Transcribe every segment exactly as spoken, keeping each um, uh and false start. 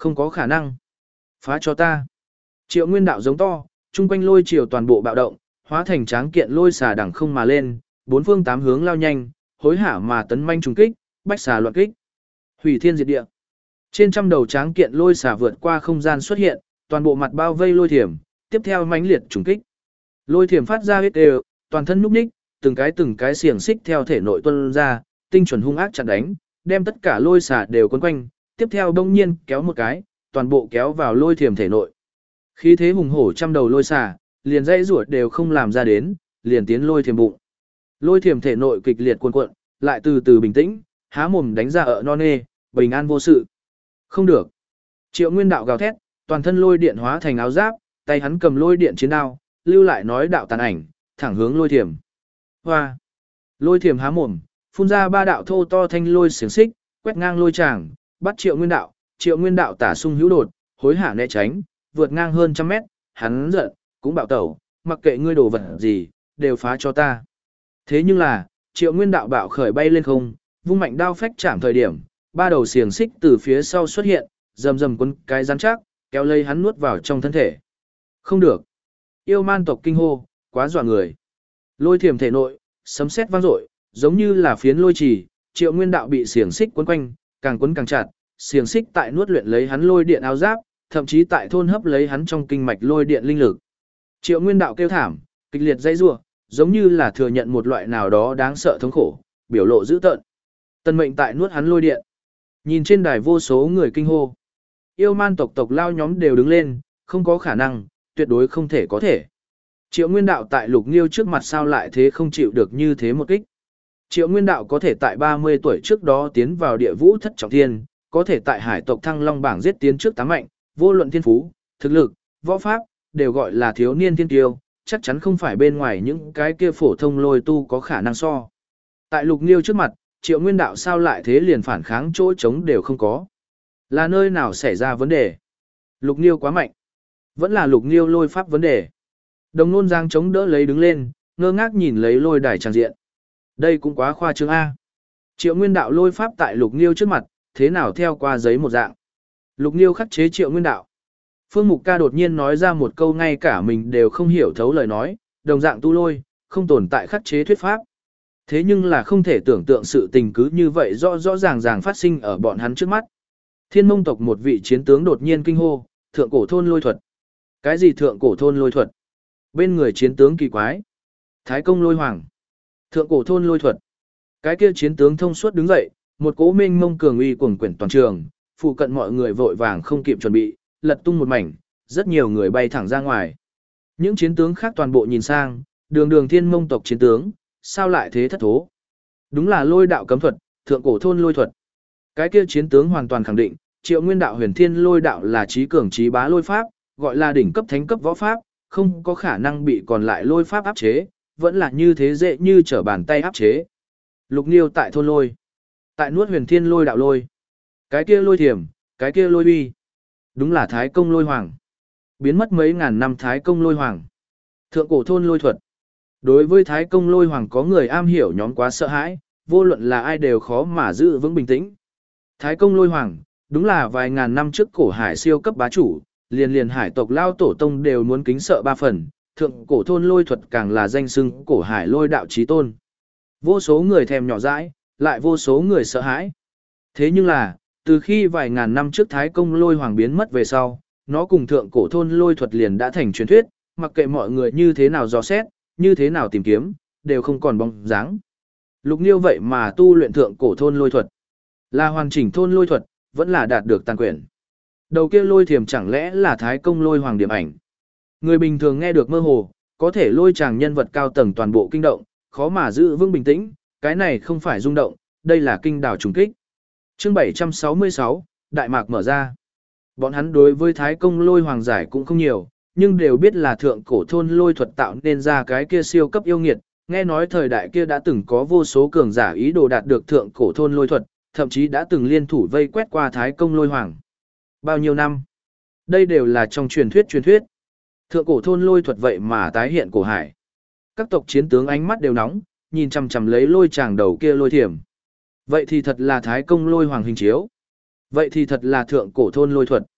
Không có khả năng. Phá cho ta. Triệu Nguyên đạo giống to, chung quanh lôi chiều toàn bộ bạo động, hóa thành tráng kiện lôi xà đằng không mà lên, bốn phương tám hướng lao nhanh, hối hả mà tấn manh trùng kích, bách xà loạn kích. Hủy thiên diệt địa. Trên trăm đầu tráng kiện lôi xà vượt qua không gian xuất hiện, toàn bộ mặt bao vây lôi thiểm, tiếp theo mãnh liệt trùng kích. Lôi thiểm phát ra huyết đều, toàn thân núp ních, từng cái từng cái xiềng xích theo thể nội tuôn ra, tinh chuẩn hung ác chặn đánh, đem tất cả lôi xà đều quấn quanh, tiếp theo đông nhiên kéo một cái, toàn bộ kéo vào lôi thiểm thể nội. Khí thế hùng hổ trăm đầu lôi xà, liền dãy ruột đều không làm ra đến, liền tiến lôi thiểm bụng. Lôi thiểm thể nội kịch liệt cuồn cuộn, lại từ từ bình tĩnh, há mồm đánh ra ở non nê, bình an vô sự. Không được. Triệu Nguyên đạo gào thét, toàn thân lôi điện hóa thành áo giáp, tay hắn cầm lôi điện chiến đao, lưu lại nói đạo tàn ảnh, thẳng hướng lôi thiểm. Hoa. Lôi thiểm há mồm, phun ra ba đạo thô to thanh lôi xiềng xích, quét ngang lôi tràng, bắt Triệu Nguyên đạo, Triệu Nguyên đạo tả sung hữu đột, hối hả né tránh, vượt ngang hơn trăm mét, hắn giận, cũng bạo tẩu, mặc kệ ngươi đồ vật gì, đều phá cho ta. Thế nhưng là, Triệu Nguyên đạo bạo khởi bay lên không, vung mạnh đao phách chạm thời điểm, ba đầu xiềng xích từ phía sau xuất hiện, rầm rầm quấn cái rắn chắc, kéo lấy hắn nuốt vào trong thân thể. Không được. Yêu man tộc kinh hô, quá dọa người. Lôi thiểm thể nội, sấm sét vang dội, giống như là phiến lôi trì, Triệu Nguyên đạo bị xiềng xích quấn quanh, càng quấn càng chặt, xiềng xích tại nuốt luyện lấy hắn lôi điện áo giáp, thậm chí tại thôn hấp lấy hắn trong kinh mạch lôi điện linh lực. Triệu Nguyên đạo kêu thảm, kịch liệt dãy rủa, giống như là thừa nhận một loại nào đó đáng sợ thống khổ, biểu lộ dữ tợn. Tân mệnh tại nuốt hắn lôi điện. Nhìn trên đài vô số người kinh hô. Yêu man tộc tộc lao nhóm đều đứng lên, không có khả năng, tuyệt đối không thể có thể. Triệu Nguyên đạo tại Lục Nghiêu trước mặt sao lại thế không chịu được như thế một kích. Triệu Nguyên đạo có thể tại ba mươi tuổi trước đó tiến vào địa vũ thất trọng thiên, có thể tại hải tộc thăng long bảng giết tiến trước tám mạnh, vô luận thiên phú, thực lực, võ pháp, đều gọi là thiếu niên thiên tiêu, chắc chắn không phải bên ngoài những cái kia phổ thông lôi tu có khả năng so. Tại Lục Nghiêu trước mặt, Triệu Nguyên đạo sao lại thế liền phản kháng chỗ trống đều không có. Là nơi nào xảy ra vấn đề? Lục Nghiêu quá mạnh. Vẫn là Lục Nghiêu lôi pháp vấn đề. Đồng Nôn Giang chống đỡ lấy đứng lên, ngơ ngác nhìn lấy lôi đài tràng diện. Đây cũng quá khoa trương A. Triệu Nguyên đạo lôi pháp tại Lục Nghiêu trước mặt, thế nào theo qua giấy một dạng. Lục Nghiêu khắc chế Triệu Nguyên đạo. Phương Mục Ca đột nhiên nói ra một câu ngay cả mình đều không hiểu thấu lời nói, đồng dạng tu lôi, không tồn tại khắc chế thuyết pháp. Thế nhưng là không thể tưởng tượng sự tình cứ như vậy rõ rõ ràng ràng phát sinh ở bọn hắn trước mắt. Thiên Mông tộc một vị chiến tướng đột nhiên kinh hô, thượng cổ thôn lôi thuật. Cái gì thượng cổ thôn lôi thuật? Bên người chiến tướng kỳ quái. Thái công lôi hoàng. Thượng cổ thôn lôi thuật. Cái kia chiến tướng thông suốt đứng dậy, một cỗ mênh mông cường uy cuồng quyển toàn trường, phụ cận mọi người vội vàng không kịp chuẩn bị, lật tung một mảnh, rất nhiều người bay thẳng ra ngoài. Những chiến tướng khác toàn bộ nhìn sang, đường đường Thiên Mông tộc chiến tướng, sao lại thế thất thố? Đúng là lôi đạo cấm thuật, thượng cổ thôn lôi thuật. Cái kia chiến tướng hoàn toàn khẳng định, Triệu Nguyên đạo huyền thiên lôi đạo là trí cường trí bá lôi pháp, gọi là đỉnh cấp thánh cấp võ pháp, không có khả năng bị còn lại lôi pháp áp chế, vẫn là như thế dễ như trở bàn tay áp chế. Lục Nghiêu tại thôn lôi, tại nuốt huyền thiên lôi đạo lôi. Cái kia lôi thiểm, cái kia lôi uy. Đúng là Thái công lôi hoàng. Biến mất mấy ngàn năm Thái công lôi hoàng. Thượng cổ thôn lôi thuật. Đối với Thái công lôi hoàng có người am hiểu nhóm quá sợ hãi, vô luận là ai đều khó mà giữ vững bình tĩnh. Thái công lôi hoàng, đúng là vài ngàn năm trước cổ hải siêu cấp bá chủ, liền liền hải tộc lao tổ tông đều muốn kính sợ ba phần, thượng cổ thôn lôi thuật càng là danh xưng cổ hải lôi đạo chí tôn. Vô số người thèm nhỏ dãi, lại vô số người sợ hãi. Thế nhưng là, từ khi vài ngàn năm trước Thái công lôi hoàng biến mất về sau, nó cùng thượng cổ thôn lôi thuật liền đã thành truyền thuyết, mặc kệ mọi người như thế nào dò xét, như thế nào tìm kiếm, đều không còn bóng dáng. Lục Nghiêu vậy mà tu luyện thượng cổ thôn lôi thuật, là hoàn chỉnh thôn lôi thuật, vẫn là đạt được tàn quyển. Đầu kia lôi thiểm chẳng lẽ là Thái công lôi hoàng điểm ảnh. Người bình thường nghe được mơ hồ, có thể lôi chàng nhân vật cao tầng toàn bộ kinh động, khó mà giữ vững bình tĩnh, cái này không phải rung động, đây là kinh đảo trùng kích. Chương bảy trăm sáu mươi sáu, Đại mạc mở ra. Bọn hắn đối với Thái công lôi hoàng giải cũng không nhiều, nhưng đều biết là thượng cổ thôn lôi thuật tạo nên ra cái kia siêu cấp yêu nghiệt, nghe nói thời đại kia đã từng có vô số cường giả ý đồ đạt được thượng cổ thôn lôi thuật, thậm chí đã từng liên thủ vây quét qua Thái công lôi hoàng. Bao nhiêu năm? Đây đều là trong truyền thuyết truyền thuyết. Thượng cổ thôn lôi thuật vậy mà tái hiện cổ hải. Các tộc chiến tướng ánh mắt đều nóng, nhìn chằm chằm lấy lôi chàng đầu kia lôi thiểm. Vậy thì thật là Thái công lôi hoàng hình chiếu. Vậy thì thật là thượng cổ thôn lôi thuật.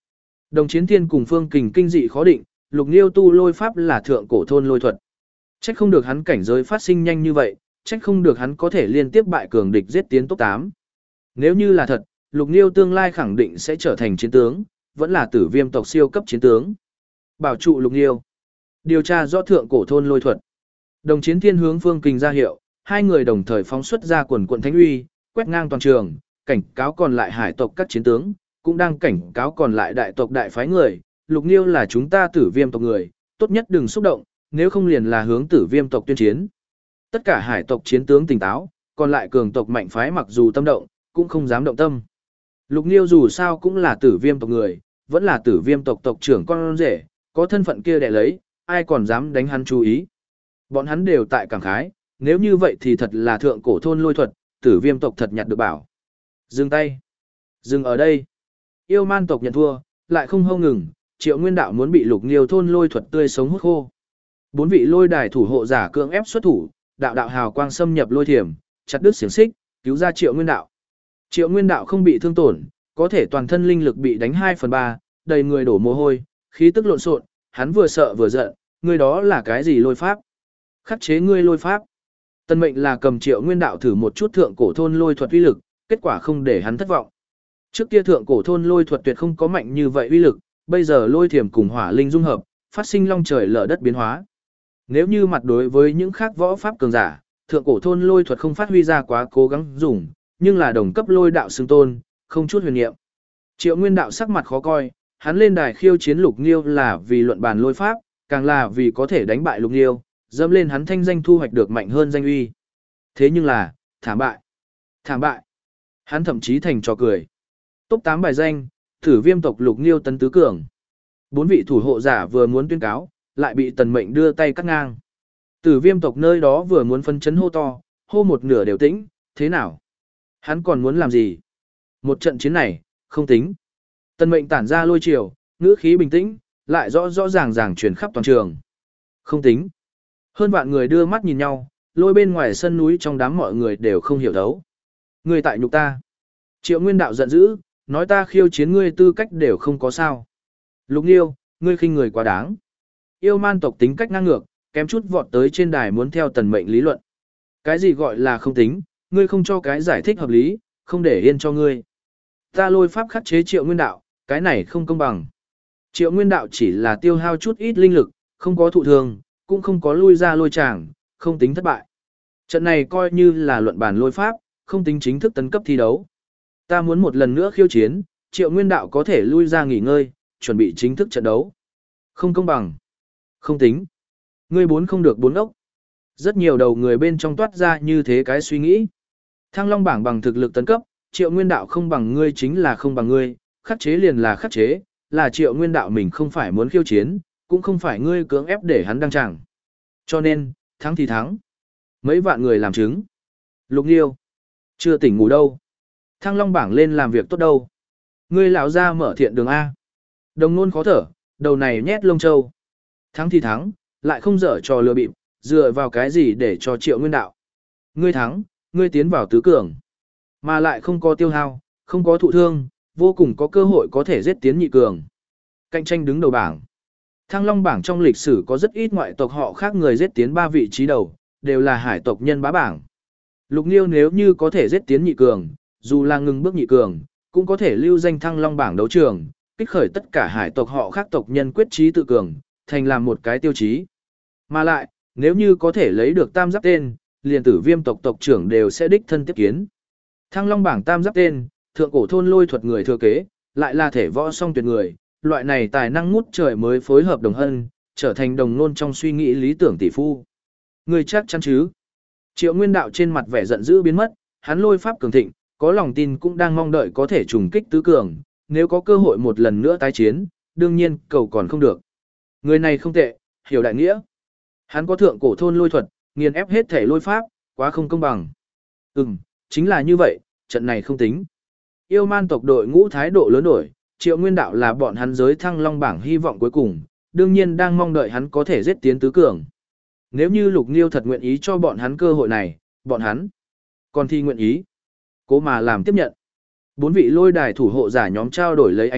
Đồng Chiến Thiên cùng Phương Kình kinh dị khó định, Lục Nghiêu tu lôi pháp là thượng cổ thôn lôi thuật. Trách không được hắn cảnh giới phát sinh nhanh như vậy, trách không được hắn có thể liên tiếp bại cường địch giết tiến top tám. Nếu như là thật, Lục Nghiêu tương lai khẳng định sẽ trở thành chiến tướng, vẫn là Tử Viêm tộc siêu cấp chiến tướng. Bảo trụ Lục Nghiêu. Điều tra rõ thượng cổ thôn lôi thuật. Đồng Chiến Thiên hướng Phương Kình ra hiệu, hai người đồng thời phóng xuất ra quần quận thánh uy, quét ngang toàn trường, cảnh cáo còn lại hải tộc các chiến tướng, cũng đang cảnh cáo còn lại đại tộc đại phái người, Lục Nghiêu là chúng ta Tử Viêm tộc người, tốt nhất đừng xúc động, nếu không liền là hướng Tử Viêm tộc tuyên chiến. Tất cả hải tộc chiến tướng tỉnh táo, còn lại cường tộc mạnh phái mặc dù tâm động, cũng không dám động tâm. Lục Nghiêu dù sao cũng là Tử Viêm tộc người, vẫn là Tử Viêm tộc tộc trưởng con rể, có thân phận kia đè lấy, ai còn dám đánh hắn chú ý. Bọn hắn đều tại cảm khái, nếu như vậy thì thật là thượng cổ thôn lôi thuật, Tử Viêm tộc thật nhặt được bảo. Dừng tay. Dừng ở đây. Yêu man tộc nhận thua, lại không hâu ngừng, Triệu Nguyên Đạo muốn bị Lục Nghiêu thôn lôi thuật tươi sống hút khô. Bốn vị lôi đài thủ hộ giả cưỡng ép xuất thủ, đạo đạo hào quang xâm nhập lôi thiểm, chặt đứt xiềng xích, cứu ra Triệu Nguyên Đạo. Triệu Nguyên Đạo không bị thương tổn, có thể toàn thân linh lực bị đánh hai phần ba, đầy người đổ mồ hôi, khí tức lộn xộn, hắn vừa sợ vừa giận, ngươi đó là cái gì lôi pháp? Khắc chế ngươi lôi pháp. Tân mệnh là cầm Triệu Nguyên Đạo thử một chút thượng cổ thôn lôi thuật uy lực, kết quả không để hắn thất vọng. Trước kia thượng cổ thôn lôi thuật tuyệt không có mạnh như vậy uy lực, bây giờ lôi thiểm cùng hỏa linh dung hợp, phát sinh long trời lở đất biến hóa. Nếu như mặt đối với những khác võ pháp cường giả, thượng cổ thôn lôi thuật không phát huy ra quá cố gắng dùng, nhưng là đồng cấp lôi đạo xưng tôn, không chút huyền niệm. Triệu Nguyên Đạo sắc mặt khó coi, hắn lên đài khiêu chiến Lục Nghiêu là vì luận bàn lôi pháp, càng là vì có thể đánh bại Lục Nghiêu, dẫm lên hắn thanh danh thu hoạch được mạnh hơn danh uy. Thế nhưng là, thảm bại. Thảm bại. Hắn thậm chí thành trò cười. Top tám bài danh, Tử Viêm tộc Lục Nghiêu tấn tứ cường. Bốn vị thủ hộ giả vừa muốn tuyên cáo, lại bị Tần Mệnh đưa tay cắt ngang. Tử Viêm tộc nơi đó vừa muốn phân chấn hô to, hô một nửa đều tĩnh, thế nào? Hắn còn muốn làm gì? Một trận chiến này, không tính. Tần Mệnh tản ra lôi chiều, ngữ khí bình tĩnh, lại rõ rõ ràng ràng truyền khắp toàn trường. Không tính. Hơn vạn người đưa mắt nhìn nhau, lôi bên ngoài sân núi trong đám mọi người đều không hiểu thấu. Người tại nhục ta. Triệu Nguyên Đạo giận dữ, nói ta khiêu chiến ngươi tư cách đều không có sao. Lục Nghiêu, ngươi khinh người quá đáng. Yêu man tộc tính cách ngang ngược, kém chút vọt tới trên đài muốn theo Tần Mệnh lý luận. Cái gì gọi là không tính, ngươi không cho cái giải thích hợp lý, không để yên cho ngươi. Ta lôi pháp khắc chế Triệu Nguyên Đạo, cái này không công bằng. Triệu Nguyên Đạo chỉ là tiêu hao chút ít linh lực, không có thụ thường, cũng không có lui ra lôi tràng, không tính thất bại. Trận này coi như là luận bàn lôi pháp, không tính chính thức tấn cấp thi đấu. Ta muốn một lần nữa khiêu chiến, Triệu Nguyên Đạo có thể lui ra nghỉ ngơi, chuẩn bị chính thức trận đấu. Không công bằng. Không tính. Ngươi bốn không được bốn ốc. Rất nhiều đầu người bên trong toát ra như thế cái suy nghĩ. Thăng Long bảng bằng thực lực tấn cấp, Triệu Nguyên Đạo không bằng ngươi chính là không bằng ngươi, khắc chế liền là khắc chế, là Triệu Nguyên Đạo mình không phải muốn khiêu chiến, cũng không phải ngươi cưỡng ép để hắn đăng tràng. Cho nên, thắng thì thắng. Mấy vạn người làm chứng. Lục Nghiêu, chưa tỉnh ngủ đâu. Thăng Long bảng lên làm việc tốt đâu. Ngươi lão ra mở thiện đường A. Đồng nôn khó thở, đầu này nhét lông châu. Thắng thì thắng, lại không dở trò lừa bịp, dựa vào cái gì để cho Triệu Nguyên Đạo. Ngươi thắng, ngươi tiến vào tứ cường. Mà lại không có tiêu hao, không có thụ thương, vô cùng có cơ hội có thể giết tiến nhị cường. Cạnh tranh đứng đầu bảng. Thăng Long bảng trong lịch sử có rất ít ngoại tộc họ khác người giết tiến ba vị trí đầu, đều là hải tộc nhân bá bảng. Lục Nghiêu nếu như có thể giết tiến nhị cường, dù là ngừng bước nhị cường, cũng có thể lưu danh Thăng Long bảng đấu trường, kích khởi tất cả hải tộc họ khác tộc nhân quyết trí tự cường, thành làm một cái tiêu chí. Mà lại, nếu như có thể lấy được tam giáp tên, liền Tử Viêm tộc tộc trưởng đều sẽ đích thân tiếp kiến. Thăng Long bảng tam giáp tên, thượng cổ thôn lôi thuật người thừa kế, lại là thể võ song tuyệt người, loại này tài năng ngút trời mới phối hợp đồng hân, trở thành đồng nôn trong suy nghĩ lý tưởng tỷ phu. Người chắc chắn chứ? Triệu Nguyên Đạo trên mặt vẻ giận dữ biến mất, hắn lôi pháp cường thịnh, có lòng tin cũng đang mong đợi có thể trùng kích tứ cường, nếu có cơ hội một lần nữa tái chiến, đương nhiên cầu còn không được. Người này không tệ, hiểu đại nghĩa. Hắn có thượng cổ thôn lôi thuật, nghiền ép hết thể lôi pháp, quá không công bằng. Ừm, chính là như vậy, trận này không tính. Yêu man tộc đội ngũ thái độ lớn đổi, Triệu Nguyên Đạo là bọn hắn giới Thăng Long bảng hy vọng cuối cùng, đương nhiên đang mong đợi hắn có thể giết tiến tứ cường. Nếu như Lục Nghiêu thật nguyện ý cho bọn hắn cơ hội này, bọn hắn còn thi nguyện ý. Cố mà làm tiếp nhận. Bốn vị lôi đài thủ hộ giả nhóm trao đổi lấy ánh mắt,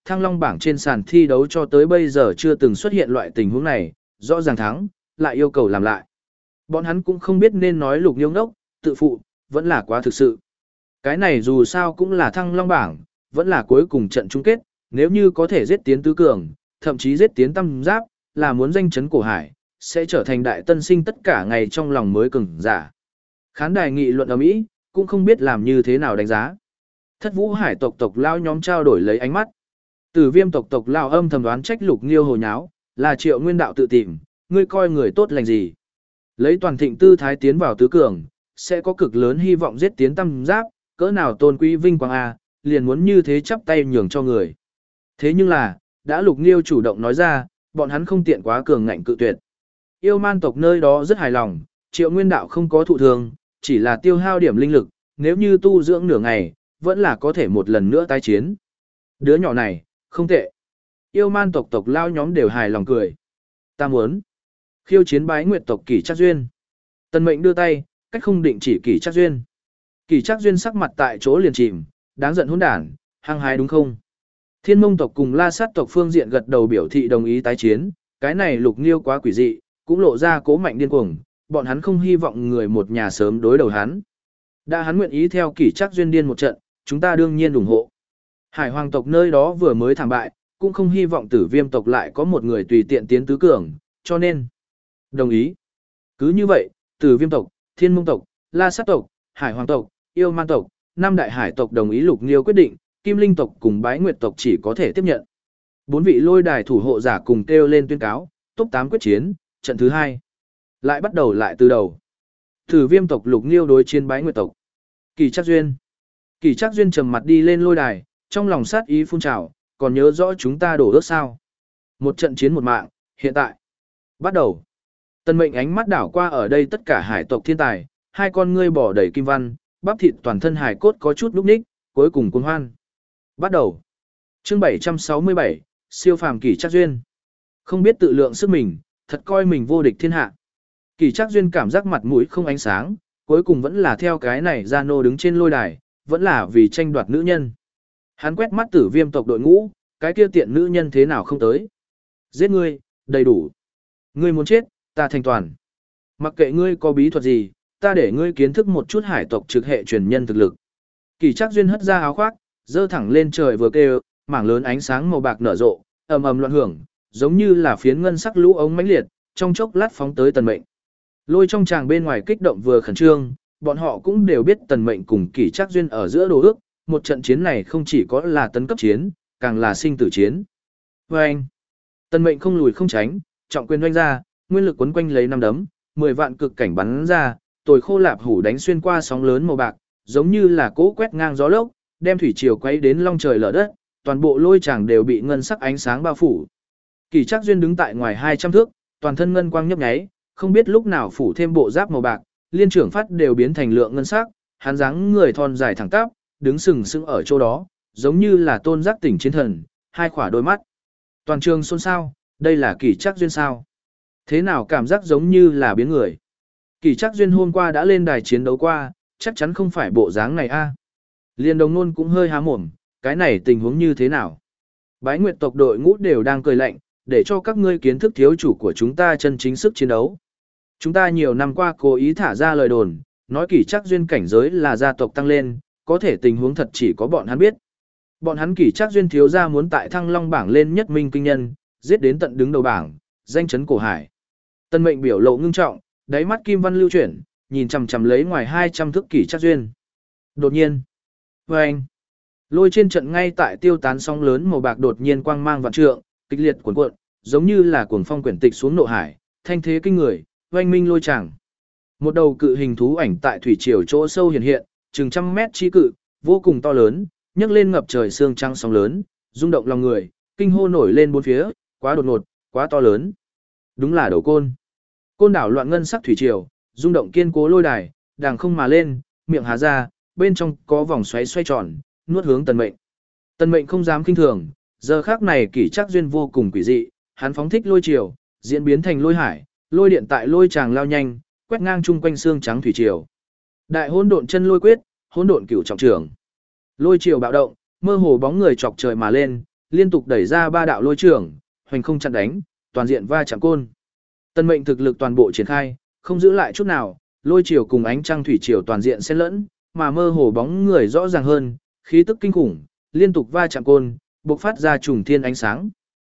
Thăng Long bảng trên sàn thi đấu cho tới bây giờ chưa từng xuất hiện loại tình huống này, rõ ràng thắng, lại yêu cầu làm lại. Bọn hắn cũng không biết nên nói Lục Nghiêu ngốc, tự phụ, vẫn là quá thực sự. Cái này dù sao cũng là Thăng Long bảng, vẫn là cuối cùng trận chung kết, nếu như có thể giết tiến tứ cường, thậm chí giết tiến tam giáp, là muốn danh chấn cổ hải, sẽ trở thành đại tân sinh tất cả ngày trong lòng mới cường giả. Khán đài nghị luận ở Mỹ, cũng không biết làm như thế nào đánh giá. Thất Vũ Hải tộc tộc lao nhóm trao đổi lấy ánh mắt. Tử Viêm tộc tộc lao âm thầm đoán trách Lục Nghiêu hồ nháo, là Triệu Nguyên đạo tự tìm, ngươi coi người tốt lành gì? Lấy toàn thịnh tư thái tiến vào tứ cường, sẽ có cực lớn hy vọng giết tiến tam giáp, cỡ nào tôn quý vinh quang a, liền muốn như thế chắp tay nhường cho người. Thế nhưng là, đã Lục Nghiêu chủ động nói ra, bọn hắn không tiện quá cường ngạnh cự tuyệt. Yêu man tộc nơi đó rất hài lòng, Triệu Nguyên đạo không có thụ thường, chỉ là tiêu hao điểm linh lực, nếu như tu dưỡng nửa ngày, vẫn là có thể một lần nữa tái chiến. Đứa nhỏ này, không tệ. Yêu man tộc tộc lao nhóm đều hài lòng cười. Ta muốn khiêu chiến Bái Nguyệt tộc Kỷ Trác Duyên. Tần Mệnh đưa tay, cách không định chỉ Kỷ Trác Duyên. Kỷ Trác Duyên sắc mặt tại chỗ liền chìm, đáng giận hỗn đản, hăng hái đúng không? Thiên Mông tộc cùng La Sát tộc phương diện gật đầu biểu thị đồng ý tái chiến, cái này Lục Nghiêu quá quỷ dị, cũng lộ ra cố mạnh điên cuồng, bọn hắn không hy vọng người một nhà sớm đối đầu hắn. Đã hắn nguyện ý theo Kỷ Trác Duyên điên một trận, chúng ta đương nhiên ủng hộ. Hải Hoàng tộc nơi đó vừa mới thảm bại, cũng không hy vọng Tử Viêm tộc lại có một người tùy tiện tiến tứ cường, cho nên đồng ý. Cứ như vậy, Tử Viêm tộc, Thiên Mông tộc, La Sát tộc, Hải Hoàng tộc, Yêu Man tộc, năm đại hải tộc đồng ý Lục Nghiêu quyết định, Kim Linh tộc cùng Bái Nguyệt tộc chỉ có thể tiếp nhận. Bốn vị lôi đài thủ hộ giả cùng kêu lên tuyên cáo, top tám quyết chiến, trận thứ hai. Lại bắt đầu lại từ đầu. Tử Viêm tộc Lục Nghiêu đối chiến Bái Nguyệt tộc. Kỷ Trác Duyên. Kỷ Trác Duyên trầm mặt đi lên lôi đài, trong lòng sát ý phun trào, còn nhớ rõ chúng ta đổ ước sao? Một trận chiến một mạng, hiện tại. Bắt đầu. Tần Mệnh ánh mắt đảo qua ở đây tất cả hải tộc thiên tài, hai con ngươi bỏ đầy kim văn, bắp thịt toàn thân hải cốt có chút núc ních, cuối cùng cuồng hoan. Bắt đầu. Chương bảy trăm sáu mươi bảy, siêu phàm Kỷ Trác Duyên. Không biết tự lượng sức mình, thật coi mình vô địch thiên hạ. Kỷ Trác Duyên cảm giác mặt mũi không ánh sáng, cuối cùng vẫn là theo cái này ra nô đứng trên lôi đài, vẫn là vì tranh đoạt nữ nhân. Hắn quét mắt Tử Viêm tộc đội ngũ, cái kia tiện nữ nhân thế nào không tới. Giết ngươi, đầy đủ. Ngươi muốn chết, ta thành toàn. Mặc kệ ngươi có bí thuật gì, ta để ngươi kiến thức một chút hải tộc trực hệ truyền nhân thực lực. Kỷ Trác Duyên hất ra áo khoác, giơ thẳng lên trời vừa kêu, mảng lớn ánh sáng màu bạc nở rộ, ầm ầm loạn hưởng, giống như là phiến ngân sắc lũ ống mãnh liệt, trong chốc lát phóng tới Tần Mệnh. Lôi trong tràng bên ngoài kích động vừa khẩn trương, bọn họ cũng đều biết Tần Mệnh cùng Kỷ Trác Duyên ở giữa đồ ước, một trận chiến này không chỉ có là tấn cấp chiến, càng là sinh tử chiến. Oeng! Tần Mệnh không lùi không tránh, trọng quyền oanh ra, nguyên lực quấn quanh lấy năm đấm, mười vạn cực cảnh bắn ra, tồi khô lạp hủ đánh xuyên qua sóng lớn màu bạc, giống như là cỗ quét ngang gió lốc, đem thủy triều quấy đến long trời lở đất, toàn bộ lôi tràng đều bị ngân sắc ánh sáng bao phủ. Kỷ Trác Duyên đứng tại ngoài hai trăm thước, toàn thân ngân quang nhấp nháy, không biết lúc nào phủ thêm bộ giáp màu bạc, liên trưởng phát đều biến thành lượng ngân sắc, hắn dáng người thon dài thẳng tắp, đứng sừng sững ở chỗ đó, giống như là tôn giác tỉnh chiến thần, hai khỏa đôi mắt. Toàn trường xôn xao, đây là Kỷ Trác Duyên sao? Thế nào cảm giác giống như là biến người? Kỷ Trác Duyên hôm qua đã lên đài chiến đấu qua, chắc chắn không phải bộ dáng này a. Liên Đồng Nôn cũng hơi há mồm, cái này tình huống như thế nào? Bái Nguyệt tộc đội ngũ đều đang cười lạnh, để cho các ngươi kiến thức thiếu chủ của chúng ta chân chính sức chiến đấu. Chúng ta nhiều năm qua cố ý thả ra lời đồn, nói Kỷ Trác Duyên cảnh giới là gia tộc tăng lên, có thể tình huống thật chỉ có bọn hắn biết. Bọn hắn Kỷ Trác Duyên thiếu gia muốn tại Thăng Long bảng lên nhất minh kinh nhân, giết đến tận đứng đầu bảng, danh chấn cổ hải. Tân Mệnh biểu lộ ngưng trọng, đáy mắt kim văn lưu chuyển, nhìn chằm chằm lấy ngoài hai trăm thước Kỷ Trác Duyên. Đột nhiên, oeng! Lôi trên trận ngay tại tiêu tán sóng lớn màu bạc đột nhiên quang mang vạn trượng, kịch liệt cuồn cuộn, giống như là cuồng phong quyển tịch xuống nộ hải, thanh thế kinh người, oanh minh lôi tràng. Một đầu cự hình thú ảnh tại thủy triều chỗ sâu hiện hiện, chừng trăm mét chi cự, vô cùng to lớn, nhấc lên ngập trời xương trắng sóng lớn, rung động lòng người, kinh hô nổi lên bốn phía, quá đột ngột, quá to lớn. Đúng là đầu côn. Côn đảo loạn ngân sắc thủy triều, rung động kiên cố lôi đài, đàng không mà lên, miệng há ra, bên trong có vòng xoáy xoay tròn, nuốt hướng Tần Mệnh. Tần Mệnh không dám kinh thường, giờ khắc này Kỷ Trác Duyên vô cùng quỷ dị, hắn phóng thích lôi triều, diễn biến thành lôi hải, lôi điện tại lôi tràng lao nhanh, quét ngang chung quanh xương trắng thủy triều. Đại hỗn độn chân lôi quyết, hỗn độn cửu trọng trưởng. Lôi triều bạo động, mơ hồ bóng người chọc trời mà lên, liên tục đẩy ra ba đạo lôi trưởng, hoành không chặn đánh, toàn diện va chạm côn. Tân mệnh thực lực toàn bộ triển khai, không giữ lại chút nào, lôi chiều cùng ánh trăng thủy chiều toàn diện xen lẫn, mà mơ hồ bóng người rõ ràng hơn, khí tức kinh khủng, liên tục va chạm côn, bộc phát ra trùng thiên ánh sáng.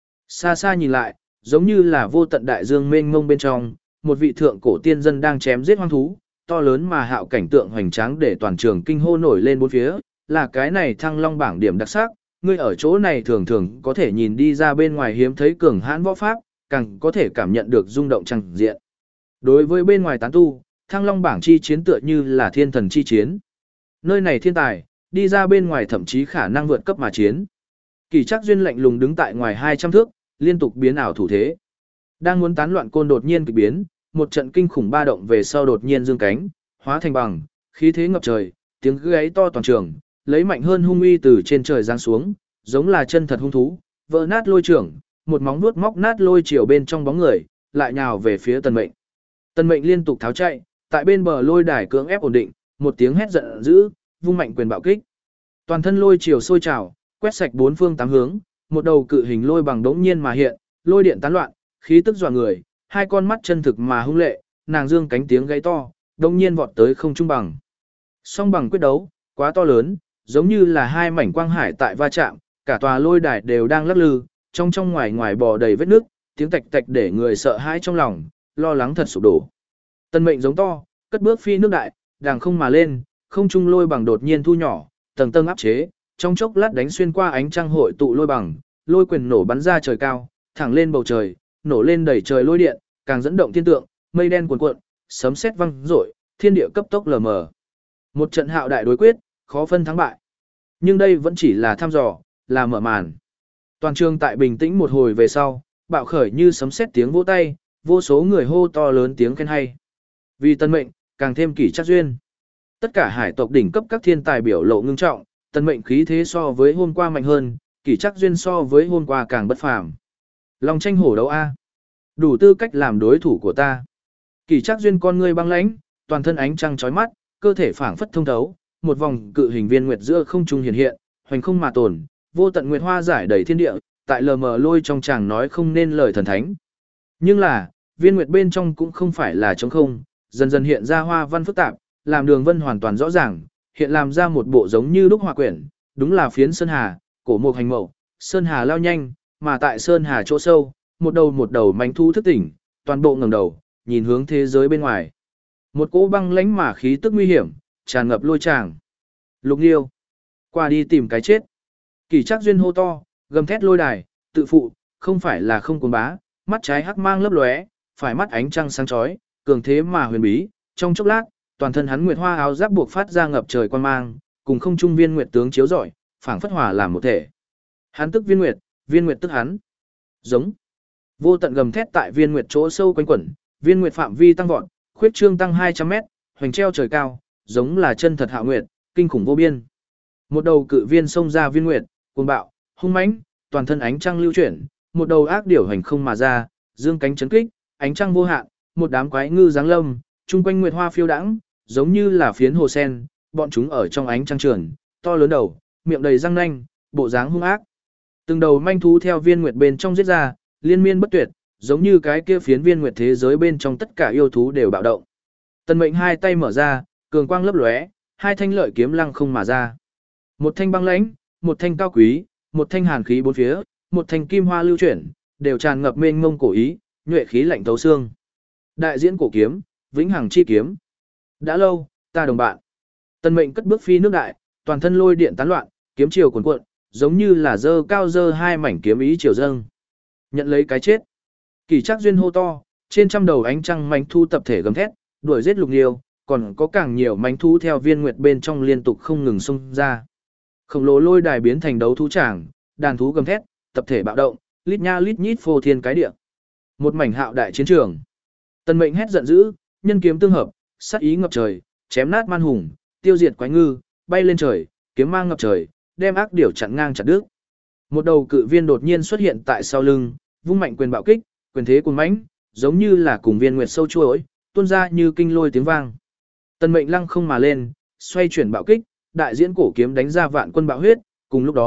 Xa xa nhìn lại, giống như là vô tận đại dương mênh mông bên trong, một vị thượng cổ tiên dân đang chém giết hoang thú, to lớn mà hạo cảnh tượng hoành tráng để toàn trường kinh hô nổi lên bốn phía, là cái này thăng long bảng điểm đặc sắc, ngươi ở chỗ này thường thường có thể nhìn đi ra bên ngoài hiếm thấy cường hãn võ pháp, càng có thể cảm nhận được rung động chẳng diện. Đối với bên ngoài tán tu, thăng long bảng chi chiến tựa như là thiên thần chi chiến. Nơi này thiên tài, đi ra bên ngoài thậm chí khả năng vượt cấp mà chiến. Kỳ Trác Duyên lạnh lùng đứng tại ngoài hai trăm thước, liên tục biến ảo thủ thế. Đang muốn tán loạn côn đột nhiên kỳ biến, một trận kinh khủng ba động về sau đột nhiên dương cánh, hóa thành bằng, khí thế ngập trời, tiếng gáy to toàn trường, lấy mạnh hơn hung uy từ trên trời giáng xuống, giống là chân thật hung thú, vỡ nát lôi trưởng, một móng vuốt móc nát lôi chiều bên trong bóng người, lại nhào về phía Tần Mệnh. Tần Mệnh liên tục tháo chạy, tại bên bờ lôi đài cưỡng ép ổn định, một tiếng hét giận dữ, vung mạnh quyền bạo kích. Toàn thân lôi chiều sôi trào, quét sạch bốn phương tám hướng, một đầu cự hình lôi bằng đống nhiên mà hiện, lôi điện tán loạn, khí tức dọa người, hai con mắt chân thực mà hung lệ, nàng dương cánh tiếng gáy to, đống nhiên vọt tới không trung bằng. Song bằng quyết đấu, quá to lớn, giống như là hai mảnh quang hải tại va chạm, cả tòa lôi đài đều đang lắc lư, trong trong ngoài ngoài bò đầy vết nước, tiếng tạch tạch để người sợ hãi trong lòng, lo lắng thật sụp đổ. Tần Mệnh giống to, cất bước phi nước đại, đàng không mà lên, không trung lôi bằng đột nhiên thu nhỏ, tầng tầng áp chế, trong chốc lát đánh xuyên qua ánh trăng hội tụ lôi bằng, lôi quyền nổ bắn ra trời cao, thẳng lên bầu trời, nổ lên đầy trời lôi điện, càng dẫn động thiên tượng, mây đen cuồn cuộn, sấm sét vang rội, thiên địa cấp tốc lờ mờ. Một trận hạo đại đối quyết, khó phân thắng bại. Nhưng đây vẫn chỉ là thăm dò, là mở màn. Toàn trường tại bình tĩnh một hồi về sau, bạo khởi như sấm sét tiếng vỗ tay, vô số người hô to lớn tiếng khen hay. Vì Tần Mệnh, càng thêm Kỳ Trác Duyên. Tất cả hải tộc đỉnh cấp các thiên tài biểu lộ ngưng trọng, Tần Mệnh khí thế so với hôm qua mạnh hơn, Kỳ Trác Duyên so với hôm qua càng bất phàm. Long tranh hổ đấu a, đủ tư cách làm đối thủ của ta. Kỳ Trác Duyên con ngươi băng lãnh, toàn thân ánh trăng chói mắt, cơ thể phảng phất thông thấu, một vòng cự hình viên nguyệt giữa không trung hiện hiện, hoành không mà tồn, vô tận nguyệt hoa giải đầy thiên địa, tại lờ mờ lôi trong chàng nói không nên lời thần thánh. Nhưng là, viên nguyệt bên trong cũng không phải là trống không, dần dần hiện ra hoa văn phức tạp, làm đường vân hoàn toàn rõ ràng, hiện làm ra một bộ giống như đúc họa quyển, đúng là phiến sơn hà, cổ mục hành mậu, sơn hà lao nhanh, mà tại sơn hà chỗ sâu, một đầu một đầu manh thu thức tỉnh, toàn bộ ngẩng đầu, nhìn hướng thế giới bên ngoài. Một cỗ băng lãnh mà khí tức nguy hiểm, tràn ngập lôi tràng. Lục Nghiêu, qua đi tìm cái chết. Kỳ Trác Duyên hô to, gầm thét lôi đài, tự phụ, không phải là không cuồng bá, mắt trái hắc mang lấp lóe, phải mắt ánh trăng sáng chói, cường thế mà huyền bí, trong chốc lát, toàn thân hắn nguyệt hoa áo giáp buộc phát ra ngập trời quan mang, cùng không trung viên nguyệt tướng chiếu rọi, phảng phất hòa làm một thể. Hắn tức viên nguyệt, viên nguyệt tức hắn. Giống. Vô tận gầm thét tại viên nguyệt chỗ sâu quanh quẩn, viên nguyệt phạm vi tăng vọt, khuyết trương tăng hai trăm mét, hoành treo trời cao, giống là chân thật hạo nguyệt, kinh khủng vô biên. Một đầu cự viên xông ra viên nguyệt, cuồng bạo, hung mãnh, toàn thân ánh trăng lưu chuyển, một đầu ác điểu hành không mà ra, dương cánh chấn kích, ánh trăng vô hạn, một đám quái ngư giáng lâm, chung quanh nguyệt hoa phiêu đãng, giống như là phiến hồ sen, bọn chúng ở trong ánh trăng trường, to lớn đầu, miệng đầy răng nanh, bộ dáng hung ác. Từng đầu manh thú theo viên nguyệt bên trong giết ra, liên miên bất tuyệt, giống như cái kia phiến viên nguyệt thế giới bên trong tất cả yêu thú đều bạo động. Tần Mệnh hai tay mở ra, cường quang lấp lóe, hai thanh lợi kiếm lăng không mà ra. Một thanh băng lãnh, một thanh cao quý, một thanh hàn khí bốn phía, một thanh kim hoa lưu chuyển, đều tràn ngập mênh mông cổ ý, nhuệ khí lạnh thấu xương. Đại diễn cổ kiếm, vĩnh hằng chi kiếm. Đã lâu, ta đồng bạn. Tần Mệnh cất bước phi nước đại, toàn thân lôi điện tán loạn, kiếm chiều cuồn cuộn, giống như là dơ cao dơ hai mảnh kiếm ý chiều dâng. Nhận lấy cái chết. Kỳ Trác Duyên hô to, trên trăm đầu ánh trăng manh thu tập thể gầm thét, đuổi giết Lục Nghiêu, còn có càng nhiều manh thu theo viên nguyệt bên trong liên tục không ngừng xông ra. Khổng lồ lôi đài biến thành đấu thú tràng, đàn thú gầm thét, tập thể bạo động, lít nha lít nhít phô thiên cái địa. Một mảnh hạo đại chiến trường. Tần Mệnh hét giận dữ, nhân kiếm tương hợp, sát ý ngập trời, chém nát man hùng, tiêu diệt quái ngư, bay lên trời, kiếm mang ngập trời, đem ác điểu chặn ngang chặt đứt. Một đầu cự viên đột nhiên xuất hiện tại sau lưng, vung mạnh quyền bạo kích, quyền thế cuồng mãnh, giống như là cùng viên nguyệt sâu chuỗi, tuôn ra như kinh lôi tiếng vang. Tần Mệnh lăng không mà lên, xoay chuyển bạo kích, đại diễn cổ kiếm đánh ra vạn quân bạo huyết, cùng lúc đó,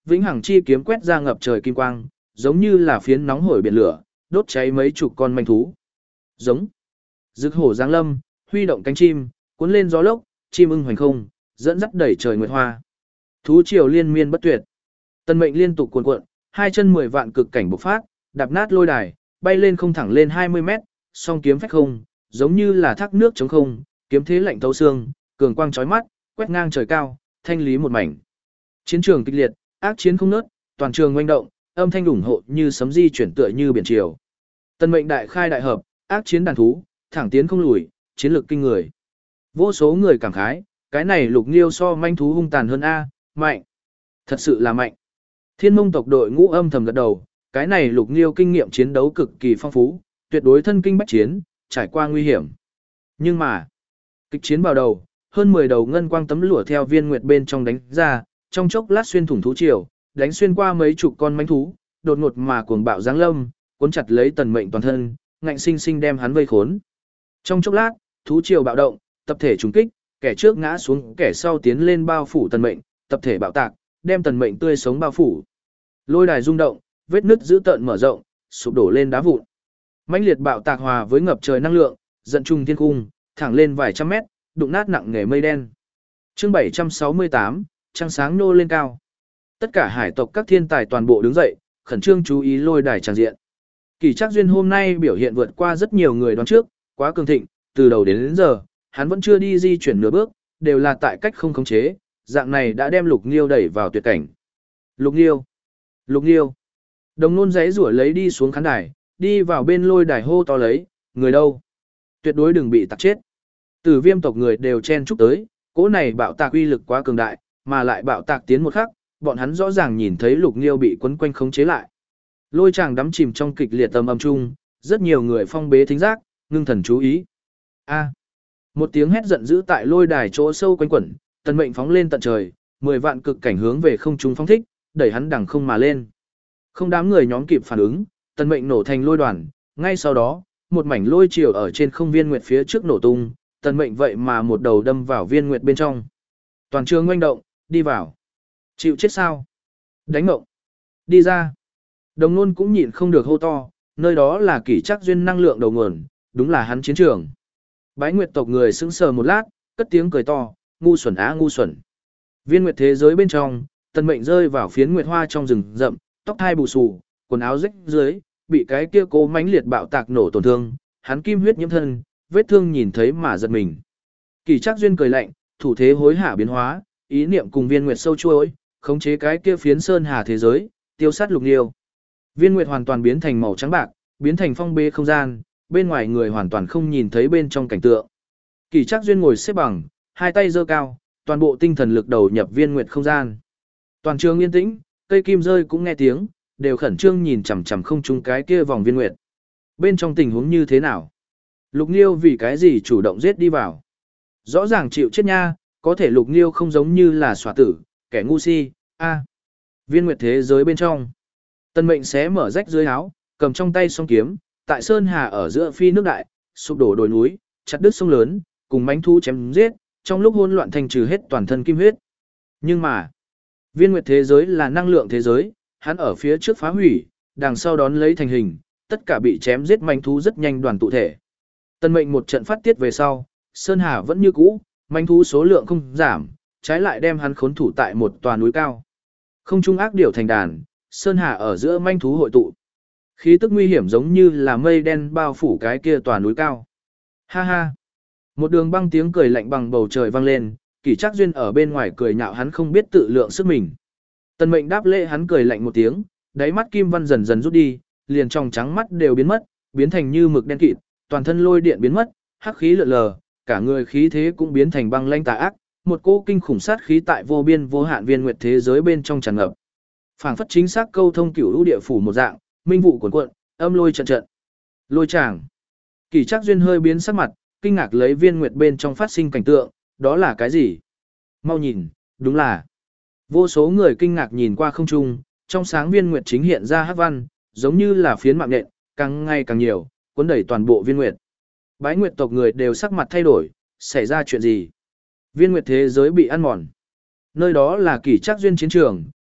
Vĩnh Hằng chi kiếm quét ra ngập trời kim quang, giống như là phiến nóng hổi biển lửa, đốt cháy mấy chục con manh thú. Giống. Rực hổ giáng lâm, huy động cánh chim, cuốn lên gió lốc, chim ưng hoành không, dẫn dắt đẩy trời nguyệt hoa. Thú triều liên miên bất tuyệt. Tần Mệnh liên tục cuồn cuộn, hai chân mười vạn cực cảnh bộc phát, đạp nát lôi đài, bay lên không thẳng lên hai mươi mét, song kiếm phách không, giống như là thác nước trống không, kiếm thế lạnh thấu xương, cường quang chói mắt, quét ngang trời cao, thanh lý một mảnh. Chiến trường kịch liệt, ác chiến không nớt, toàn trường oanh động, âm thanh ủng hộ như sấm di chuyển tựa như biển triều. Tần Mệnh đại khai đại hợp, ác chiến đàn thú, thẳng tiến không lùi, chiến lược kinh người. Vô số người cảm khái, cái này Lục Nghiêu so manh thú hung tàn hơn a, mạnh. Thật sự là mạnh. Thiên Mông tộc đội ngũ âm thầm gật đầu, cái này Lục Nghiêu kinh nghiệm chiến đấu cực kỳ phong phú, tuyệt đối thân kinh bách chiến, trải qua nguy hiểm. Nhưng mà, kịch chiến vào đầu, hơn mười đầu ngân quang tấm lụa theo viên nguyệt bên trong đánh ra, trong chốc lát xuyên thủng thú triều, đánh xuyên qua mấy chục con mãnh thú, đột ngột mà cuồng bạo giáng lâm, cuốn chặt lấy Tần Mệnh toàn thân, ngạnh sinh sinh đem hắn vây khốn. Trong chốc lát, thú triều bạo động, tập thể trùng kích, kẻ trước ngã xuống, kẻ sau tiến lên bao phủ Tần Mệnh, tập thể bạo tạc, đem Tần Mệnh tươi sống bao phủ. Lôi đài rung động, vết nứt dữ tợn mở rộng, sụp đổ lên đá vụn. Mãnh liệt bạo tạc hòa với ngập trời năng lượng, giận trùng thiên cung, thẳng lên vài trăm mét, đụng nát nặng nề mây đen. Chương bảy trăm sáu mươi tám, trăng sáng nô lên cao. Tất cả hải tộc các thiên tài toàn bộ đứng dậy, khẩn trương chú ý lôi đài tràng diện. Kỳ Trác Duyên hôm nay biểu hiện vượt qua rất nhiều người đoán trước, quá cường thịnh, từ đầu đến, đến giờ, hắn vẫn chưa đi di chuyển nửa bước, đều là tại cách không khống chế, dạng này đã đem Lục Nghiêu đẩy vào tuyệt cảnh. Lục Nghiêu, Lục Nghiêu. Đồng Nôn giấy rủa lấy đi xuống khán đài, đi vào bên lôi đài hô to lấy, người đâu? Tuyệt đối đừng bị tạc chết. Từ Viêm tộc người đều chen chúc tới, cỗ này bạo tạc uy lực quá cường đại, mà lại bạo tạc tiến một khắc, bọn hắn rõ ràng nhìn thấy Lục Nghiêu bị quấn quanh khống chế lại. Lôi chàng đắm chìm trong kịch liệt tầm âm trung, rất nhiều người phong bế thính giác, ngưng thần chú ý. A! Một tiếng hét giận dữ tại lôi đài chỗ sâu quanh quẩn, Tần Mệnh phóng lên tận trời, mười vạn cực cảnh hướng về không trung phóng thích, đẩy hắn đằng không mà lên. Không đám người nhóm kịp phản ứng, Tần Mệnh nổ thành lôi đoàn, ngay sau đó, một mảnh lôi chiều ở trên không viên nguyệt phía trước nổ tung, Tần Mệnh vậy mà một đầu đâm vào viên nguyệt bên trong. Toàn trường oanh động, đi vào. Chịu chết sao? Đánh ngộng. Đi ra. Đồng Nôn cũng nhịn không được hô to, nơi đó là Kỷ Trác Duyên năng lượng đầu nguồn, đúng là hắn chiến trường. Bái Nguyệt tộc người sững sờ một lát, cất tiếng cười to, ngu xuẩn á ngu xuẩn. Viên nguyệt thế giới bên trong, Tần Mệnh rơi vào phiến nguyệt hoa trong rừng rậm, tóc hai bù xù, quần áo rách dưới, bị cái kia cố mãnh liệt bạo tạc nổ tổn thương, hắn kim huyết nhiễm thân, vết thương nhìn thấy mà giật mình. Kỷ Trác Duyên cười lạnh, thủ thế hối hả biến hóa, ý niệm cùng viên nguyệt sâu chuỗi, khống chế cái kia phiến sơn hà thế giới, tiêu sát Lục Nghiêu. Viên nguyệt hoàn toàn biến thành màu trắng bạc, biến thành phong bế không gian, bên ngoài người hoàn toàn không nhìn thấy bên trong cảnh tượng. Kỷ Trác Duyên ngồi xếp bằng, hai tay giơ cao, toàn bộ tinh thần lực đầu nhập viên nguyệt không gian. Toàn trường yên tĩnh, cây kim rơi cũng nghe tiếng, đều khẩn trương nhìn chằm chằm không trung cái kia vòng viên nguyệt. Bên trong tình huống như thế nào? Lục Nghiêu vì cái gì chủ động giết đi vào? Rõ ràng chịu chết nha, có thể Lục Nghiêu không giống như là xòa tử, kẻ ngu si, a. Viên nguyệt thế giới bên trong. Tần Mệnh xé mở rách dưới áo, cầm trong tay song kiếm, tại sơn hà ở giữa phi nước đại, sụp đổ đồi núi, chặt đứt sông lớn, cùng mãnh thú chém giết, trong lúc hỗn loạn thành trừ hết toàn thân kim huyết. Nhưng mà, viên nguyệt thế giới là năng lượng thế giới, hắn ở phía trước phá hủy, đằng sau đón lấy thành hình, tất cả bị chém giết mãnh thú rất nhanh đoàn tụ thể. Tần Mệnh một trận phát tiết về sau, sơn hà vẫn như cũ, mãnh thú số lượng không giảm, trái lại đem hắn khốn thủ tại một tòa núi cao. Không trung ác điểu thành đàn, sơn hà ở giữa mãnh thú hội tụ. Khí tức nguy hiểm giống như là mây đen bao phủ cái kia tòa núi cao. Ha ha. Một đường băng tiếng cười lạnh bằng bầu trời vang lên, Kỷ Trác Duyên ở bên ngoài cười nhạo hắn không biết tự lượng sức mình. Tần Mệnh đáp lễ hắn cười lạnh một tiếng, đáy mắt kim văn dần dần rút đi, liền trong trắng mắt đều biến mất, biến thành như mực đen kịt, toàn thân lôi điện biến mất, hắc khí lượn lờ, cả người khí thế cũng biến thành băng lãnh tà ác, một cỗ kinh khủng sát khí tại vô biên vô hạn viên nguyệt thế giới bên trong tràn ngập. Phảng phất chính xác câu thông cửu lũ địa phủ một dạng, minh vụ cuồn cuộn, âm lôi trận trận. Lôi tràng. Kỷ Trác Duyên hơi biến sắc mặt, kinh ngạc lấy viên nguyệt bên trong phát sinh cảnh tượng, đó là cái gì? Mau nhìn, đúng là. Vô số người kinh ngạc nhìn qua không trung, trong sáng viên nguyệt chính hiện ra hắc văn, giống như là phiến mạng nhện, càng ngày càng nhiều, cuốn đẩy toàn bộ viên nguyệt. Bái Nguyệt tộc người đều sắc mặt thay đổi, xảy ra chuyện gì? Viên nguyệt thế giới bị ăn mòn. Nơi đó là Kỷ Trác Duyên chiến trường,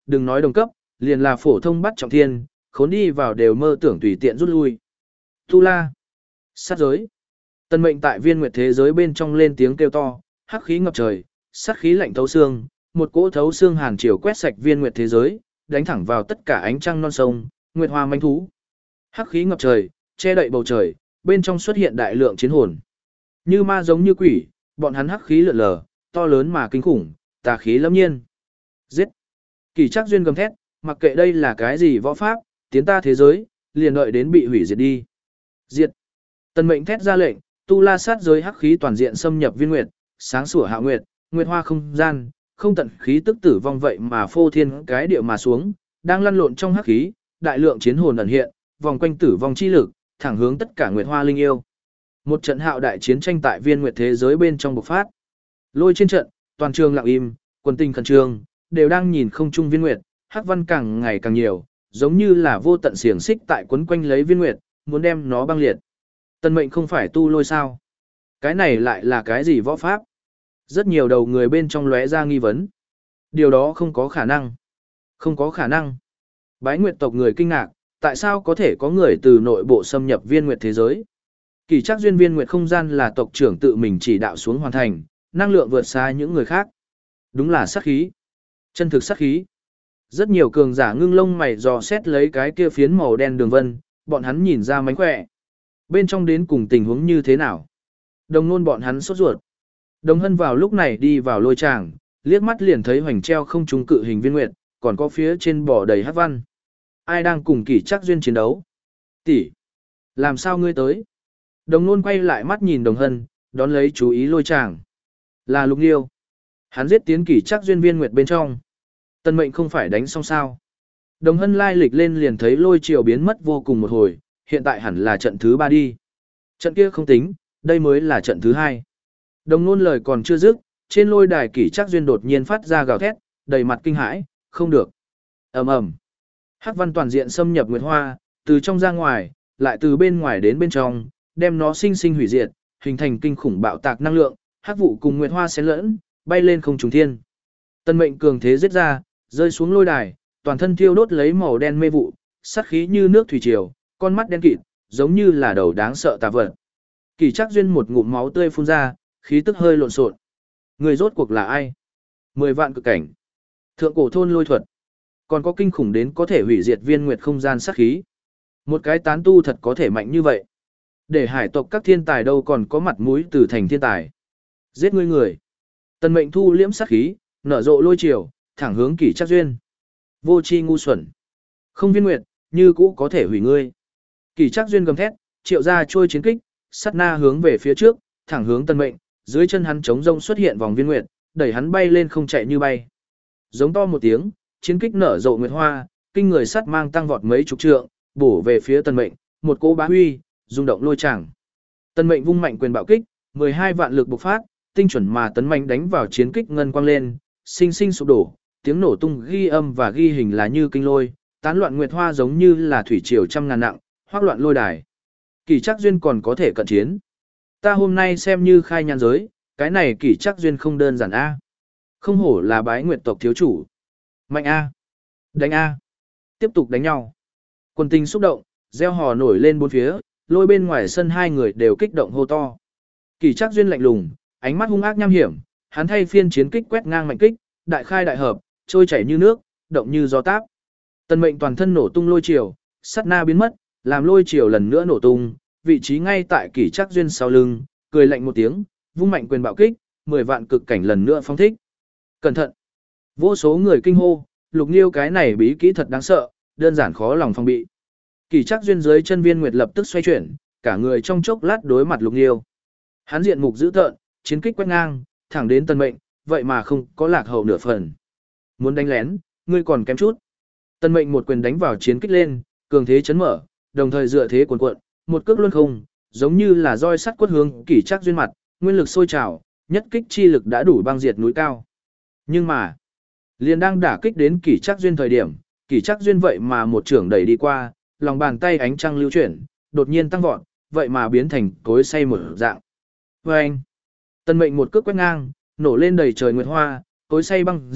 đừng nói đồng cấp, liền là phổ thông bắt trọng thiên, khốn đi vào đều mơ tưởng tùy tiện rút lui. Tu La, sát giới. Tần Mệnh tại viên nguyệt thế giới bên trong lên tiếng kêu to, hắc khí ngập trời, sát khí lạnh thấu xương, một cỗ thấu xương hàn chiều quét sạch viên nguyệt thế giới, đánh thẳng vào tất cả ánh trăng non sông, nguyệt hoa manh thú. Hắc khí ngập trời, che đậy bầu trời, bên trong xuất hiện đại lượng chiến hồn. Như ma giống như quỷ, bọn hắn hắc khí lượn lờ, to lớn mà kinh khủng, tà khí lâm nhiên. Giết! Kỳ Trác Duyên gầm thét, mặc kệ đây là cái gì võ pháp, tiến ta thế giới, liền đợi đến bị hủy diệt đi. Diệt! Tần Mệnh thét ra lệnh, tu la sát giới hắc khí toàn diện xâm nhập viên nguyệt, sáng sủa hạ nguyệt, nguyệt hoa không gian, không tận khí tức tử vong vậy mà phô thiên cái địa mà xuống, đang lăn lộn trong hắc khí, đại lượng chiến hồn ẩn hiện, vòng quanh tử vong chi lực, thẳng hướng tất cả nguyệt hoa linh yêu. Một trận hạo đại chiến tranh tại viên nguyệt thế giới bên trong bộc phát. Lôi trên trận, toàn trường lặng im, quần tình khẩn trương, đều đang nhìn không trung viên nguyệt, hắc văn càng ngày càng nhiều, giống như là vô tận xiềng xích tại quấn quanh lấy viên nguyệt, muốn đem nó băng liệt. Tần Mệnh không phải tu lôi sao? Cái này lại là cái gì võ pháp? Rất nhiều đầu người bên trong lóe ra nghi vấn. Điều đó không có khả năng. Không có khả năng. Bái Nguyệt tộc người kinh ngạc, tại sao có thể có người từ nội bộ xâm nhập viên nguyệt thế giới? Kỳ Trác Duyên viên nguyệt không gian là tộc trưởng tự mình chỉ đạo xuống hoàn thành, năng lượng vượt xa những người khác. Đúng là sát khí. Chân thực sát khí. Rất nhiều cường giả ngưng lông mày dò xét lấy cái kia phiến màu đen đường vân, bọn hắn nhìn ra mánh khỏe. Bên trong đến cùng tình huống như thế nào? Đồng nôn bọn hắn sốt ruột. Đồng Hân vào lúc này đi vào lôi tràng, liếc mắt liền thấy hoành treo không trung cự hình viên nguyệt, còn có phía trên bò đầy hắc văn. Ai đang cùng Kỳ Trác Duyên chiến đấu? Tỷ, làm sao ngươi tới? Đồng nôn quay lại mắt nhìn Đồng Hân, đón lấy chú ý lôi tràng. Là Lục Liêu. Hắn giết tiến Kỳ Trác Duyên viên nguyệt bên trong. Tần Mệnh không phải đánh xong sao? Đồng Hân lai lịch lên liền thấy lôi triều biến mất vô cùng một hồi, hiện tại hẳn là trận thứ ba đi. Trận kia không tính, đây mới là trận thứ hai. Đồng nôn lời còn chưa dứt, trên lôi đài Kỳ Trác Duyên đột nhiên phát ra gào thét, đầy mặt kinh hãi, không được. Ầm ầm. Hắc văn toàn diện xâm nhập nguyệt hoa, từ trong ra ngoài, lại từ bên ngoài đến bên trong, đem nó sinh sinh hủy diệt, hình thành kinh khủng bạo tạc năng lượng, hắc vụ cùng nguyệt hoa xen lẫn, bay lên không trùng thiên. Tần Mệnh cường thế giết ra, rơi xuống lôi đài, toàn thân thiêu đốt lấy màu đen mê vụ, sát khí như nước thủy triều, con mắt đen kịt, giống như là đầu đáng sợ tà vật. Kỳ Trác Duyên một ngụm máu tươi phun ra, khí tức hơi lộn xộn. Người rốt cuộc là ai? Mười vạn cực cảnh. Thượng cổ thôn lôi thuật. Còn có kinh khủng đến có thể hủy diệt viên nguyệt không gian sát khí. Một cái tán tu thật có thể mạnh như vậy. Để hải tộc các thiên tài đâu còn có mặt mũi từ thành thiên tài. Giết ngươi người. Tần Mệnh thu liễm sát khí, nở rộ lôi chiều, thẳng hướng Kỳ Trác Duyên. Vô tri ngu xuẩn. Không viên nguyệt, như cũ có thể hủy ngươi. Kỳ Trác Duyên gầm thét, triệu ra trôi chiến kích, sát na hướng về phía trước, thẳng hướng Tần Mệnh, dưới chân hắn trống rông xuất hiện vòng viên nguyệt, đẩy hắn bay lên không chạy như bay. Giống to một tiếng, chiến kích nở rộ nguyệt hoa, kinh người sắt mang tăng vọt mấy chục trượng, bổ về phía Tần Mệnh, một cỗ bá huy, rung động lôi tràng. Tần Mệnh vung mạnh quyền bạo kích, mười hai vạn lực bộc phát, tinh chuẩn mà tấn mạnh đánh vào chiến kích ngân quang lên, sinh sinh sụp đổ, tiếng nổ tung ghi âm và ghi hình là như kinh lôi, tán loạn nguyệt hoa giống như là thủy triều trăm ngàn nặng, hoắc loạn lôi đài. Kỳ Trác Duyên còn có thể cận chiến. Ta hôm nay xem như khai nhan giới, cái này Kỳ Trác Duyên không đơn giản a. Không hổ là Bái Nguyệt tộc thiếu chủ. Mạnh a. Đánh a. Tiếp tục đánh nhau. Quân tình xúc động, reo hò nổi lên bốn phía, lôi bên ngoài sân hai người đều kích động hô to. Kỳ Trác Duyên lạnh lùng, ánh mắt hung ác nham hiểm, hắn thay phiên chiến kích quét ngang mạnh kích, đại khai đại hợp, trôi chảy như nước, động như gió táp. Tần Mệnh toàn thân nổ tung lôi triều, sát na biến mất, làm lôi triều lần nữa nổ tung, vị trí ngay tại Kỳ Trác Duyên sau lưng, cười lạnh một tiếng, vung mạnh quyền bạo kích, mười vạn cực cảnh lần nữa phóng thích. Cẩn thận! Vô số người kinh hô, Lục Nghiêu cái này bí kỹ thật đáng sợ, đơn giản khó lòng phòng bị. Kỳ Trác Duyên dưới chân viên nguyệt lập tức xoay chuyển, cả người trong chốc lát đối mặt Lục Nghiêu. Hắn diện mục dữ tợn, chiến kích quét ngang, thẳng đến Tần Mệnh, vậy mà không có lạc hậu nửa phần. Muốn đánh lén, ngươi còn kém chút. Tần Mệnh một quyền đánh vào chiến kích lên, cường thế chấn mở, đồng thời dựa thế cuồn cuộn, một cước luân không, giống như là roi sắt quất hướng Kỳ Trác Duyên mặt, nguyên lực sôi trào, nhất kích chi lực đã đủ băng diệt núi cao. Nhưng mà, liền đang đả kích đến Kỳ Trác Duyên thời điểm, Kỳ Trác Duyên vậy mà một trưởng đẩy đi qua, lòng bàn tay ánh trăng lưu chuyển, đột nhiên tăng vọt, vậy mà biến thành cối xay mở dạng. Và anh, Tần Mệnh một cước quét ngang, nổ lên đầy trời nguyệt hoa, cối xay băng diệt,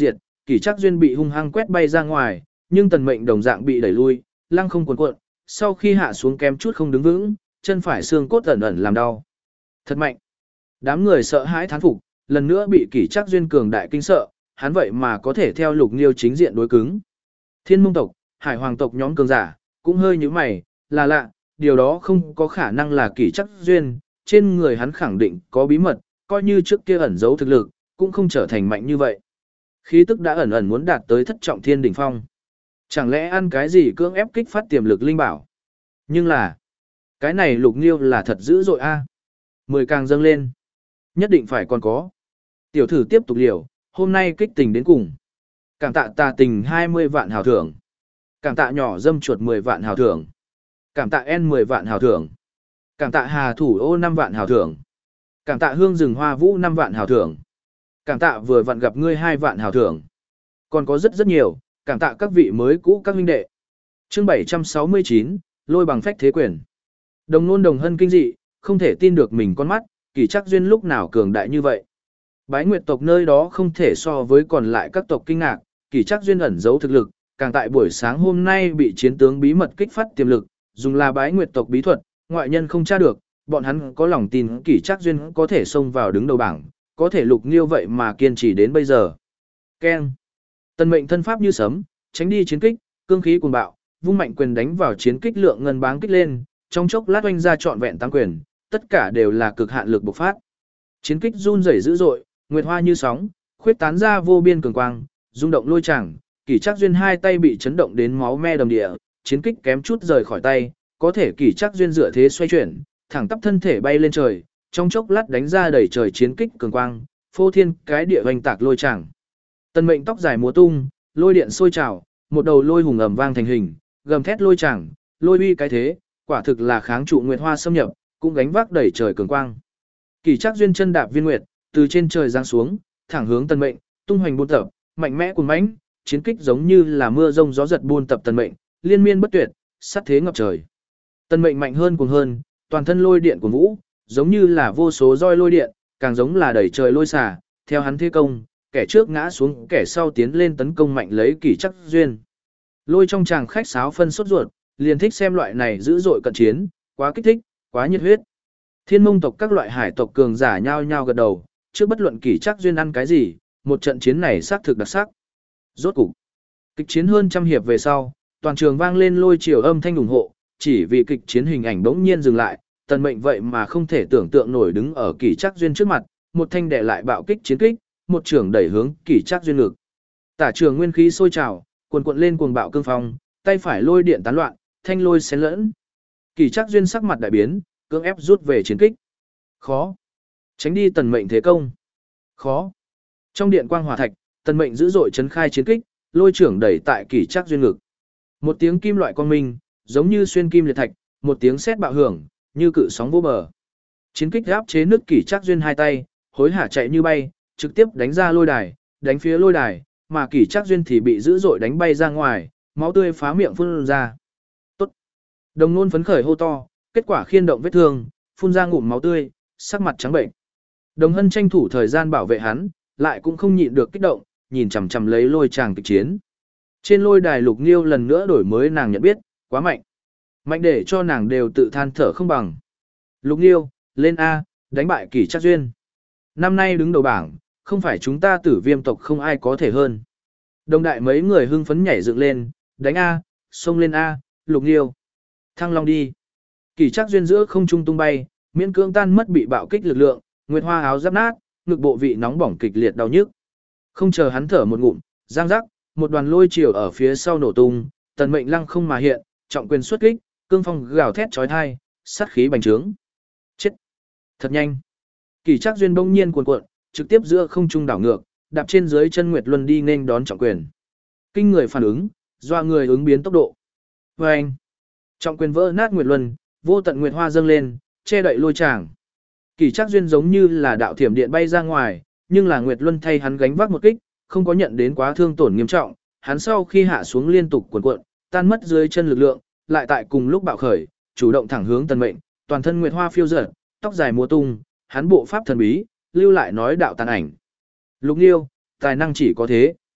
Kỷ Trác Duyên bị hung hăng quét bay ra ngoài, nhưng Tần Mệnh đồng dạng bị đẩy lui, lăng không cuồn cuộn, sau khi hạ xuống kém chút không đứng vững, chân phải xương cốt ẩn ẩn làm đau. Thật mạnh. Đám người sợ hãi thán phục, lần nữa bị Kỷ Trác Duyên cường đại kinh sợ, hắn vậy mà có thể theo Lục Nghiêu chính diện đối cứng. Thiên Mông tộc, Hải Hoàng tộc nhóm cường giả, cũng hơi nhíu mày, là lạ, điều đó không có khả năng là Kỷ Trác Duyên, trên người hắn khẳng định có bí mật, coi như trước kia ẩn giấu thực lực, cũng không trở thành mạnh như vậy. Khí tức đã ẩn ẩn muốn đạt tới thất trọng thiên đỉnh phong. Chẳng lẽ ăn cái gì cưỡng ép kích phát tiềm lực linh bảo? Nhưng là, cái này Lục Nghiêu là thật dữ dội a. Mười càng dâng lên, nhất định phải còn có. Tiểu thử tiếp tục liều, hôm nay kích tình đến cùng. Cảm tạ tà tình hai mươi vạn hào thưởng. Cảm tạ nhỏ dâm chuột mười vạn hào thưởng. Cảm tạ N mười vạn hào thưởng. Cảm tạ Hà Thủ Ô năm vạn hào thưởng. Cảm tạ Hương Rừng Hoa Vũ năm vạn hào thưởng. Cảm tạ vừa vặn gặp ngươi hai vạn hào thưởng. Còn có rất rất nhiều, cảm tạ các vị mới cũ các huynh đệ. Chương bảy trăm sáu mươi chín, lôi bằng phách thế quyền. Đồng Nôn Đồng Hân kinh dị, không thể tin được mình con mắt, Kỷ Trác Duyên lúc nào cường đại như vậy. Bái Nguyệt tộc nơi đó không thể so với còn lại các tộc kinh ngạc, Kỷ Trác Duyên ẩn giấu thực lực, càng tại buổi sáng hôm nay bị chiến tướng bí mật kích phát tiềm lực, dùng là Bái Nguyệt tộc bí thuật, ngoại nhân không tra được, bọn hắn có lòng tin Kỷ Trác Duyên có thể xông vào đứng đầu bảng, có thể Lục Nghiêu vậy mà kiên trì đến bây giờ. Keng. Tần Mệnh thân pháp như sấm, tránh đi chiến kích, cương khí cuồng bạo, vung mạnh quyền đánh vào chiến kích lượng ngân báng kích lên, trong chốc lát oanh ra trọn vẹn tám quyền, tất cả đều là cực hạn lực bộc phát. Chiến kích run rẩy dữ dội, nguyệt hoa như sóng, khuyết tán ra vô biên cường quang, rung động lôi chẳng, Kỷ Trác Duyên hai tay bị chấn động đến máu me đầm địa, chiến kích kém chút rời khỏi tay, có thể Kỷ Trác Duyên dựa thế xoay chuyển, thẳng tắp thân thể bay lên trời, trong chốc lát đánh ra đẩy trời chiến kích cường quang, phô thiên cái địa hoành tạc lôi chẳng. Tần Mệnh tóc dài múa tung, lôi điện sôi trào, một đầu lôi hùng ầm vang thành hình, gầm thét lôi chẳng, lôi uy cái thế, quả thực là kháng trụ nguyệt hoa xâm nhập, cũng gánh vác đẩy trời cường quang. Kỷ Trác Duyên chân đạp viên nguyệt, từ trên trời giáng xuống, thẳng hướng Tần Mệnh, tung hoành buôn tập, mạnh mẽ cuồng mãnh, chiến kích giống như là mưa rông gió giật buôn tập Tần Mệnh, liên miên bất tuyệt, sát thế ngập trời. Tần Mệnh mạnh hơn cuồng hơn, toàn thân lôi điện cuồng vũ, giống như là vô số roi lôi điện, càng giống là đẩy trời lôi xả, theo hắn thế công, kẻ trước ngã xuống, kẻ sau tiến lên tấn công mạnh lấy Kỷ Trác Duyên. Lôi trong chàng khách sáo phân sốt ruột, liền thích xem loại này dữ dội cận chiến, quá kích thích, quá nhiệt huyết. Thiên Mông tộc các loại hải tộc cường giả nhao nhao gật đầu, trước bất luận Kỷ Trác Duyên ăn cái gì, một trận chiến này xác thực đặc sắc. Rốt cục, kịch chiến hơn trăm hiệp về sau, toàn trường vang lên lôi triều âm thanh ủng hộ, chỉ vì kịch chiến hình ảnh bỗng nhiên dừng lại, Tần Mệnh vậy mà không thể tưởng tượng nổi đứng ở Kỷ Trác Duyên trước mặt, một thanh đệ lại bạo kích chiến kích, một trường đẩy hướng Kỷ Trác Duyên ngực. Tả trường nguyên khí sôi trào, cuồn cuộn lên cuồng bạo cương phong, tay phải lôi điện tán loạn, thanh lôi xen lẫn. Kỷ Trác Duyên sắc mặt đại biến, cưỡng ép rút về chiến kích. Khó. Tránh đi Tần Mệnh thế công. Khó. Trong điện quang hỏa thạch, Tần Mệnh dữ dội chấn khai chiến kích, lôi trưởng đẩy tại Kỷ Trác Duyên ngực. Một tiếng kim loại quang minh, giống như xuyên kim liệt thạch, một tiếng sét bạo hưởng, như cự sóng vô bờ. Chiến kích áp chế nước Kỷ Trác Duyên hai tay, hối hả chạy như bay, trực tiếp đánh ra lôi đài, đánh phía lôi đài, mà Kỷ Trác Duyên thì bị dữ dội đánh bay ra ngoài, máu tươi phá miệng phun ra. Tốt. Đồng Nôn phấn khởi hô to, kết quả khiên động vết thương, phun ra ngụm máu tươi, sắc mặt trắng bệnh. Đồng Hân tranh thủ thời gian bảo vệ hắn, lại cũng không nhịn được kích động, nhìn chằm chằm lấy lôi chàng kịch chiến. Trên lôi đài Lục Nghiêu lần nữa đổi mới nàng nhận biết, quá mạnh. Mạnh để cho nàng đều tự than thở không bằng. Lục Nghiêu, lên A, đánh bại Kỷ Trác Duyên. Năm nay đứng đầu bảng, không phải chúng ta Tử Viêm tộc không ai có thể hơn. Đồng đại mấy người hưng phấn nhảy dựng lên, đánh A, xông lên A, Lục Nghiêu. Thăng long đi. Kỷ Trác Duyên giữa không trung tung bay, miễn cưỡng tan mất bị bạo kích lực lượng, nguyệt hoa áo giáp nát, ngực bộ vị nóng bỏng kịch liệt đau nhức. Không chờ hắn thở một ngụm, giang giác, một đoàn lôi chiều ở phía sau nổ tung, Tần Mệnh lăng không mà hiện, trọng quyền xuất kích, cương phong gào thét chói tai, sát khí bành trướng. Chết. Thật nhanh. Kỷ Trác Duyên bỗng nhiên cuồn cuộn, trực tiếp giữa không trung đảo ngược, đạp trên dưới chân Nguyệt Luân đi nên đón trọng quyền. Kinh người phản ứng, doa người ứng biến tốc độ. Oeng. Trọng quyền vỡ nát Nguyệt Luân, vô tận nguyệt hoa dâng lên, che đậy lôi tràng. Kỷ Trác Duyên giống như là đạo thiểm điện bay ra ngoài, nhưng là Nguyệt Luân thay hắn gánh vác một kích, không có nhận đến quá thương tổn nghiêm trọng, hắn sau khi hạ xuống liên tục cuộn cuộn, tan mất dưới chân lực lượng, lại tại cùng lúc bạo khởi, chủ động thẳng hướng Tần Mệnh, toàn thân nguyệt hoa phiêu dật, tóc dài múa tung, hắn bộ pháp thần bí, lưu lại nói đạo tàn ảnh. Lục Nghiêu, tài năng chỉ có thế.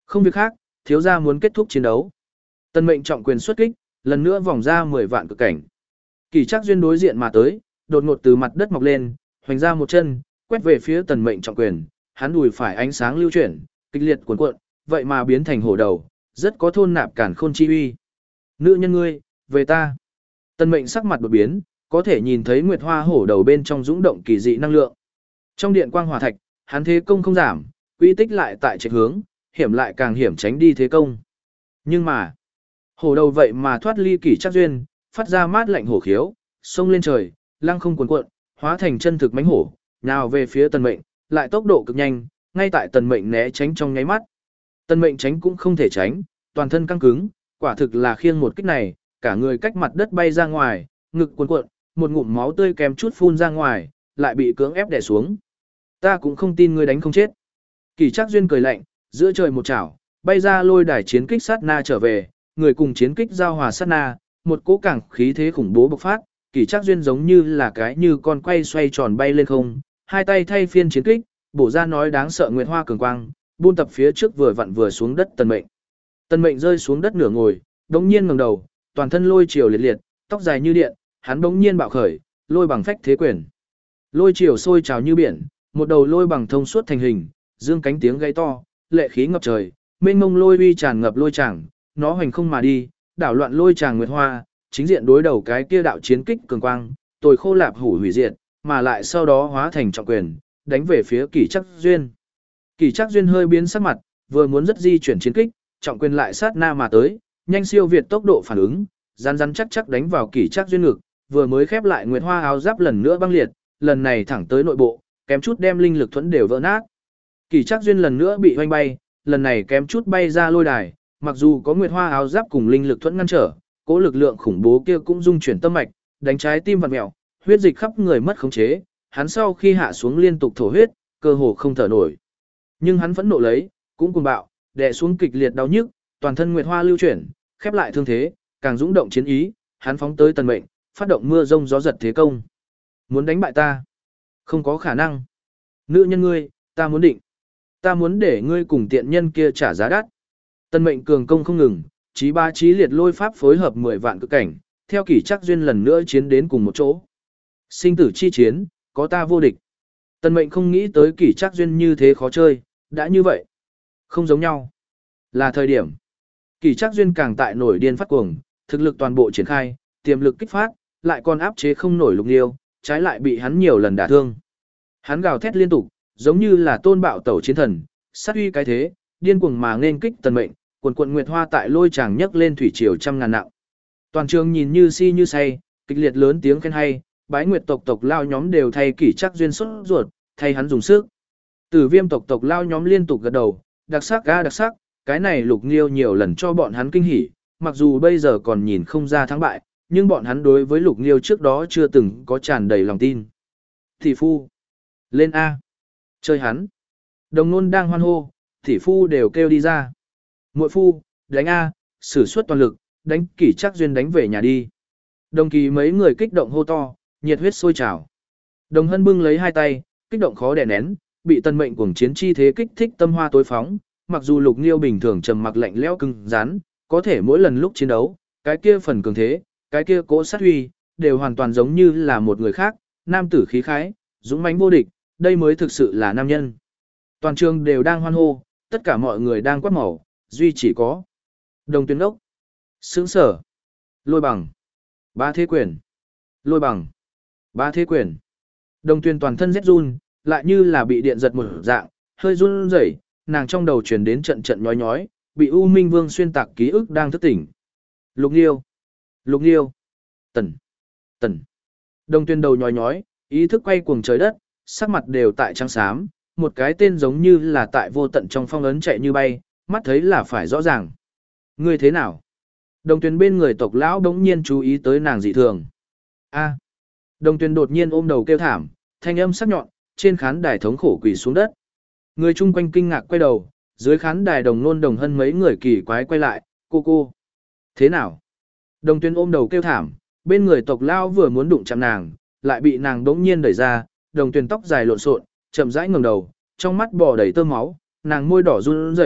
Không việc khác, thiếu gia muốn kết thúc chiến đấu. Tần Mệnh trọng quyền xuất kích, lần nữa vòng ra mười vạn cực cảnh. Kỳ Trác Duyên đối diện mà tới, đột ngột từ mặt đất mọc lên, hoành ra một chân, quét về phía Tần Mệnh trọng quyền, hắn đùi phải ánh sáng lưu chuyển, kịch liệt cuồn cuộn, vậy mà biến thành hổ đầu, rất có thôn nạp cản khôn chi uy. Nữ nhân ngươi, về ta. Tần Mệnh sắc mặt đột biến, có thể nhìn thấy nguyệt hoa hổ đầu bên trong dũng động kỳ dị năng lượng. Trong điện quang hỏa thạch, hắn thế công không giảm, quỹ tích lại tại chạy hướng, hiểm lại càng hiểm tránh đi thế công. Nhưng mà, hổ đầu vậy mà thoát ly Kỷ Trác Duyên, phát ra mát lạnh hổ khiếu, xông lên trời, lăng không cuồn cuộn, hóa thành chân thực mãnh hổ, nào về phía Tần Mệnh, lại tốc độ cực nhanh, ngay tại Tần Mệnh né tránh trong nháy mắt. Tần Mệnh tránh cũng không thể tránh, toàn thân căng cứng, quả thực là khiêng một kích này, cả người cách mặt đất bay ra ngoài, ngực cuồn cuộn, một ngụm máu tươi kèm chút phun ra ngoài, lại bị cưỡng ép đè xuống. Ta cũng không tin ngươi đánh không chết. Kỷ Trác Duyên cười lạnh, giữa trời một chảo, bay ra lôi đài chiến kích sát na trở về, người cùng chiến kích giao hòa sát na, một cỗ cảng khí thế khủng bố bộc phát, Kỷ Trác Duyên giống như là cái như con quay xoay tròn bay lên không, hai tay thay phiên chiến kích, bổ ra nói đáng sợ nguyệt hoa cường quang, buôn tập phía trước vừa vặn vừa xuống đất Tần Mệnh. Tần Mệnh rơi xuống đất nửa ngồi, đống nhiên ngẩng đầu, toàn thân lôi chiều liệt liệt, tóc dài như điện, hắn bỗng nhiên bạo khởi, lôi bằng phách thế quyền. Lôi chiều sôi trào như biển, một đầu lôi bằng thông suốt thành hình, dương cánh tiếng gây to, lệ khí ngập trời, mênh mông lôi uy tràn ngập lôi tràng, nó hoành không mà đi, đảo loạn lôi tràng nguyệt hoa, chính diện đối đầu cái kia đạo chiến kích cường quang, tồi khô lạp hủ hủy diệt, mà lại sau đó hóa thành trọng quyền, đánh về phía Kỷ Trác Duyên. Kỷ Trác Duyên hơi biến sắc mặt, vừa muốn rất di chuyển chiến kích, trọng quyền lại sát na mà tới, nhanh siêu việt tốc độ phản ứng, rắn rắn chắc chắc đánh vào Kỷ Trác Duyên ngực, vừa mới khép lại nguyệt hoa áo giáp lần nữa băng liệt, lần này thẳng tới nội bộ, kém chút đem linh lực thuẫn đều vỡ nát. Kỷ Trác Duyên lần nữa bị hoanh bay, lần này kém chút bay ra lôi đài, mặc dù có nguyệt hoa áo giáp cùng linh lực thuẫn ngăn trở, cỗ lực lượng khủng bố kia cũng dung chuyển tâm mạch, đánh trái tim vặn mèo, huyết dịch khắp người mất khống chế, hắn sau khi hạ xuống liên tục thổ huyết, cơ hồ không thở nổi. Nhưng hắn vẫn nộ lấy, cũng cuồng bạo, đè xuống kịch liệt đau nhức, toàn thân nguyệt hoa lưu chuyển, khép lại thương thế, càng dũng động chiến ý, hắn phóng tới Tần Mệnh, phát động mưa rông gió giật thế công. Muốn đánh bại ta? Không có khả năng. Nữ nhân ngươi, ta muốn định. Ta muốn để ngươi cùng tiện nhân kia trả giá đắt. Tần Mệnh cường công không ngừng, chí ba chí liệt lôi pháp phối hợp mười vạn cực cảnh, theo Kỷ Trác Duyên lần nữa chiến đến cùng một chỗ. Sinh tử chi chiến, có ta vô địch. Tần Mệnh không nghĩ tới Kỷ Trác Duyên như thế khó chơi, đã như vậy. Không giống nhau. Là thời điểm. Kỷ Trác Duyên càng tại nổi điên phát cuồng, thực lực toàn bộ triển khai, tiềm lực kích phát, lại còn áp chế không nổi Lục Liêu, trái lại bị hắn nhiều lần đả thương. Hắn gào thét liên tục, giống như là tôn bạo tẩu chiến thần, sát uy cái thế, điên cuồng mà nên kích Tần Mệnh, quần quần nguyệt hoa tại lôi tràng nhấc lên thủy triều trăm ngàn nặng. Toàn trường nhìn như si như say, kịch liệt lớn tiếng khen hay, bái nguyệt tộc tộc lao nhóm đều thay Kỷ Trác Duyên sốt ruột, thay hắn dùng sức. Tử Viêm tộc tộc lao nhóm liên tục gật đầu, đặc sắc ga đặc sắc, cái này Lục Nghiêu nhiều lần cho bọn hắn kinh hỉ, mặc dù bây giờ còn nhìn không ra thắng bại, nhưng bọn hắn đối với Lục Nghiêu trước đó chưa từng có tràn đầy lòng tin. Thị phu, lên A, chơi hắn. Đồng nôn đang hoan hô, thị phu đều kêu đi ra. Muội phu, đánh A, sử xuất toàn lực, đánh Kỷ Trác Duyên đánh về nhà đi. Đồng kỳ mấy người kích động hô to, nhiệt huyết sôi trào. Đồng Hân bưng lấy hai tay, kích động khó đè nén, bị Tần Mệnh cuồng chiến chi thế kích thích tâm hoa tối phóng, mặc dù Lục Nghiêu bình thường trầm mặc lạnh lẽo cứng rắn, có thể mỗi lần lúc chiến đấu, cái kia phần cường thế, cái kia cỗ sát huy, đều hoàn toàn giống như là một người khác, nam tử khí khái, dũng mãnh vô địch, đây mới thực sự là nam nhân. Toàn trường đều đang hoan hô, tất cả mọi người đang quát màu, duy chỉ có Đồng Tuyên ốc, sướng sở, lôi bằng, ba thế quyền, lôi bằng, ba thế quyền. Đồng Tuyên toàn thân rét run, lại như là bị điện giật một dạng, hơi run rẩy, nàng trong đầu truyền đến trận trận nhói nhói, bị U Minh Vương xuyên tạc ký ức đang thức tỉnh. Lục Nghiêu, Lục Nghiêu, Tần, Tần. Đồng Tuyên đầu nhói nhói, ý thức quay cuồng trời đất, sắc mặt đều tại trắng xám, một cái tên giống như là tại vô tận trong phong ấn chạy như bay, mắt thấy là phải rõ ràng. Ngươi thế nào? Đồng Tuyên bên người tộc lão đống nhiên chú ý tới nàng dị thường. A. Đồng Tuyên đột nhiên ôm đầu kêu thảm, thanh âm sắc nhọn, trên khán đài thống khổ quỳ xuống đất. Người chung quanh kinh ngạc quay đầu, dưới khán đài Đồng Nôn Đồng Hân mấy người kỳ quái quay lại, cô cô. Thế nào? Đồng Tuyên ôm đầu kêu thảm, bên người tộc lão vừa muốn đụng chạm nàng, lại bị nàng đống nhiên đẩy ra, Đồng Tuyên tóc dài lộn xộn, chậm rãi ngẩng đầu, trong mắt bò đầy tơ máu, nàng môi đỏ run rẩy,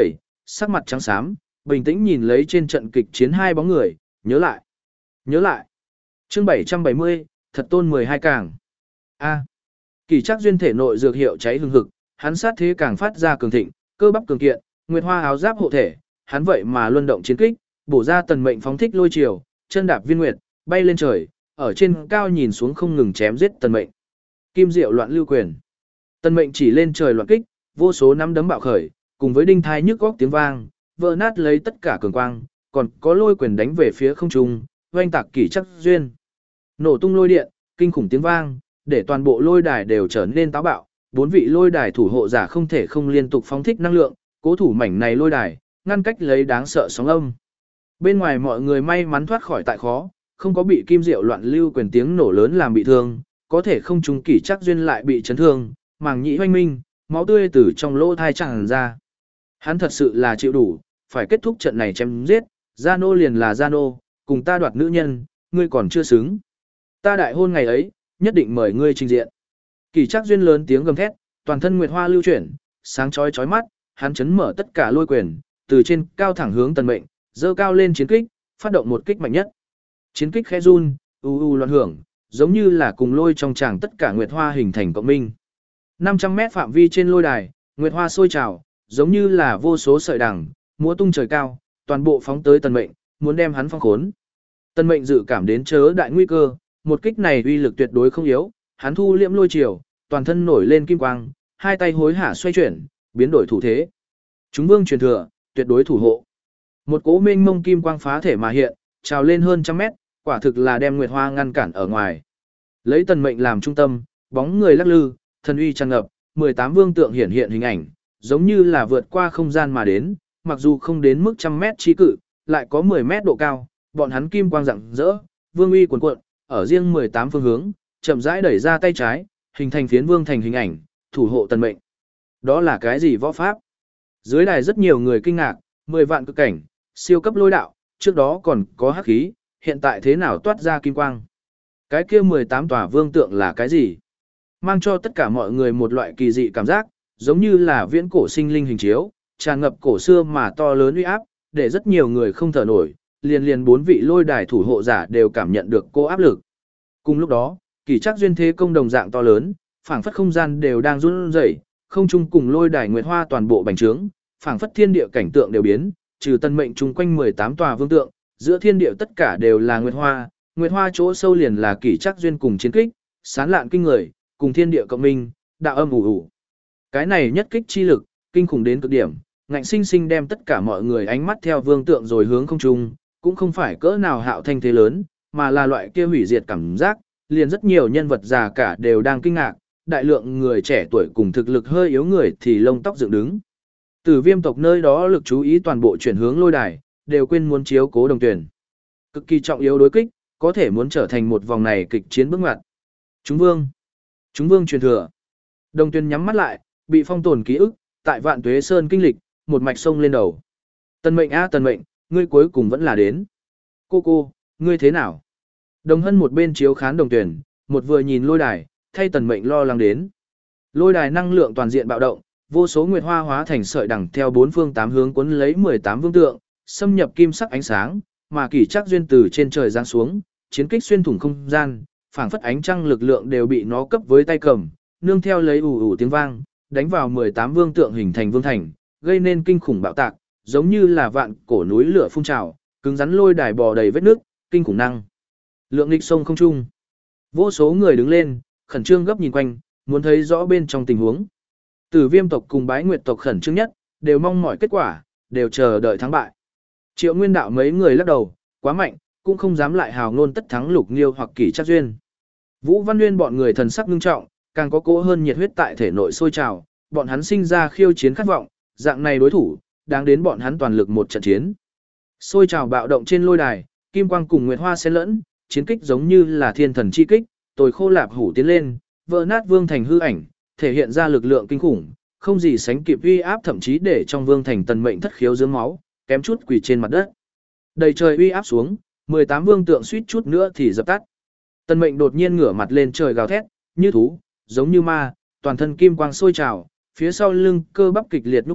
sắc mặt trắng xám, bình tĩnh nhìn lấy trên trận kịch chiến hai bóng người, nhớ lại. Nhớ lại. Chương bảy trăm bảy mươi, thật tôn mười hai càng. A. Kỳ Trác Duyên thể nội dược hiệu cháy hừng hực, hắn sát thế càng phát ra cường thịnh, cơ bắp cường kiện, nguyệt hoa áo giáp hộ thể, hắn vậy mà luân động chiến kích, bổ ra tần mệnh phóng thích lôi chiều, chân đạp viên nguyệt, bay lên trời, ở trên cao nhìn xuống không ngừng chém giết tần mệnh. Kim diệu loạn lưu quyền. Tần mệnh chỉ lên trời loạn kích, vô số nắm đấm bạo khởi, cùng với đinh thai nhức góc tiếng vang, vỡ nát lấy tất cả cường quang, còn có lôi quyền đánh về phía không trung, oanh tạc Kỳ Trác Duyên. Nổ tung lôi điện, kinh khủng tiếng vang, để toàn bộ lôi đài đều trở nên táo bạo, bốn vị lôi đài thủ hộ giả không thể không liên tục phóng thích năng lượng, cố thủ mảnh này lôi đài, ngăn cách lấy đáng sợ sóng âm. Bên ngoài mọi người may mắn thoát khỏi tại khó, không có bị kim diệu loạn lưu quyền tiếng nổ lớn làm bị thương, có thể không trùng Kỳ Trác Duyên lại bị chấn thương, màng nhĩ hoanh minh, máu tươi từ trong lỗ thai tràn ra. Hắn thật sự là chịu đủ, phải kết thúc trận này chém giết, gia nô liền là gia nô, cùng ta đoạt nữ nhân, ngươi còn chưa xứng. Ta đại hôn ngày ấy, nhất định mời ngươi trình diện. Kỳ Trác Duyên lớn tiếng gầm thét, toàn thân nguyệt hoa lưu chuyển, sáng chói chói mắt, hắn chấn mở tất cả lôi quyền, từ trên cao thẳng hướng tần mệnh, dơ cao lên chiến kích, phát động một kích mạnh nhất. Chiến kích khẽ run, u u loạn hưởng, giống như là cùng lôi trong tràng tất cả nguyệt hoa hình thành cộng minh. năm trăm mét phạm vi trên lôi đài, nguyệt hoa sôi trào, giống như là vô số sợi đằng, múa tung trời cao, toàn bộ phóng tới tần mệnh, muốn đem hắn phong khốn. Tần mệnh dự cảm đến chớ đại nguy cơ, một kích này uy lực tuyệt đối không yếu, hắn thu liễm lôi chiều, toàn thân nổi lên kim quang, hai tay hối hả xoay chuyển, biến đổi thủ thế. Chúng vương truyền thừa, tuyệt đối thủ hộ. Một cỗ mênh mông kim quang phá thể mà hiện, trào lên hơn trăm mét, quả thực là đem nguyệt hoa ngăn cản ở ngoài. Lấy tần mệnh làm trung tâm, bóng người lắc lư, thần uy tràn ngập, mười tám vương tượng hiển hiện hình ảnh, giống như là vượt qua không gian mà đến, mặc dù không đến mức trăm mét chi cự, lại có mười mét độ cao, bọn hắn kim quang rạng rỡ, vương uy cuồn cuộn, ở riêng mười tám phương hướng, chậm rãi đẩy ra tay trái, hình thành phiến vương thành hình ảnh, thủ hộ tần mệnh. Đó là cái gì võ pháp? Dưới đài rất nhiều người kinh ngạc, mười vạn cực cảnh, siêu cấp lôi đạo, trước đó còn có hắc khí, hiện tại thế nào toát ra kim quang? Cái kia mười tám tòa vương tượng là cái gì? Mang cho tất cả mọi người một loại kỳ dị cảm giác, giống như là viễn cổ sinh linh hình chiếu, tràn ngập cổ xưa mà to lớn uy áp, để rất nhiều người không thở nổi, liền liền bốn vị lôi đài thủ hộ giả đều cảm nhận được cô áp lực. Cùng lúc đó, Kỳ Trác Duyên thế công đồng dạng to lớn, phảng phất không gian đều đang run rẩy, không trung cùng lôi đài nguyệt hoa toàn bộ bành trướng, phảng phất thiên địa cảnh tượng đều biến, trừ tân mệnh chung quanh mười tám tòa vương tượng, giữa thiên địa tất cả đều là nguyệt hoa, nguyệt hoa chỗ sâu liền là Kỳ Trác Duyên cùng chiến kích, sán lạn kinh người, cùng thiên địa cộng minh, đạo âm ủ ủ. Cái này nhất kích chi lực, kinh khủng đến cực điểm, ngạnh sinh sinh đem tất cả mọi người ánh mắt theo vương tượng rồi hướng không trung, cũng không phải cỡ nào hạo thanh thế lớn, mà là loại kia hủy diệt cảm giác, liền rất nhiều nhân vật già cả đều đang kinh ngạc, đại lượng người trẻ tuổi cùng thực lực hơi yếu người thì lông tóc dựng đứng. Từ Viêm tộc nơi đó lực chú ý toàn bộ chuyển hướng lôi đài, đều quên muốn chiếu cố đồng tuyển. Cực kỳ trọng yếu đối kích, có thể muốn trở thành một vòng này kịch chiến bước ngoặt. Chúng vương, chúng vương truyền thừa. Đồng tuyển nhắm mắt lại, bị phong tồn ký ức, tại Vạn Tuế Sơn kinh lịch, một mạch sông lên đầu. Tần mệnh a tần mệnh, ngươi cuối cùng vẫn là đến. Cô cô, ngươi thế nào? Đồng hân một bên chiếu khán đồng tuyển, một vừa nhìn lôi đài, thay tần mệnh lo lắng đến. Lôi đài năng lượng toàn diện bạo động, vô số nguyệt hoa hóa thành sợi đằng theo bốn phương tám hướng cuốn lấy mười tám vương tượng, xâm nhập kim sắc ánh sáng, mà Kỳ Trác Duyên từ trên trời giáng xuống, chiến kích xuyên thủng không gian, phảng phất ánh trăng lực lượng đều bị nó cấp với tay cầm, nương theo lấy ù ù tiếng vang, đánh vào mười tám vương tượng hình thành vương thành, gây nên kinh khủng bạo tạc, giống như là vạn cổ núi lửa phun trào, cứng rắn lôi đài bò đầy vết nước, kinh khủng năng. Lượng nghịch sông không trung. Vô số người đứng lên, khẩn trương gấp nhìn quanh, muốn thấy rõ bên trong tình huống. Tử Viêm tộc cùng Bái Nguyệt tộc khẩn trương nhất, đều mong mỏi kết quả, đều chờ đợi thắng bại. Triệu Nguyên Đạo mấy người lắc đầu, quá mạnh, cũng không dám lại hào ngôn tất thắng Lục Nghiêu hoặc Kỳ Trác Duyên. Vũ Văn Nguyên bọn người thần sắc nghiêm trọng, càng có cỗ hơn nhiệt huyết tại thể nội sôi trào, bọn hắn sinh ra khiêu chiến khát vọng, dạng này đối thủ, đáng đến bọn hắn toàn lực một trận chiến. Sôi trào bạo động trên lôi đài, kim quang cùng nguyệt hoa xen lẫn, chiến kích giống như là thiên thần chi kích, tồi khô lạp hủ tiến lên, vỡ nát vương thành hư ảnh, thể hiện ra lực lượng kinh khủng, không gì sánh kịp uy áp, thậm chí để trong vương thành tần mệnh thất khiếu dưới máu, kém chút quỳ trên mặt đất. Đầy trời uy áp xuống, mười tám vương tượng suýt chút nữa thì dập tắt. Tần mệnh đột nhiên ngửa mặt lên trời gào thét, như thú, giống như ma, toàn thân kim quang sôi trào, phía sau lưng cơ bắp kịch liệt nhúc nhích,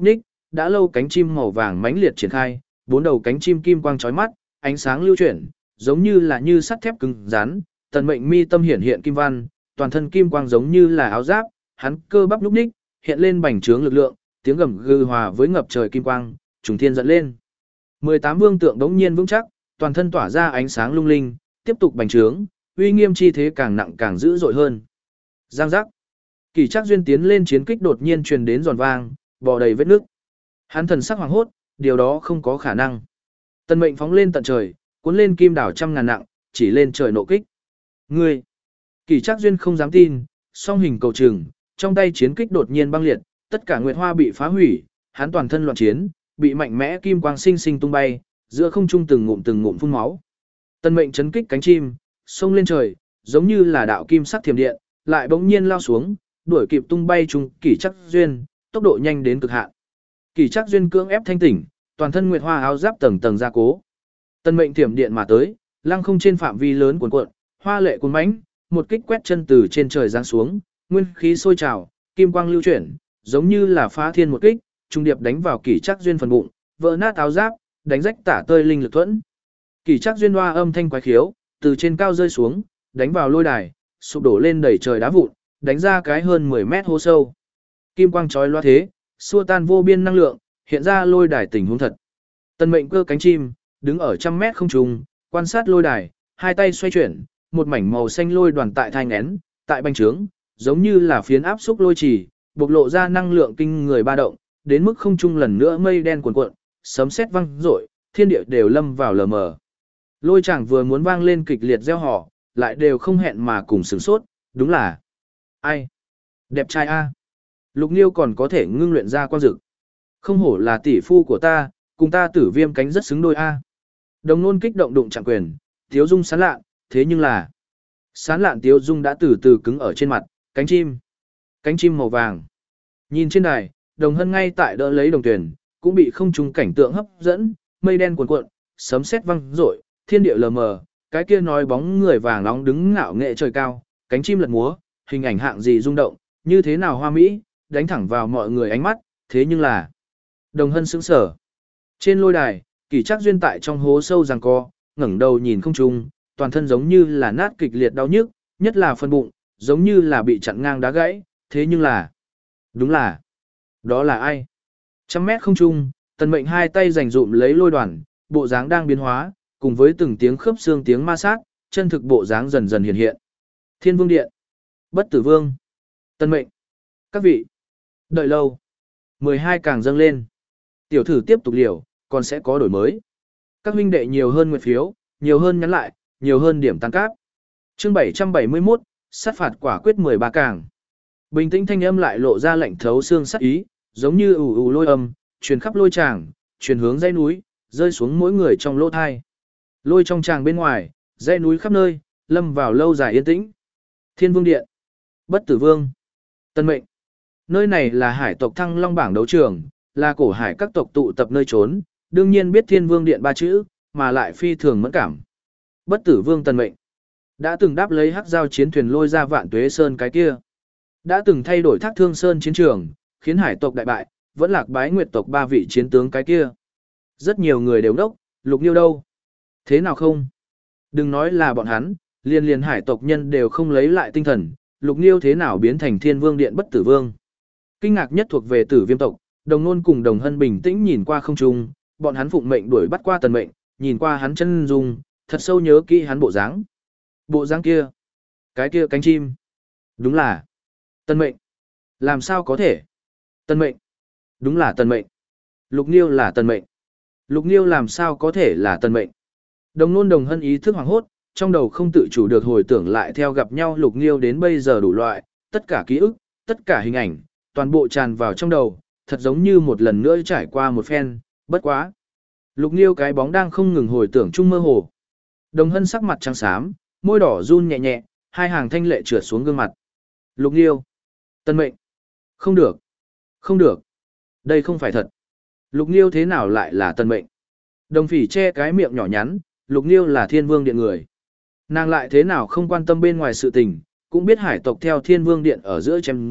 đã lâu cánh chim màu vàng mãnh liệt triển khai, bốn đầu cánh chim kim quang chói mắt, ánh sáng lưu chuyển, giống như là như sắt thép cứng rắn, tần mệnh mi tâm hiển hiện kim văn, toàn thân kim quang giống như là áo giáp, hắn cơ bắp nhúc nhích, hiện lên bành trướng lực lượng, tiếng gầm gừ hòa với ngập trời kim quang, trùng thiên dẫn lên. mười tám vương tượng đống nhiên vững chắc, toàn thân tỏa ra ánh sáng lung linh, tiếp tục bành trướng, uy nghiêm chi thế càng nặng càng dữ dội hơn. Giang giác. Kỳ Trác Duyên tiến lên chiến kích đột nhiên truyền đến giòn vang, bò đầy vết nước. Hắn thần sắc hoàng hốt, điều đó không có khả năng. Tần mệnh phóng lên tận trời, cuốn lên kim đảo trăm ngàn nặng, chỉ lên trời nộ kích. Ngươi! Kỳ Trác Duyên không dám tin, song hình cầu trừng, trong tay chiến kích đột nhiên băng liệt, tất cả nguyệt hoa bị phá hủy, hắn toàn thân loạn chiến, bị mạnh mẽ kim quang sinh sinh tung bay, giữa không trung từng ngụm từng ngụm phun máu. Tần mệnh chấn kích cánh chim, xông lên trời, giống như là đạo kim sắc thiểm điện, lại bỗng nhiên lao xuống, đuổi kịp tung bay trùng Kỳ Trác Duyên, tốc độ nhanh đến cực hạn. Kỳ Trác Duyên cưỡng ép thanh tỉnh, toàn thân nguyệt hoa áo giáp tầng tầng gia cố. Tần mệnh thiểm điện mà tới, lăng không trên phạm vi lớn cuồn cuộn, hoa lệ cuồn mãnh, một kích quét chân từ trên trời giáng xuống, nguyên khí sôi trào, kim quang lưu chuyển, giống như là phá thiên một kích, trung điệp đánh vào Kỳ Trác Duyên phần bụng, vỡ nát áo giáp, đánh rách tả tơi linh lực thuẫn. Kỳ Trác Duyên hoa âm thanh quái khiếu, từ trên cao rơi xuống, đánh vào lôi đài, sụp đổ lên đầy trời đá vụn, đánh ra cái hơn mười mét hố sâu. Kim quang chói loa thế, xua tan vô biên năng lượng, hiện ra lôi đài tình huống thật. Tần mệnh cơ cánh chim, đứng ở trăm mét không trung, quan sát lôi đài, hai tay xoay chuyển, một mảnh màu xanh lôi đoàn tại thai nghén, tại bành trướng, giống như là phiến áp xúc lôi trì, bộc lộ ra năng lượng kinh người ba động, đến mức không trung lần nữa mây đen cuồn cuộn, sấm sét vang rội, thiên địa đều lâm vào lờ mờ. Lôi chàng vừa muốn vang lên kịch liệt reo hò, lại đều không hẹn mà cùng sửng sốt, đúng là ai? Đẹp trai a. Lục Nghiêu còn có thể ngưng luyện ra quang dực. Không hổ là tỷ phu của ta, cùng ta Tử Viêm cánh rất xứng đôi a. Đồng Nôn kích động đụng chạm quyền, Tiếu Dung sán lạn, thế nhưng là sán lạn Tiếu Dung đã từ từ cứng ở trên mặt, cánh chim, cánh chim màu vàng. Nhìn trên đài, Đồng Hân ngay tại đỡ lấy Đồng Tuyển, cũng bị không trung cảnh tượng hấp dẫn, mây đen cuồn cuộn, sấm sét vang rội, thiên địa lờ mờ, cái kia nói bóng người vàng nóng đứng ngạo nghệ trời cao, cánh chim lật múa, hình ảnh hạng gì rung động, như thế nào hoa mỹ, đánh thẳng vào mọi người ánh mắt, thế nhưng là Đồng Hân sững sờ. Trên lôi đài, Kỳ Trác Duyên tại trong hố sâu giằng co, ngẩng đầu nhìn không trung, toàn thân giống như là nát kịch liệt đau nhức, nhất là phần bụng, giống như là bị chặn ngang đá gãy, thế nhưng là đúng là đó là ai? Trăm mét không trung, Tần Mệnh hai tay giành dụm lấy lôi đoàn, bộ dáng đang biến hóa, cùng với từng tiếng khớp xương tiếng ma sát, chân thực bộ dáng dần dần hiện hiện. Thiên Vương Điện, Bất Tử Vương, Tần Mệnh, các vị, đợi lâu, mười hai càng dâng lên. Tiểu thử tiếp tục liều, còn sẽ có đổi mới. Các huynh đệ nhiều hơn nguyện phiếu, nhiều hơn nhắn lại, nhiều hơn điểm tăng cáp. Chương bảy trăm bảy mươi mốt, sát phạt quả quyết mười ba càng. Bình tĩnh thanh âm lại lộ ra lạnh thấu xương sát ý, giống như ù ù lôi âm, truyền khắp lôi tràng, truyền hướng dãy núi, rơi xuống mỗi người trong lỗ thai. Lôi trong tràng bên ngoài, dãy núi khắp nơi, lâm vào lâu dài yên tĩnh. Thiên Vương Điện, Bất Tử Vương, Tần Mệnh. Nơi này là hải tộc Thăng Long bảng đấu trường, là cổ hải các tộc tụ tập nơi trốn, đương nhiên biết Thiên Vương Điện ba chữ, mà lại phi thường mẫn cảm. Bất Tử Vương Tần Mệnh đã từng đáp lấy hắc giao chiến thuyền lôi ra Vạn Tuế Sơn cái kia, đã từng thay đổi Thác Thương Sơn chiến trường, khiến hải tộc đại bại, vẫn lạc bái nguyệt tộc ba vị chiến tướng cái kia. Rất nhiều người đều đốc, Lục Nghiêu đâu? Thế nào không? Đừng nói là bọn hắn, liên liên hải tộc nhân đều không lấy lại tinh thần, Lục Nghiêu thế nào biến thành Thiên Vương Điện Bất Tử Vương? Kinh ngạc nhất thuộc về Tử Viêm tộc, Đồng Nôn cùng Đồng Hân bình tĩnh nhìn qua không trung, bọn hắn phụng mệnh đuổi bắt qua Tần Mệnh, nhìn qua hắn chân dung, thật sâu nhớ kỹ hắn bộ dáng. Bộ dáng kia, cái kia cánh chim. Đúng là Tần Mệnh. Làm sao có thể? Tần Mệnh. Đúng là Tần Mệnh. Lục Nghiêu là Tần Mệnh. Lục Nghiêu làm sao có thể là Tần Mệnh? Đồng Nôn Đồng Hân ý thức hoảng hốt, trong đầu không tự chủ được hồi tưởng lại theo gặp nhau Lục Nghiêu đến bây giờ đủ loại, tất cả ký ức, tất cả hình ảnh, toàn bộ tràn vào trong đầu, thật giống như một lần nữa trải qua một phen, bất quá. Lục Nghiêu cái bóng đang không ngừng hồi tưởng chung mơ hồ. Đồng Hân sắc mặt trắng xám, môi đỏ run nhẹ nhẹ, hai hàng thanh lệ trượt xuống gương mặt. Lục Nghiêu, Tần Mệnh, không được, không được, đây không phải thật. Lục Nghiêu thế nào lại là Tần Mệnh? Đồng Phỉ che cái miệng nhỏ nhắn, Lục Nghiêu là Thiên Vương Điện người. Nàng lại thế nào không quan tâm bên ngoài sự tình, cũng biết hải tộc theo Thiên Vương Điện ở giữa chém giết,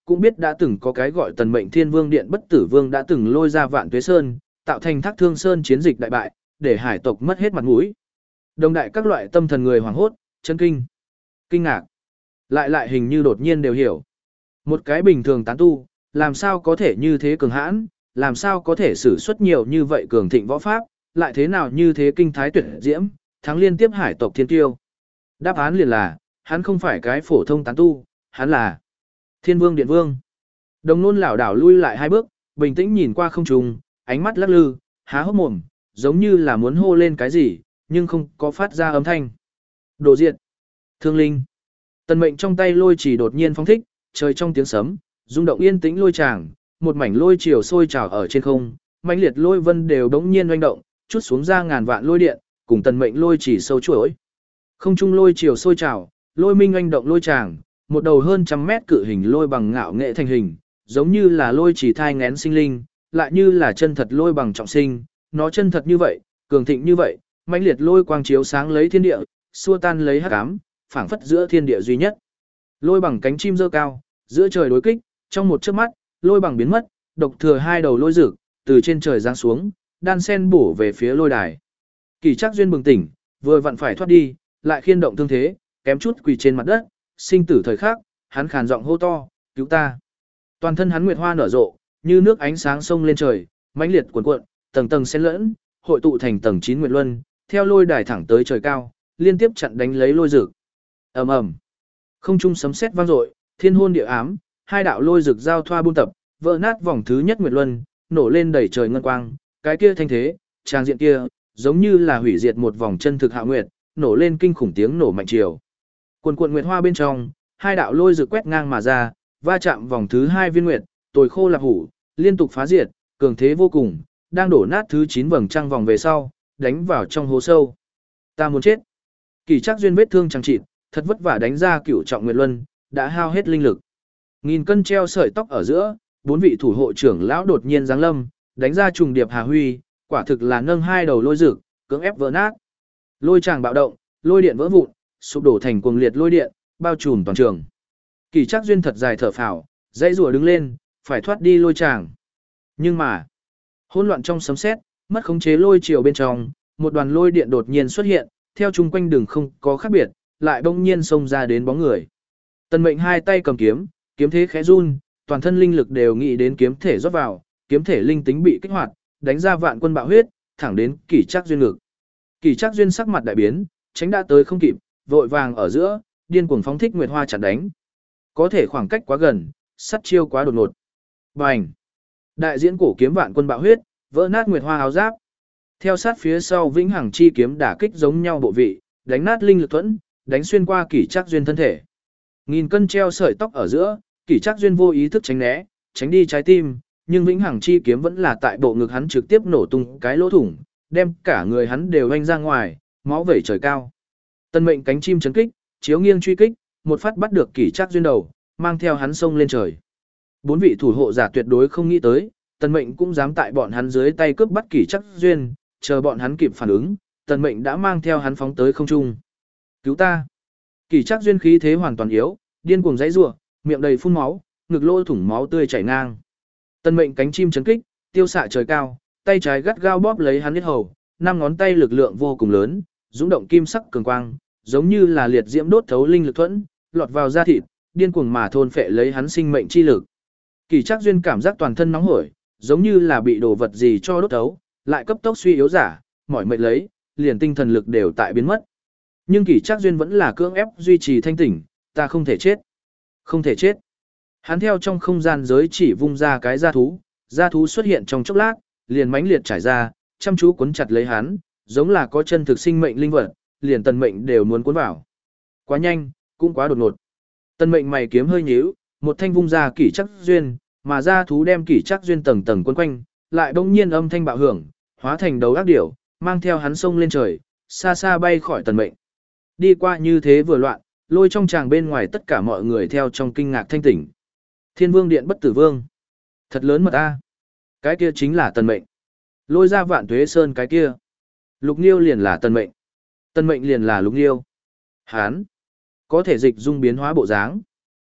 cũng biết đã từng có cái gọi Tần Mệnh Thiên Vương Điện Bất Tử Vương đã từng lôi ra Vạn Tuế Sơn, tạo thành Thác Thương Sơn chiến dịch đại bại, để hải tộc mất hết mặt mũi. Đồng đại các loại tâm thần người hoảng hốt, chấn kinh, kinh ngạc, lại lại hình như đột nhiên đều hiểu. Một cái bình thường tán tu, làm sao có thể như thế cường hãn, làm sao có thể sử xuất nhiều như vậy cường thịnh võ pháp, lại thế nào như thế kinh thái tuyệt diễm, thắng liên tiếp hải tộc thiên tiêu. Đáp án liền là, hắn không phải cái phổ thông tán tu, hắn là Thiên Vương Điện Vương. Đồng Nôn lảo đảo lui lại hai bước, bình tĩnh nhìn qua không trung, ánh mắt lắc lư, há hốc mồm, giống như là muốn hô lên cái gì, nhưng không có phát ra âm thanh. Đồ diệt, Thương Linh. Tần Mệnh trong tay lôi chỉ đột nhiên phóng thích, trời trong tiếng sấm, rung động yên tĩnh lôi tràng, một mảnh lôi chiều sôi trào ở trên không, mãnh liệt lôi vân đều đống nhiên oanh động, chút xuống ra ngàn vạn lôi điện, cùng Tần Mệnh lôi chỉ sâu chuỗi. Không trung lôi chiều sôi trào, lôi minh oanh động lôi tràng, một đầu hơn trăm mét cự hình lôi bằng ngạo nghệ thành hình, giống như là lôi chỉ thai ngén sinh linh, lại như là chân thật lôi bằng trọng sinh, nó chân thật như vậy, cường thịnh như vậy, mãnh liệt lôi quang chiếu sáng lấy thiên địa, xua tan lấy hắc ám, phảng phất giữa thiên địa duy nhất. Lôi bằng cánh chim giơ cao, giữa trời đối kích, trong một chớp mắt, lôi bằng biến mất, độc thừa hai đầu lôi rực từ trên trời giáng xuống, đan sen bổ về phía lôi đài. Kỳ Trác Duyên bừng tỉnh, vừa vặn phải thoát đi, lại khiên động thương thế, kém chút quỳ trên mặt đất, sinh tử thời khắc, hắn khàn giọng hô to, "Cứu ta!" Toàn thân hắn nguyệt hoa nở rộ, như nước ánh sáng sông lên trời, mãnh liệt cuồn cuộn, tầng tầng xen lẫn, hội tụ thành tầng chín nguyệt luân, theo lôi đài thẳng tới trời cao, liên tiếp chặn đánh lấy lôi rực. Ầm ầm. Không trung sấm sét vang dội, thiên hôn địa ám, hai đạo lôi rực giao thoa buôn tập, vỡ nát vòng thứ nhất nguyệt luân, nổ lên đầy trời ngân quang, cái kia thanh thế, trang diện kia, giống như là hủy diệt một vòng chân thực hạ nguyệt, nổ lên kinh khủng tiếng nổ mạnh chiều. Cuồn cuộn nguyệt hoa bên trong, hai đạo lôi rực quét ngang mà ra, va chạm vòng thứ hai viên nguyệt, tồi khô lạp hủ, liên tục phá diệt, cường thế vô cùng, đang đổ nát thứ chín vầng trăng vòng về sau, đánh vào trong hố sâu. Ta muốn chết. Kỳ Trác Duyên vết thương chẳng chịt, thật vất vả đánh ra cửu trọng nguyệt luân, đã hao hết linh lực. Nghìn cân treo sợi tóc ở giữa, bốn vị thủ hộ trưởng lão đột nhiên giáng lâm, đánh ra trùng điệp hà huy, quả thực là nâng hai đầu lôi rực, cưỡng ép vỡ nát. Lôi tràng bạo động, lôi điện vỡ vụn, sụp đổ thành cuồng liệt lôi điện, bao trùm toàn trường. Kỳ Trác Duyên thật dài thở phào, dãy rùa đứng lên, phải thoát đi lôi tràng. Nhưng mà, hỗn loạn trong sấm sét, mất khống chế lôi chiều bên trong, một đoàn lôi điện đột nhiên xuất hiện, theo chung quanh đường không có khác biệt, lại bỗng nhiên xông ra đến bóng người. Tần Mệnh hai tay cầm kiếm, kiếm thế khẽ run, toàn thân linh lực đều nghĩ đến kiếm thể rót vào, kiếm thể linh tính bị kích hoạt, đánh ra vạn quân bạo huyết, thẳng đến Kỳ Trác Duyên ngực. Kỳ Trác Duyên sắc mặt đại biến, tránh đã tới không kịp, vội vàng ở giữa, điên cuồng phóng thích nguyệt hoa chặn đánh. Có thể khoảng cách quá gần, sát chiêu quá đột ngột. Bành! Đại diễn cổ kiếm vạn quân bạo huyết, vỡ nát nguyệt hoa áo giáp. Theo sát phía sau vĩnh hằng chi kiếm đả kích giống nhau bộ vị, đánh nát linh lực thuẫn, đánh xuyên qua Kỳ Trác Duyên thân thể. Nghìn cân treo sợi tóc ở giữa, Kỳ Trác Duyên vô ý thức tránh né, tránh đi trái tim, nhưng vĩnh hằng chi kiếm vẫn là tại bộ ngực hắn trực tiếp nổ tung cái lỗ thủng, đem cả người hắn đều vanh ra ngoài, máu vẩy trời cao. Tần Mệnh cánh chim chấn kích, chiếu nghiêng truy kích, một phát bắt được Kỳ Trác Duyên đầu, mang theo hắn xông lên trời. Bốn vị thủ hộ giả tuyệt đối không nghĩ tới, Tần Mệnh cũng dám tại bọn hắn dưới tay cướp bắt Kỳ Trác Duyên, chờ bọn hắn kịp phản ứng, Tần Mệnh đã mang theo hắn phóng tới không trung. "Cứu ta!" Kỳ Trác Duyên khí thế hoàn toàn yếu, điên cuồng giãy giụa, miệng đầy phun máu, ngực lỗ thủng máu tươi chảy ngang. Tần Mệnh cánh chim chấn kích, tiêu xạ trời cao, tay trái gắt gao bóp lấy hắn huyết hầu, năm ngón tay lực lượng vô cùng lớn, dũng động kim sắc cường quang, giống như là liệt diễm đốt thấu linh lực thuẫn, lọt vào da thịt, điên cuồng mà thôn phệ lấy hắn sinh mệnh chi lực. Kỳ Trác Duyên cảm giác toàn thân nóng hổi, giống như là bị đồ vật gì cho đốt thấu, lại cấp tốc suy yếu giả, mỏi mệt lấy, liền tinh thần lực đều tại biến mất. Nhưng Kỳ Trác Duyên vẫn là cưỡng ép duy trì thanh tỉnh, ta không thể chết. Không thể chết. Hắn theo trong không gian giới chỉ vung ra cái gia thú, gia thú xuất hiện trong chốc lát, liền mãnh liệt trải ra, chăm chú cuốn chặt lấy hắn, giống là có chân thực sinh mệnh linh vật, liền Tần Mệnh đều muốn cuốn vào. Quá nhanh, cũng quá đột ngột. Tần Mệnh mày kiếm hơi nhíu, một thanh vung ra Kỳ Trác Duyên, mà gia thú đem Kỳ Trác Duyên tầng tầng quấn quanh, lại bỗng nhiên âm thanh bạo hưởng, hóa thành đầu ác điểu, mang theo hắn sông lên trời, xa xa bay khỏi Tần Mệnh. Đi qua như thế vừa loạn, lôi trong tràng bên ngoài tất cả mọi người theo trong kinh ngạc thanh tỉnh. Thiên Vương Điện Bất Tử Vương. Thật lớn mật a. Cái kia chính là Tần Mệnh. Lôi ra Vạn Tuế Sơn cái kia. Lục Nghiêu liền là Tần Mệnh. Tần Mệnh liền là Lục Nghiêu. Hán. Có thể dịch dung biến hóa bộ dáng.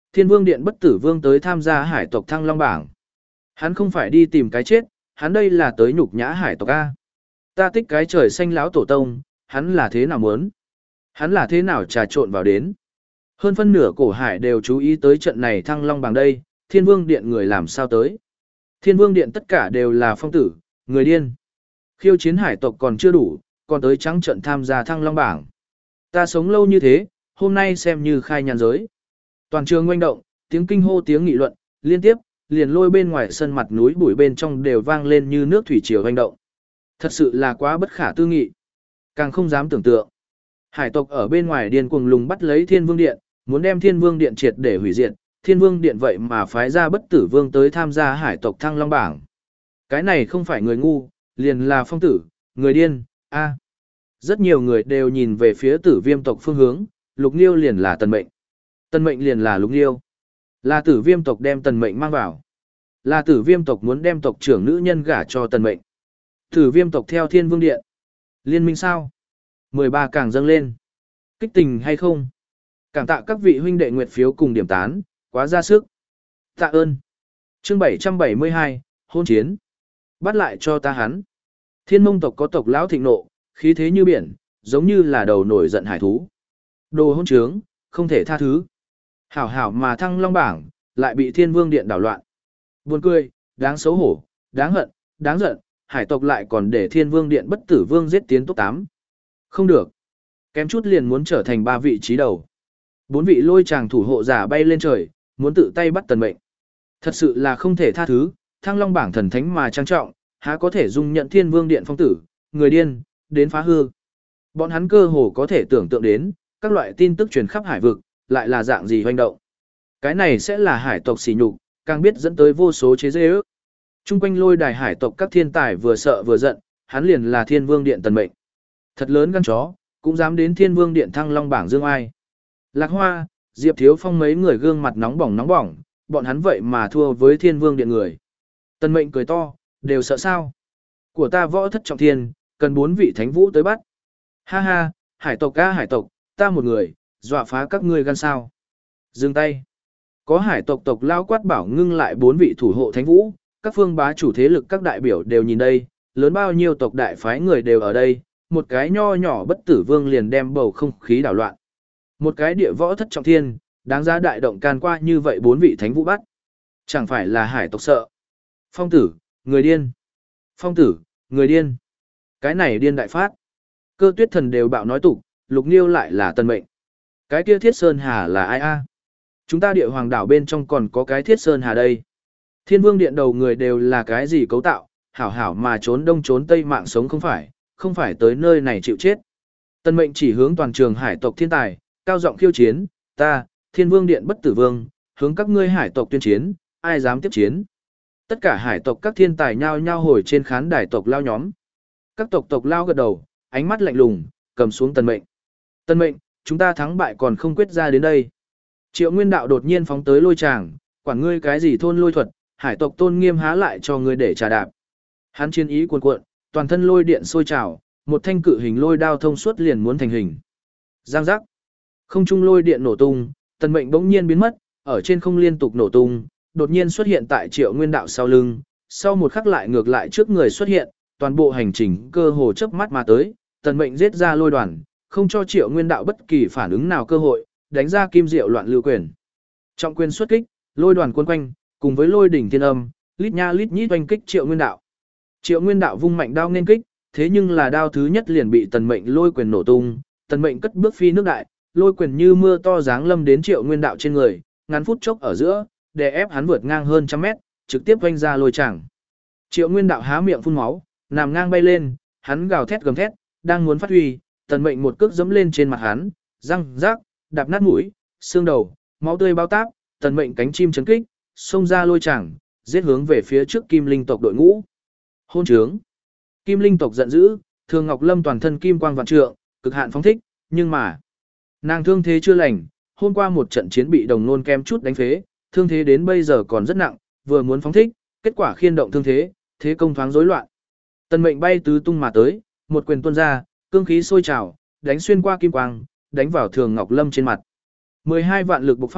Thiên Vương Điện Bất Tử Vương tới tham gia hải tộc Thăng Long bảng. Hắn không phải đi tìm cái chết, hắn đây là tới nhục nhã hải tộc A. Ta tích cái trời xanh lão tổ tông, hắn là thế nào muốn? Hắn là thế nào trà trộn vào đến? Hơn phân nửa cổ hải đều chú ý tới trận này Thăng Long bảng đây, Thiên Vương Điện người làm sao tới? Thiên Vương Điện tất cả đều là phong tử, người điên. Khiêu chiến hải tộc còn chưa đủ, còn tới trắng trận tham gia Thăng Long bảng. Ta sống lâu như thế, hôm nay xem như khai nhàn giới. Toàn trường oanh động, tiếng kinh hô tiếng nghị luận, liên tiếp, liền lôi bên ngoài sân mặt núi bụi bên trong đều vang lên như nước thủy triều oanh động. Thật sự là quá bất khả tư nghị. Càng không dám tưởng tượng. Hải tộc ở bên ngoài điên cuồng lùng bắt lấy Thiên Vương Điện, muốn đem Thiên Vương Điện triệt để hủy diệt. Thiên Vương Điện vậy mà phái ra Bất Tử Vương tới tham gia hải tộc Thăng Long bảng. Cái này không phải người ngu, liền là phong tử, người điên, a. Rất nhiều người đều nhìn về phía Tử Viêm tộc phương hướng, Lục Nghiêu liền là Tần Mệnh. Tần Mệnh liền là Lục Nghiêu. Là Tử Viêm tộc đem Tần Mệnh mang vào. Là Tử Viêm tộc muốn đem tộc trưởng nữ nhân gả cho Tần Mệnh. Tử Viêm tộc theo Thiên Vương Điện. Liên minh sao? mười ba càng dâng lên. Kích tình hay không? Cảm tạ các vị huynh đệ nguyệt phiếu cùng điểm tán, quá ra sức. Tạ ơn. Chương bảy trăm bảy mươi hai, hôn chiến. Bắt lại cho ta hắn. Thiên Mông tộc có tộc lão thịnh nộ, khí thế như biển, giống như là đầu nổi giận hải thú. Đồ hôn trướng, không thể tha thứ. Hảo hảo mà Thăng Long bảng, lại bị Thiên Vương Điện đảo loạn. Buồn cười, đáng xấu hổ, đáng hận, đáng giận, hải tộc lại còn để Thiên Vương Điện Bất Tử Vương giết tiến top tám. Không được. Kém chút liền muốn trở thành ba vị trí đầu. Bốn vị lôi chàng thủ hộ giả bay lên trời, muốn tự tay bắt Tần Mệnh. Thật sự là không thể tha thứ, Thăng Long bảng thần thánh mà trang trọng, há có thể dung nhận Thiên Vương Điện phong tử, người điên, đến phá hư. Bọn hắn cơ hồ có thể tưởng tượng đến, các loại tin tức truyền khắp hải vực, lại là dạng gì hoành động. Cái này sẽ là hải tộc sỉ nhục, càng biết dẫn tới vô số chế dê ước. Trung quanh lôi đài hải tộc các thiên tài vừa sợ vừa giận, hắn liền là Thiên Vương Điện Tần Mệnh. Thật lớn gan chó, cũng dám đến Thiên Vương Điện Thăng Long bảng dương ai. Lạc Hoa, Diệp Thiếu Phong mấy người gương mặt nóng bỏng nóng bỏng, bọn hắn vậy mà thua với Thiên Vương Điện người. Tần Mệnh cười to, đều sợ sao? Của ta võ thất trọng thiên, cần bốn vị thánh vũ tới bắt. Ha ha, hải tộc ca hải tộc, ta một người, dọa phá các ngươi gan sao. Dừng tay. Có hải tộc tộc lao quát bảo ngưng lại bốn vị thủ hộ thánh vũ, các phương bá chủ thế lực các đại biểu đều nhìn đây, lớn bao nhiêu tộc đại phái người đều ở đây, một cái nho nhỏ Bất Tử Vương liền đem bầu không khí đảo loạn. Một cái địa võ thất trọng thiên, đáng giá đại động can qua như vậy bốn vị thánh vũ bắt. Chẳng phải là hải tộc sợ. Phong tử, người điên. Phong tử, người điên. Cái này điên đại phát. Cơ Tuyết Thần đều bạo nói tục, Lục Nghiêu lại là Tần Mệnh. Cái kia Thiết Sơn Hà là ai a? Chúng ta địa hoàng đảo bên trong còn có cái Thiết Sơn Hà đây. Thiên Vương Điện đầu người đều là cái gì cấu tạo, hảo hảo mà trốn đông trốn tây mạng sống không phải, không phải tới nơi này chịu chết. Tần Mệnh chỉ hướng toàn trường hải tộc thiên tài, cao giọng khiêu chiến, ta, Thiên Vương Điện Bất Tử Vương, hướng các ngươi hải tộc tuyên chiến, ai dám tiếp chiến. Tất cả hải tộc các thiên tài nhao nhao hồi trên khán đài tộc lao nhóm. Các tộc tộc lao gật đầu, ánh mắt lạnh lùng, cầm xuống Tần Mệnh. Tần Mệnh, chúng ta thắng bại còn không quyết ra đến đây. Triệu Nguyên Đạo đột nhiên phóng tới lôi tràng, quản ngươi cái gì thôn lôi thuật, hải tộc tôn nghiêm há lại cho ngươi để trà đạp. Hắn chiến ý cuồn cuộn, toàn thân lôi điện sôi trào, một thanh cự hình lôi đao thông suốt liền muốn thành hình. Giang giác. Không trung lôi điện nổ tung, Tần Mệnh bỗng nhiên biến mất, ở trên không liên tục nổ tung, đột nhiên xuất hiện tại Triệu Nguyên Đạo sau lưng, sau một khắc lại ngược lại trước người xuất hiện, toàn bộ hành trình cơ hồ chớp mắt mà tới, Tần Mệnh giết ra lôi đoàn, không cho Triệu Nguyên Đạo bất kỳ phản ứng nào cơ hội, đánh ra kim diệu loạn lưu quyền. Trọng quyền xuất kích, lôi đoàn cuốn quanh, cùng với lôi đỉnh thiên âm, lít nha lít nhít oanh kích Triệu Nguyên Đạo. Triệu Nguyên Đạo vung mạnh đao nên kích, thế nhưng là đao thứ nhất liền bị Tần Mệnh lôi quyền nổ tung, Tần Mệnh cất bước phi nước đại, lôi quyền như mưa to giáng lâm đến Triệu Nguyên Đạo trên người, ngắn phút chốc ở giữa, đè ép hắn vượt ngang hơn trăm mét, trực tiếp vanh ra lôi tràng. Triệu Nguyên Đạo há miệng phun máu, nằm ngang bay lên, hắn gào thét gầm thét, đang muốn phát huy, Tần Mệnh một cước giẫm lên trên mặt hắn, răng rác, đạp nát mũi, xương đầu, máu tươi bao táp, Tần Mệnh cánh chim chấn kích, xông ra lôi tràng, giết hướng về phía trước Kim Linh tộc đội ngũ. Hôn trướng. Kim Linh tộc giận dữ, Thường Ngọc Lâm toàn thân kim quang vạn trượng, cực hạn phóng thích, nhưng mà nàng thương thế chưa lành, hôm qua một trận chiến bị đồng nôn kem chút đánh phế, thương thế đến bây giờ còn rất nặng, vừa muốn phóng thích, kết quả khiên động thương thế, thế công thoáng rối loạn. Tần Mệnh bay tứ tung mà tới, một quyền tuôn ra, cương khí sôi trào, đánh xuyên qua kim quang, đánh vào Thường Ngọc Lâm trên mặt. mười hai vạn lực bộc phát,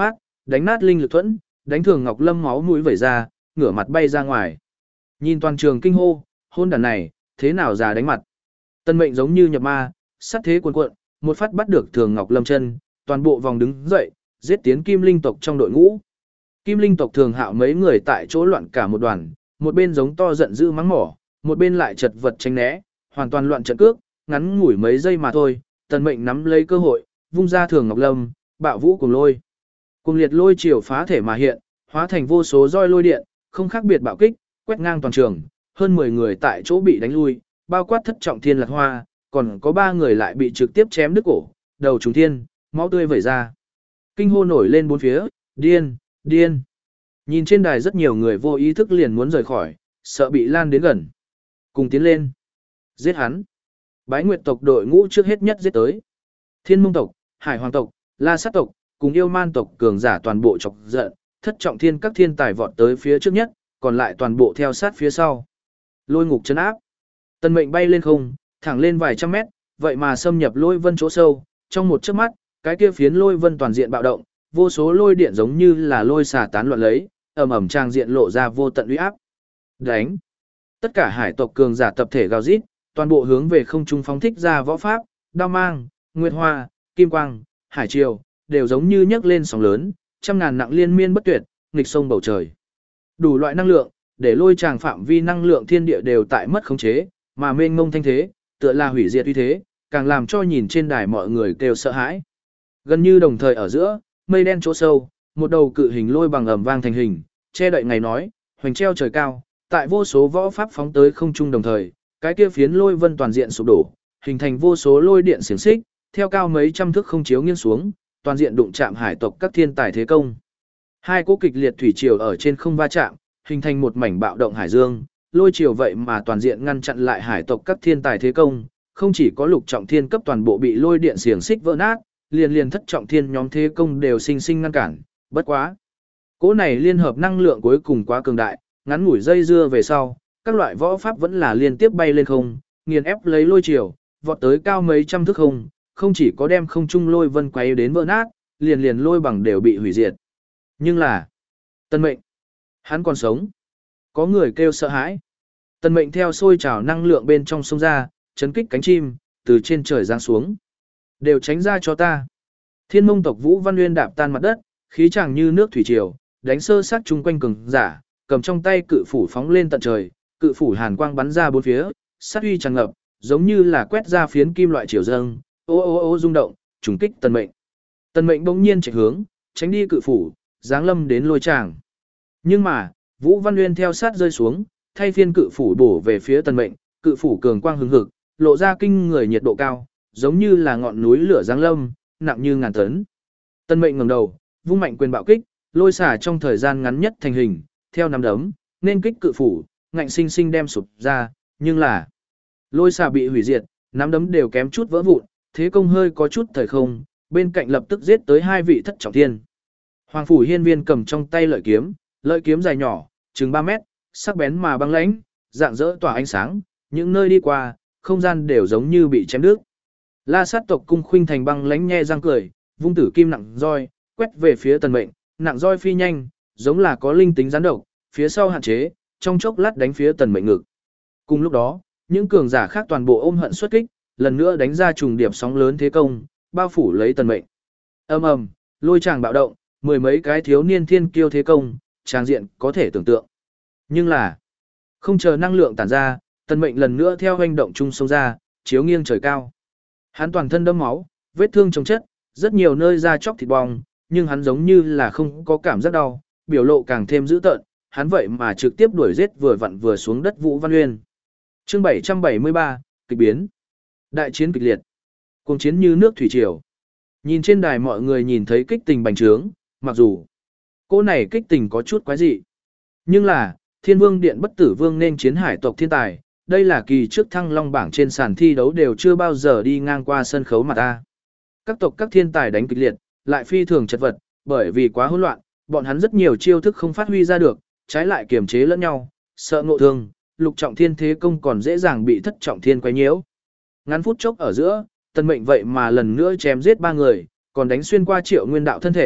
Đánh nát linh lực thuẫn, đánh thường Ngọc Lâm máu mũi vẩy ra, ngửa mặt bay ra ngoài. Nhìn toàn trường kinh hô, hôn đàn này, thế nào già đánh mặt. Tân Mệnh giống như nhập ma, sát thế cuồn cuộn, một phát bắt được thường Ngọc Lâm chân, toàn bộ vòng đứng dậy, giết tiến Kim Linh tộc trong đội ngũ. Kim Linh tộc Thường Hạo mấy người tại chỗ loạn cả một đoàn, một bên giống to giận dữ mắng mỏ, một bên lại chật vật tránh né, hoàn toàn loạn trận cước, ngắn ngủi mấy giây mà thôi, Tần Mệnh nắm lấy cơ hội, vung ra Thường Ngọc Lâm, bạo vũ cùng lôi. Cùng liệt lôi chiều phá thể mà hiện, hóa thành vô số roi lôi điện, không khác biệt bạo kích, quét ngang toàn trường, hơn mười người tại chỗ bị đánh lui, bao quát Thất Trọng Thiên Lạc Hoa, còn có ba người lại bị trực tiếp chém đứt cổ, đầu trùng thiên, máu tươi vẩy ra. Kinh hô nổi lên bốn phía, điên, điên. Nhìn trên đài rất nhiều người vô ý thức liền muốn rời khỏi, sợ bị lan đến gần. Cùng tiến lên. Giết hắn. Bái Nguyệt tộc đội ngũ trước hết nhất giết tới. Thiên Mông tộc, Hải Hoàng tộc, La Sát tộc, cùng Yêu Man tộc cường giả toàn bộ chọc giận, Thất Trọng Thiên các thiên tài vọt tới phía trước nhất, còn lại toàn bộ theo sát phía sau. Lôi ngục chấn áp. Tần Mệnh bay lên không, thẳng lên vài trăm mét, vậy mà xâm nhập lôi vân chỗ sâu, trong một chớp mắt, cái kia phiến lôi vân toàn diện bạo động, vô số lôi điện giống như là lôi xà tán loạn lấy, ầm ầm trang diện lộ ra vô tận uy áp. Đánh! Tất cả hải tộc cường giả tập thể gào rít, toàn bộ hướng về không trung phóng thích ra võ pháp, đao mang, nguyệt hoa, kim quang, hải triều, đều giống như nhấc lên sóng lớn, trăm ngàn nặng liên miên bất tuyệt, nghịch sông bầu trời. Đủ loại năng lượng, để lôi tràng phạm vi năng lượng thiên địa đều tại mất khống chế, mà mênh mông thanh thế, tựa là hủy diệt uy thế, càng làm cho nhìn trên đài mọi người kêu sợ hãi. Gần như đồng thời ở giữa, mây đen chỗ sâu, một đầu cự hình lôi bằng ầm vang thành hình, che đậy ngày nói, hoành treo trời cao, tại vô số võ pháp phóng tới không trung đồng thời, cái kia phiến lôi vân toàn diện sụp đổ, hình thành vô số lôi điện xiềng xích, theo cao mấy trăm thước không chiếu nghiêng xuống, toàn diện đụng chạm hải tộc các thiên tài thế công. Hai cỗ kịch liệt thủy triều ở trên không va chạm, hình thành một mảnh bạo động hải dương, lôi triều vậy mà toàn diện ngăn chặn lại hải tộc các thiên tài thế công, không chỉ có lục trọng thiên cấp toàn bộ bị lôi điện xiềng xích vỡ nát, liền liền thất trọng thiên nhóm thế công đều sinh sinh ngăn cản, bất quá. Cỗ này liên hợp năng lượng cuối cùng quá cường đại, ngắn ngủi dây dưa về sau, các loại võ pháp vẫn là liên tiếp bay lên không, nghiền ép lấy lôi chiều, vọt tới cao mấy trăm thước không, không chỉ có đem không trung lôi vân quay đến vỡ nát, liền liền lôi bằng đều bị hủy diệt. Nhưng là, Tân Mệnh, hắn còn sống. Có người kêu sợ hãi. Tân Mệnh theo sôi trào năng lượng bên trong sông ra, chấn kích cánh chim, từ trên trời giáng xuống. Đều tránh ra cho ta. Thiên Mông tộc Vũ Văn Nguyên đạp tan mặt đất, khí chàng như nước thủy triều, đánh sơ sát chung quanh cường giả, cầm trong tay cự phủ phóng lên tận trời, cự phủ hàn quang bắn ra bốn phía, sát uy tràn ngập, giống như là quét ra phiến kim loại triều dâng, ô ô ô rung động, trùng kích Tần Mệnh. Tần Mệnh bỗng nhiên chạy hướng, tránh đi cự phủ, giáng lâm đến lôi tràng. Nhưng mà, Vũ Văn Nguyên theo sát rơi xuống, thay phiên cự phủ bổ về phía Tần Mệnh, cự phủ cường quang hừng hực, lộ ra kinh người nhiệt độ cao, giống như là ngọn núi lửa giáng lâm, nặng như ngàn tấn. Tần Mệnh ngẩng đầu, vung mạnh quyền bạo kích, lôi xả trong thời gian ngắn nhất thành hình, theo nắm đấm, nên kích cự phủ, ngạnh sinh sinh đem sụp ra, nhưng là lôi xả bị hủy diệt, nắm đấm đều kém chút vỡ vụn, thế công hơi có chút thời không, bên cạnh lập tức giết tới hai vị thất trọng thiên. Hoàng phủ hiên viên cầm trong tay lợi kiếm, lợi kiếm dài nhỏ, chừng ba mét, sắc bén mà băng lãnh, dạng dỡ tỏa ánh sáng, những nơi đi qua, không gian đều giống như bị chém đứt. La Sát tộc Cung Khuynh Thành băng lãnh nhe răng cười, vung tử kim nặng roi, quét về phía Tần Mệnh, nặng roi phi nhanh, giống là có linh tính gián độc, phía sau hạn chế, trong chốc lát đánh phía Tần Mệnh ngực. Cùng lúc đó, những cường giả khác toàn bộ ôm hận xuất kích, lần nữa đánh ra trùng điệp sóng lớn thế công, bao phủ lấy Tần Mệnh. Ầm ầm, lôi tràng bạo động, mười mấy cái thiếu niên thiên kiêu thế công, tràng diện có thể tưởng tượng. Nhưng là, không chờ năng lượng tản ra, Tần Mệnh lần nữa theo hoành động trung sông ra, chiếu nghiêng trời cao. Hắn toàn thân đẫm máu, vết thương chồng chất, rất nhiều nơi da chóc thịt bong, nhưng hắn giống như là không có cảm giác đau, biểu lộ càng thêm dữ tợn, hắn vậy mà trực tiếp đuổi giết vừa vặn vừa xuống đất Vũ Văn Nguyên. Chương bảy trăm bảy mươi ba, kịch biến. Đại chiến kịch liệt. Cuồng chiến như nước thủy triều. Nhìn trên đài mọi người nhìn thấy kích tình bành trướng, mặc dù cô này kích tình có chút quái dị. Nhưng là, Thiên Vương Điện Bất Tử Vương nên chiến hải tộc thiên tài, đây là kỳ trước thăng long bảng trên sàn thi đấu đều chưa bao giờ đi ngang qua sân khấu mà ta. Các tộc các thiên tài đánh kịch liệt, lại phi thường chật vật, bởi vì quá hỗn loạn, bọn hắn rất nhiều chiêu thức không phát huy ra được, trái lại kiềm chế lẫn nhau, sợ ngộ thương, lục trọng thiên thế công còn dễ dàng bị thất trọng thiên quấy nhiễu. Ngắn phút chốc ở giữa, Tần Mệnh vậy mà lần nữa chém giết ba người, còn đánh xuyên qua Triệu Nguyên đạo thân thể,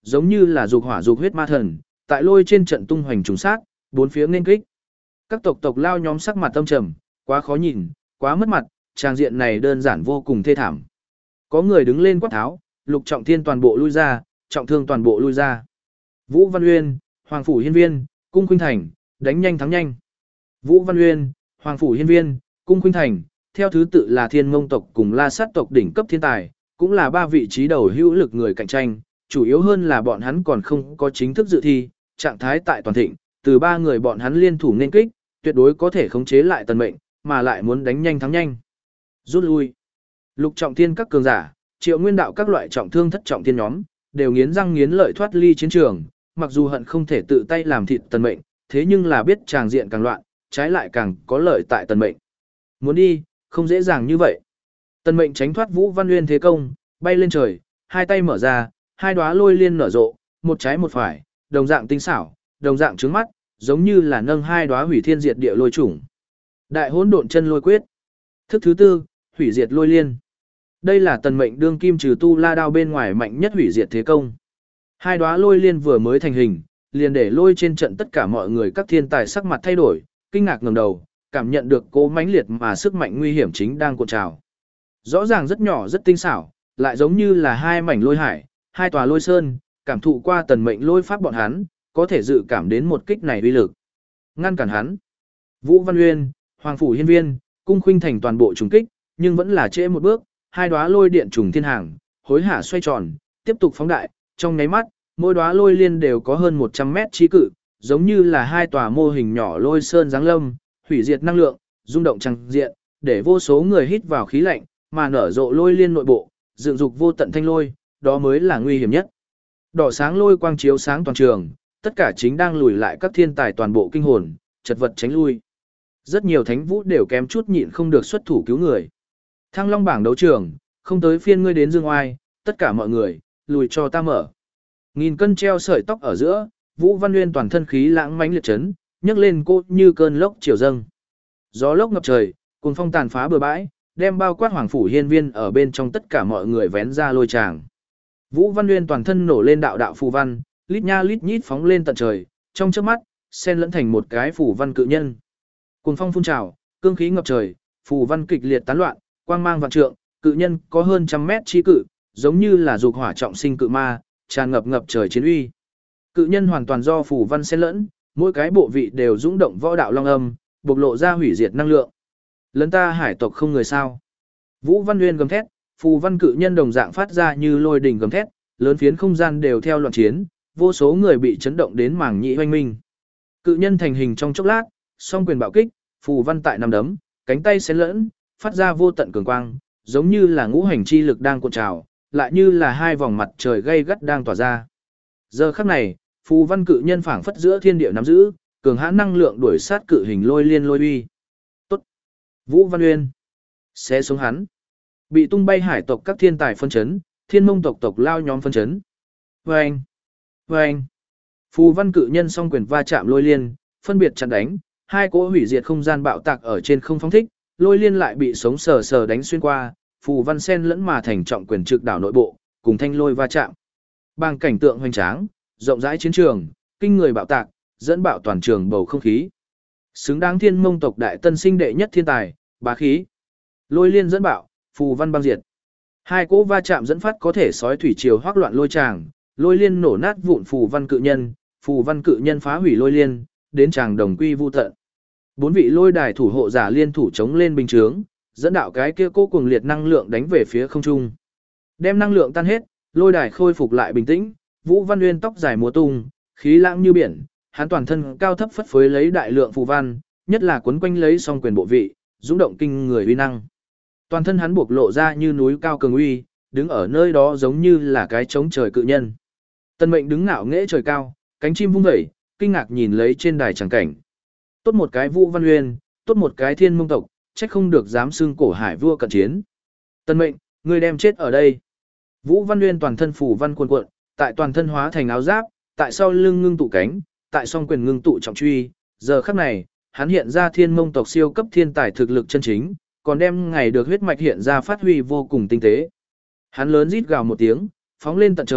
giống như là dục hỏa dục huyết ma thần, tại lôi trên trận tung hoành trùng sát, bốn phía nên kích. Các tộc tộc lao nhóm sắc mặt tâm trầm, quá khó nhìn, quá mất mặt, trang diện này đơn giản vô cùng thê thảm. Có người đứng lên quát tháo, Lục Trọng Thiên toàn bộ lui ra, Trọng Thương toàn bộ lui ra. Vũ Văn Uyên, Hoàng Phủ Hiên Viên, Cung Khuynh Thành, đánh nhanh thắng nhanh. Vũ Văn Uyên, Hoàng Phủ Hiên Viên, Cung Khuynh Thành, theo thứ tự là Thiên Mông tộc cùng La Sát tộc đỉnh cấp thiên tài, cũng là ba vị trí đầu hữu lực người cạnh tranh, chủ yếu hơn là bọn hắn còn không có chính thức dự thi, trạng thái tại toàn thịnh, từ ba người bọn hắn liên thủ nên kích, tuyệt đối có thể khống chế lại tần mệnh, mà lại muốn đánh nhanh thắng nhanh. Rút lui. Lục Trọng Thiên các cường giả, Triệu Nguyên đạo các loại trọng thương thất trọng thiên nhóm, đều nghiến răng nghiến lợi thoát ly chiến trường, mặc dù hận không thể tự tay làm thịt tần mệnh, thế nhưng là biết tràng diện càng loạn, trái lại càng có lợi tại tần mệnh. Muốn đi, không dễ dàng như vậy. Tần mệnh tránh thoát Vũ Văn Uyên thế công, bay lên trời, hai tay mở ra, hai đóa lôi liên nở rộ, một trái một phải, đồng dạng tinh xảo, đồng dạng trướng mắt, giống như là nâng hai đóa hủy thiên diệt địa lôi chủng. Đại hỗn độn chân lôi quyết. Thức thứ tư, hủy diệt lôi liên. Đây là tần mệnh đương kim trừ tu la đao bên ngoài mạnh nhất hủy diệt thế công. Hai đóa lôi liên vừa mới thành hình, liền để lôi trên trận tất cả mọi người các thiên tài sắc mặt thay đổi, kinh ngạc ngẩng đầu, cảm nhận được cố mãnh liệt mà sức mạnh nguy hiểm chính đang cuộn trào. Rõ ràng rất nhỏ rất tinh xảo, lại giống như là hai mảnh lôi hải, hai tòa lôi sơn, cảm thụ qua tần mệnh lôi pháp bọn hắn, có thể dự cảm đến một kích này uy lực. Ngăn cản hắn. Vũ Văn Uyên, Hoàng Phủ Hiên Viên, Cung Khuynh Thành toàn bộ trùng kích, nhưng vẫn là trễ một bước, hai đóa lôi điện trùng thiên hàng, hối hả xoay tròn, tiếp tục phóng đại, trong nháy mắt, mỗi đóa lôi liên đều có hơn một trăm mét chi cự, giống như là hai tòa mô hình nhỏ lôi sơn giáng lâm, hủy diệt năng lượng, rung động trăng diện, để vô số người hít vào khí lạnh, mà nở rộ lôi liên nội bộ, dựng dục vô tận thanh lôi, đó mới là nguy hiểm nhất. Đỏ sáng lôi quang chiếu sáng toàn trường, tất cả chính đang lùi lại các thiên tài toàn bộ kinh hồn, chật vật tránh lui. Rất nhiều thánh vũ đều kém chút nhịn không được xuất thủ cứu người. Thăng Long bảng đấu trường, không tới phiên ngươi đến dương oai, tất cả mọi người, lùi cho ta mở. Nghìn cân treo sợi tóc ở giữa, Vũ Văn Uyên toàn thân khí lãng mãnh liệt chấn, nhấc lên cô như cơn lốc chiều dâng. Gió lốc ngập trời, cuồng phong tàn phá bờ bãi, đem bao quát Hoàng Phủ Hiên Viên ở bên trong tất cả mọi người vén ra lôi tràng. Vũ Văn Uyên toàn thân nổ lên đạo đạo phù văn, lít nha lít nhít phóng lên tận trời, trong chớp mắt, xen lẫn thành một cái phù văn cự nhân. Cuồng phong phun trào, cương khí ngập trời, phù văn kịch liệt tán loạn, quang mang vạn trượng, cự nhân có hơn trăm mét chi cự, giống như là dục hỏa trọng sinh cự ma, tràn ngập ngập trời chiến uy. Cự nhân hoàn toàn do phù văn xen lẫn, mỗi cái bộ vị đều dũng động võ đạo long âm, bộc lộ ra hủy diệt năng lượng. Lấn ta hải tộc không người sao? Vũ Văn Uyên gầm thét, phù văn cự nhân đồng dạng phát ra như lôi đình gầm thét, lớn phiến không gian đều theo loạn chiến, vô số người bị chấn động đến màng nhĩ hoanh minh. Cự nhân thành hình trong chốc lát, song quyền bạo kích, phù văn tại nằm đấm, cánh tay xen lẫn, phát ra vô tận cường quang, giống như là ngũ hành chi lực đang cuộn trào, lại như là hai vòng mặt trời gay gắt đang tỏa ra. Giờ khắc này, phù văn cự nhân phảng phất giữa thiên địa nắm giữ, cường hãn năng lượng đuổi sát cự hình lôi liên lôi uy. Tốt. Vũ Văn Uyên. Xé xuống hắn. Bị tung bay hải tộc các thiên tài phân chấn, Thiên Mông tộc tộc lao nhóm phân chấn. Vâng. Vâng. Phù văn cự nhân song quyền va chạm lôi liên, phân biệt chặn đánh, hai cỗ hủy diệt không gian bạo tạc ở trên không phóng thích, lôi liên lại bị sống sờ sờ đánh xuyên qua, phù văn sen lẫn mà thành trọng quyền trực đảo nội bộ, cùng thanh lôi va chạm. Bằng cảnh tượng hoành tráng, rộng rãi chiến trường, kinh người bạo tạc, dẫn bạo toàn trường bầu không khí. Xứng đáng Thiên Mông tộc đại tân sinh đệ nhất thiên tài, bá khí. Lôi liên dẫn bạo, phù văn băng diệt. Hai cỗ va chạm dẫn phát có thể sói thủy triều hoắc loạn lôi tràng, lôi liên nổ nát vụn phù văn cự nhân, phù văn cự nhân phá hủy lôi liên, đến tràng đồng quy vu tận. Bốn vị lôi đài thủ hộ giả liên thủ chống lên bình chướng, dẫn đạo cái kia cố cuồng liệt năng lượng đánh về phía không trung. Đem năng lượng tan hết, lôi đài khôi phục lại bình tĩnh, Vũ Văn Uyên tóc dài múa tung, khí lãng như biển, hắn toàn thân cao thấp phất phới lấy đại lượng phù văn, nhất là quấn quanh lấy song quyền bộ vị, dũng động kinh người uy năng. Toàn thân hắn buộc lộ ra như núi cao cường uy, đứng ở nơi đó giống như là cái trống trời cự nhân. Tân Mệnh đứng ngạo nghễ trời cao, cánh chim vung vẩy, kinh ngạc nhìn lấy trên đài chẳng cảnh. Tốt một cái Vũ Văn Uyên, tốt một cái Thiên Mông tộc, trách không được dám xưng cổ hải vua cận chiến. Tân Mệnh, ngươi đem chết ở đây. Vũ Văn Uyên toàn thân phủ văn cuồn cuộn, tại toàn thân hóa thành áo giáp, tại sau lưng ngưng tụ cánh, tại song quyền ngưng tụ trọng truy, giờ khắc này, hắn hiện ra Thiên Mông tộc siêu cấp thiên tài thực lực chân chính, còn đem ngày được huyết mạch hiện ra phát huy vô cùng tinh tế. Hắn lớn rít gào một tiếng, phóng lên tận trời,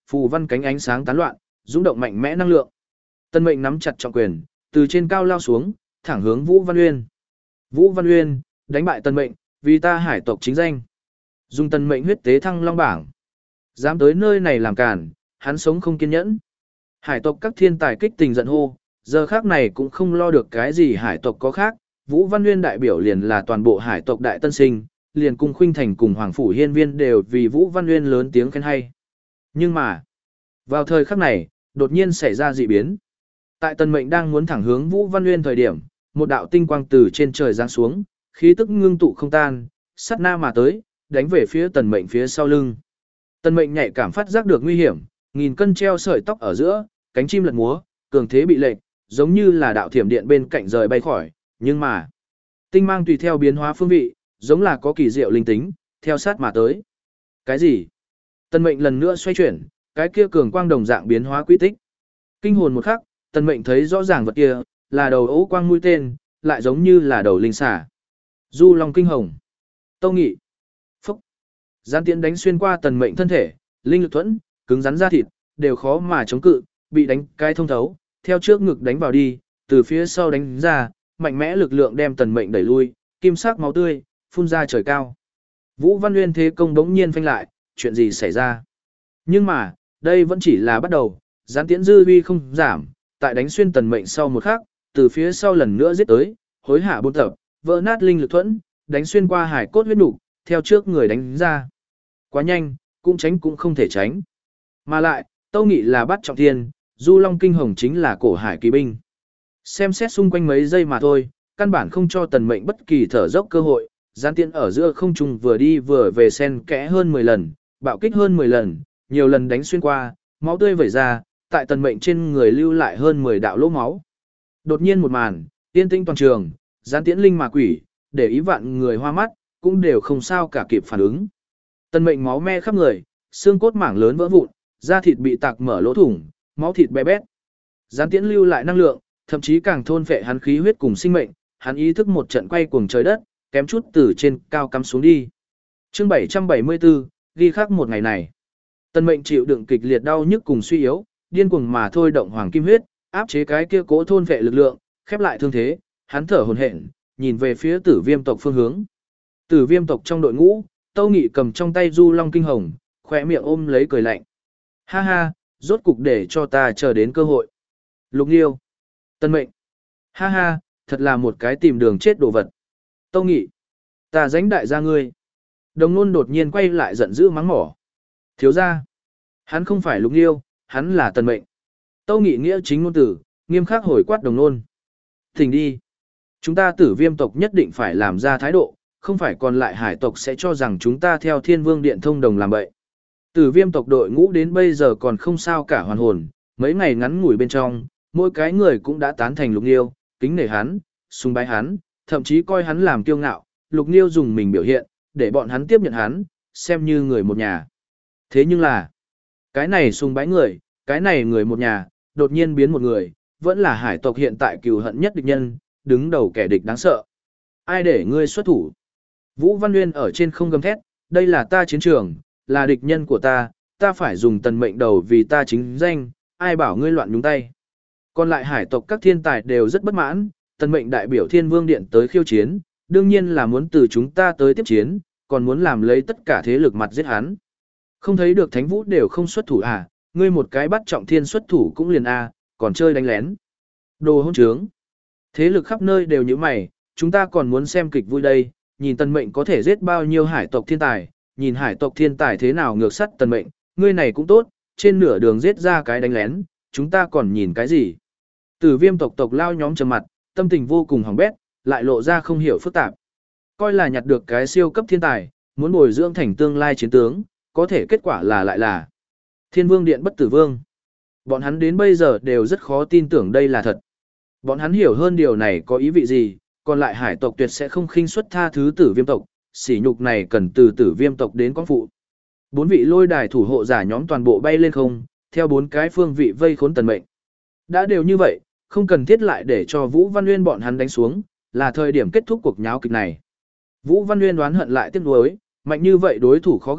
phù văn cánh ánh sáng tán loạn, rung động mạnh mẽ năng lượng. Tân Mệnh nắm chặt trọng quyền, từ trên cao lao xuống, thẳng hướng Vũ Văn Uyên. Vũ Văn Uyên, đánh bại Tân Mệnh, vì ta hải tộc chính danh. Dùng Tân Mệnh huyết tế thăng long bảng. Dám tới nơi này làm cản, hắn sống không kiên nhẫn. Hải tộc các thiên tài kích tình giận hô, giờ khác này cũng không lo được cái gì hải tộc có khác. Vũ Văn Uyên đại biểu liền là toàn bộ hải tộc đại tân sinh, liền cùng Khuynh Thành cùng Hoàng Phủ Hiên Viên đều vì Vũ Văn Uyên lớn tiếng khen hay. Nhưng mà, vào thời khắc này, đột nhiên xảy ra dị biến. Tại Tân Mệnh đang muốn thẳng hướng Vũ Văn Uyên thời điểm, một đạo tinh quang từ trên trời giáng xuống, khí tức ngưng tụ không tan, sát na mà tới, đánh về phía Tần Mệnh phía sau lưng. Tần Mệnh nhạy cảm phát giác được nguy hiểm, nghìn cân treo sợi tóc ở giữa, cánh chim lật múa, cường thế bị lệch, giống như là đạo thiểm điện bên cạnh rời bay khỏi, nhưng mà, tinh mang tùy theo biến hóa phương vị, giống là có kỳ diệu linh tính, theo sát mà tới. Cái gì? Tần Mệnh lần nữa xoay chuyển, cái kia cường quang đồng dạng biến hóa quy tích. Kinh hồn một khắc, Tần Mệnh thấy rõ ràng vật kia, là đầu ấu quang mũi tên, lại giống như là đầu linh xà. Du Long Kinh Hồng. Tâu Nghị. Phúc. Gián tiễn đánh xuyên qua Tần Mệnh thân thể, linh lực thuẫn, cứng rắn da thịt, đều khó mà chống cự, bị đánh cái thông thấu, theo trước ngực đánh vào đi, từ phía sau đánh ra, mạnh mẽ lực lượng đem Tần Mệnh đẩy lui, kim sắc máu tươi phun ra trời cao. Vũ Văn Uyên thế công bỗng nhiên phanh lại, chuyện gì xảy ra? Nhưng mà, đây vẫn chỉ là bắt đầu, gián tiễn dư uy không giảm, tại đánh xuyên Tần Mệnh sau một khắc, từ phía sau lần nữa giết tới, hối hạ buôn tập, vỡ nát linh lực thuẫn, đánh xuyên qua hải cốt huyết nục, theo trước người đánh ra. Quá nhanh, cũng tránh cũng không thể tránh. Mà lại, Tâu Nghị là bắt trọng thiên, Du Long Kinh Hồng chính là cổ hải kỳ binh. Xem xét xung quanh mấy giây mà thôi, căn bản không cho Tần Mệnh bất kỳ thở dốc cơ hội, gián tiễn ở giữa không trung vừa đi vừa về sen kẽ hơn mười lần, bạo kích hơn mười lần, nhiều lần đánh xuyên qua, máu tươi vẩy ra, tại Tần Mệnh trên người lưu lại hơn mười đạo lỗ máu. Đột nhiên một màn, yên tĩnh toàn trường, gián tiễn linh mà quỷ, để ý vạn người hoa mắt, cũng đều không sao cả kịp phản ứng. Tần Mệnh máu me khắp người, xương cốt mảng lớn vỡ vụn, da thịt bị tạc mở lỗ thủng, máu thịt bé bét. Gián tiễn lưu lại năng lượng, thậm chí càng thôn phệ hắn khí huyết cùng sinh mệnh, hắn ý thức một trận quay cuồng trời đất, kém chút từ trên cao cắm xuống đi. Chương bảy trăm bảy mươi tư, ghi khắc một ngày này. Tần Mệnh chịu đựng kịch liệt đau nhức cùng suy yếu, điên cuồng mà thôi động hoàng kim huyết, áp chế cái kia cố thôn phệ lực lượng, khép lại thương thế, hắn thở hổn hển, nhìn về phía Tử Viêm tộc phương hướng. Tử Viêm tộc trong đội ngũ, Tâu Nghị cầm trong tay Du Long Kinh Hồng, khóe miệng ôm lấy cười lạnh. Ha ha, rốt cục để cho ta chờ đến cơ hội. Lục Nghiêu. Tần Mệnh. Ha ha, thật là một cái tìm đường chết đồ vật. Tâu Nghị. Ta dánh đại gia ngươi. Đồng Nôn đột nhiên quay lại giận dữ mắng mỏ. Thiếu gia. Hắn không phải Lục Nghiêu, hắn là Tần Mệnh. Tâu Nghị nghĩa chính ngôn tử, nghiêm khắc hồi quát Đồng Nôn. Thỉnh đi. Chúng ta Tử Viêm tộc nhất định phải làm ra thái độ, không phải còn lại hải tộc sẽ cho rằng chúng ta theo Thiên Vương Điện thông đồng làm bậy. Tử Viêm tộc đội ngũ đến bây giờ còn không sao cả hoàn hồn, mấy ngày ngắn ngủi bên trong, mỗi cái người cũng đã tán thành Lục Nghiêu, kính nể hắn, sùng bái hắn, thậm chí coi hắn làm kiêu ngạo. Lục Nghiêu dùng mình biểu hiện, để bọn hắn tiếp nhận hắn, xem như người một nhà. Thế nhưng là, cái này sùng bái người, cái này người một nhà, đột nhiên biến một người, vẫn là hải tộc hiện tại cừu hận nhất địch nhân, đứng đầu kẻ địch đáng sợ. Ai để ngươi xuất thủ? Vũ Văn Uyên ở trên không gầm thét, đây là ta chiến trường, là địch nhân của ta, ta phải dùng Tần Mệnh đầu vì ta chính danh, ai bảo ngươi loạn nhúng tay. Còn lại hải tộc các thiên tài đều rất bất mãn, Tần Mệnh đại biểu Thiên Vương Điện tới khiêu chiến, đương nhiên là muốn từ chúng ta tới tiếp chiến, còn muốn làm lấy tất cả thế lực mặt giết hắn. Không thấy được Thánh Vũ đều không xuất thủ à, ngươi một cái bắt trọng thiên xuất thủ cũng liền a, còn chơi đánh lén. Đồ hỗn trướng. Thế lực khắp nơi đều như mày, chúng ta còn muốn xem kịch vui đây, nhìn Tần Mệnh có thể giết bao nhiêu hải tộc thiên tài, nhìn hải tộc thiên tài thế nào ngược sắt Tần Mệnh, ngươi này cũng tốt, trên nửa đường giết ra cái đánh lén, chúng ta còn nhìn cái gì. Tử Viêm tộc tộc lao nhóm trầm mặt, tâm tình vô cùng hỏng bét, lại lộ ra không hiểu phức tạp. Coi là nhặt được cái siêu cấp thiên tài, muốn bồi dưỡng thành tương lai chiến tướng, có thể kết quả là lại là Thiên Vương Điện bất tử vương. Bọn hắn đến bây giờ đều rất khó tin tưởng đây là thật. Bọn hắn hiểu hơn điều này có ý vị gì, còn lại hải tộc tuyệt sẽ không khinh suất tha thứ Tử Viêm tộc, sỉ nhục này cần từ Tử Viêm tộc đến con phụ. Bốn vị lôi đài thủ hộ giả nhóm toàn bộ bay lên không, theo bốn cái phương vị vây khốn Tần Mệnh. Đã đều như vậy, không cần thiết lại để cho Vũ Văn Uyên bọn hắn đánh xuống, là thời điểm kết thúc cuộc nháo kịch này. Vũ Văn Uyên đoán hận lại tiếc nuối, mạnh như vậy đối thủ khó gặp,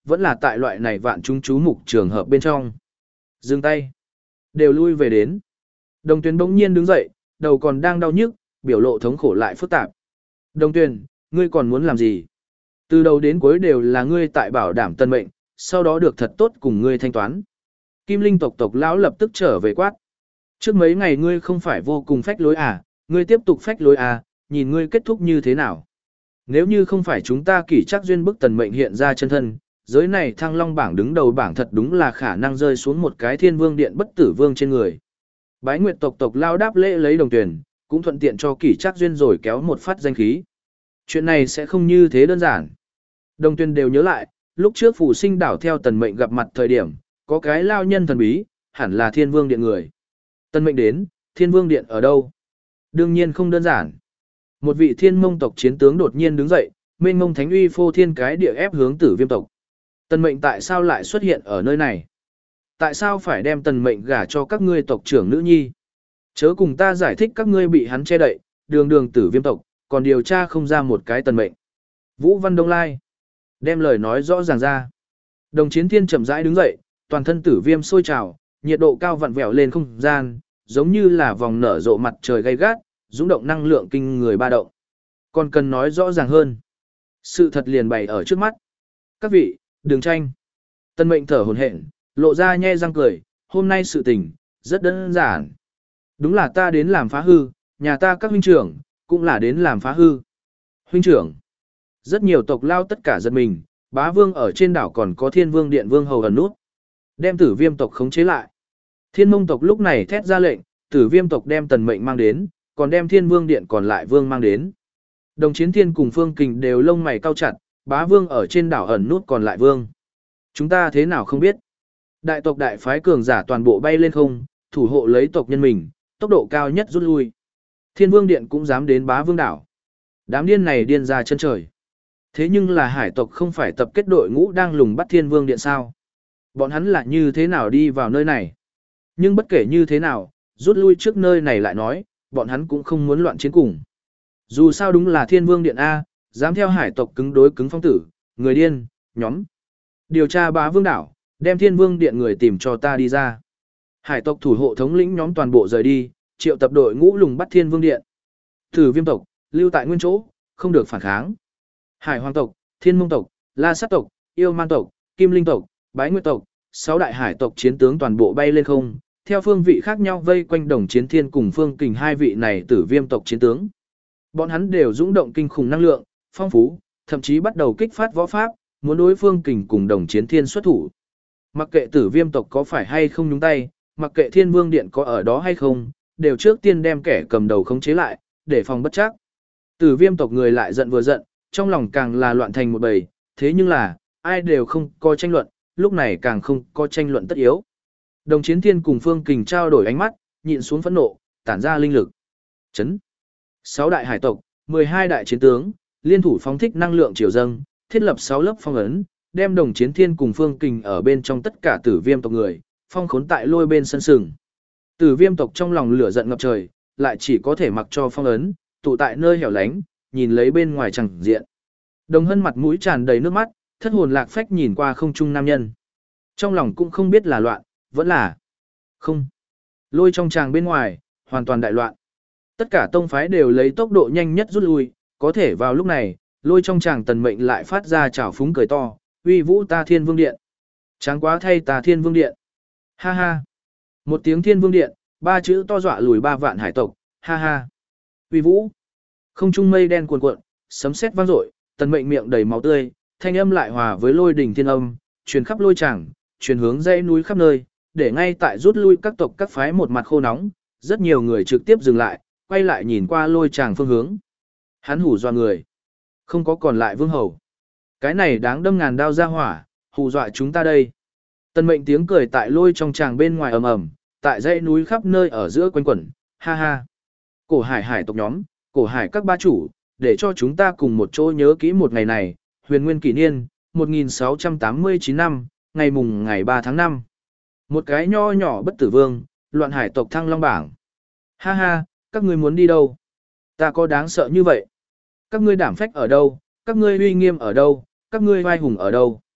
vẫn là tại loại này vạn chúng chú mục trường hợp bên trong. Dừng tay. Đều lui về đến. Đồng Tuyền bỗng nhiên đứng dậy, đầu còn đang đau nhức, biểu lộ thống khổ lại phức tạp. Đồng Tuyền, ngươi còn muốn làm gì? Từ đầu đến cuối đều là ngươi tại bảo đảm tân mệnh, sau đó được thật tốt cùng ngươi thanh toán. Kim Linh tộc tộc lão lập tức trở về quát. Trước mấy ngày ngươi không phải vô cùng phách lối à, ngươi tiếp tục phách lối à, nhìn ngươi kết thúc như thế nào. Nếu như không phải chúng ta kỷ chắc duyên bức tần mệnh hiện ra chân thân, giới này thăng long bảng đứng đầu bảng thật đúng là khả năng rơi xuống một cái thiên vương điện bất tử vương trên người. Bái Nguyệt tộc tộc lao đáp lễ lấy Đồng Tuyền, cũng thuận tiện cho kỷ chắc duyên rồi kéo một phát danh khí. Chuyện này sẽ không như thế đơn giản. Đồng Tuyền đều nhớ lại, lúc trước Phủ Sinh đảo theo tần mệnh gặp mặt thời điểm, có cái lao nhân thần bí, hẳn là thiên vương điện người. Tần mệnh đến, thiên vương điện ở đâu? Đương nhiên không đơn giản. Một vị thiên mông tộc chiến tướng đột nhiên đứng dậy, mênh mông thánh uy phô thiên cái địa ép hướng Tử Viêm tộc. Tần mệnh tại sao lại xuất hiện ở nơi này? Tại sao phải đem tần mệnh gả cho các ngươi tộc trưởng nữ nhi? Chớ cùng ta giải thích các ngươi bị hắn che đậy, đường đường Tử Viêm tộc, còn điều tra không ra một cái tần mệnh. Vũ Văn Đông Lai đem lời nói rõ ràng ra. Đồng Chiến Thiên chậm rãi đứng dậy, toàn thân Tử Viêm sôi trào, nhiệt độ cao vặn vẹo lên không gian, giống như là vòng nở rộ mặt trời gay gắt, dũng động năng lượng kinh người ba động. Còn cần nói rõ ràng hơn. Sự thật liền bày ở trước mắt. Các vị, đừng tranh. Tân mệnh thở hổn hển, lộ ra nhe răng cười, hôm nay sự tình, rất đơn giản. Đúng là ta đến làm phá hư, nhà ta các huynh trưởng, cũng là đến làm phá hư. Huynh trưởng. Rất nhiều tộc lao tất cả giật mình, bá vương ở trên đảo còn có thiên vương điện vương hầu ẩn nút. Đem Tử Viêm tộc khống chế lại. Thiên mông tộc lúc này thét ra lệnh, Tử Viêm tộc đem tần mệnh mang đến, còn đem thiên vương điện còn lại vương mang đến. Đồng Chiến Thiên cùng Phương Kình đều lông mày cau chặt, bá vương ở trên đảo ẩn nút còn lại vương. Chúng ta thế nào không biết. Đại tộc đại phái cường giả toàn bộ bay lên không, thủ hộ lấy tộc nhân mình, tốc độ cao nhất rút lui. Thiên vương điện cũng dám đến bá vương đảo. Đám điên này điên ra chân trời. Thế nhưng là hải tộc không phải tập kết đội ngũ đang lùng bắt thiên vương điện sao? Bọn hắn là như thế nào đi vào nơi này? Nhưng bất kể như thế nào, rút lui trước nơi này lại nói, bọn hắn cũng không muốn loạn chiến cùng. Dù sao đúng là thiên vương điện A, dám theo hải tộc cứng đối cứng phong tử, người điên, nhóm. Điều tra bá vương đảo, đem thiên vương điện người tìm cho ta đi ra. Hải tộc thủ hộ thống lĩnh nhóm toàn bộ rời đi, triệu tập đội ngũ lùng bắt thiên vương điện. Tử Viêm tộc, lưu tại nguyên chỗ, không được phản kháng. Hải hoàng tộc, thiên mông tộc, la sát tộc, yêu man tộc, kim linh tộc, bái nguyệt tộc, sáu đại hải tộc chiến tướng toàn bộ bay lên không, theo phương vị khác nhau vây quanh Đồng Chiến Thiên cùng Phương Kình hai vị này Tử Viêm tộc chiến tướng. Bọn hắn đều dũng động kinh khủng năng lượng, phong phú, thậm chí bắt đầu kích phát võ pháp, muốn đối Phương Kình cùng Đồng Chiến Thiên xuất thủ. Mặc kệ Tử Viêm tộc có phải hay không nhúng tay, mặc kệ Thiên Vương điện có ở đó hay không, đều trước tiên đem kẻ cầm đầu khống chế lại, để phòng bất trắc. Tử Viêm tộc người lại giận vừa giận, trong lòng càng là loạn thành một bầy, thế nhưng là, ai đều không có tranh luận, lúc này càng không có tranh luận tất yếu. Đồng Chiến Thiên cùng Phương Kình trao đổi ánh mắt, nhịn xuống phẫn nộ, tản ra linh lực. Chấn. Sáu đại hải tộc, mười hai đại chiến tướng, liên thủ phóng thích năng lượng triều dâng, thiết lập sáu lớp phong ấn, đem Đồng Chiến Thiên cùng Phương Kình ở bên trong tất cả Tử Viêm tộc người, phong khốn tại lôi bên sân sừng. Tử Viêm tộc trong lòng lửa giận ngập trời, lại chỉ có thể mặc cho phong ấn, tụ tại nơi hẻo lánh, nhìn lấy bên ngoài chẳng diện. Đồng Hân mặt mũi tràn đầy nước mắt, thất hồn lạc phách nhìn qua không trung nam nhân. Trong lòng cũng không biết là loạn, vẫn là không. Lôi trong tràng bên ngoài, hoàn toàn đại loạn. Tất cả tông phái đều lấy tốc độ nhanh nhất rút lui, có thể vào lúc này, lôi trong tràng tần mệnh lại phát ra trào phúng cười to, uy vũ ta thiên vương điện. Tráng quá thay ta thiên vương điện. Ha ha. Một tiếng thiên vương điện, ba chữ to dọa lùi ba vạn hải tộc, ha ha. Uy vũ. Không trung mây đen cuồn cuộn, sấm sét vang dội, tần mệnh miệng đầy máu tươi, thanh âm lại hòa với lôi đỉnh thiên âm, truyền khắp lôi tràng, truyền hướng dãy núi khắp nơi, để ngay tại rút lui các tộc các phái một mặt khô nóng, rất nhiều người trực tiếp dừng lại, quay lại nhìn qua lôi tràng phương hướng. Hắn hù dọa người, không có còn lại vương hầu. Cái này đáng đâm ngàn đao ra hỏa, hù dọa chúng ta đây. Tần mệnh tiếng cười tại lôi trong tràng bên ngoài ầm ầm, tại dãy núi khắp nơi ở giữa quanh quẩn, ha ha. Cổ hải hải tộc nhóm, cổ hải các ba chủ, để cho chúng ta cùng một chỗ nhớ kỹ một ngày này, huyền nguyên kỷ niên, một nghìn sáu trăm tám mươi chín năm, ngày mùng ngày ba tháng năm. Một cái nho nhỏ bất tử vương, loạn hải tộc thăng long bảng. Ha ha, các ngươi muốn đi đâu? Ta có đáng sợ như vậy? Các ngươi đảm phách ở đâu? Các ngươi uy nghiêm ở đâu? Các ngươi oai hùng ở đâu?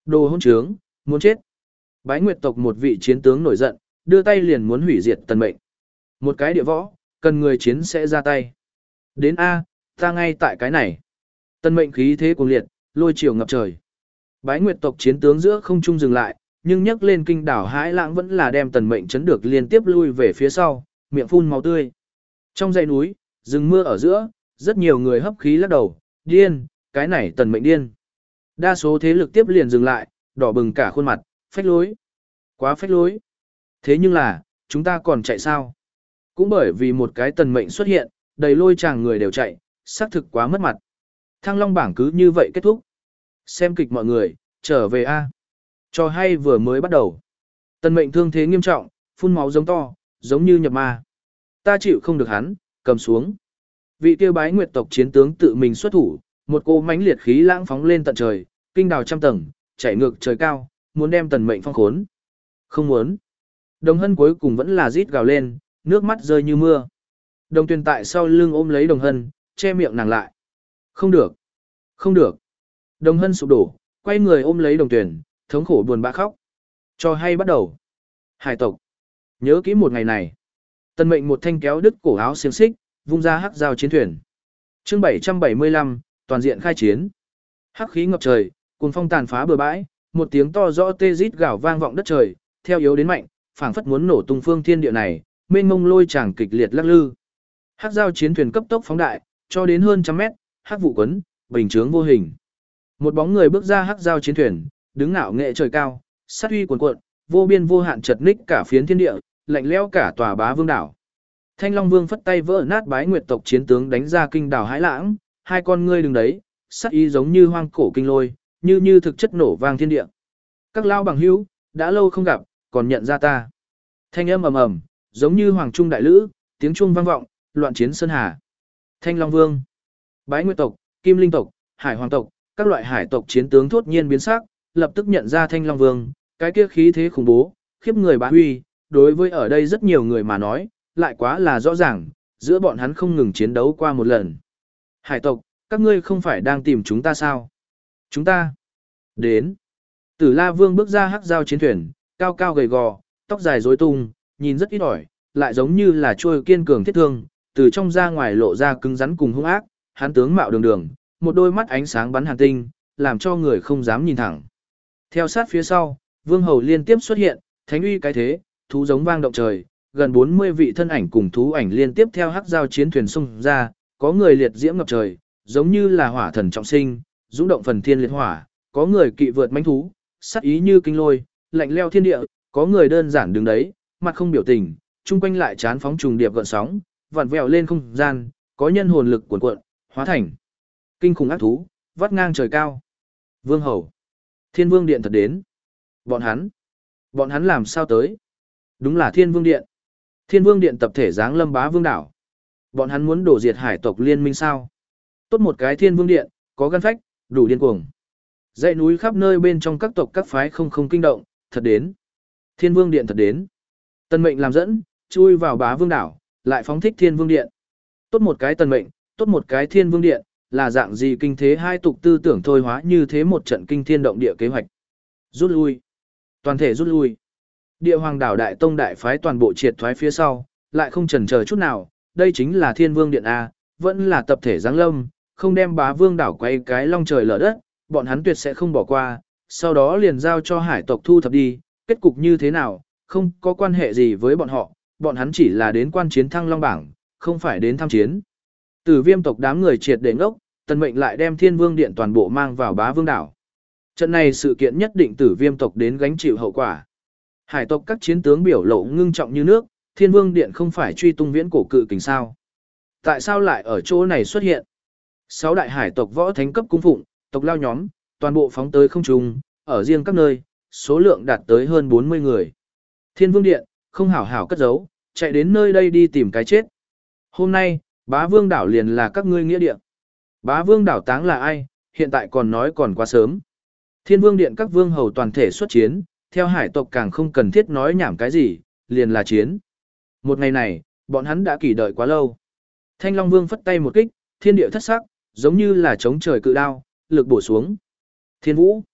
Đồ hỗn trướng, muốn chết. Bái Nguyệt tộc một vị chiến tướng nổi giận, đưa tay liền muốn hủy diệt Tần Mệnh. Một cái địa võ, cần người chiến sẽ ra tay. Đến A, ta ngay tại cái này. Tần Mệnh khí thế cuồng liệt, lôi chiều ngập trời. Bái Nguyệt tộc chiến tướng giữa không trung dừng lại, nhưng nhấc lên kinh đảo Hải Lãng vẫn là đem Tần Mệnh chấn được liên tiếp lui về phía sau, miệng phun máu tươi. Trong dãy núi, rừng mưa ở giữa, rất nhiều người hấp khí lắc đầu, điên, cái này Tần Mệnh điên. Đa số thế lực tiếp liền dừng lại, đỏ bừng cả khuôn mặt, phách lối. Quá phách lối. Thế nhưng là, chúng ta còn chạy sao? Cũng bởi vì một cái Tần Mệnh xuất hiện, đầy lôi chàng người đều chạy, xác thực quá mất mặt. Thăng Long bảng cứ như vậy kết thúc. Xem kịch mọi người, trở về A. Trò hay vừa mới bắt đầu. Tần Mệnh thương thế nghiêm trọng, phun máu giống to, giống như nhập ma. Ta chịu không được hắn, cầm xuống. Vị tiêu Bái Nguyệt tộc chiến tướng tự mình xuất thủ, một cô mãnh liệt khí lãng phóng lên tận trời, kinh đào trăm tầng, chảy ngược trời cao, muốn đem Tần Mệnh phong khốn. Không muốn. Đồng Hân cuối cùng vẫn là rít gào lên, nước mắt rơi như mưa. Đồng Tuyền tại sau lưng ôm lấy Đồng Hân, che miệng nàng lại. Không được. Không được. Đồng Hân sụp đổ, quay người ôm lấy Đồng Tuyền, thống khổ buồn bã khóc. Cho hay bắt đầu. Hải tộc. Nhớ kỹ một ngày này. Tần Mệnh một thanh kéo đứt cổ áo xiềng xích, vung ra hắc giao chiến thuyền. Chương bảy trăm bảy mươi lăm, toàn diện khai chiến. Hắc khí ngập trời, cuồng phong tàn phá bờ bãi, một tiếng to rõ tê rít gào vang vọng đất trời, theo yếu đến mạnh, phảng phất muốn nổ tung phương thiên địa này, mênh mông lôi tràng kịch liệt lắc lư. Hắc giao chiến thuyền cấp tốc phóng đại, cho đến hơn trăm mét, hắc vụ quấn, bình chướng vô hình. Một bóng người bước ra hắc giao chiến thuyền, đứng ngạo nghệ trời cao, sát uy cuồn cuộn, vô biên vô hạn chật ních cả phiến thiên địa, lạnh lẽo cả tòa Bá Vương đảo. Thanh Long Vương phất tay vỡ nát Bái Nguyệt tộc chiến tướng đánh ra kinh đảo Hải Lãng, hai con ngươi đứng đấy, sát ý giống như hoang cổ kinh lôi, như như thực chất nổ vang thiên địa. Các lao bằng hữu, đã lâu không gặp, còn nhận ra ta. Thanh âm ầm ầm, giống như hoàng trung đại lữ, tiếng chuông vang vọng, loạn chiến sơn hà. Thanh Long Vương, Bái Nguyệt tộc, Kim Linh tộc, Hải Hoàng tộc, các loại hải tộc chiến tướng thốt nhiên biến sắc, lập tức nhận ra Thanh Long Vương, cái kia khí thế khủng bố, khiếp người bá huy, đối với ở đây rất nhiều người mà nói, lại quá là rõ ràng, giữa bọn hắn không ngừng chiến đấu qua một lần. Hải tộc, các ngươi không phải đang tìm chúng ta sao? Chúng ta đến. Tử La Vương bước ra hắc giao chiến thuyền, cao cao gầy gò, tóc dài rối tung, nhìn rất ít ỏi, lại giống như là trôi kiên cường thiết thương, từ trong ra ngoài lộ ra cứng rắn cùng hung ác, hắn tướng mạo đường đường, một đôi mắt ánh sáng bắn hàn tinh, làm cho người không dám nhìn thẳng. Theo sát phía sau, Vương Hầu liên tiếp xuất hiện, thánh uy cái thế, thú giống vang động trời, gần bốn mươi vị thân ảnh cùng thú ảnh liên tiếp theo hắc giao chiến thuyền xung ra, có người liệt diễm ngập trời, giống như là hỏa thần trọng sinh, dũng động phần thiên liệt hỏa, có người kỵ vượt mãnh thú, sát ý như kinh lôi, lạnh leo thiên địa, có người đơn giản đứng đấy, mặt không biểu tình, chung quanh lại chán phóng trùng điệp gợn sóng, vặn vẹo lên không gian, có nhân hồn lực cuồn cuộn, hóa thành kinh khủng ác thú, vắt ngang trời cao. Vương Hầu, Thiên Vương Điện thật đến. Bọn hắn, bọn hắn làm sao tới? Đúng là Thiên Vương Điện. Thiên Vương Điện tập thể giáng lâm Bá Vương đảo. Bọn hắn muốn đổ diệt hải tộc liên minh sao? Tốt một cái Thiên Vương Điện, có gan phách, đủ điên cuồng. Dãy núi khắp nơi bên trong các tộc các phái không không kinh động, thật đến. Thiên Vương Điện thật đến. Tần Mệnh làm dẫn, chui vào Bá Vương đảo, lại phóng thích Thiên Vương Điện. Tốt một cái Tần Mệnh, tốt một cái Thiên Vương Điện, là dạng gì kinh thế hai tục tư tưởng thôi hóa như thế một trận kinh thiên động địa kế hoạch. Rút lui. Toàn thể rút lui. Địa Hoàng đảo Đại Tông đại phái toàn bộ triệt thoái phía sau, lại không chần chờ chút nào, đây chính là Thiên Vương Điện A, vẫn là tập thể giáng lâm, không đem Bá Vương đảo quay cái long trời lở đất, bọn hắn tuyệt sẽ không bỏ qua, sau đó liền giao cho hải tộc thu thập đi, kết cục như thế nào, không có quan hệ gì với bọn họ, bọn hắn chỉ là đến quan chiến Thăng Long bảng, không phải đến tham chiến. Tử Viêm tộc đám người triệt để ngốc, Tần Mệnh lại đem Thiên Vương Điện toàn bộ mang vào Bá Vương đảo. Trận này sự kiện nhất định Tử Viêm tộc đến gánh chịu hậu quả. Hải tộc các chiến tướng biểu lộ ngưng trọng như nước, Thiên Vương Điện không phải truy tung viễn cổ cự kình sao? Tại sao lại ở chỗ này xuất hiện? Sáu đại hải tộc võ thánh cấp cung phụng, tộc lao nhóm, toàn bộ phóng tới không trung, ở riêng các nơi, số lượng đạt tới hơn bốn mươi người. Thiên Vương Điện, không hảo hảo cất giấu, chạy đến nơi đây đi tìm cái chết. Hôm nay, Bá Vương đảo liền là các ngươi nghĩa địa. Bá Vương đảo táng là ai, hiện tại còn nói còn quá sớm. Thiên Vương Điện các vương hầu toàn thể xuất chiến, theo hải tộc càng không cần thiết nói nhảm cái gì, liền là chiến. Một ngày này, bọn hắn đã kỳ đợi quá lâu. Thanh Long Vương phất tay một kích, thiên địa thất sắc, giống như là chống trời cự đao, lực bổ xuống. Thiên Vũ,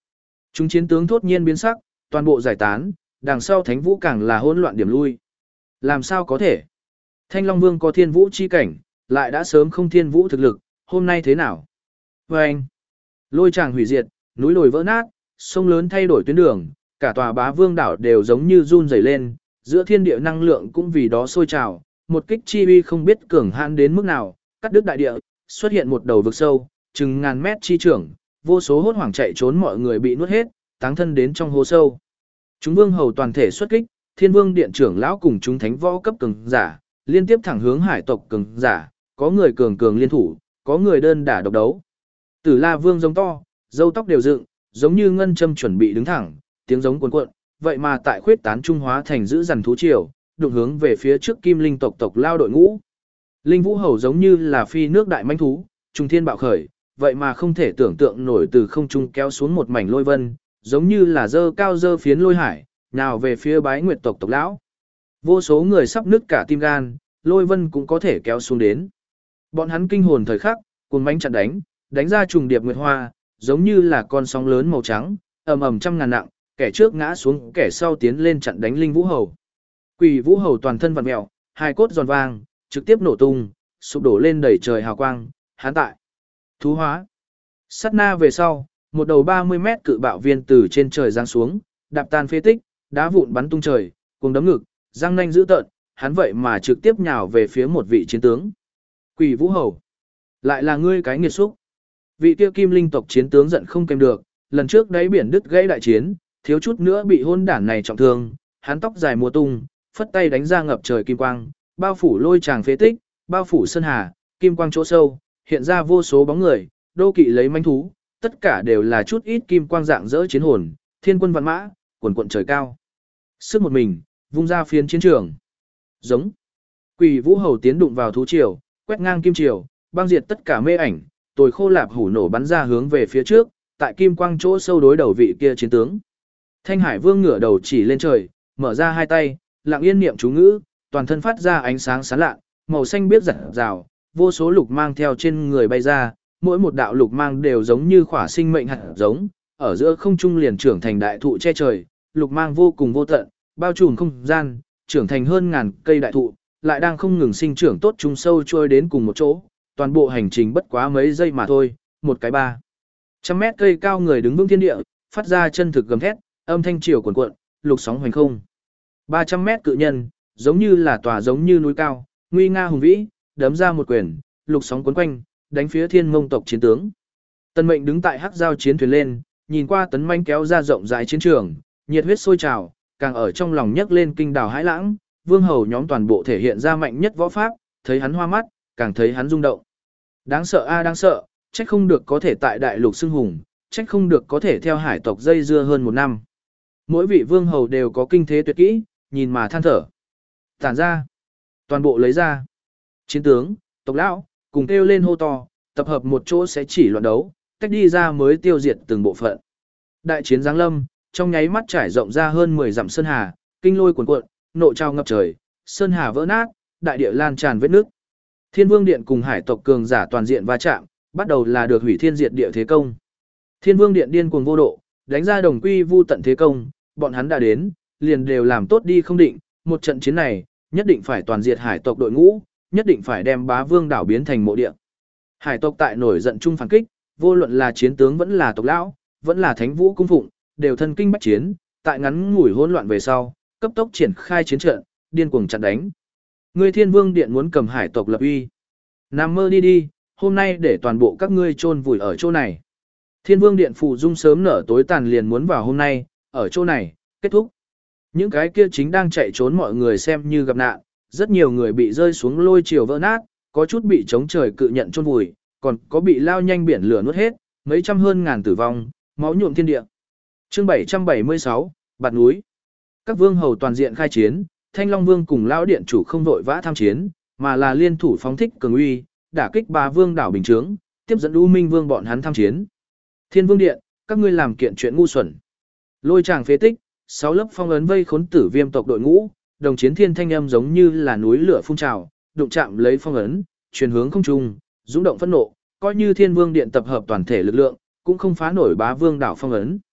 Chúng chiến tướng thốt nhiên biến sắc, toàn bộ giải tán, đằng sau Thánh Vũ càng là hỗn loạn điểm lui. Làm sao có thể? Thanh Long Vương có thiên vũ chi cảnh, lại đã sớm không thiên vũ thực lực, hôm nay thế nào? Và anh, lôi tràng hủy diệt, núi đồi vỡ nát, sông lớn thay đổi tuyến đường, cả tòa Bá Vương đảo đều giống như run rẩy lên, giữa thiên địa năng lượng cũng vì đó sôi trào, một kích chi uy không biết cường hãn đến mức nào, cắt đứt đại địa, xuất hiện một đầu vực sâu, chừng ngàn mét chi trưởng, vô số hốt hoảng chạy trốn mọi người bị nuốt hết, táng thân đến trong hố sâu. Chúng vương hầu toàn thể xuất kích, Thiên Vương điện trưởng lão cùng chúng thánh võ cấp cường giả, liên tiếp thẳng hướng hải tộc cường giả, có người cường cường liên thủ, có người đơn đả độc đấu. Tử La Vương giống to, râu tóc đều dựng, giống như ngân châm chuẩn bị đứng thẳng, tiếng giống cuồn cuộn, vậy mà tại khuyết tán trung hóa thành dữ dằn thú triều, đụng hướng về phía trước Kim Linh tộc tộc lao đội ngũ. Linh Vũ Hầu giống như là phi nước đại mãnh thú, trung thiên bạo khởi, vậy mà không thể tưởng tượng nổi từ không trung kéo xuống một mảnh lôi vân, giống như là dơ cao dơ phiến lôi hải, nào về phía Bái Nguyệt tộc tộc lão. Vô số người sắp nứt cả tim gan, lôi vân cũng có thể kéo xuống đến. Bọn hắn kinh hồn thời khắc, cuồng mãnh chặn đánh, đánh ra trùng điệp nguyệt hoa, giống như là con sóng lớn màu trắng, ầm ầm trăm ngàn nặng, kẻ trước ngã xuống, kẻ sau tiến lên chặn đánh Linh Vũ Hầu. Quỷ Vũ Hầu toàn thân vặn mèo, hai cốt giòn vang, trực tiếp nổ tung, sụp đổ lên đầy trời hào quang, hán tại. Thú hóa. Sát na về sau, một đầu ba mươi mét cự bạo viên từ trên trời giáng xuống, đạp tan phế tích, đá vụn bắn tung trời, cuồng đấm ngực, răng nanh dữ tợn, hắn vậy mà trực tiếp nhào về phía một vị chiến tướng. Quỷ Vũ Hầu, lại là ngươi cái nghiệt xúc. Vị kia Kim Linh tộc chiến tướng giận không kèm được, lần trước đáy biển đứt gãy đại chiến, thiếu chút nữa bị hôn đản này trọng thương, hắn tóc dài mùa tung, phất tay đánh ra ngập trời kim quang, bao phủ lôi tràng phế tích, bao phủ sơn hà, kim quang chỗ sâu, hiện ra vô số bóng người, đô kỵ lấy manh thú, tất cả đều là chút ít kim quang dạng dỡ chiến hồn, thiên quân vạn mã, quần quận trời cao. Sức một mình, vung ra phiến chiến trường. Giống. Quỷ Vũ Hầu tiến đụng vào thú triều, quét ngang kim triều, băng diệt tất cả mê ảnh, tồi khô lạp hủ nổ bắn ra hướng về phía trước, tại kim quang chỗ sâu đối đầu vị kia chiến tướng. Thanh Hải Vương ngửa đầu chỉ lên trời, mở ra hai tay, lặng yên niệm chú ngữ, toàn thân phát ra ánh sáng sáng lạ, màu xanh biếc rạng rào, vô số lục mang theo trên người bay ra, mỗi một đạo lục mang đều giống như khỏa sinh mệnh hạt giống, ở giữa không trung liền trưởng thành đại thụ che trời, lục mang vô cùng vô tận, bao trùm không gian, trưởng thành hơn ngàn cây đại thụ, lại đang không ngừng sinh trưởng tốt trung sâu trôi đến cùng một chỗ, toàn bộ hành trình bất quá mấy giây mà thôi, một cái ba. Trăm mét cây cao người đứng vững thiên địa, phát ra chân thực gầm thét, âm thanh triều cuồn cuộn, lục sóng hoành không. ba trăm mét cự nhân, giống như là tòa giống như núi cao, nguy nga hùng vĩ, đấm ra một quyền, lục sóng cuốn quanh, đánh phía Thiên Mông tộc chiến tướng. Tân Mệnh đứng tại hắc giao chiến thuyền lên, nhìn qua Tấn Manh kéo ra rộng rãi chiến trường, nhiệt huyết sôi trào, càng ở trong lòng nhấc lên kinh đào hãi lãng, vương hầu nhóm toàn bộ thể hiện ra mạnh nhất võ pháp, thấy hắn hoa mắt, càng thấy hắn rung động. Đáng sợ a đáng sợ, trách không được có thể tại đại lục xưng hùng, trách không được có thể theo hải tộc dây dưa hơn một năm. Mỗi vị vương hầu đều có kinh thế tuyệt kỹ, nhìn mà than thở. Tản ra, toàn bộ lấy ra. Chiến tướng, tộc lão, cùng kêu lên hô to, tập hợp một chỗ sẽ chỉ loạn đấu, tách đi ra mới tiêu diệt từng bộ phận. Đại chiến giáng lâm, trong nháy mắt trải rộng ra hơn mười dặm sơn hà, kinh lôi cuồn cuộn, nộ trào ngập trời, sơn hà vỡ nát, đại địa lan tràn vết nước. Thiên Vương điện cùng hải tộc cường giả toàn diện va chạm, bắt đầu là được hủy thiên diệt địa thế công. Thiên Vương điện điên cuồng vô độ, đánh ra đồng quy vu tận thế công, bọn hắn đã đến, liền đều làm tốt đi không định, một trận chiến này, nhất định phải toàn diệt hải tộc đội ngũ, nhất định phải đem Bá Vương đảo biến thành mộ địa. Hải tộc tại nổi giận chung phản kích, vô luận là chiến tướng vẫn là tộc lão, vẫn là thánh vũ cung phụng, đều thân kinh bách chiến, tại ngắn ngủi hỗn loạn về sau, cấp tốc triển khai chiến trận, điên cuồng chặn đánh. Ngươi Thiên Vương điện muốn cầm hải tộc lập uy. Nằm mơ đi đi, hôm nay để toàn bộ các ngươi chôn vùi ở chỗ này. Thiên Vương điện phụ dung sớm nở tối tàn liền muốn vào hôm nay, ở chỗ này, kết thúc. Những cái kia chính đang chạy trốn mọi người xem như gặp nạn, rất nhiều người bị rơi xuống lôi chiều vỡ nát, có chút bị chống trời cự nhận chôn vùi, còn có bị lao nhanh biển lửa nuốt hết, mấy trăm hơn ngàn tử vong, máu nhuộm thiên địa. Chương bảy trăm bảy mươi sáu, Bạt núi. Các vương hầu toàn diện khai chiến, Thanh Long Vương cùng lão điện chủ không vội vã tham chiến, mà là liên thủ phóng thích cường uy, đả kích Bá Vương đảo bình chướng, tiếp dẫn U Minh Vương bọn hắn tham chiến. Thiên Vương điện, các ngươi làm kiện chuyện ngu xuẩn. Lôi tràng phế tích, sáu lớp phong ấn vây khốn Tử Viêm tộc đội ngũ, đồng chiến thiên thanh âm giống như là núi lửa phun trào, đụng chạm lấy phong ấn, truyền hướng không trung, dũng động phẫn nộ, coi như Thiên Vương điện tập hợp toàn thể lực lượng, cũng không phá nổi Bá Vương đảo phong ấn.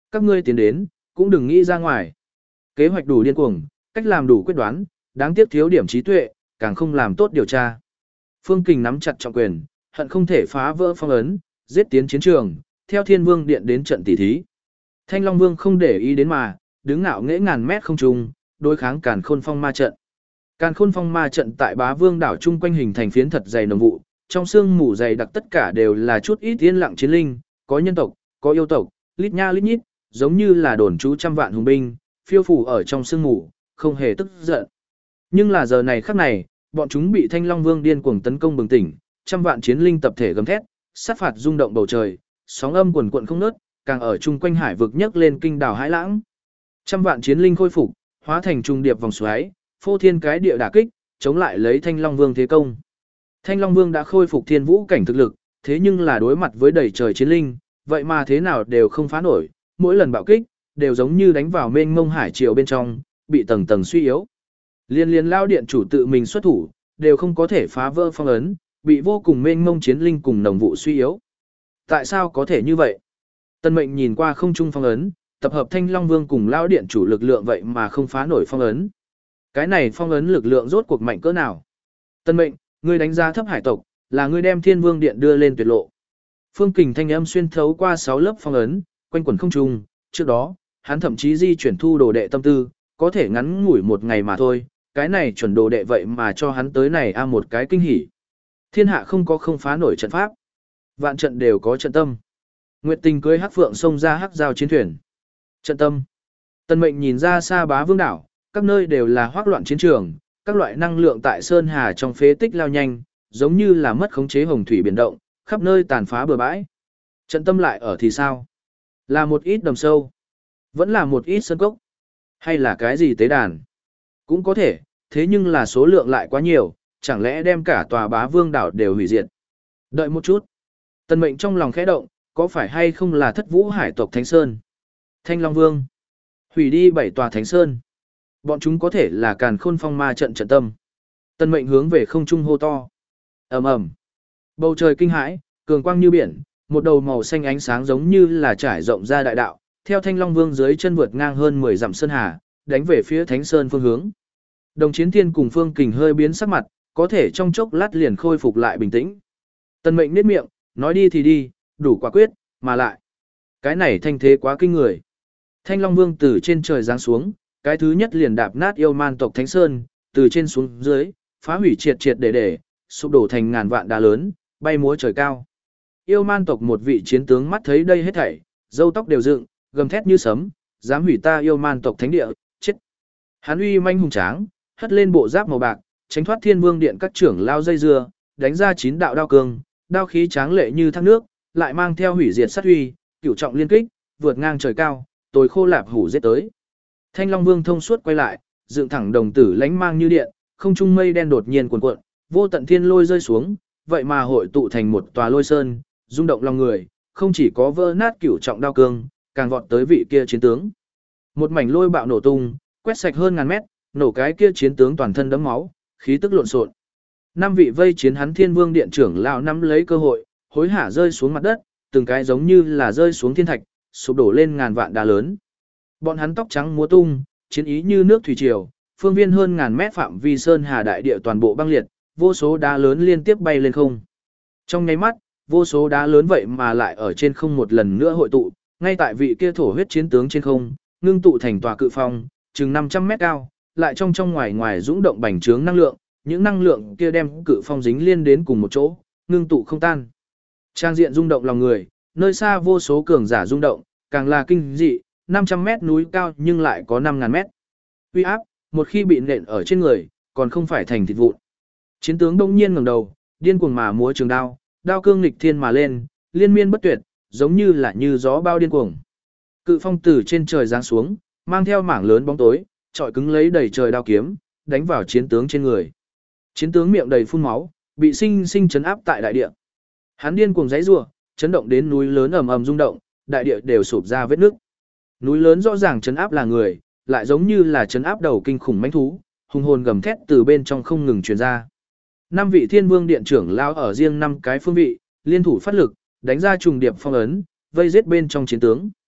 Các ngươi tiến đến, cũng đừng nghĩ ra ngoài. Kế hoạch đủ điên cuồng, cách làm đủ quyết đoán, đáng tiếc thiếu điểm trí tuệ, càng không làm tốt điều tra. Phương Kình nắm chặt trọng quyền, hận không thể phá vỡ phong ấn, giết tiến chiến trường, theo Thiên Vương điện đến trận tỷ thí. Thanh Long Vương không để ý đến mà, đứng ngạo nghễ ngàn mét không trung, đối kháng Càn Khôn Phong ma trận. Càn Khôn Phong ma trận tại Bá Vương đảo trung quanh hình thành phiến thật dày nồng vụ, trong xương mù dày đặc tất cả đều là chút ít yên lặng chiến linh, có nhân tộc, có yêu tộc, lít nha lít nhít, giống như là đồn trú trăm vạn hùng binh, phiêu phù ở trong sương mù, không hề tức giận. Nhưng là giờ này khắc này, bọn chúng bị Thanh Long Vương điên cuồng tấn công bừng tỉnh, trăm vạn chiến linh tập thể gầm thét, sát phạt rung động bầu trời, sóng âm quần quận không ngớt, càng ở chung quanh hải vực nhấc lên kinh đảo hải lãng. Trăm vạn chiến linh khôi phục, hóa thành trung điệp vòng xoáy, phô thiên cái địa đả kích, chống lại lấy Thanh Long Vương thế công. Thanh Long Vương đã khôi phục thiên vũ cảnh thực lực, thế nhưng là đối mặt với đầy trời chiến linh, vậy mà thế nào đều không phá nổi, mỗi lần bạo kích, đều giống như đánh vào mênh mông hải triều bên trong, bị tầng tầng suy yếu. Liên liên lao điện chủ tự mình xuất thủ, đều không có thể phá vỡ phong ấn, bị vô cùng mênh mông chiến linh cùng nồng vụ suy yếu. Tại sao có thể như vậy? Tân Mệnh nhìn qua không trung phong ấn, tập hợp Thanh Long Vương cùng lao điện chủ lực lượng vậy mà không phá nổi phong ấn. Cái này phong ấn lực lượng rốt cuộc mạnh cỡ nào? Tân Mệnh, ngươi đánh giá thấp hải tộc, là ngươi đem Thiên Vương điện đưa lên tuyệt lộ. Phương Kình thanh âm xuyên thấu qua sáu lớp phong ấn, quanh quẩn không trung, trước đó, hắn thậm chí di chuyển thu đồ đệ tâm tư, có thể ngắn ngủi một ngày mà thôi, cái này chuẩn đồ đệ vậy mà cho hắn tới này a một cái kinh hỉ. Thiên hạ không có không phá nổi trận pháp, vạn trận đều có trận tâm. Nguyệt Tình cưới Hắc Phượng xông ra hắc giao chiến thuyền. Trận tâm. Tân Mệnh nhìn ra xa Bá Vương đảo, các nơi đều là hoắc loạn chiến trường, các loại năng lượng tại sơn hà trong phế tích lao nhanh, giống như là mất khống chế hồng thủy biển động, khắp nơi tàn phá bừa bãi. Trận tâm lại ở thì sao? Là một ít đầm sâu, vẫn là một ít sơn cốc, hay là cái gì tế đàn? Cũng có thể, thế nhưng là số lượng lại quá nhiều, chẳng lẽ đem cả tòa Bá Vương đảo đều hủy diệt? Đợi một chút. Tân Mệnh trong lòng khẽ động, có phải hay không là Thất Vũ hải tộc Thánh Sơn? Thanh Long Vương hủy đi bảy tòa Thánh Sơn. Bọn chúng có thể là Càn Khôn Phong ma trận trận tâm. Tân Mệnh hướng về không trung hô to. Ầm ầm. Bầu trời kinh hãi, cường quang như biển, một đầu màu xanh ánh sáng giống như là trải rộng ra đại đạo, theo Thanh Long Vương dưới chân vượt ngang hơn mười dặm sơn hà, đánh về phía Thánh Sơn phương hướng. Đồng Chiến Thiên cùng Phương Kình hơi biến sắc mặt, có thể trong chốc lát liền khôi phục lại bình tĩnh. Tân Mệnh niết miệng, nói đi thì đi, đủ quả quyết, mà lại. Cái này thanh thế quá kinh người. Thanh Long Vương từ trên trời giáng xuống, cái thứ nhất liền đạp nát yêu man tộc Thánh Sơn, từ trên xuống dưới, phá hủy triệt triệt để để, sụp đổ thành ngàn vạn đá lớn, bay múa trời cao. Yêu man tộc một vị chiến tướng mắt thấy đây hết thảy, râu tóc đều dựng, gầm thét như sấm, dám hủy ta yêu man tộc thánh địa, chết. Hắn uy manh hùng tráng, hất lên bộ giáp màu bạc, tránh thoát Thiên Vương điện các trưởng lao dây dưa, đánh ra chín đạo đao cương, đao khí tráng lệ như thác nước, lại mang theo hủy diệt sát uy, cửu trọng liên kích, vượt ngang trời cao, tối khô lạp hủ giết tới. Thanh Long Vương thông suốt quay lại, dựng thẳng đồng tử lánh mang như điện, không trung mây đen đột nhiên cuồn cuộn, vô tận thiên lôi rơi xuống, vậy mà hội tụ thành một tòa lôi sơn, rung động lòng người, không chỉ có vỡ nát cửu trọng đao cương, càng vọt tới vị kia chiến tướng. Một mảnh lôi bạo nổ tung, quét sạch hơn ngàn mét, nổ cái kia chiến tướng toàn thân đẫm máu, khí tức lộn xộn. Năm vị vây chiến hắn Thiên Vương điện trưởng lão nắm lấy cơ hội, hối hả rơi xuống mặt đất, từng cái giống như là rơi xuống thiên thạch, sụp đổ lên ngàn vạn đá lớn. Bọn hắn tóc trắng múa tung, chiến ý như nước thủy triều, phương viên hơn ngàn mét phạm vi sơn hà đại địa toàn bộ băng liệt, vô số đá lớn liên tiếp bay lên không. Trong nháy mắt, vô số đá lớn vậy mà lại ở trên không một lần nữa hội tụ, ngay tại vị kia thổ huyết chiến tướng trên không, ngưng tụ thành tòa cự phong, chừng năm trăm mét cao, lại trong trong ngoài ngoài dũng động bành trướng năng lượng, những năng lượng kia đem cự phong dính liên đến cùng một chỗ, ngưng tụ không tan. Trang diện rung động lòng người, nơi xa vô số cường giả rung động, càng là kinh dị, năm trăm mét núi cao nhưng lại có năm ngàn mét. Uy áp, một khi bị nện ở trên người, còn không phải thành thịt vụn. Chiến tướng đông nhiên ngẩng đầu, điên cuồng mà múa trường đao, đao cương nghịch thiên mà lên, liên miên bất tuyệt, giống như là như gió bao điên cuồng. Cự phong từ trên trời giáng xuống, mang theo mảng lớn bóng tối, trọi cứng lấy đầy trời đao kiếm, đánh vào chiến tướng trên người. Chiến tướng miệng đầy phun máu, bị sinh sinh chấn áp tại đại địa. Hắn điên cuồng giãy giụa, chấn động đến núi lớn ầm ầm rung động, đại địa đều sụp ra vết nứt. Núi lớn rõ ràng chấn áp là người, lại giống như là chấn áp đầu kinh khủng mãnh thú, hùng hồn gầm thét từ bên trong không ngừng truyền ra. Năm vị Thiên Vương điện trưởng lao ở riêng năm cái phương vị, liên thủ phát lực, đánh ra trùng điệp phong ấn, vây giết bên trong chiến tướng.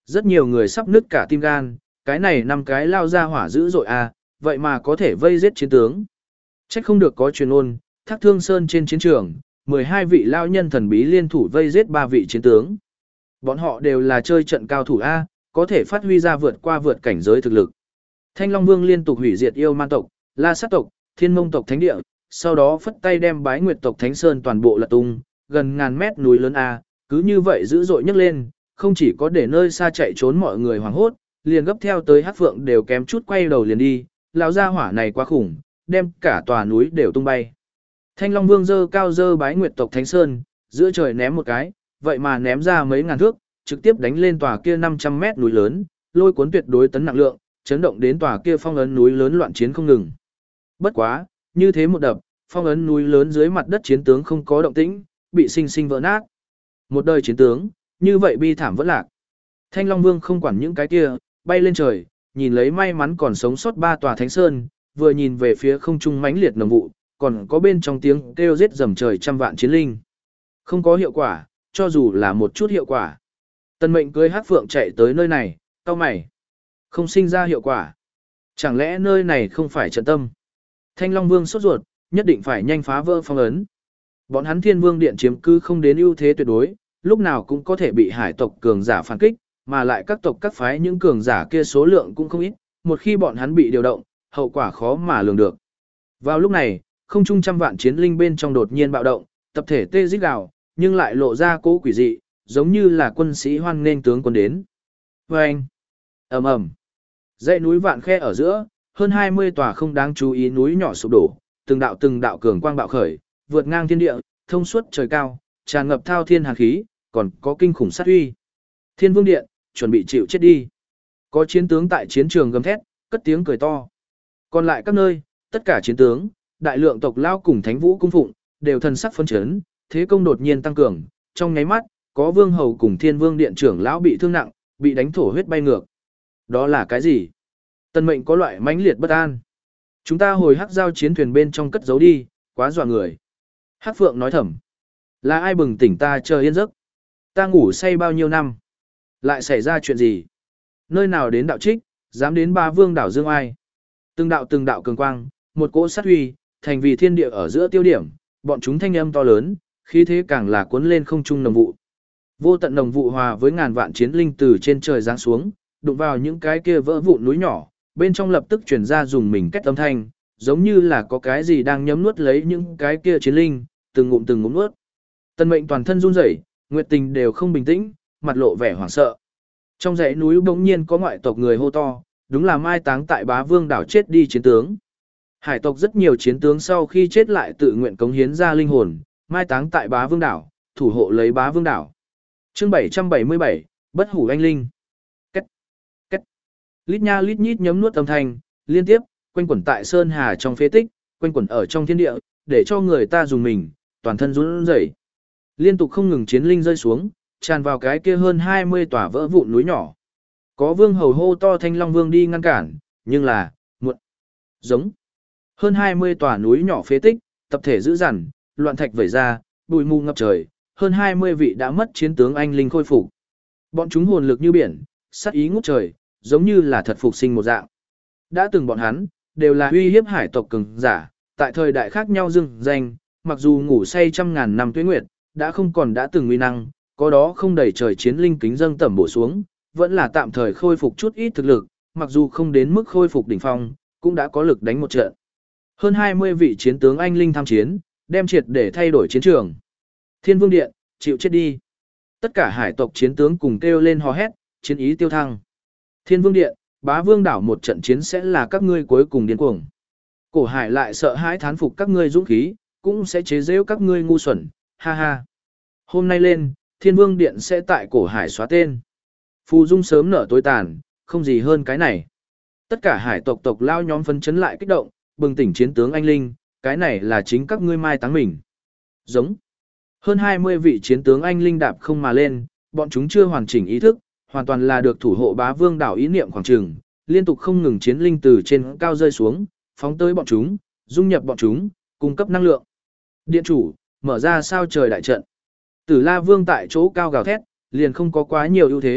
Rất nhiều người sắp nứt cả tim gan, cái này năm cái lao ra hỏa dữ dội à, vậy mà có thể vây giết chiến tướng. Trách không được có truyền ôn, Thác Thương Sơn trên chiến trường, mười hai vị lao nhân thần bí liên thủ vây giết ba vị chiến tướng. Bọn họ đều là chơi trận cao thủ A, có thể phát huy ra vượt qua vượt cảnh giới thực lực. Thanh Long Vương liên tục hủy diệt yêu man tộc, La Sát tộc, Thiên Mông tộc thánh địa, sau đó phất tay đem Bái Nguyệt tộc Thánh Sơn toàn bộ lật tung, gần ngàn mét núi lớn A, cứ như vậy dữ dội nhấc lên, không chỉ có để nơi xa chạy trốn mọi người hoảng hốt, liền gấp theo tới Hắc Phượng đều kém chút quay đầu liền đi, lão gia hỏa này quá khủng, đem cả tòa núi đều tung bay. Thanh Long Vương giơ cao giơ Bái Nguyệt tộc Thánh Sơn, giữa trời ném một cái, vậy mà ném ra mấy ngàn thước, trực tiếp đánh lên tòa kia năm trăm mét núi lớn, lôi cuốn tuyệt đối tấn nặng lượng, chấn động đến tòa kia phong ấn núi lớn loạn chiến không ngừng. Bất quá, như thế một đập, phong ấn núi lớn dưới mặt đất chiến tướng không có động tĩnh, bị sinh sinh vỡ nát. Một đời chiến tướng, như vậy bi thảm vẫn lạc. Thanh Long Vương không quản những cái kia, bay lên trời, nhìn lấy may mắn còn sống sót ba tòa Thánh Sơn, vừa nhìn về phía không trung mãnh liệt nồng vụ, còn có bên trong tiếng kêu giết rầm trời trăm vạn chiến linh. Không có hiệu quả, cho dù là một chút hiệu quả. Tần Mệnh cưới Hắc Phượng chạy tới nơi này, cau mày. Không sinh ra hiệu quả. Chẳng lẽ nơi này không phải trận tâm? Thanh Long Vương sốt ruột, nhất định phải nhanh phá vỡ phong ấn. Bọn hắn Thiên Vương Điện chiếm cứ không đến ưu thế tuyệt đối, lúc nào cũng có thể bị hải tộc cường giả phản kích, mà lại các tộc các phái những cường giả kia số lượng cũng không ít, một khi bọn hắn bị điều động, hậu quả khó mà lường được. Vào lúc này, không trung trăm vạn chiến linh bên trong đột nhiên bạo động, tập thể tê rít gào, nhưng lại lộ ra cố quỷ dị, giống như là quân sĩ hoan nghênh tướng quân đến. Vâng! ầm ầm, dãy núi vạn khe ở giữa, hơn hai mươi tòa không đáng chú ý núi nhỏ sụp đổ, từng đạo từng đạo cường quang bạo khởi, vượt ngang thiên địa, thông suốt trời cao, tràn ngập thao thiên hàn khí, còn có kinh khủng sát uy. Thiên Vương Điện, chuẩn bị chịu chết đi. Có chiến tướng tại chiến trường gầm thét, cất tiếng cười to. Còn lại các nơi, tất cả chiến tướng, đại lượng tộc lao cùng Thánh Vũ cung phụng, đều thần sắc phấn chấn, thế công đột nhiên tăng cường, trong nháy mắt, có Vương hầu cùng Thiên Vương Điện trưởng lão bị thương nặng, bị đánh thổ huyết bay ngược. Đó là cái gì? Tần Mệnh có loại mãnh liệt bất an. Chúng ta hồi Hắc Giao chiến thuyền bên trong cất giấu đi, quá dọa người. Hắc Phượng nói thầm. Là ai bừng tỉnh ta chờ yên giấc? Ta ngủ say bao nhiêu năm? Lại xảy ra chuyện gì? Nơi nào đến đạo trích, dám đến Ba Vương đảo Dương Ai? Từng đạo từng đạo cường quang, một cỗ sát huy, thành vì thiên địa ở giữa tiêu điểm, bọn chúng thanh âm to lớn, khí thế càng là cuốn lên không trung nồng vụ. Vô tận nồng vụ hòa với ngàn vạn chiến linh từ trên trời giáng xuống, đụng vào những cái kia vỡ vụn núi nhỏ, bên trong lập tức truyền ra dùng mình cách âm thanh, giống như là có cái gì đang nhấm nuốt lấy những cái kia chiến linh, từng ngụm từng ngụm nuốt. Tần Mệnh toàn thân run rẩy, Nguyệt Tình đều không bình tĩnh, mặt lộ vẻ hoảng sợ. Trong dãy núi bỗng nhiên có ngoại tộc người hô to, đúng là mai táng tại Bá Vương đảo chết đi chiến tướng. Hải tộc rất nhiều chiến tướng sau khi chết lại tự nguyện cống hiến ra linh hồn, mai táng tại Bá Vương đảo, thủ hộ lấy Bá Vương đảo. Chương bảy trăm bảy mươi bảy, Bất hủ anh linh. Cách, cách. Lít nha lít nhít nhấm nuốt âm thanh, liên tiếp quanh quẩn tại sơn hà trong phế tích, quanh quẩn ở trong thiên địa, để cho người ta dùng mình, toàn thân run rẩy. Liên tục không ngừng chiến linh rơi xuống, tràn vào cái kia hơn hai mươi tòa vỡ vụn núi nhỏ. Có Vương hầu hô to Thanh Long Vương đi ngăn cản, nhưng là muộn. Giống. Hơn hai mươi tòa núi nhỏ phế tích, tập thể dữ dằn, loạn thạch vẩy ra, bụi mù ngập trời, hơn hai mươi vị đã mất chiến tướng anh linh khôi phục. Bọn chúng hồn lực như biển, sát ý ngút trời, giống như là thật phục sinh một dạng. Đã từng bọn hắn đều là uy hiếp hải tộc cường giả, tại thời đại khác nhau dưng danh, mặc dù ngủ say trăm ngàn năm tuế nguyệt, đã không còn đã từng uy năng, có đó không đầy trời chiến linh kính dâng tẩm bổ xuống, vẫn là tạm thời khôi phục chút ít thực lực, mặc dù không đến mức khôi phục đỉnh phong, cũng đã có lực đánh một trận. Hơn hai mươi vị chiến tướng anh linh tham chiến, đem triệt để thay đổi chiến trường. Thiên Vương Điện, chịu chết đi. Tất cả hải tộc chiến tướng cùng kêu lên hò hét, chiến ý tiêu thăng. Thiên Vương Điện, Bá Vương đảo một trận chiến sẽ là các ngươi cuối cùng điên cuồng. Cổ Hải lại sợ hãi thán phục các ngươi dũng khí, cũng sẽ chế giễu các ngươi ngu xuẩn, ha ha. Hôm nay lên, Thiên Vương Điện sẽ tại Cổ Hải xóa tên. Phù Dung sớm nở tối tàn, không gì hơn cái này. Tất cả hải tộc tộc lao nhóm phấn chấn lại kích động, bừng tỉnh chiến tướng anh linh, cái này là chính các ngươi mai táng mình. Giống. Hơn hai mươi vị chiến tướng anh linh đạp không mà lên, bọn chúng chưa hoàn chỉnh ý thức, hoàn toàn là được thủ hộ Bá Vương đảo ý niệm khoảng trường, liên tục không ngừng chiến linh từ trên cao rơi xuống, phóng tới bọn chúng, dung nhập bọn chúng, cung cấp năng lượng. Điện chủ, mở ra sao trời đại trận. Tử La Vương tại chỗ cao gào thét, liền không có quá nhiều ưu thế,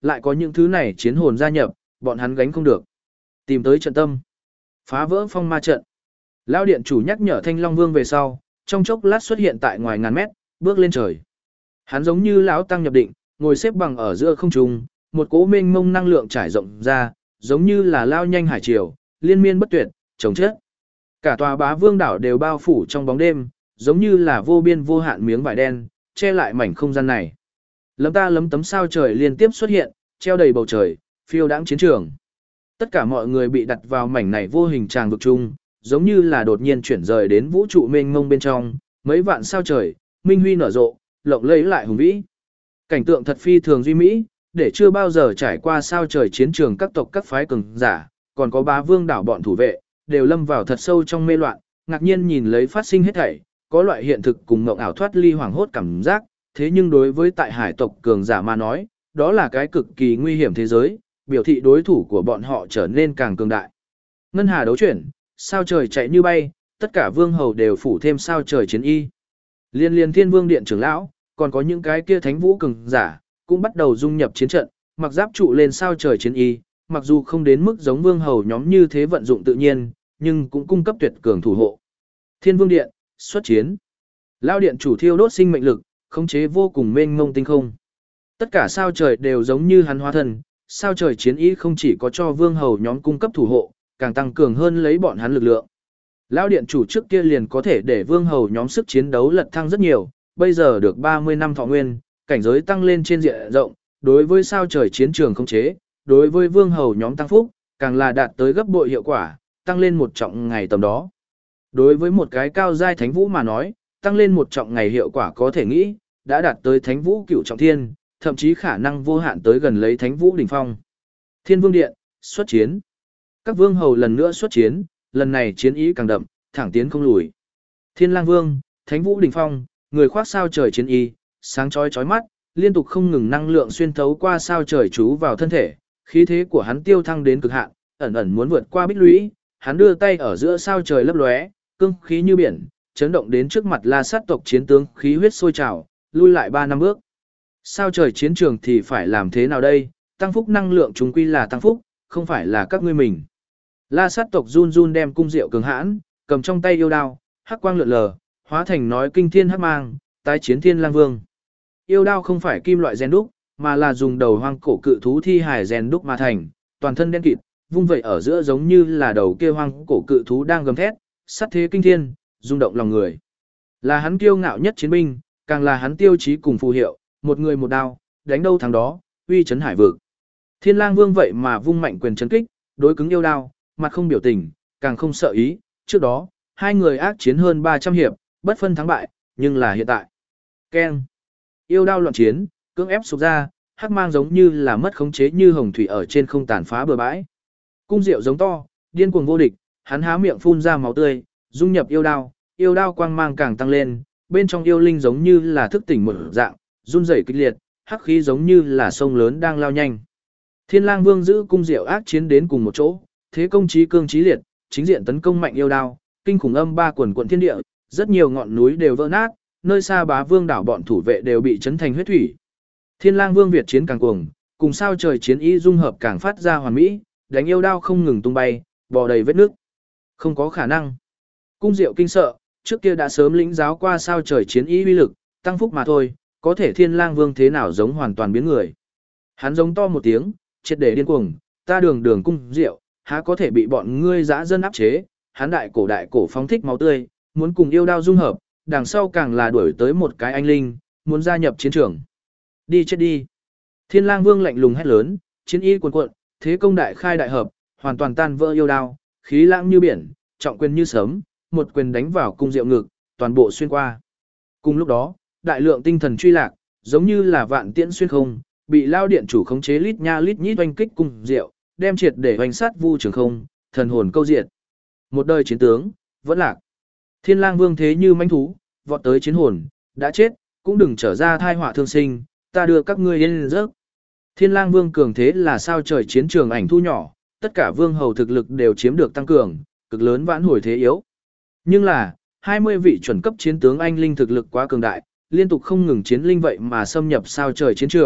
lại có những thứ này chiến hồn gia nhập, bọn hắn gánh không được. Tìm tới trận tâm, phá vỡ phong ma trận. Lão điện chủ nhắc nhở Thanh Long Vương về sau, trong chốc lát xuất hiện tại ngoài ngàn mét, bước lên trời. Hắn giống như lão tăng nhập định, ngồi xếp bằng ở giữa không trung, một cỗ mênh mông năng lượng trải rộng ra, giống như là lao nhanh hải triều, liên miên bất tuyệt, chống chết. Cả tòa Bá Vương đảo đều bao phủ trong bóng đêm, giống như là vô biên vô hạn miếng vải đen, che lại mảnh không gian này. Lấm ta lấm tấm sao trời liên tiếp xuất hiện, treo đầy bầu trời, phiêu đãng chiến trường. Tất cả mọi người bị đặt vào mảnh này vô hình tràng vực chung, giống như là đột nhiên chuyển rời đến vũ trụ mênh mông bên trong, mấy vạn sao trời, minh huy nở rộ, lộng lẫy lại hùng vĩ. Cảnh tượng thật phi thường duy mỹ, để chưa bao giờ trải qua sao trời chiến trường các tộc các phái cường giả, còn có Bá Vương đảo bọn thủ vệ, đều lâm vào thật sâu trong mê loạn, ngạc nhiên nhìn lấy phát sinh hết thảy, có loại hiện thực cùng mộng ảo thoát ly hoảng hốt cảm giác, thế nhưng đối với tại hải tộc cường giả mà nói, đó là cái cực kỳ nguy hiểm thế giới, biểu thị đối thủ của bọn họ trở nên càng cường đại. Ngân hà đấu chuyển, sao trời chạy như bay, tất cả vương hầu đều phủ thêm sao trời chiến y. Liên liên Thiên Vương điện trưởng lão, còn có những cái kia thánh vũ cường giả, cũng bắt đầu dung nhập chiến trận, mặc giáp trụ lên sao trời chiến y, mặc dù không đến mức giống vương hầu nhóm như thế vận dụng tự nhiên, nhưng cũng cung cấp tuyệt cường thủ hộ. Thiên Vương điện, xuất chiến. Lao điện chủ thiêu đốt sinh mệnh lực, khống chế vô cùng mênh mông tinh không. Tất cả sao trời đều giống như hắn hóa thân, sao trời chiến y không chỉ có cho vương hầu nhóm cung cấp thủ hộ, càng tăng cường hơn lấy bọn hắn lực lượng. Lão điện chủ trước kia liền có thể để vương hầu nhóm sức chiến đấu lật thăng rất nhiều, bây giờ được ba mươi năm thọ nguyên, cảnh giới tăng lên trên diện rộng, đối với sao trời chiến trường khống chế, đối với vương hầu nhóm tăng phúc, càng là đạt tới gấp bội hiệu quả, tăng lên một trọng ngày tầm đó. Đối với một cái cao giai thánh vũ mà nói, tăng lên một trọng ngày hiệu quả có thể nghĩ, đã đạt tới thánh vũ cửu trọng thiên, thậm chí khả năng vô hạn tới gần lấy thánh vũ đỉnh phong. Thiên Vương điện, xuất chiến. Các vương hầu lần nữa xuất chiến, lần này chiến ý càng đậm, thẳng tiến không lùi. Thiên Lang Vương, Thánh Vũ đỉnh phong, người khoác sao trời chiến y, sáng chói chói mắt, liên tục không ngừng năng lượng xuyên thấu qua sao trời chú vào thân thể, khí thế của hắn tiêu thăng đến cực hạn, ẩn ẩn muốn vượt qua bích lũy, hắn đưa tay ở giữa sao trời lấp lóe, cương khí như biển, chấn động đến trước mặt La Sát tộc chiến tướng, khí huyết sôi trào, lui lại ba năm bước. Sao trời chiến trường thì phải làm thế nào đây? Tăng phúc năng lượng chúng quy là tăng phúc, không phải là các ngươi mình. La Sát tộc run run đem cung diệu cường hãn, cầm trong tay yêu đao, hắc quang lượn lờ, hóa thành nói kinh thiên hắc mang, tái chiến Thiên Lang Vương. Yêu đao không phải kim loại rèn đúc, mà là dùng đầu hoang cổ cự thú thi hài rèn đúc mà thành, toàn thân đen kịt, vung vậy ở giữa giống như là đầu kia hoang cổ cự thú đang gầm thét, sát thế kinh thiên, rung động lòng người. Là hắn kiêu ngạo nhất chiến binh, càng là hắn tiêu chí cùng phù hiệu, một người một đao, đánh đâu thắng đó, uy chấn hải vực. Thiên Lang Vương vậy mà vung mạnh quyền chấn kích, đối cứng yêu đao, mặt không biểu tình, càng không sợ ý, trước đó, hai người ác chiến hơn ba trăm hiệp, bất phân thắng bại, nhưng là hiện tại. Keng. Yêu đao loạn chiến, cưỡng ép sụp ra, hắc mang giống như là mất khống chế như hồng thủy ở trên không tàn phá bừa bãi. Cung diệu giống to, điên cuồng vô địch, hắn há miệng phun ra máu tươi, dung nhập yêu đao, yêu đao quang mang càng tăng lên, bên trong yêu linh giống như là thức tỉnh một dạng, run rẩy kịch liệt, hắc khí giống như là sông lớn đang lao nhanh. Thiên Lang Vương giữ cung diệu ác chiến đến cùng một chỗ, thế công chí cương chí liệt, chính diện tấn công mạnh yêu đao, kinh khủng âm ba quần quận thiên địa, rất nhiều ngọn núi đều vỡ nát, nơi xa Bá Vương đảo bọn thủ vệ đều bị chấn thành huyết thủy. Thiên Lang Vương Việt chiến càng cuồng, cùng sao trời chiến ý dung hợp càng phát ra hoàn mỹ, đánh yêu đao không ngừng tung bay, bò đầy vết nước. Không có khả năng. Cung diệu kinh sợ, trước kia đã sớm lĩnh giáo qua sao trời chiến ý uy lực, tăng phúc mà thôi, có thể Thiên Lang Vương thế nào giống hoàn toàn biến người. Hắn giống to một tiếng, triệt để điên cuồng, ta đường đường cung diệu, há có thể bị bọn ngươi dã dân áp chế, hắn đại cổ đại cổ phóng thích máu tươi, muốn cùng yêu đao dung hợp, đằng sau càng là đuổi tới một cái anh linh, muốn gia nhập chiến trường. Đi chết đi. Thiên Lang Vương lạnh lùng hét lớn, chiến y cuồn cuộn, thế công đại khai đại hợp, hoàn toàn tan vỡ yêu đao, khí lãng như biển, trọng quyền như sấm, một quyền đánh vào cung diệu ngực, toàn bộ xuyên qua. Cùng lúc đó, đại lượng tinh thần truy lạc, giống như là vạn tiễn xuyên không, bị lao điện chủ khống chế lít nha lít nhít oanh kích cung diệu, đem triệt để hoành sát vu trường không, thần hồn câu diệt. Một đời chiến tướng, vẫn lạc. Thiên Lang Vương thế như mãnh thú, vọt tới chiến hồn, đã chết, cũng đừng trở ra thai họa thương sinh, ta đưa các ngươi yên giấc. Thiên Lang Vương cường thế là sao trời chiến trường ảnh thu nhỏ, tất cả vương hầu thực lực đều chiếm được tăng cường, cực lớn vãn hồi thế yếu. Nhưng là, hai mươi vị chuẩn cấp chiến tướng anh linh thực lực quá cường đại, liên tục không ngừng chiến linh vậy mà xâm nhập sao trời chiến trường,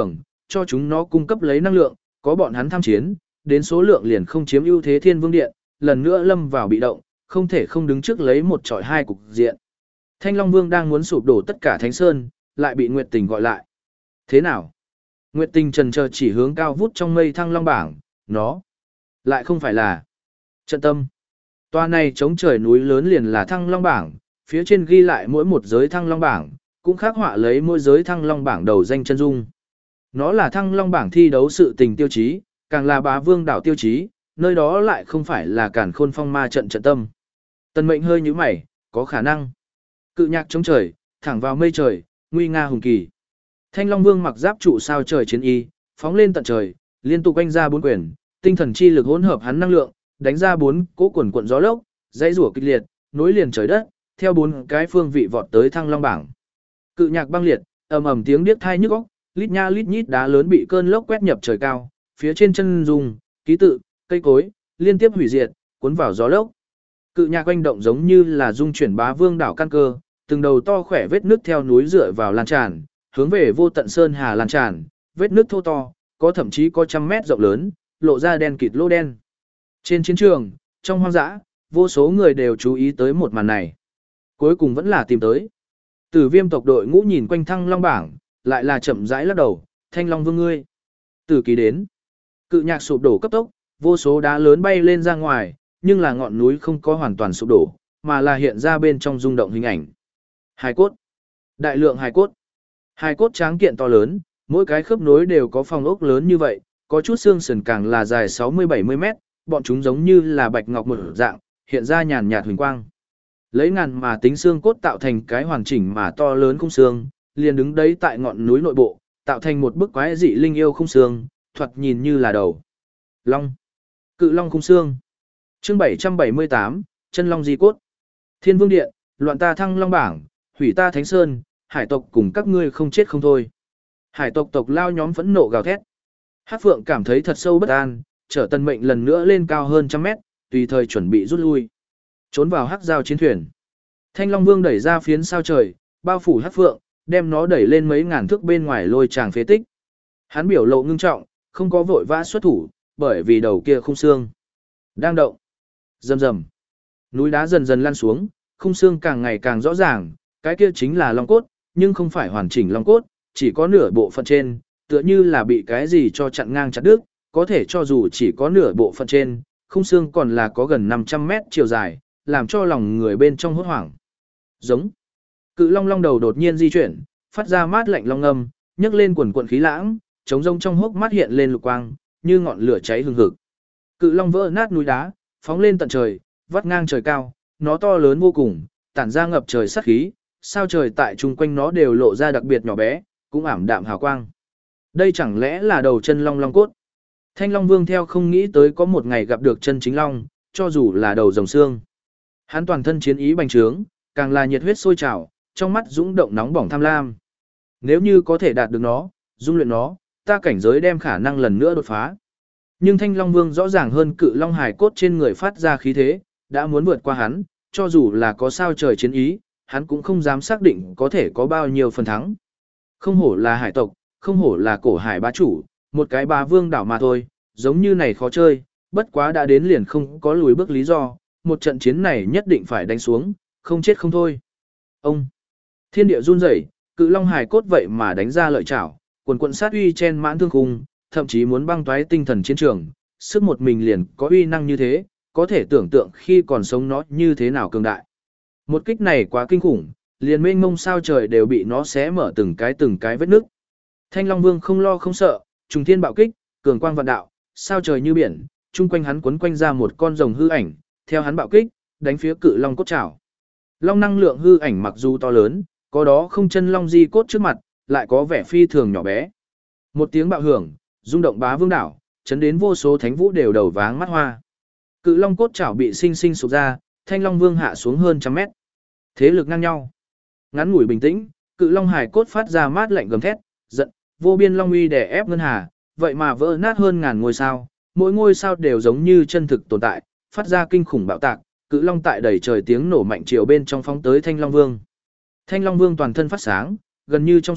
cho chúng nó cung cấp lấy năng lượng, có bọn hắn tham chiến, đến số lượng liền không chiếm ưu thế Thiên Vương Điện, lần nữa lâm vào bị động, không thể không đứng trước lấy một trọi hai cục diện. Thanh Long Vương đang muốn sụp đổ tất cả Thánh Sơn, lại bị Nguyệt Tình gọi lại. Thế nào? Nguyệt Tình trần chờ chỉ hướng cao vút trong mây Thăng Long bảng, nó lại không phải là trận tâm. Toa này chống trời núi lớn liền là Thăng Long bảng, phía trên ghi lại mỗi một giới Thăng Long bảng, cũng khắc họa lấy mỗi giới Thăng Long bảng đầu danh chân dung. Nó là Thăng Long bảng thi đấu sự tình tiêu chí, càng là bá vương đảo tiêu chí, nơi đó lại không phải là Càn Khôn Phong ma trận trận tâm. Tần Mệnh hơi nhíu mày, có khả năng. Cự nhạc chống trời, thẳng vào mây trời, nguy nga hùng kỳ. Thanh Long Vương mặc giáp trụ sao trời chiến y, phóng lên tận trời, liên tục oanh ra bốn quyền, tinh thần chi lực hỗn hợp hắn năng lượng, đánh ra bốn cỗ quần cuộn gió lốc, dãy rủa kịch liệt, nối liền trời đất, theo bốn cái phương vị vọt tới Thăng Long bảng. Cự nhạc băng liệt, ầm ầm tiếng điếc tai nhức óc, lít nha lít nhít đá lớn bị cơn lốc quét nhập trời cao, phía trên chân dung, ký tự, cây cối, liên tiếp hủy diệt, cuốn vào gió lốc. Cự nhạc oanh động giống như là dung chuyển bá vương đảo căn cơ, từng đầu to khỏe vết nước theo núi dựa vào lan tràn, hướng về vô tận sơn hà lan tràn, vết nước thô to, có thậm chí có trăm mét rộng lớn, lộ ra đen kịt lỗ đen. Trên chiến trường, trong hoang dã, vô số người đều chú ý tới một màn này. Cuối cùng vẫn là tìm tới. Tử Viêm tộc đội ngũ nhìn quanh Thăng Long bảng, lại là chậm rãi lắc đầu, Thanh Long Vương ngươi. Tử Kỳ đến. Cự nhạc sụp đổ cấp tốc, vô số đá lớn bay lên ra ngoài, nhưng là ngọn núi không có hoàn toàn sụp đổ, mà là hiện ra bên trong rung động hình ảnh. Hài cốt. Đại lượng hài cốt. Hài cốt tráng kiện to lớn, mỗi cái khớp nối đều có phòng ốc lớn như vậy, có chút xương sườn càng là dài sáu mươi bảy mươi mét, bọn chúng giống như là bạch ngọc một dạng, hiện ra nhàn nhạt huỳnh quang. Lấy ngàn mà tính xương cốt tạo thành cái hoàn chỉnh mà to lớn khung xương, liền đứng đấy tại ngọn núi nội bộ, tạo thành một bức quái dị linh yêu khung xương, thoạt nhìn như là đầu long. Cự long khung xương. Chương bảy trăm bảy mươi tám, chân long di cốt. Thiên Vương Điện, loạn ta Thăng Long bảng, hủy ta Thánh Sơn, hải tộc cùng các ngươi không chết không thôi. Hải tộc tộc lao nhóm phẫn nộ gào thét. Hắc Phượng cảm thấy thật sâu bất an, trở Tần Mệnh lần nữa lên cao hơn trăm mét, tùy thời chuẩn bị rút lui. Trốn vào hắc giao chiến thuyền. Thanh Long Vương đẩy ra phiến sao trời, bao phủ Hắc Phượng, đem nó đẩy lên mấy ngàn thước bên ngoài lôi tràng phế tích. Hắn biểu lộ ngưng trọng, không có vội vã xuất thủ, bởi vì đầu kia khung xương đang động. Rầm rầm. Núi đá dần dần lăn xuống, khung xương càng ngày càng rõ ràng, cái kia chính là long cốt, nhưng không phải hoàn chỉnh long cốt, chỉ có nửa bộ phận trên, tựa như là bị cái gì cho chặn ngang chặt đứt, có thể cho dù chỉ có nửa bộ phận trên, khung xương còn là có gần năm trăm mét chiều dài, làm cho lòng người bên trong hốt hoảng. Giống. Cự long long đầu đột nhiên di chuyển, phát ra mát lạnh long âm, nhấc lên quần quần khí lãng, trống rông trong hốc mắt hiện lên lục quang, như ngọn lửa cháy hừng hực. Cự long vỡ nát núi đá, phóng lên tận trời, vắt ngang trời cao, nó to lớn vô cùng, tản ra ngập trời sát khí, sao trời tại chung quanh nó đều lộ ra đặc biệt nhỏ bé, cũng ảm đạm hào quang. Đây chẳng lẽ là đầu chân long long cốt? Thanh Long Vương theo không nghĩ tới có một ngày gặp được chân chính long, cho dù là đầu rồng xương. Hắn toàn thân chiến ý bành trướng, càng là nhiệt huyết sôi trào, trong mắt dũng động nóng bỏng tham lam. Nếu như có thể đạt được nó, dung luyện nó, ta cảnh giới đem khả năng lần nữa đột phá. Nhưng Thanh Long Vương rõ ràng hơn cự long hài cốt trên người phát ra khí thế, đã muốn vượt qua hắn, cho dù là có sao trời chiến ý, hắn cũng không dám xác định có thể có bao nhiêu phần thắng. Không hổ là hải tộc, không hổ là cổ hải bá chủ, một cái bá vương đảo mà thôi, giống như này khó chơi, bất quá đã đến liền không có lùi bước lý do, một trận chiến này nhất định phải đánh xuống, không chết không thôi. Ông, thiên địa run rẩy, cự long hài cốt vậy mà đánh ra lợi chảo, quần quận sát uy chen mãn thương khung, thậm chí muốn băng toái tinh thần chiến trường, sức một mình liền có uy năng như thế, có thể tưởng tượng khi còn sống nó như thế nào cường đại. Một kích này quá kinh khủng, liền mênh mông sao trời đều bị nó xé mở từng cái từng cái vết nứt. Thanh Long Vương không lo không sợ, trùng thiên bạo kích, cường quang vạn đạo, sao trời như biển, chung quanh hắn quấn quanh ra một con rồng hư ảnh, theo hắn bạo kích, đánh phía cự long cốt chảo. Long năng lượng hư ảnh mặc dù to lớn, có đó không chân long di cốt trước mặt, lại có vẻ phi thường nhỏ bé. Một tiếng bạo hưởng, rung động bá vương đảo, chấn đến vô số thánh vũ đều đầu váng mắt hoa. Cự long cốt chảo bị sinh sinh sụp ra, Thanh Long Vương hạ xuống hơn trăm mét. Thế lực ngang nhau. Ngắn ngủi bình tĩnh, cự long hải cốt phát ra mát lạnh gầm thét, giận, vô biên long uy đè ép ngân hà, vậy mà vỡ nát hơn ngàn ngôi sao, mỗi ngôi sao đều giống như chân thực tồn tại, phát ra kinh khủng bạo tạc, cự long tại đầy trời tiếng nổ mạnh chiều bên trong phóng tới Thanh Long Vương. Thanh Long Vương toàn thân phát sáng, gần như trong suốt,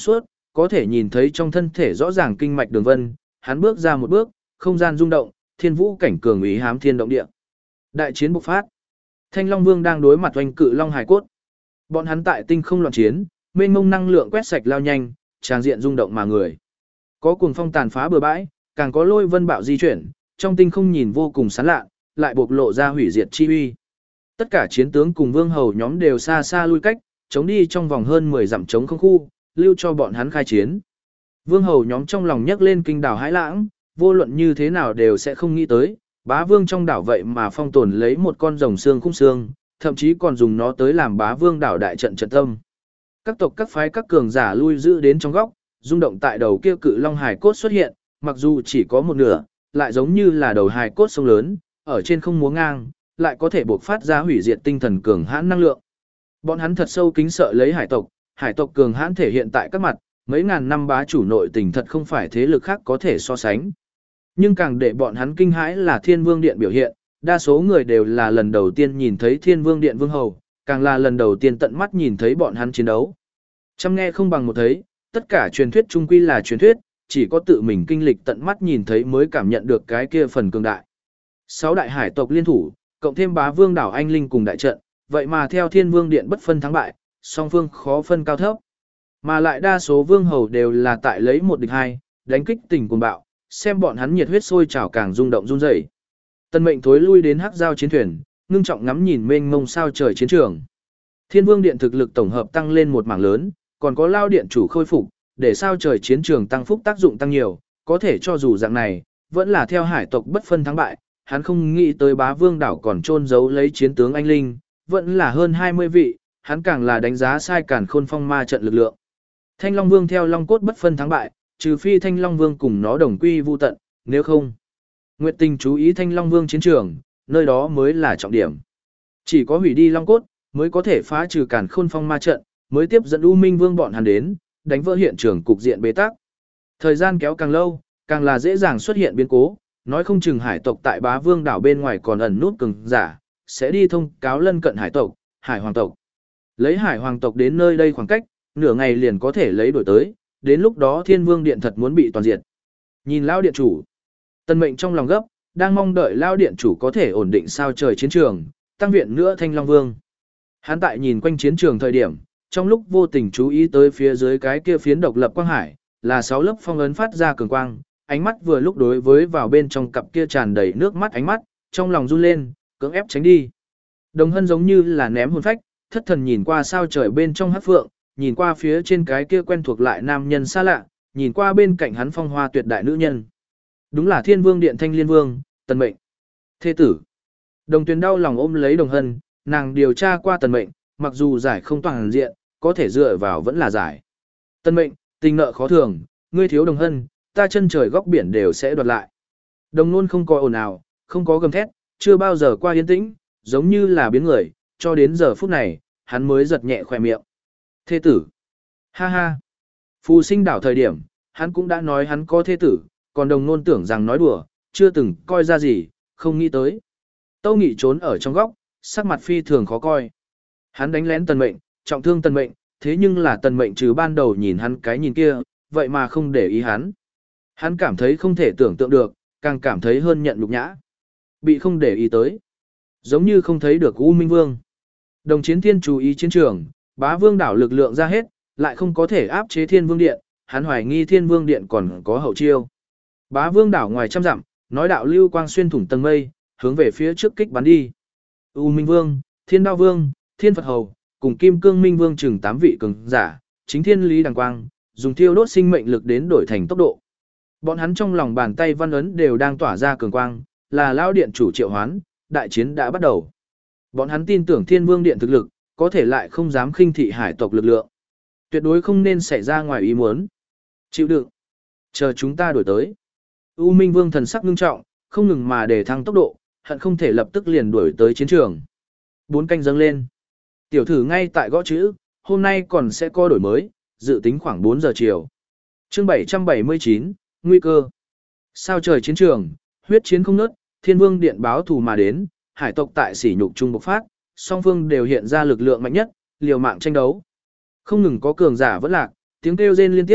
có thể nhìn thấy trong thân thể rõ ràng kinh mạch đường vân, hắn bước ra một bước, không gian rung động, thiên vũ cảnh cường ý hám thiên động địa. Đại chiến bộc phát. Thanh Long Vương đang đối mặt oanh cự Long Hải cốt. Bọn hắn tại tinh không loạn chiến, mênh mông năng lượng quét sạch lao nhanh, tràng diện rung động mà người. Có cuồng phong tàn phá bừa bãi, càng có lôi vân bạo di chuyển, trong tinh không nhìn vô cùng sáng lạ, lại bộc lộ ra hủy diệt chi uy. Tất cả chiến tướng cùng vương hầu nhóm đều xa xa lui cách, chống đi trong vòng hơn mười dặm chống không khu, lưu cho bọn hắn khai chiến. Vương hầu nhóm trong lòng nhấc lên kinh đảo hãi lãng, vô luận như thế nào đều sẽ không nghĩ tới, bá vương trong đảo vậy mà phong tồn lấy một con rồng xương khung xương, thậm chí còn dùng nó tới làm bá vương đảo đại trận trận tâm. Các tộc các phái các cường giả lui giữ đến trong góc, rung động tại đầu kia cự long hài cốt xuất hiện, mặc dù chỉ có một nửa, lại giống như là đầu hài cốt sông lớn, ở trên không múa ngang, lại có thể bộc phát ra hủy diệt tinh thần cường hãn năng lượng. Bọn hắn thật sâu kính sợ lấy hải tộc, hải tộc cường hãn thể hiện tại các mặt, mấy ngàn năm bá chủ nội tình thật không phải thế lực khác có thể so sánh. Nhưng càng để bọn hắn kinh hãi là Thiên Vương Điện biểu hiện, đa số người đều là lần đầu tiên nhìn thấy Thiên Vương Điện vương hầu, càng là lần đầu tiên tận mắt nhìn thấy bọn hắn chiến đấu. Chăm nghe không bằng một thấy, tất cả truyền thuyết chung quy là truyền thuyết, chỉ có tự mình kinh lịch tận mắt nhìn thấy mới cảm nhận được cái kia phần cường đại. Sáu đại hải tộc liên thủ, cộng thêm bá vương đảo anh linh cùng đại trận, vậy mà theo Thiên Vương Điện bất phân thắng bại, song phương khó phân cao thấp. Mà lại đa số vương hầu đều là tại lấy một địch hai, đánh kích tình cuồng bạo, xem bọn hắn nhiệt huyết sôi trào càng rung động run rẩy. Tân Mệnh thối lui đến hắc giao chiến thuyền, ngưng trọng ngắm nhìn mênh mông sao trời chiến trường. Thiên Vương Điện thực lực tổng hợp tăng lên một mảng lớn, còn có Lao Điện chủ khôi phục, để sao trời chiến trường tăng phúc tác dụng tăng nhiều, có thể cho dù dạng này, vẫn là theo hải tộc bất phân thắng bại, hắn không nghĩ tới bá vương đảo còn trôn giấu lấy chiến tướng anh linh, vẫn là hơn hai mươi vị, hắn càng là đánh giá sai càn khôn phong ma trận lực lượng. Thanh Long Vương theo Long cốt bất phân thắng bại, trừ phi Thanh Long Vương cùng nó đồng quy vu tận, nếu không. Nguyệt Tình chú ý Thanh Long Vương chiến trường, nơi đó mới là trọng điểm. Chỉ có hủy đi Long cốt, mới có thể phá trừ càn khôn phong ma trận, mới tiếp dẫn U Minh Vương bọn hắn đến, đánh vỡ hiện trường cục diện bế tắc. Thời gian kéo càng lâu, càng là dễ dàng xuất hiện biến cố, nói không chừng hải tộc tại bá vương đảo bên ngoài còn ẩn nút cường giả, sẽ đi thông cáo lân cận hải tộc, hải hoàng tộc. Lấy hải hoàng tộc đến nơi đây khoảng cách, nửa ngày liền có thể lấy đổi tới, đến lúc đó Thiên Vương Điện thật muốn bị toàn diệt. Nhìn Lão Điện chủ, Tân Mệnh trong lòng gấp, đang mong đợi Lão Điện chủ có thể ổn định sao trời chiến trường, tăng viện nữa Thanh Long Vương. Hắn tại nhìn quanh chiến trường thời điểm, trong lúc vô tình chú ý tới phía dưới cái kia phiến độc lập quang hải, là sáu lớp phong ấn phát ra cường quang, ánh mắt vừa lúc đối với vào bên trong cặp kia tràn đầy nước mắt ánh mắt, trong lòng run lên, cưỡng ép tránh đi. Đồng Hân giống như là ném hồn phách, thất thần nhìn qua sao trời bên trong hắc phượng, nhìn qua phía trên cái kia quen thuộc lại nam nhân xa lạ, nhìn qua bên cạnh hắn phong hoa tuyệt đại nữ nhân. Đúng là Thiên Vương Điện Thanh Liên Vương, Tần Mệnh. Thế tử. Đồng Tuyền đau lòng ôm lấy Đồng Hân, nàng điều tra qua Tần Mệnh, mặc dù giải không toàn diện, có thể dựa vào vẫn là giải. Tần Mệnh, tình nợ khó thường, ngươi thiếu Đồng Hân, ta chân trời góc biển đều sẽ đoạt lại. Đồng Nôn không có ồn ào, không có gầm thét, chưa bao giờ qua yên tĩnh, giống như là biến người, cho đến giờ phút này, hắn mới giật nhẹ khỏe miệng. Thê tử. Ha ha. Phù Sinh đảo thời điểm, hắn cũng đã nói hắn có thê tử, còn Đồng Nôn tưởng rằng nói đùa, chưa từng coi ra gì, không nghĩ tới. Tâu Nghị trốn ở trong góc, sắc mặt phi thường khó coi. Hắn đánh lén Tần Mệnh, trọng thương Tần Mệnh, thế nhưng là Tần Mệnh trừ ban đầu nhìn hắn cái nhìn kia, vậy mà không để ý hắn. Hắn cảm thấy không thể tưởng tượng được, càng cảm thấy hơn nhận nhục nhã. Bị không để ý tới. Giống như không thấy được U Minh Vương. Đồng Chiến Thiên chú ý chiến trường, bá vương đảo lực lượng ra hết, lại không có thể áp chế Thiên Vương Điện, hắn hoài nghi Thiên Vương Điện còn có hậu chiêu. Bá vương đảo ngoài trăm dặm, nói đạo lưu quang xuyên thủng tầng mây, hướng về phía trước kích bắn đi. U Minh Vương, Thiên Đao Vương, Thiên Phật Hầu, cùng Kim Cương Minh Vương chừng tám vị cường giả, chính thiên lý đằng quang, dùng thiêu đốt sinh mệnh lực đến đổi thành tốc độ. Bọn hắn trong lòng bàn tay văn ấn đều đang tỏa ra cường quang, là lão điện chủ triệu hoán, đại chiến đã bắt đầu. Bọn hắn tin tưởng Thiên Vương Điện thực lực, có thể lại không dám khinh thị hải tộc lực lượng. Tuyệt đối không nên xảy ra ngoài ý muốn. Chịu đựng. Chờ chúng ta đổi tới. U Minh Vương thần sắc nghiêm trọng, không ngừng mà để thăng tốc độ, hận không thể lập tức liền đuổi tới chiến trường. Bốn canh dâng lên. Tiểu thử ngay tại gõ chữ, hôm nay còn sẽ có đổi mới, dự tính khoảng bốn giờ chiều. Chương bảy trăm bảy mươi chín, nguy cơ. Sao trời chiến trường, huyết chiến không nớt, Thiên Vương Điện báo thù mà đến, hải tộc tại sỉ nhục trung bộc phát, song phương đều hiện ra lực lượng mạnh nhất, liều mạng tranh đấu. Không ngừng có cường giả vẫn lạc, tiếng kêu rên liên tiếp,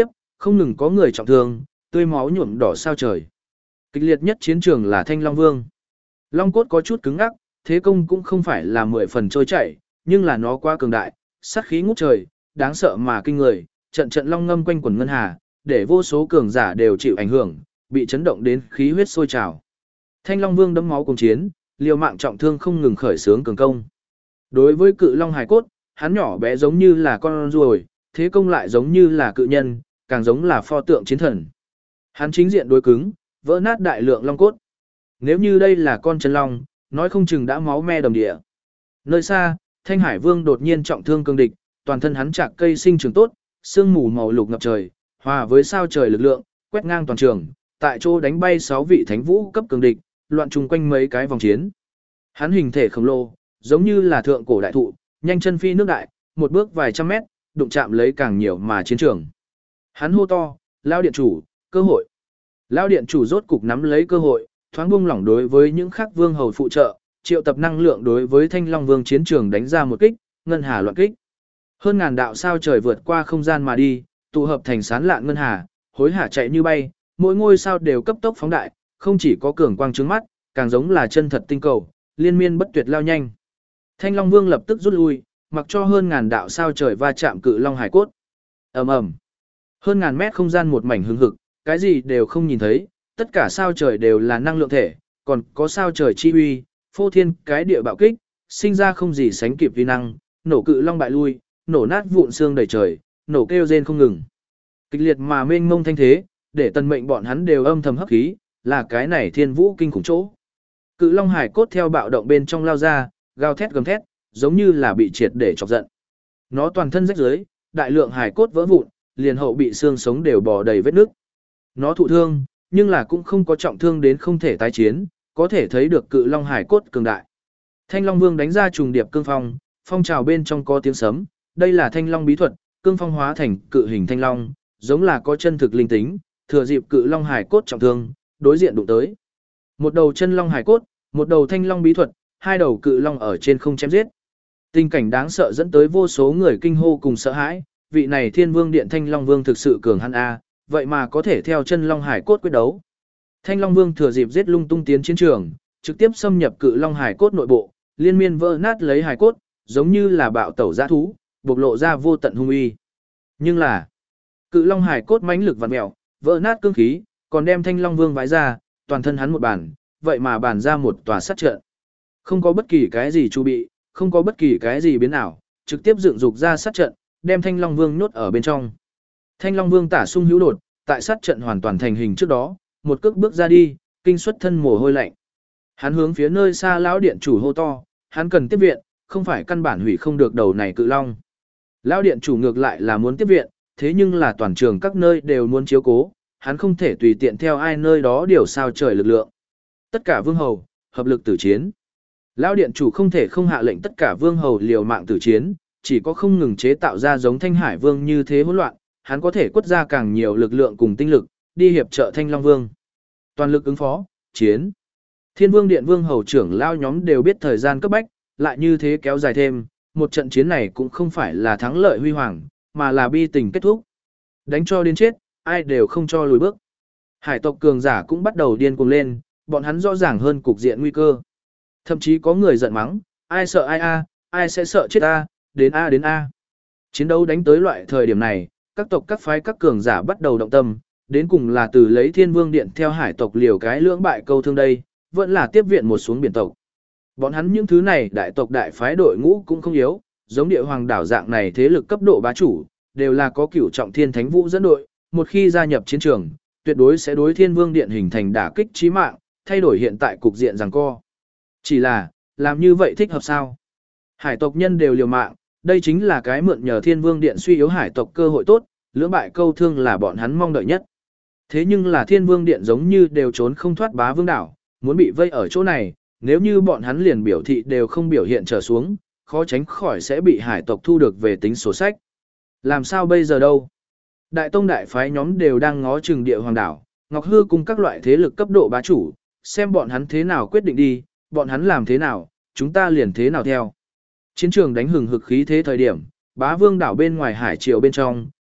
không ngừng có người trọng thương, tươi máu nhuộm đỏ sao trời. Kịch liệt nhất chiến trường là Thanh Long Vương. Long cốt có chút cứng ngắc, thế công cũng không phải là mười phần trôi chảy, nhưng là nó quá cường đại, sát khí ngút trời, đáng sợ mà kinh người, trận trận long ngâm quanh quần ngân hà, để vô số cường giả đều chịu ảnh hưởng, bị chấn động đến khí huyết sôi trào. Thanh Long Vương đấm máu cùng chiến, liều mạng trọng thương không ngừng khởi xướng cường công. Đối với cự long hài cốt, hắn nhỏ bé giống như là con ruồi, thế công lại giống như là cự nhân, càng giống là pho tượng chiến thần. Hắn chính diện đối cứng, vỡ nát đại lượng long cốt. Nếu như đây là con chân long, nói không chừng đã máu me đầm địa. Nơi xa, Thanh Hải Vương đột nhiên trọng thương cương địch, toàn thân hắn chạc cây sinh trưởng tốt, sương mù màu lục ngập trời, hòa với sao trời lực lượng, quét ngang toàn trường, tại chỗ đánh bay sáu vị thánh vũ cấp cường địch, loạn chung quanh mấy cái vòng chiến. Hắn hình thể khổng lồ, giống như là thượng cổ đại thụ, nhanh chân phi nước đại, một bước vài trăm mét, đụng chạm lấy càng nhiều mà chiến trường. Hắn hô to, Lao điện chủ, cơ hội. Lao điện chủ rốt cục nắm lấy cơ hội, thoáng buông lỏng đối với những khác vương hầu phụ trợ, triệu tập năng lượng đối với Thanh Long Vương chiến trường đánh ra một kích, ngân hà loạn kích. Hơn ngàn đạo sao trời vượt qua không gian mà đi, tụ hợp thành sán lạn ngân hà, hối hả chạy như bay, mỗi ngôi sao đều cấp tốc phóng đại, không chỉ có cường quang trướng mắt, càng giống là chân thật tinh cầu, liên miên bất tuyệt lao nhanh. Thanh Long Vương lập tức rút lui, mặc cho hơn ngàn đạo sao trời va chạm cự long hải cốt. Ầm ầm. Hơn ngàn mét không gian một mảnh hứng hực, cái gì đều không nhìn thấy, tất cả sao trời đều là năng lượng thể, còn có sao trời chi uy, phô thiên cái địa bạo kích, sinh ra không gì sánh kịp vi năng, nổ cự long bại lui, nổ nát vụn xương đầy trời, nổ kêu rên không ngừng. Kịch liệt mà mênh mông thanh thế, để tần mệnh bọn hắn đều âm thầm hấp khí, là cái này thiên vũ kinh khủng chỗ. Cự long hải cốt theo bạo động bên trong lao ra, gào thét gầm thét, giống như là bị triệt để chọc giận. Nó toàn thân rách rưới, đại lượng hải cốt vỡ vụn, liền hậu bị xương sống đều bò đầy vết nước. Nó thụ thương, nhưng là cũng không có trọng thương đến không thể tái chiến, có thể thấy được cự long hải cốt cường đại. Thanh Long Vương đánh ra trùng điệp cương phong, phong trào bên trong có tiếng sấm, đây là Thanh Long bí thuật, cương phong hóa thành cự hình thanh long, giống là có chân thực linh tính, thừa dịp cự long hải cốt trọng thương, đối diện đụng tới. Một đầu chân long hải cốt, một đầu thanh long bí thuật, hai đầu cự long ở trên không chém giết. Tình cảnh đáng sợ dẫn tới vô số người kinh hô cùng sợ hãi, vị này Thiên Vương Điện Thanh Long Vương thực sự cường hắn a, vậy mà có thể theo chân long hải cốt quyết đấu. Thanh Long Vương thừa dịp giết lung tung tiến chiến trường, trực tiếp xâm nhập cự long hải cốt nội bộ, liên miên vỡ nát lấy hải cốt, giống như là bạo tẩu dã thú, bộc lộ ra vô tận hung uy. Nhưng là, cự long hải cốt mãnh lực vặn mèo, vỡ nát cương khí, còn đem Thanh Long Vương vãi ra, toàn thân hắn một bản, vậy mà bản ra một tòa sát trận. Không có bất kỳ cái gì chu bị, không có bất kỳ cái gì biến ảo, trực tiếp dựng dục ra sát trận, đem Thanh Long Vương nhốt ở bên trong. Thanh Long Vương tả sung hữu đột, tại sát trận hoàn toàn thành hình trước đó, một cước bước ra đi, kinh xuất thân mồ hôi lạnh. Hắn hướng phía nơi xa lão điện chủ hô to, hắn cần tiếp viện, không phải căn bản hủy không được đầu này cự long. Lão điện chủ ngược lại là muốn tiếp viện, thế nhưng là toàn trường các nơi đều muốn chiếu cố, hắn không thể tùy tiện theo ai nơi đó điều sao trời lực lượng. Tất cả vương hầu, hợp lực tử chiến. Lão điện chủ không thể không hạ lệnh tất cả vương hầu liều mạng tử chiến, chỉ có không ngừng chế tạo ra giống Thanh Hải Vương như thế hỗn loạn, hắn có thể quất ra càng nhiều lực lượng cùng tinh lực, đi hiệp trợ Thanh Long Vương. Toàn lực ứng phó, chiến. Thiên Vương Điện Vương hầu trưởng lao nhóm đều biết thời gian cấp bách, lại như thế kéo dài thêm, một trận chiến này cũng không phải là thắng lợi huy hoàng, mà là bi tình kết thúc. Đánh cho đến chết, ai đều không cho lùi bước. Hải tộc cường giả cũng bắt đầu điên cuồng lên, bọn hắn rõ ràng hơn cục diện nguy cơ. Thậm chí có người giận mắng, ai sợ ai a, ai sẽ sợ chết a, đến a đến a. Chiến đấu đánh tới loại thời điểm này, các tộc các phái các cường giả bắt đầu động tâm, đến cùng là từ lấy Thiên Vương Điện theo hải tộc liều cái lưỡng bại câu thương đây, vẫn là tiếp viện một xuống biển tộc. Bọn hắn những thứ này đại tộc đại phái đội ngũ cũng không yếu, giống địa hoàng đảo dạng này thế lực cấp độ bá chủ, đều là có cửu trọng thiên thánh vũ dẫn đội, một khi gia nhập chiến trường, tuyệt đối sẽ đối Thiên Vương Điện hình thành đả kích chí mạng, thay đổi hiện tại cục diện giằng co. Chỉ là, làm như vậy thích hợp sao? Hải tộc nhân đều liều mạng, đây chính là cái mượn nhờ Thiên Vương Điện suy yếu hải tộc cơ hội tốt, lưỡng bại câu thương là bọn hắn mong đợi nhất. Thế nhưng là Thiên Vương Điện giống như đều trốn không thoát bá vương đảo, muốn bị vây ở chỗ này, nếu như bọn hắn liền biểu thị đều không biểu hiện trở xuống, khó tránh khỏi sẽ bị hải tộc thu được về tính sổ sách. Làm sao bây giờ đâu? Đại tông đại phái nhóm đều đang ngó chừng địa hoàng đảo, Ngọc Hư cùng các loại thế lực cấp độ bá chủ, xem bọn hắn thế nào quyết định đi, bọn hắn làm thế nào, chúng ta liền thế nào theo. Chiến trường đánh hừng hực khí thế thời điểm, bá vương đảo bên ngoài hải triều bên trong,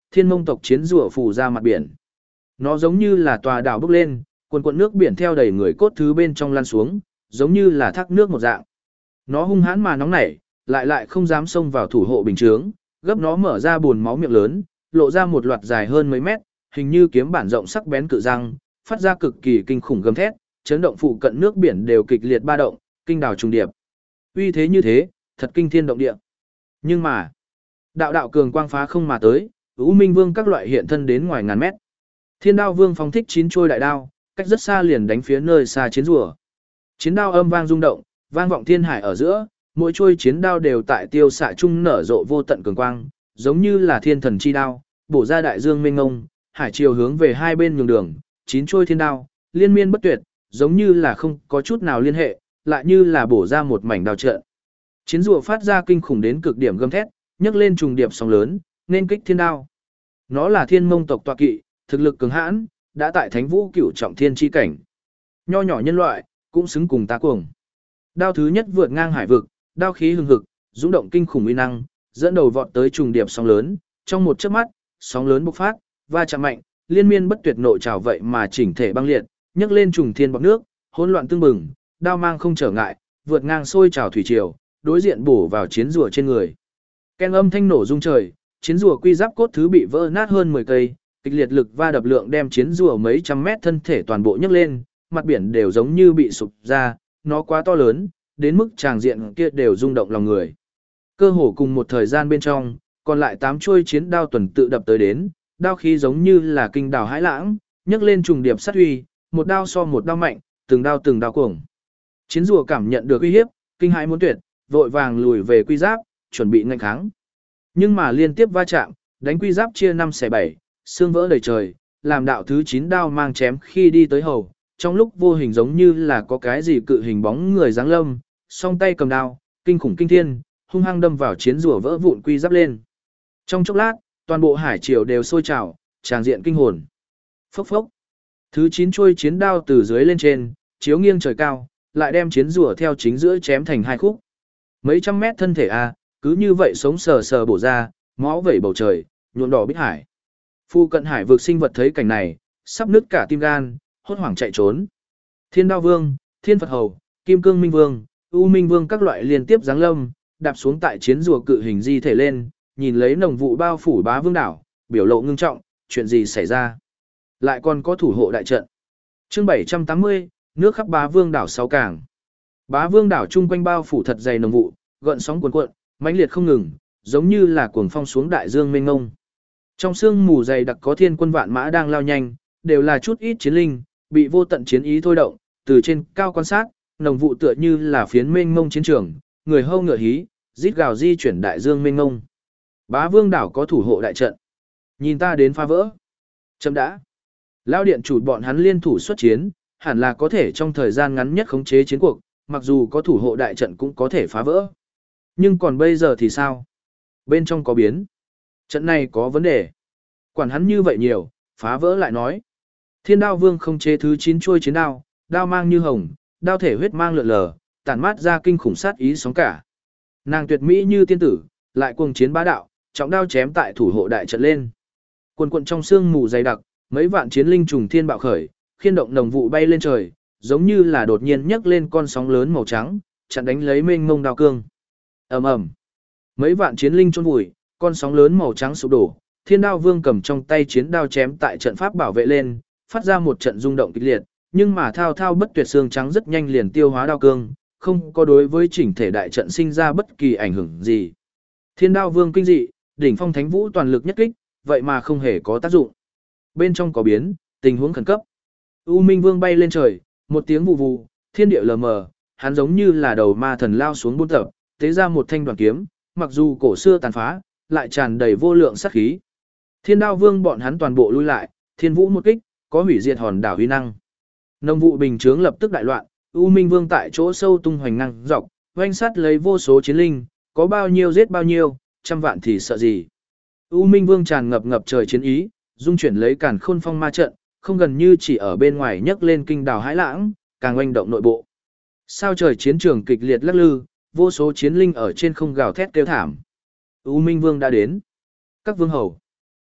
Thiên Mông tộc chiến rùa phủ ra mặt biển. Nó giống như là tòa đảo bốc lên, cuồn cuộn nước biển theo đầy người cốt thứ bên trong lăn xuống, giống như là thác nước một dạng. Nó hung hãn mà nóng nảy, lại lại không dám xông vào thủ hộ bình chướng, gấp nó mở ra buồn máu miệng lớn, lộ ra một loạt dài hơn mấy mét, hình như kiếm bản rộng sắc bén cự răng, phát ra cực kỳ kinh khủng gầm thét, chấn động phụ cận nước biển đều kịch liệt ba động, kinh đảo trùng điệp. Uy thế như thế, thật kinh thiên động địa. Nhưng mà, đạo đạo cường quang phá không mà tới, U Minh Vương các loại hiện thân đến ngoài ngàn mét. Thiên Đao Vương phóng thích chín trôi đại đao, cách rất xa liền đánh phía nơi xa chiến rùa. Chiến đao âm vang rung động, vang vọng thiên hải ở giữa, mỗi trôi chiến đao đều tại tiêu xạ trung nở rộ vô tận cường quang, giống như là thiên thần chi đao, bổ ra đại dương mênh mông, hải chiều hướng về hai bên nhường đường, chín trôi thiên đao, liên miên bất tuyệt, giống như là không có chút nào liên hệ, lại như là bổ ra một mảnh đao trận. Chiến rùa phát ra kinh khủng đến cực điểm gầm thét, nhấc lên trùng điệp sóng lớn, nên kích thiên đao. Nó là Thiên Mông tộc tọa kỵ, thực lực cường hãn, đã tại Thánh Vũ Cửu trọng thiên chi cảnh. Nho nhỏ nhân loại, cũng xứng cùng ta cuồng. Đao thứ nhất vượt ngang hải vực, đao khí hừng hực, dũng động kinh khủng uy năng, dẫn đầu vọt tới trùng điệp sóng lớn, trong một chớp mắt, sóng lớn bộc phát, va chạm mạnh, liên miên bất tuyệt nội trào vậy mà chỉnh thể băng liệt, nhấc lên trùng thiên bọt nước, hỗn loạn tương bừng, đao mang không trở ngại, vượt ngang sôi trào thủy triều, đối diện bổ vào chiến rùa trên người. Ken âm thanh nổ rung trời, chiến rùa quy giáp cốt thứ bị vỡ nát hơn mười cây, kịch liệt lực va đập lượng đem chiến rùa mấy trăm mét thân thể toàn bộ nhấc lên, mặt biển đều giống như bị sụp ra, nó quá to lớn, đến mức tràng diện kia đều rung động lòng người. Cơ hồ cùng một thời gian bên trong, còn lại tám chuôi chiến đao tuần tự đập tới đến, đao khí giống như là kinh đảo hãi lãng, nhấc lên trùng điệp sát uy, một đao so một đao mạnh, từng đao từng đao cuồng. Chiến rùa cảm nhận được uy hiếp, kinh hãi muốn tuyệt, vội vàng lùi về quy giáp, chuẩn bị nghênh kháng. Nhưng mà liên tiếp va chạm, đánh quy giáp chia năm xẻ bảy, xương vỡ đầy trời, làm đạo thứ chín đao mang chém khi đi tới hầu, trong lúc vô hình giống như là có cái gì cự hình bóng người giáng lâm, song tay cầm đao, kinh khủng kinh thiên, hung hăng đâm vào chiến rùa vỡ vụn quy giáp lên. Trong chốc lát, toàn bộ hải triều đều sôi trào, tràng diện kinh hồn. Phốc phốc. Thứ chín chuôi chiến đao từ dưới lên trên, chiếu nghiêng trời cao, lại đem chiến rùa theo chính giữa chém thành hai khúc. Mấy trăm mét thân thể a, cứ như vậy sống sờ sờ bổ ra, máu vẩy bầu trời, nhuộm đỏ bích hải. Phu cận hải vực sinh vật thấy cảnh này, sắp nứt cả tim gan, hốt hoảng chạy trốn. Thiên Đao Vương, Thiên Phật Hầu, Kim Cương Minh Vương, U Minh Vương các loại liên tiếp giáng lâm, đạp xuống tại chiến rùa cự hình di thể lên, nhìn lấy nồng vụ bao phủ Bá Vương đảo, biểu lộ ngưng trọng, chuyện gì xảy ra? Lại còn có thủ hộ đại trận. Chương bảy trăm tám mươi, nước khắp Bá Vương đảo sáu cảng. Bá Vương đảo chung quanh bao phủ thật dày nồng vụ, gợn sóng cuồn cuộn, mãnh liệt không ngừng, giống như là cuồng phong xuống đại dương mênh mông. Trong sương mù dày đặc có thiên quân vạn mã đang lao nhanh, đều là chút ít chiến linh, bị vô tận chiến ý thôi động, từ trên cao quan sát, nồng vụ tựa như là phiến mênh mông chiến trường, người hâu ngựa hí, rít gào di chuyển đại dương mênh mông. Bá Vương đảo có thủ hộ đại trận. Nhìn ta đến phá vỡ. Chấm đã. Lao điện chủ bọn hắn liên thủ xuất chiến, hẳn là có thể trong thời gian ngắn nhất khống chế chiến cuộc, mặc dù có thủ hộ đại trận cũng có thể phá vỡ. Nhưng còn bây giờ thì sao? Bên trong có biến. Trận này có vấn đề. Quản hắn như vậy nhiều, phá vỡ lại nói. Thiên Đao Vương không chế thứ chín chuôi chiến đao, đao mang như hồng, đao thể huyết mang lượn lờ, tản mát ra kinh khủng sát ý sóng cả. Nàng tuyệt mỹ như tiên tử, lại cuồng chiến bá đạo, trọng đao chém tại thủ hộ đại trận lên. Quần quần trong sương mù dày đặc, mấy vạn chiến linh trùng thiên bạo khởi, khiên động nồng vụ bay lên trời, giống như là đột nhiên nhấc lên con sóng lớn màu trắng, chặn đánh lấy mênh mông đao cương. Ầm ầm. Mấy vạn chiến linh chôn vùi, con sóng lớn màu trắng sụp đổ, Thiên Đao Vương cầm trong tay chiến đao chém tại trận pháp bảo vệ lên, phát ra một trận rung động kịch liệt, nhưng mà thao thao bất tuyệt xương trắng rất nhanh liền tiêu hóa đao cương, không có đối với chỉnh thể đại trận sinh ra bất kỳ ảnh hưởng gì. Thiên Đao Vương kinh dị, đỉnh phong thánh vũ toàn lực nhất kích, vậy mà không hề có tác dụng. Bên trong có biến, tình huống khẩn cấp. U Minh Vương bay lên trời, một tiếng vụ vụ, thiên địa lờ mờ, hắn giống như là đầu ma thần lao xuống buôn tập, tế ra một thanh đoàn kiếm, mặc dù cổ xưa tàn phá, lại tràn đầy vô lượng sát khí. Thiên Đao Vương bọn hắn toàn bộ lui lại, thiên vũ một kích, có hủy diệt hòn đảo uy năng. Nông vụ bình chướng lập tức đại loạn, U Minh Vương tại chỗ sâu tung hoành năng dọc, oanh sát lấy vô số chiến linh, có bao nhiêu giết bao nhiêu, trăm vạn thì sợ gì. U Minh Vương tràn ngập ngập trời chiến ý, dung chuyển lấy càn khôn phong ma trận, không gần như chỉ ở bên ngoài nhấc lên kinh đảo hãi lãng, càng oanh động nội bộ. Sao trời chiến trường kịch liệt lắc lư, vô số chiến linh ở trên không gào thét kêu thảm. U Minh Vương đã đến. Các vương hầu.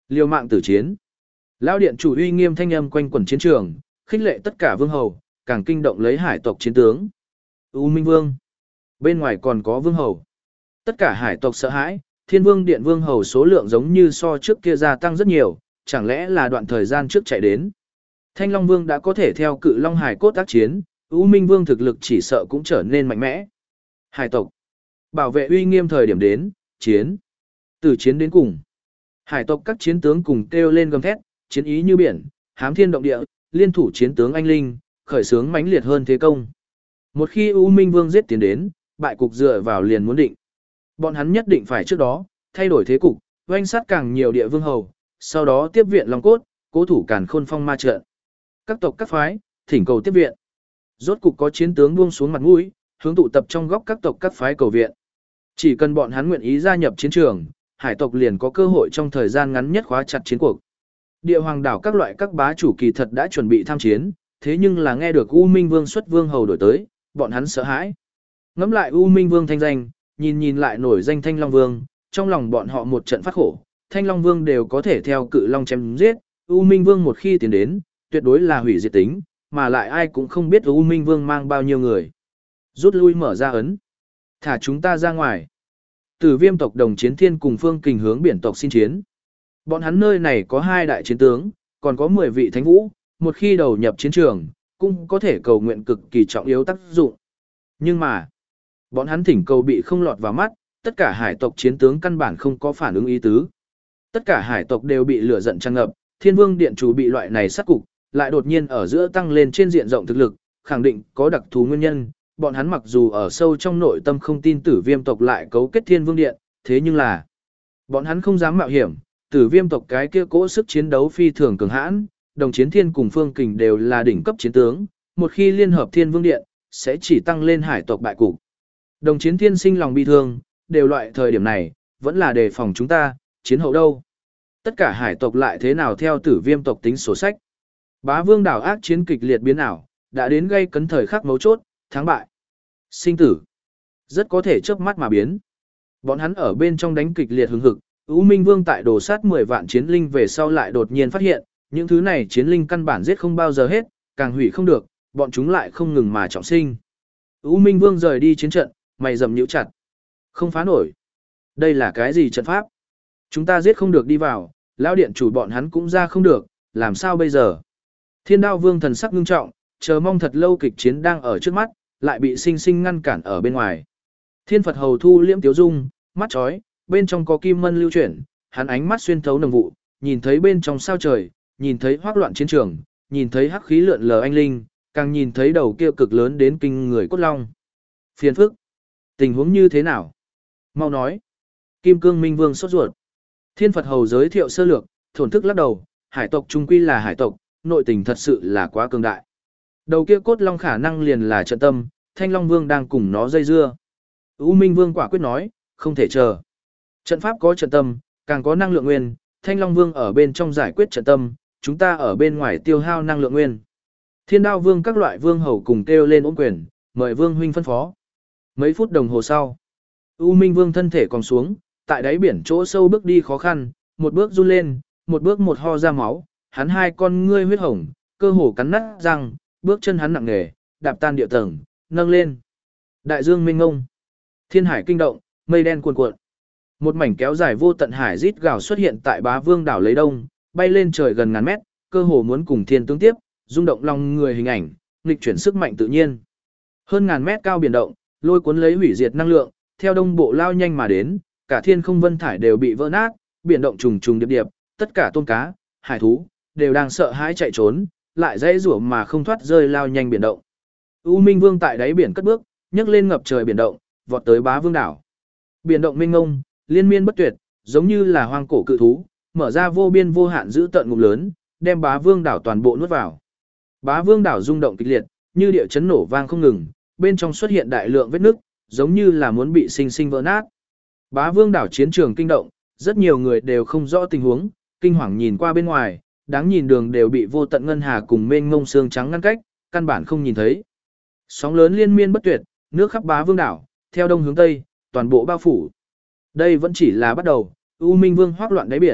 Liều mạng tử chiến. Lão điện chủ uy nghiêm thanh âm quanh quẩn chiến trường, khích lệ tất cả vương hầu, càng kinh động lấy hải tộc chiến tướng. U Minh Vương. Bên ngoài còn có vương hầu. Tất cả hải tộc sợ hãi, Thiên Vương Điện vương hầu số lượng giống như so trước kia gia tăng rất nhiều, chẳng lẽ là đoạn thời gian trước chạy đến. Thanh Long Vương đã có thể theo cự Long Hải cốt tác chiến, U Minh Vương thực lực chỉ sợ cũng trở nên mạnh mẽ. Hải tộc. Bảo vệ uy nghiêm thời điểm đến, chiến. Từ chiến đến cùng. Hải tộc các chiến tướng cùng kêu lên gầm thét, chiến ý như biển, hám thiên động địa, liên thủ chiến tướng anh linh, khởi sướng mãnh liệt hơn thế công. Một khi U Minh Vương giết tiến đến, bại cục dựa vào liền muốn định. Bọn hắn nhất định phải trước đó, thay đổi thế cục, oanh sát càng nhiều địa vương hầu, sau đó tiếp viện Long Cốt, cố thủ Càn Khôn Phong ma trận. Các tộc các phái, thỉnh cầu tiếp viện. Rốt cục có chiến tướng buông xuống mặt mũi, hướng tụ tập trong góc các tộc các phái cầu viện. Chỉ cần bọn hắn nguyện ý gia nhập chiến trường, hải tộc liền có cơ hội trong thời gian ngắn nhất khóa chặt chiến cuộc. Địa hoàng đảo các loại các bá chủ kỳ thật đã chuẩn bị tham chiến, thế nhưng là nghe được U Minh Vương xuất vương hầu đổi tới, bọn hắn sợ hãi. Ngắm lại U Minh Vương thanh danh, nhìn nhìn lại nổi danh Thanh Long Vương, trong lòng bọn họ một trận phát khổ, Thanh Long Vương đều có thể theo cự long chém giết, U Minh Vương một khi tiến đến, tuyệt đối là hủy diệt tính, mà lại ai cũng không biết U Minh Vương mang bao nhiêu người. Rút lui mở ra ấn. Thả chúng ta ra ngoài. Tử Viêm tộc Đồng Chiến Thiên cùng Phương Kình hướng biển tộc xin chiến. Bọn hắn nơi này có hai đại chiến tướng, còn có mười vị thánh vũ, một khi đầu nhập chiến trường, cũng có thể cầu nguyện cực kỳ trọng yếu tác dụng. Nhưng mà, bọn hắn thỉnh cầu bị không lọt vào mắt, tất cả hải tộc chiến tướng căn bản không có phản ứng ý tứ. Tất cả hải tộc đều bị lửa giận tràn ngập, Thiên Vương Điện chủ bị loại này sát cục, lại đột nhiên ở giữa tăng lên trên diện rộng thực lực, khẳng định có đặc thù nguyên nhân. Bọn hắn mặc dù ở sâu trong nội tâm không tin Tử Viêm tộc lại cấu kết Thiên Vương Điện, thế nhưng là bọn hắn không dám mạo hiểm. Tử Viêm tộc cái kia cỗ sức chiến đấu phi thường cường hãn, Đồng Chiến Thiên cùng Phương Kình đều là đỉnh cấp chiến tướng, một khi liên hợp Thiên Vương Điện, sẽ chỉ tăng lên hải tộc bại cục. Đồng Chiến Thiên sinh lòng bi thương, đều loại thời điểm này, vẫn là đề phòng chúng ta, chiến hậu đâu. Tất cả hải tộc lại thế nào theo Tử Viêm tộc tính sổ sách. Bá Vương đảo ác chiến kịch liệt biến ảo, đã đến gây cấn thời khắc mấu chốt, thắng bại. Sinh tử. Rất có thể chớp mắt mà biến. Bọn hắn ở bên trong đánh kịch liệt hứng hực, U Minh Vương tại đồ sát mười vạn chiến linh về sau lại đột nhiên phát hiện, những thứ này chiến linh căn bản giết không bao giờ hết, càng hủy không được, bọn chúng lại không ngừng mà trọng sinh. U Minh Vương rời đi chiến trận, mày rậm nhíu chặt. Không phá nổi. Đây là cái gì trận pháp? Chúng ta giết không được đi vào, lão điện chủ bọn hắn cũng ra không được, làm sao bây giờ? Thiên Đao Vương thần sắc ngưng trọng, chờ mong thật lâu kịch chiến đang ở trước mắt, lại bị sinh sinh ngăn cản ở bên ngoài. Thiên Phật Hầu thu liễm tiếu dung, mắt chói, bên trong có kim mân lưu chuyển, hắn ánh mắt xuyên thấu nồng vụ, nhìn thấy bên trong sao trời, nhìn thấy hoác loạn chiến trường, nhìn thấy hắc khí lượn lờ anh linh, càng nhìn thấy đầu kia cực lớn đến kinh người cốt long. Phiền phức. Tình huống như thế nào? Mau nói. Kim Cương Minh Vương sốt ruột. Thiên Phật Hầu giới thiệu sơ lược, thổn thức lắc đầu, hải tộc trung quy là hải tộc, nội tình thật sự là quá cường đại. Đầu kia cốt long khả năng liền là trận tâm, Thanh Long Vương đang cùng nó dây dưa. U Minh Vương quả quyết nói, không thể chờ. Trận pháp có trận tâm, càng có năng lượng nguyên, Thanh Long Vương ở bên trong giải quyết trận tâm, chúng ta ở bên ngoài tiêu hao năng lượng nguyên. Thiên Đao Vương các loại vương hầu cùng kêu lên ôm quyền, mời Vương huynh phân phó. Mấy phút đồng hồ sau, U Minh Vương thân thể còn xuống, tại đáy biển chỗ sâu bước đi khó khăn, một bước run lên, một bước một ho ra máu, hắn hai con ngươi huyết hồng, cơ hồ cắn nát răng, bước chân hắn nặng nề, đạp tan địa tầng, nâng lên. Đại dương mênh ngông, thiên hải kinh động, mây đen cuồn cuộn. Một mảnh kéo dài vô tận hải rít gào xuất hiện tại Bá Vương đảo lấy đông, bay lên trời gần ngàn mét, cơ hồ muốn cùng thiên tương tiếp, rung động lòng người hình ảnh, nghịch chuyển sức mạnh tự nhiên. Hơn ngàn mét cao biển động, lôi cuốn lấy hủy diệt năng lượng, theo đông bộ lao nhanh mà đến, cả thiên không vân thải đều bị vỡ nát, biển động trùng trùng điệp điệp, tất cả tôm cá, hải thú đều đang sợ hãi chạy trốn, lại dãy rủa mà không thoát rơi lao nhanh biển động. U Minh Vương tại đáy biển cất bước, nhấc lên ngập trời biển động, vọt tới Bá Vương đảo. Biển động mênh mông, liên miên bất tuyệt, giống như là hoang cổ cự thú, mở ra vô biên vô hạn giữ tận ngụm lớn, đem Bá Vương đảo toàn bộ nuốt vào. Bá Vương đảo rung động kịch liệt, như địa chấn nổ vang không ngừng, bên trong xuất hiện đại lượng vết nứt, giống như là muốn bị sinh sinh vỡ nát. Bá Vương đảo chiến trường kinh động, rất nhiều người đều không rõ tình huống, kinh hoàng nhìn qua bên ngoài, đáng nhìn đường đều bị vô tận ngân hà cùng mênh mông sương trắng ngăn cách, căn bản không nhìn thấy. Sóng lớn liên miên bất tuyệt, nước khắp Bá Vương đảo, theo đông hướng tây, toàn bộ bao phủ. Đây vẫn chỉ là bắt đầu, U Minh Vương hoắc loạn đáy biển,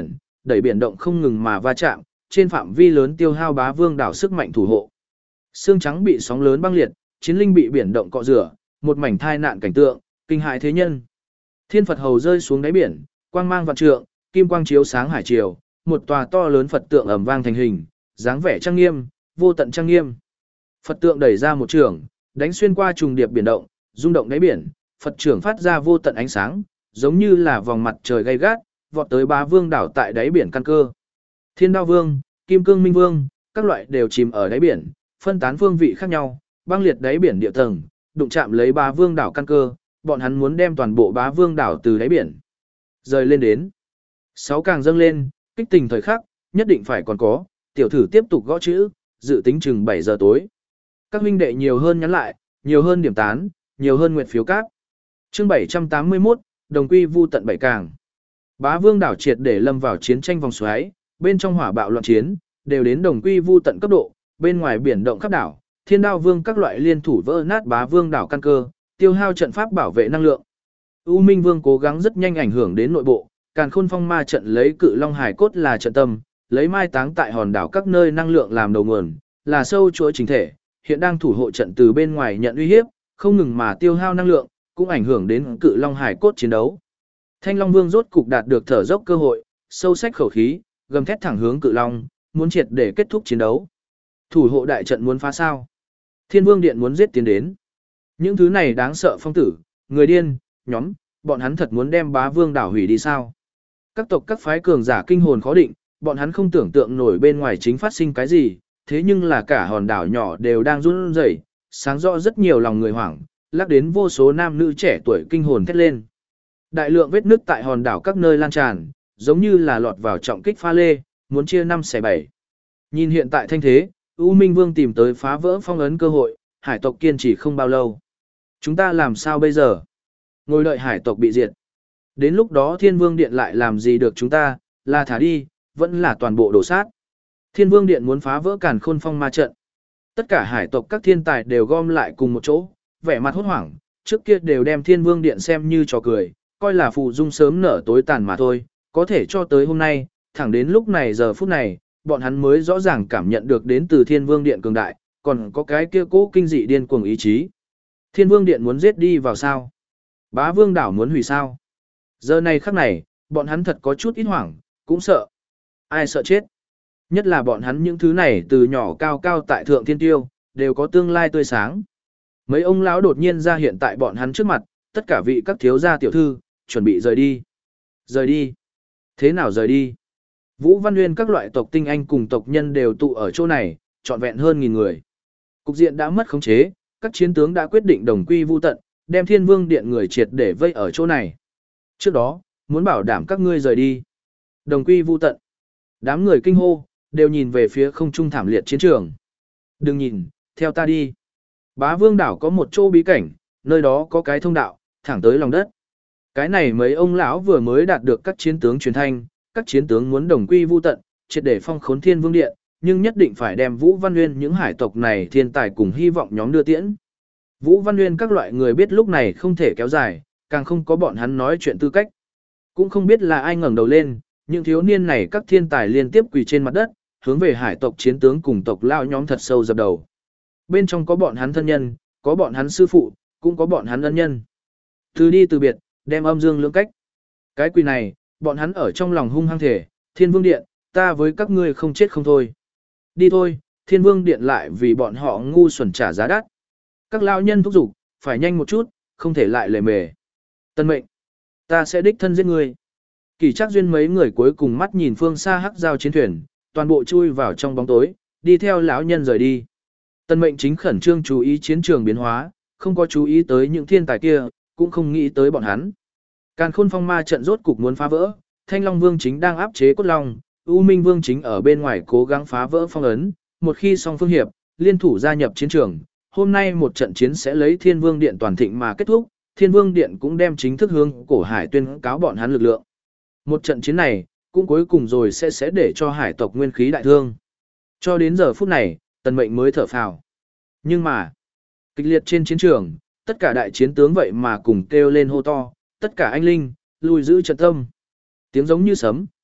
đẩy biển động không ngừng mà va chạm, trên phạm vi lớn tiêu hao bá vương đảo sức mạnh thủ hộ. Xương trắng bị sóng lớn băng liệt, chiến linh bị biển động cọ rửa, một mảnh thai nạn cảnh tượng, kinh hại thế nhân. Thiên Phật hầu rơi xuống đáy biển, quang mang vạn trượng, kim quang chiếu sáng hải triều, một tòa to lớn Phật tượng ầm vang thành hình, dáng vẻ trang nghiêm, vô tận trang nghiêm. Phật tượng đẩy ra một trường, đánh xuyên qua trùng điệp biển động, rung động đáy biển, Phật trưởng phát ra vô tận ánh sáng, giống như là vòng mặt trời gay gắt, vọt tới bá vương đảo tại đáy biển căn cơ. Thiên Đao Vương, Kim Cương Minh Vương, các loại đều chìm ở đáy biển, phân tán phương vị khác nhau, băng liệt đáy biển địa tầng, đụng chạm lấy bá vương đảo căn cơ, bọn hắn muốn đem toàn bộ bá vương đảo từ đáy biển rời lên đến. Sáu càng dâng lên, kích tình thời khắc, nhất định phải còn có, tiểu thử tiếp tục gõ chữ, dự tính chừng bảy giờ tối. Các huynh đệ nhiều hơn nhắn lại, nhiều hơn điểm tán, nhiều hơn nguyệt phiếu cáp. Chương bảy trăm tám mươi mốt, đồng quy vu tận bảy càng. Bá vương đảo triệt để lâm vào chiến tranh vòng xoáy, bên trong hỏa bạo loạn chiến, đều đến đồng quy vu tận cấp độ, bên ngoài biển động khắp đảo, Thiên Đao Vương các loại liên thủ vỡ nát bá vương đảo căn cơ, tiêu hao trận pháp bảo vệ năng lượng. U Minh Vương cố gắng rất nhanh ảnh hưởng đến nội bộ, Càn Khôn Phong Ma trận lấy Cự Long Hải cốt là trận tâm, lấy mai táng tại hòn đảo các nơi năng lượng làm đầu nguồn, là sâu chuỗi chính thể, hiện đang thủ hộ trận từ bên ngoài nhận uy hiếp, không ngừng mà tiêu hao năng lượng, cũng ảnh hưởng đến Cự Long Hải cốt chiến đấu. Thanh Long Vương rốt cục đạt được thở dốc cơ hội, sâu sắc khẩu khí, gầm thét thẳng hướng Cự Long, muốn triệt để kết thúc chiến đấu. Thủ hộ đại trận muốn phá sao? Thiên Vương Điện muốn giết tiến đến. Những thứ này đáng sợ phong tử, người điên, nhóm, bọn hắn thật muốn đem bá vương đảo hủy đi sao? Các tộc các phái cường giả kinh hồn khó định, bọn hắn không tưởng tượng nổi bên ngoài chính phát sinh cái gì, thế nhưng là cả hòn đảo nhỏ đều đang run rẩy, sáng rõ rất nhiều lòng người hoảng, lắc đến vô số nam nữ trẻ tuổi kinh hồn thét lên. Đại lượng vết nứt tại hòn đảo các nơi lan tràn, giống như là lọt vào trọng kích pha lê, muốn chia năm xẻ bảy. Nhìn hiện tại thanh thế, U Minh Vương tìm tới phá vỡ phong ấn cơ hội, hải tộc kiên trì không bao lâu. Chúng ta làm sao bây giờ? Ngồi đợi hải tộc bị diệt. Đến lúc đó Thiên Vương Điện lại làm gì được chúng ta, là thả đi, vẫn là toàn bộ đổ sát. Thiên Vương Điện muốn phá vỡ Càn Khôn Phong ma trận. Tất cả hải tộc các thiên tài đều gom lại cùng một chỗ, vẻ mặt hốt hoảng, trước kia đều đem Thiên Vương Điện xem như trò cười, coi là phù dung sớm nở tối tàn mà thôi, có thể cho tới hôm nay, thẳng đến lúc này giờ phút này, bọn hắn mới rõ ràng cảm nhận được đến từ Thiên Vương Điện cường đại, còn có cái kia cố kinh dị điên cuồng ý chí. Thiên Vương Điện muốn giết đi vào sao? Bá Vương đảo muốn hủy sao? Giờ này khắc này, bọn hắn thật có chút ít hoảng, cũng sợ. Ai sợ chết? Nhất là bọn hắn những thứ này từ nhỏ cao cao tại thượng thiên tiêu, đều có tương lai tươi sáng. Mấy ông lão đột nhiên ra hiện tại bọn hắn trước mặt, tất cả vị các thiếu gia tiểu thư, chuẩn bị rời đi. Rời đi? Thế nào rời đi? Vũ Văn Nguyên các loại tộc tinh anh cùng tộc nhân đều tụ ở chỗ này, trọn vẹn hơn nghìn người. Cục diện đã mất khống chế, các chiến tướng đã quyết định đồng quy vu tận, đem Thiên Vương Điện người triệt để vây ở chỗ này. Trước đó, muốn bảo đảm các ngươi rời đi. Đồng quy vu tận. Đám người kinh hô, đều nhìn về phía không trung thảm liệt chiến trường. Đừng nhìn, theo ta đi. Bá Vương đảo có một chỗ bí cảnh, nơi đó có cái thông đạo, thẳng tới lòng đất. Cái này mấy ông lão vừa mới đạt được các chiến tướng truyền thanh, các chiến tướng muốn đồng quy vu tận, triệt để phong khốn Thiên Vương Điện, nhưng nhất định phải đem Vũ Văn Nguyên những hải tộc này thiên tài cùng hy vọng nhóm đưa tiễn. Vũ Văn Nguyên các loại người biết lúc này không thể kéo dài, càng không có bọn hắn nói chuyện tư cách. Cũng không biết là ai ngẩng đầu lên, những thiếu niên này các thiên tài liên tiếp quỳ trên mặt đất, hướng về hải tộc chiến tướng cùng tộc lao nhóm thật sâu dập đầu. Bên trong có bọn hắn thân nhân, có bọn hắn sư phụ, cũng có bọn hắn ân nhân. Từ đi từ biệt, đem âm dương lưỡng cách. Cái quỳ này, bọn hắn ở trong lòng hung hăng thể, Thiên Vương Điện, ta với các ngươi không chết không thôi. Đi thôi, Thiên Vương Điện lại vì bọn họ ngu xuẩn trả giá đắt. Các lao nhân thúc giục, phải nhanh một chút, không thể lại lề mề. Tân mệnh, ta sẽ đích thân giết ngươi. Kỳ Trác Duyên mấy người cuối cùng mắt nhìn phương xa hắc giao chiến thuyền, toàn bộ chui vào trong bóng tối, đi theo lão nhân rời đi. Tân mệnh chính khẩn trương chú ý chiến trường biến hóa, không có chú ý tới những thiên tài kia, cũng không nghĩ tới bọn hắn. Càn Khôn Phong ma trận rốt cục muốn phá vỡ, Thanh Long Vương chính đang áp chế cốt long, U Minh Vương chính ở bên ngoài cố gắng phá vỡ phong ấn, một khi song phương hiệp, liên thủ gia nhập chiến trường, hôm nay một trận chiến sẽ lấy Thiên Vương Điện toàn thịnh mà kết thúc, Thiên Vương Điện cũng đem chính thức hướng cổ hải tuyên cáo bọn hắn lực lượng. Một trận chiến này, cũng cuối cùng rồi sẽ sẽ để cho hải tộc nguyên khí đại thương. Cho đến giờ phút này, Tần Mệnh mới thở phào. Nhưng mà, kịch liệt trên chiến trường, tất cả đại chiến tướng vậy mà cùng kêu lên hô to, tất cả anh linh, lùi giữ trận tâm. Tiếng giống như sấm,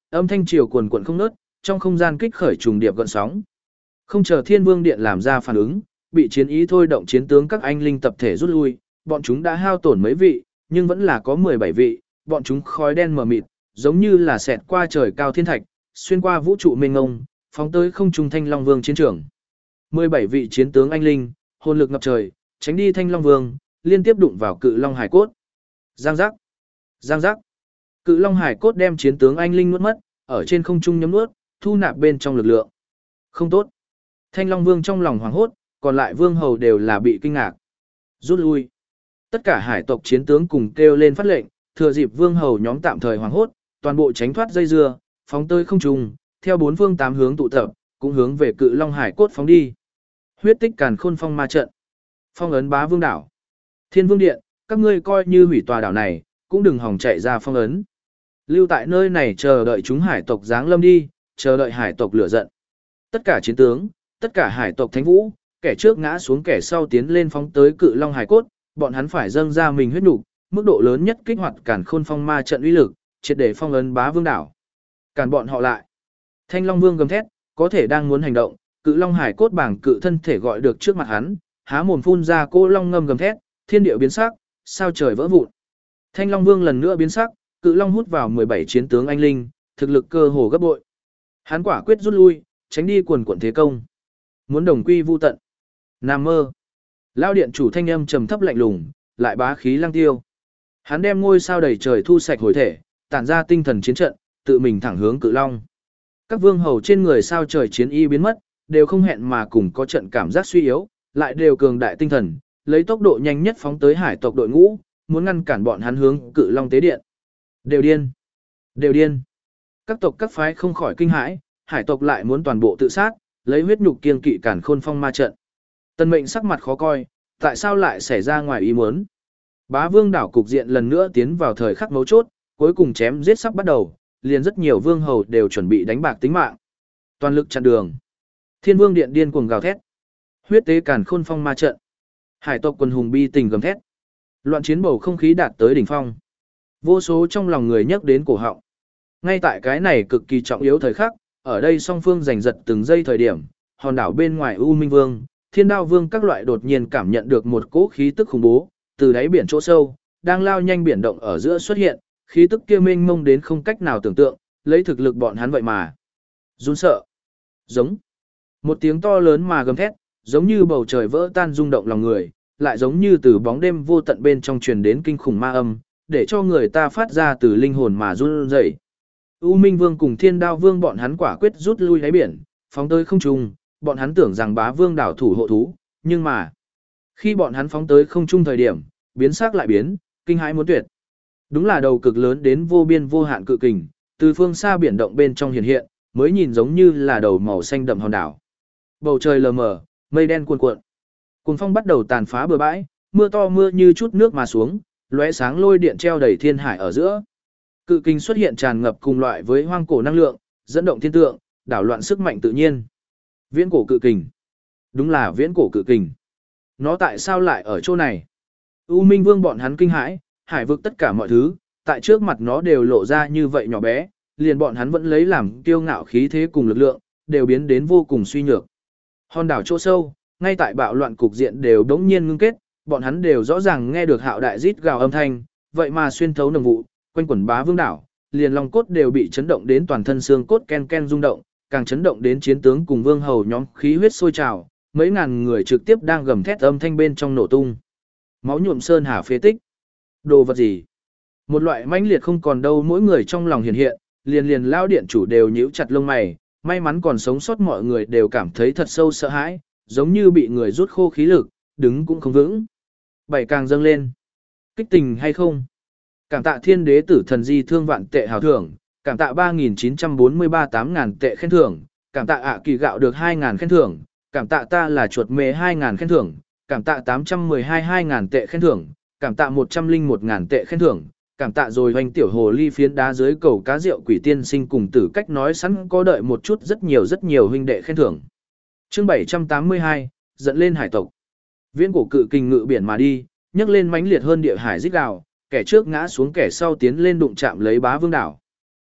âm thanh triều cuồn cuộn không ngớt, trong không gian kích khởi trùng điệp gợn sóng. Không chờ Thiên Vương Điện làm ra phản ứng, bị chiến ý thôi động chiến tướng các anh linh tập thể rút lui, bọn chúng đã hao tổn mấy vị, nhưng vẫn là có mười bảy vị, bọn chúng khói đen mờ mịt, giống như là xẹt qua trời cao thiên thạch, xuyên qua vũ trụ mênh mông, phóng tới không trung Thanh Long Vương chiến trường. mười bảy vị chiến tướng anh linh, hồn lực ngập trời, tránh đi Thanh Long Vương, liên tiếp đụng vào Cự Long hải cốt. Giang giác, giang giác. Cự Long hải cốt đem chiến tướng anh linh nuốt mất, ở trên không trung nhấm nuốt, thu nạp bên trong lực lượng. Không tốt. Thanh Long Vương trong lòng hoảng hốt, còn lại vương hầu đều là bị kinh ngạc. Rút lui. Tất cả hải tộc chiến tướng cùng kêu lên phát lệnh, thừa dịp vương hầu nhóm tạm thời hoảng hốt, toàn bộ tránh thoát dây dưa, phóng tới không trung, theo bốn phương tám hướng tụ tập, cũng hướng về Cự Long hải cốt phóng đi. Huyết tích càn khôn phong ma trận. Phong ấn Bá Vương đảo. Thiên Vương Điện, các ngươi coi như hủy tòa đảo này, cũng đừng hòng chạy ra phong ấn. Lưu tại nơi này chờ đợi chúng hải tộc giáng lâm đi, chờ đợi hải tộc lửa giận. Tất cả chiến tướng, tất cả hải tộc thánh vũ, kẻ trước ngã xuống kẻ sau tiến lên phóng tới Cự Long hải cốt, bọn hắn phải dâng ra mình huyết nục, mức độ lớn nhất kích hoạt càn khôn phong ma trận uy lực, triệt để phong ấn Bá Vương đảo. Càn bọn họ lại. Thanh Long Vương gầm thét, có thể đang muốn hành động, Cự Long hải cốt bảng cự thân thể gọi được trước mặt hắn, há mồm phun ra cô long ngâm gầm thét, thiên địa biến sắc, sao trời vỡ vụn. Thanh Long Vương lần nữa biến sắc, Cự Long hút vào mười bảy chiến tướng anh linh, thực lực cơ hồ gấp bội. Hắn quả quyết rút lui, tránh đi quần quần thế công. Muốn đồng quy vu tận. Nam mơ. Lao điện chủ thanh âm trầm thấp lạnh lùng, lại bá khí lăng tiêu. Hắn đem ngôi sao đầy trời thu sạch hồi thể, tản ra tinh thần chiến trận, tự mình thẳng hướng Cự Long. Các vương hầu trên người sao trời chiến y biến mất, đều không hẹn mà cùng có trận cảm giác suy yếu, lại đều cường đại tinh thần, lấy tốc độ nhanh nhất phóng tới hải tộc đội ngũ, muốn ngăn cản bọn hắn hướng Cự Long tế điện. Đều điên, đều điên. Các tộc các phái không khỏi kinh hãi, hải tộc lại muốn toàn bộ tự sát, lấy huyết nhục kiêng kỵ cản khôn phong ma trận. Tân Mệnh sắc mặt khó coi, tại sao lại xảy ra ngoài ý muốn? Bá Vương đảo cục diện lần nữa tiến vào thời khắc mấu chốt, cuối cùng chém giết sắp bắt đầu, liền rất nhiều vương hầu đều chuẩn bị đánh bạc tính mạng. Toàn lực chặn đường. Thiên Vương Điện điên cuồng gào thét. Huyết tế càn khôn phong ma trận. Hải tộc quần hùng bi tình gầm thét. Loạn chiến bầu không khí đạt tới đỉnh phong. Vô số trong lòng người nhắc đến cổ họng. Ngay tại cái này cực kỳ trọng yếu thời khắc, ở đây song phương giành giật từng giây thời điểm, hòn đảo bên ngoài U Minh Vương, Thiên Đao Vương các loại đột nhiên cảm nhận được một cỗ khí tức khủng bố, từ đáy biển chỗ sâu, đang lao nhanh biển động ở giữa xuất hiện, khí tức kia mênh mông đến không cách nào tưởng tượng, lấy thực lực bọn hắn vậy mà. Run sợ. Giống. Một tiếng to lớn mà gầm thét, giống như bầu trời vỡ tan rung động lòng người, lại giống như từ bóng đêm vô tận bên trong truyền đến kinh khủng ma âm, để cho người ta phát ra từ linh hồn mà run rẩy. U Minh Vương cùng Thiên Đao Vương bọn hắn quả quyết rút lui đáy biển, phóng tới không trung, bọn hắn tưởng rằng Bá Vương đảo thủ hộ thú, nhưng mà khi bọn hắn phóng tới không trung thời điểm, biến sắc lại biến, kinh hãi muốn tuyệt. Đúng là đầu cực lớn đến vô biên vô hạn cự kình, từ phương xa biển động bên trong hiện hiện, mới nhìn giống như là đầu màu xanh đậm hòn đảo. Bầu trời lờ mờ, mây đen cuồn cuộn. Cuồng phong bắt đầu tàn phá bờ bãi, mưa to mưa như chút nước mà xuống, lóe sáng lôi điện treo đầy thiên hải ở giữa. Cự kình xuất hiện tràn ngập cùng loại với hoang cổ năng lượng, dẫn động thiên tượng, đảo loạn sức mạnh tự nhiên. Viễn cổ cự kình. Đúng là viễn cổ cự kình. Nó tại sao lại ở chỗ này? U Minh Vương bọn hắn kinh hãi, hải vực tất cả mọi thứ, tại trước mặt nó đều lộ ra như vậy nhỏ bé, liền bọn hắn vẫn lấy làm kiêu ngạo khí thế cùng lực lượng, đều biến đến vô cùng suy nhược. Hòn đảo chỗ sâu, ngay tại bạo loạn cục diện đều đống nhiên ngưng kết, bọn hắn đều rõ ràng nghe được hạo đại rít gào âm thanh, vậy mà xuyên thấu nồng vụ, quanh quẩn Bá Vương đảo, liền long cốt đều bị chấn động đến toàn thân xương cốt ken ken rung động, càng chấn động đến chiến tướng cùng vương hầu nhóm khí huyết sôi trào, mấy ngàn người trực tiếp đang gầm thét âm thanh bên trong nổ tung. Máu nhuộm sơn hà phế tích. Đồ vật gì? Một loại mãnh liệt không còn đâu mỗi người trong lòng hiện hiện, liền liền lao điện chủ đều nhíu chặt lông mày, may mắn còn sống sót mọi người đều cảm thấy thật sâu sợ hãi, giống như bị người rút khô khí lực, đứng cũng không vững. Bảy càng dâng lên. Kích tình hay không? Cảm tạ thiên đế tử thần di thương vạn tệ hào thưởng, cảm tạ ba nghìn chín trăm bốn mươi ba tám ngàn tệ khen thưởng, cảm tạ ạ kỳ gạo được hai ngàn khen thưởng, cảm tạ ta là chuột mề hai ngàn khen thưởng, cảm tạ tám trăm mười hai hai ngàn tệ khen thưởng, cảm tạ một trăm lẻ một ngàn tệ khen thưởng, cảm tạ rồi hoành tiểu hồ ly phiến đá dưới cầu cá rượu quỷ tiên sinh cùng tử cách nói sẵn có đợi một chút rất nhiều rất nhiều huynh đệ khen thưởng. Chương bảy trăm tám mươi hai, dẫn lên hải tộc. Viễn cổ cự kình ngự biển mà đi, nhấc lên mãnh liệt hơn địa hải rít gào, kẻ trước ngã xuống kẻ sau tiến lên đụng chạm lấy Bá Vương đảo.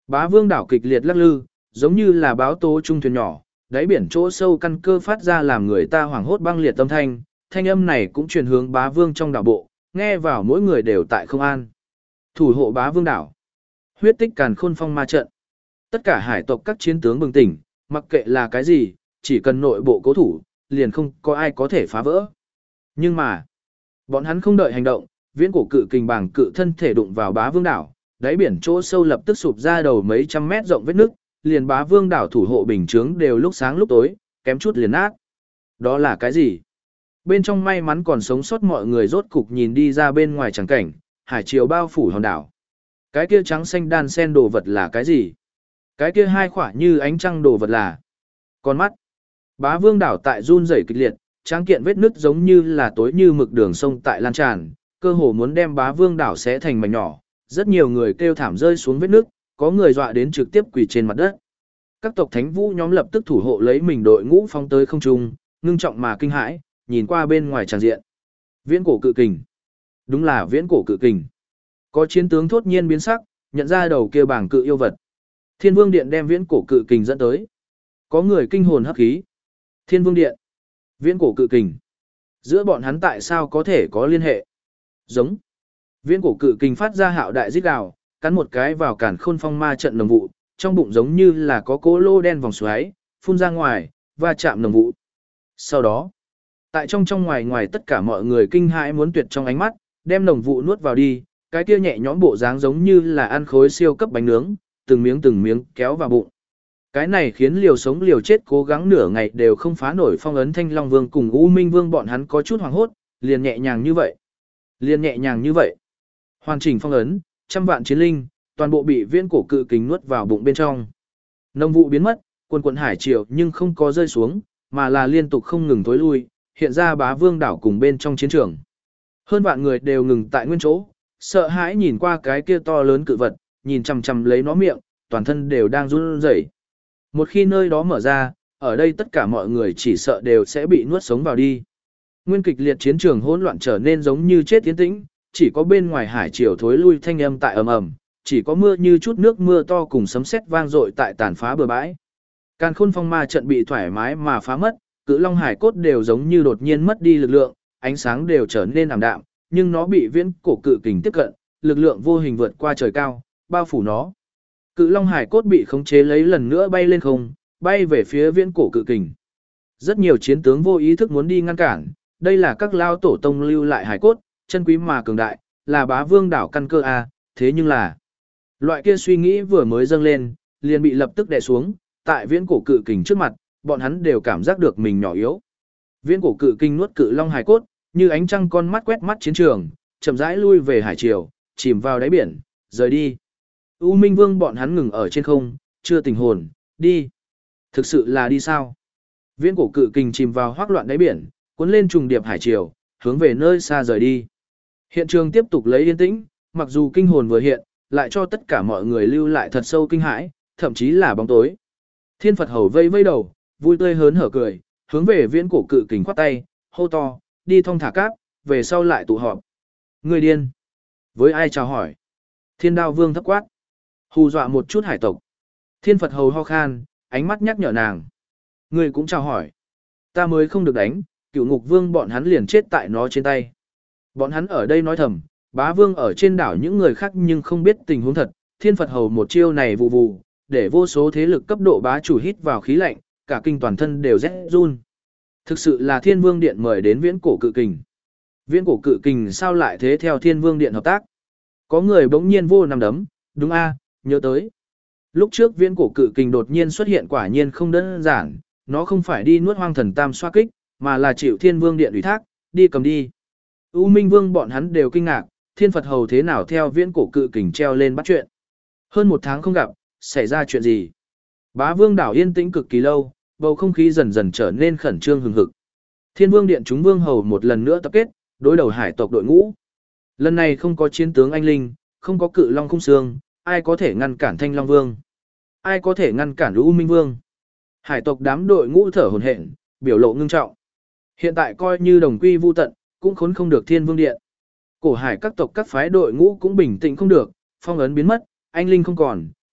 Bá Vương đảo kịch liệt lắc lư, giống như là báo tố trung thuyền nhỏ, đáy biển chỗ sâu căn cơ phát ra làm người ta hoảng hốt băng liệt âm thanh, thanh âm này cũng truyền hướng Bá Vương trong đảo bộ, nghe vào mỗi người đều tại không an. Thủ hộ Bá Vương đảo. Huyết tích càn khôn phong ma trận. Tất cả hải tộc các chiến tướng bừng tỉnh, mặc kệ là cái gì, chỉ cần nội bộ cố thủ, liền không có ai có thể phá vỡ. Nhưng mà, bọn hắn không đợi hành động, viễn cổ cự kình bảng cự thân thể đụng vào Bá Vương đảo, đáy biển chỗ sâu lập tức sụp ra đầu mấy trăm mét rộng vết nước, liền Bá Vương đảo thủ hộ bình chướng đều lúc sáng lúc tối, kém chút liền nát. Đó là cái gì? Bên trong may mắn còn sống sót mọi người rốt cục nhìn đi ra bên ngoài chẳng cảnh, hải triều bao phủ hòn đảo. Cái kia trắng xanh đan sen đồ vật là cái gì? Cái kia hai khỏa như ánh trăng đồ vật là con mắt. Bá Vương đảo tại run rẩy kịch liệt, tráng kiện vết nứt giống như là tối như mực đường sông tại lan tràn, cơ hồ muốn đem Bá Vương đảo xé thành mảnh nhỏ. Rất nhiều người kêu thảm rơi xuống vết nứt, có người dọa đến trực tiếp quỳ trên mặt đất. Các tộc thánh vũ nhóm lập tức thủ hộ lấy mình đội ngũ phóng tới không trung, ngưng trọng mà kinh hãi, nhìn qua bên ngoài tràn diện. Viễn cổ cự kình. Đúng là viễn cổ cự kình. Có chiến tướng thốt nhiên biến sắc, nhận ra đầu kia bảng cự yêu vật. Thiên Vương Điện đem viễn cổ cự kình dẫn tới. Có người kinh hồn hấp khí. Thiên Vương Điện. Viễn cổ cự kình. Giữa bọn hắn tại sao có thể có liên hệ? Giống. Viễn cổ cự kình phát ra hạo đại rít gào, cắn một cái vào cản khôn phong ma trận nồng vụ, trong bụng giống như là có cỗ lô đen vòng xoáy, phun ra ngoài, và chạm nồng vụ. Sau đó, tại trong trong ngoài ngoài tất cả mọi người kinh hãi muốn tuyệt trong ánh mắt, đem nồng vụ nuốt vào đi, cái kia nhẹ nhõm bộ dáng giống như là ăn khối siêu cấp bánh nướng, từng miếng từng miếng kéo vào bụng. Cái này khiến liều sống liều chết cố gắng nửa ngày đều không phá nổi phong ấn Thanh Long Vương cùng U Minh Vương bọn hắn có chút hoảng hốt, liền nhẹ nhàng như vậy. Liền nhẹ nhàng như vậy. Hoàn chỉnh phong ấn, trăm vạn chiến linh, toàn bộ bị viễn cổ cự kình nuốt vào bụng bên trong. Nông vụ biến mất, quần quần hải triều nhưng không có rơi xuống, mà là liên tục không ngừng tối lui, hiện ra Bá Vương đảo cùng bên trong chiến trường. Hơn vạn người đều ngừng tại nguyên chỗ, sợ hãi nhìn qua cái kia to lớn cự vật, nhìn chằm chằm lấy nó miệng, toàn thân đều đang run rẩy. Một khi nơi đó mở ra, ở đây tất cả mọi người chỉ sợ đều sẽ bị nuốt sống vào đi. Nguyên kịch liệt chiến trường hỗn loạn trở nên giống như chết tiến tĩnh, chỉ có bên ngoài hải triều thối lui thanh âm tại ầm ầm, chỉ có mưa như chút nước mưa to cùng sấm sét vang dội tại tàn phá bờ bãi. Càn khôn phong ma trận bị thoải mái mà phá mất, cự long hải cốt đều giống như đột nhiên mất đi lực lượng, ánh sáng đều trở nên ảm đạm, nhưng nó bị viễn cổ cự kình tiếp cận, lực lượng vô hình vượt qua trời cao, bao phủ nó. Cự long hải cốt bị khống chế lấy lần nữa bay lên không, bay về phía viễn cổ cự kình. Rất nhiều chiến tướng vô ý thức muốn đi ngăn cản, đây là các lao tổ tông lưu lại hải cốt, chân quý mà cường đại, là Bá Vương đảo căn cơ a, thế nhưng là loại kia suy nghĩ vừa mới dâng lên, liền bị lập tức đè xuống, tại viễn cổ cự kình trước mặt, bọn hắn đều cảm giác được mình nhỏ yếu. Viễn cổ cự kình nuốt cự long hải cốt, như ánh trăng con mắt quét mắt chiến trường, chậm rãi lui về hải triều, chìm vào đáy biển, rời đi. U Minh Vương bọn hắn ngừng ở trên không, chưa tỉnh hồn, đi. Thực sự là đi sao? Viễn cổ cự kình chìm vào hoác loạn đáy biển, cuốn lên trùng điệp hải triều, hướng về nơi xa rời đi. Hiện trường tiếp tục lấy yên tĩnh, mặc dù kinh hồn vừa hiện, lại cho tất cả mọi người lưu lại thật sâu kinh hãi, thậm chí là bóng tối. Thiên Phật hầu vây vây đầu, vui tươi hớn hở cười, hướng về viễn cổ cự kình khoát tay, hô to, đi thong thả cáp, về sau lại tụ họp. Người điên. Với ai chào hỏi? Thiên Đao Vương thấp quát. Hù dọa một chút hải tộc. Thiên Phật hầu ho khan, ánh mắt nhắc nhở nàng. Người cũng chào hỏi. Ta mới không được đánh, Cửu Ngục Vương bọn hắn liền chết tại nó trên tay. Bọn hắn ở đây nói thầm, Bá Vương ở trên đảo những người khác nhưng không biết tình huống thật. Thiên Phật hầu một chiêu này vù vù, để vô số thế lực cấp độ bá chủ hít vào khí lạnh, cả kinh toàn thân đều rét run. Thực sự là Thiên Vương Điện mời đến viễn cổ cự kình. Viễn cổ cự kình sao lại thế theo Thiên Vương Điện hợp tác? Có người bỗng nhiên vô nằm đấm, đúng a, nhớ tới. Lúc trước viễn cổ cự kình đột nhiên xuất hiện quả nhiên không đơn giản, nó không phải đi nuốt hoang thần tam xoa kích, mà là chịu Thiên Vương Điện ủy thác, đi cầm đi. U Minh Vương bọn hắn đều kinh ngạc, Thiên Phật hầu thế nào theo viễn cổ cự kình treo lên bắt chuyện. Hơn một tháng không gặp, xảy ra chuyện gì? Bá Vương đảo yên tĩnh cực kỳ lâu, bầu không khí dần dần trở nên khẩn trương hừng hực. Thiên Vương Điện chúng vương hầu một lần nữa tập kết, đối đầu hải tộc đội ngũ. Lần này không có chiến tướng anh linh, không có cự long khung xương, ai có thể ngăn cản Thanh Long Vương? Ai có thể ngăn cản U Minh Vương? Hải tộc đám đội ngũ thở hổn hển, biểu lộ ngưng trọng. Hiện tại coi như đồng quy vu tận, cũng khốn không được Thiên Vương Điện. Cổ hải các tộc các phái đội ngũ cũng bình tĩnh không được, phong ấn biến mất, anh linh không còn,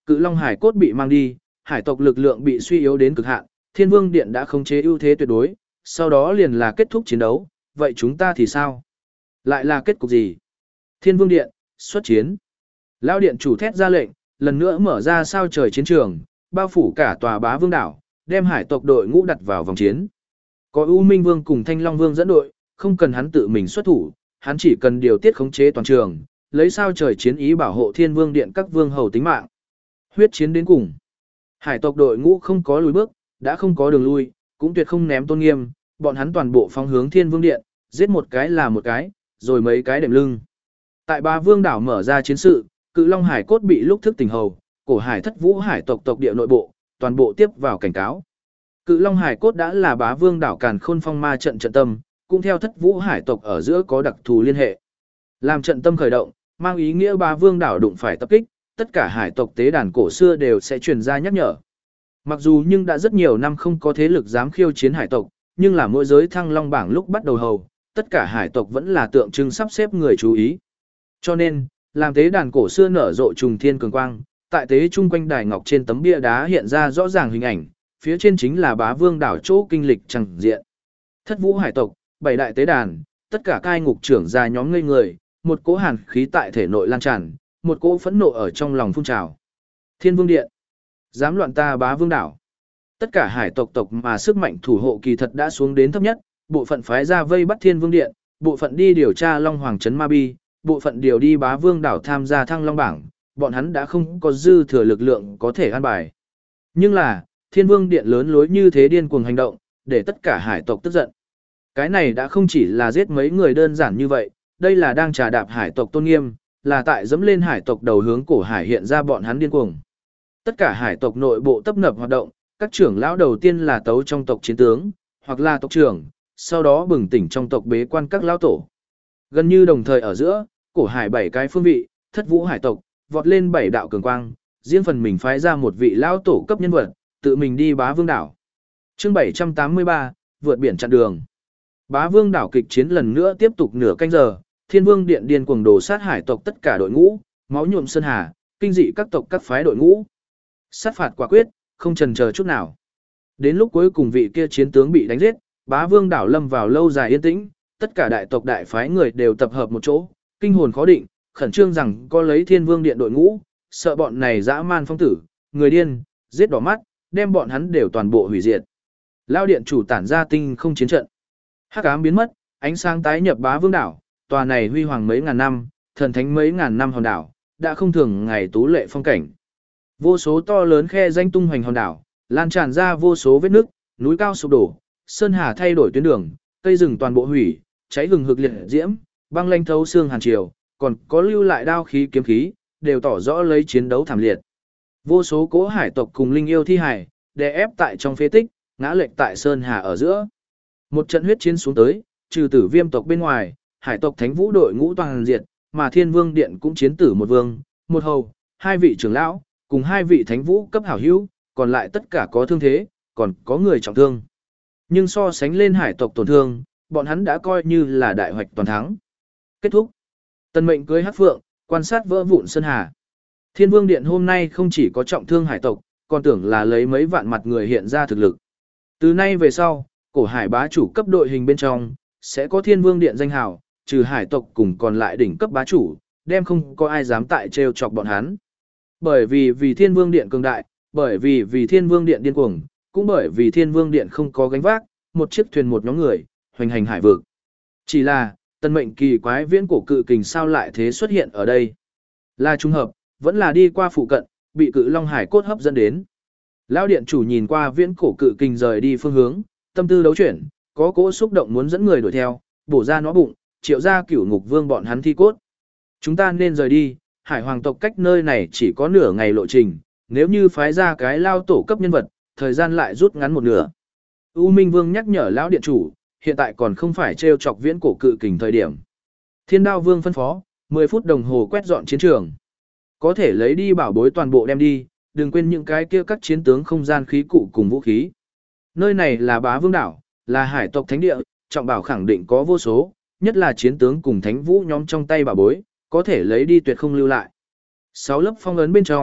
Cự Long hải cốt bị mang đi, hải tộc lực lượng bị suy yếu đến cực hạn, Thiên Vương Điện đã khống chế ưu thế tuyệt đối, sau đó liền là kết thúc chiến đấu, vậy chúng ta thì sao? Lại là kết cục gì? Thiên Vương Điện, xuất chiến. Lão điện chủ thét ra lệnh, lần nữa mở ra sao trời chiến trường, bao phủ cả tòa Bá Vương đảo, đem hải tộc đội ngũ đặt vào vòng chiến. Có U Minh Vương cùng Thanh Long Vương dẫn đội, không cần hắn tự mình xuất thủ, hắn chỉ cần điều tiết khống chế toàn trường, lấy sao trời chiến ý bảo hộ Thiên Vương Điện các vương hầu tính mạng. Huyết chiến đến cùng. Hải tộc đội ngũ không có lùi bước, đã không có đường lui, cũng tuyệt không ném tôn nghiêm, bọn hắn toàn bộ phóng hướng Thiên Vương Điện, giết một cái là một cái, rồi mấy cái đệm lưng. Tại Bá Vương đảo mở ra chiến sự, Cự Long hải cốt bị lúc thức tỉnh hầu, cổ hải thất vũ hải tộc tộc địa nội bộ, toàn bộ tiếp vào cảnh cáo. Cự Long hải cốt đã là Bá Vương đảo Càn Khôn Phong ma trận trận tâm, cũng theo thất vũ hải tộc ở giữa có đặc thù liên hệ. Làm trận tâm khởi động, mang ý nghĩa Bá Vương đảo đụng phải tập kích, tất cả hải tộc tế đàn cổ xưa đều sẽ truyền ra nhắc nhở. Mặc dù nhưng đã rất nhiều năm không có thế lực dám khiêu chiến hải tộc, nhưng là mỗi giới thăng long bảng lúc bắt đầu hầu, tất cả hải tộc vẫn là tượng trưng sắp xếp người chú ý. Cho nên, làm tế đàn cổ xưa nở rộ trùng thiên cường quang, tại tế chung quanh đài ngọc trên tấm bia đá hiện ra rõ ràng hình ảnh, phía trên chính là Bá Vương đảo chỗ kinh lịch chẳng diện. Thất vũ hải tộc, bảy đại tế đàn, tất cả cai ngục trưởng ra nhóm ngây người, một cỗ hàn khí tại thể nội lan tràn, một cỗ phẫn nộ ở trong lòng phun trào. Thiên Vương Điện, dám loạn ta Bá Vương đảo. Tất cả hải tộc tộc mà sức mạnh thủ hộ kỳ thật đã xuống đến thấp nhất, bộ phận phái ra vây bắt Thiên Vương Điện, bộ phận đi điều tra Long Hoàng trấn Ma Bi, bộ phận điều đi Bá Vương đảo tham gia thăng long bảng, bọn hắn đã không có dư thừa lực lượng có thể an bài. Nhưng là, Thiên Vương Điện lớn lối như thế điên cuồng hành động, để tất cả hải tộc tức giận. Cái này đã không chỉ là giết mấy người đơn giản như vậy, đây là đang trà đạp hải tộc tôn nghiêm, là tại dẫm lên hải tộc đầu hướng cổ hải hiện ra bọn hắn điên cuồng. Tất cả hải tộc nội bộ tấp nập hoạt động, các trưởng lão đầu tiên là tấu trong tộc chiến tướng, hoặc là tộc trưởng, sau đó bừng tỉnh trong tộc bế quan các lão tổ. Gần như đồng thời ở giữa, cổ hải bảy cái phương vị, thất vũ hải tộc, vọt lên bảy đạo cường quang, riêng phần mình phái ra một vị lão tổ cấp nhân vật, tự mình đi Bá Vương đảo. Chương bảy trăm tám mươi ba, vượt biển chặn đường. Bá Vương đảo kịch chiến lần nữa tiếp tục nửa canh giờ, Thiên Vương Điện điên cuồng đổ sát hải tộc tất cả đội ngũ, máu nhuộm sơn hà, kinh dị các tộc các phái đội ngũ. Sát phạt quả quyết, không chần chờ chút nào. Đến lúc cuối cùng vị kia chiến tướng bị đánh giết, Bá Vương đảo lâm vào lâu dài yên tĩnh, tất cả đại tộc đại phái người đều tập hợp một chỗ, kinh hồn khó định, khẩn trương rằng có lấy Thiên Vương Điện đội ngũ, sợ bọn này dã man phong tử, người điên, giết đỏ mắt, đem bọn hắn đều toàn bộ hủy diệt. Lao điện chủ tản ra tinh không chiến trận. Hắc ám biến mất, ánh sáng tái nhập Bá Vương đảo, tòa này huy hoàng mấy ngàn năm, thần thánh mấy ngàn năm hòn đảo, đã không thường ngày tú lệ phong cảnh. Vô số to lớn khe danh tung hoành hòn đảo, lan tràn ra vô số vết nứt, núi cao sụp đổ, sơn hà thay đổi tuyến đường, cây rừng toàn bộ hủy, cháy hừng hực liệt diễm, băng lanh thấu xương hàn triều, còn có lưu lại đao khí kiếm khí, đều tỏ rõ lấy chiến đấu thảm liệt. Vô số cố hải tộc cùng linh yêu thi hải, đè ép tại trong phế tích, ngã lệch tại sơn hà ở giữa. Một trận huyết chiến xuống tới, trừ tử viêm tộc bên ngoài, hải tộc thánh vũ đội ngũ toàn diệt, mà Thiên Vương Điện cũng chiến tử một vương, một hầu, hai vị trưởng lão, cùng hai vị thánh vũ cấp hảo hữu, còn lại tất cả có thương thế, còn có người trọng thương. Nhưng so sánh lên hải tộc tổn thương, bọn hắn đã coi như là đại hoạch toàn thắng. Kết thúc. Tần Mệnh cưới Hắc Phượng, quan sát vỡ vụn sơn hà. Thiên Vương Điện hôm nay không chỉ có trọng thương hải tộc, còn tưởng là lấy mấy vạn mặt người hiện ra thực lực. Từ nay về sau, cổ hải bá chủ cấp đội hình bên trong, sẽ có Thiên Vương Điện danh hào, trừ hải tộc cùng còn lại đỉnh cấp bá chủ, đem không có ai dám tại trêu chọc bọn hắn. Bởi vì vì Thiên Vương Điện cường đại, bởi vì vì Thiên Vương Điện điên cuồng, cũng bởi vì Thiên Vương Điện không có gánh vác, một chiếc thuyền một nhóm người, hoành hành hải vực. Chỉ là, Tần Mệnh kỳ quái viễn cổ cự kình sao lại thế xuất hiện ở đây? Là trùng hợp, vẫn là đi qua phụ cận, bị cự long hải cốt hấp dẫn đến. Lão điện chủ nhìn qua viễn cổ cự kình rời đi phương hướng, tâm tư đấu chuyển, có cỗ xúc động muốn dẫn người đuổi theo, bổ ra nó bụng, triệu ra cửu ngục vương bọn hắn thi cốt. Chúng ta nên rời đi, hải hoàng tộc cách nơi này chỉ có nửa ngày lộ trình, nếu như phái ra cái lao tổ cấp nhân vật, thời gian lại rút ngắn một nửa. U Minh Vương nhắc nhở lão điện chủ, hiện tại còn không phải trêu chọc viễn cổ cự kình thời điểm. Thiên Đao Vương phân phó, mười phút đồng hồ quét dọn chiến trường. Có thể lấy đi bảo bối toàn bộ đem đi, đừng quên những cái kia các chiến tướng không gian khí cụ cùng vũ khí. Nơi này là Bá Vương đảo, là hải tộc thánh địa, trọng bảo khẳng định có vô số, nhất là chiến tướng cùng thánh vũ nhóm trong tay bảo bối, có thể lấy đi tuyệt không lưu lại. Sáu lớp phong ấn bên trong,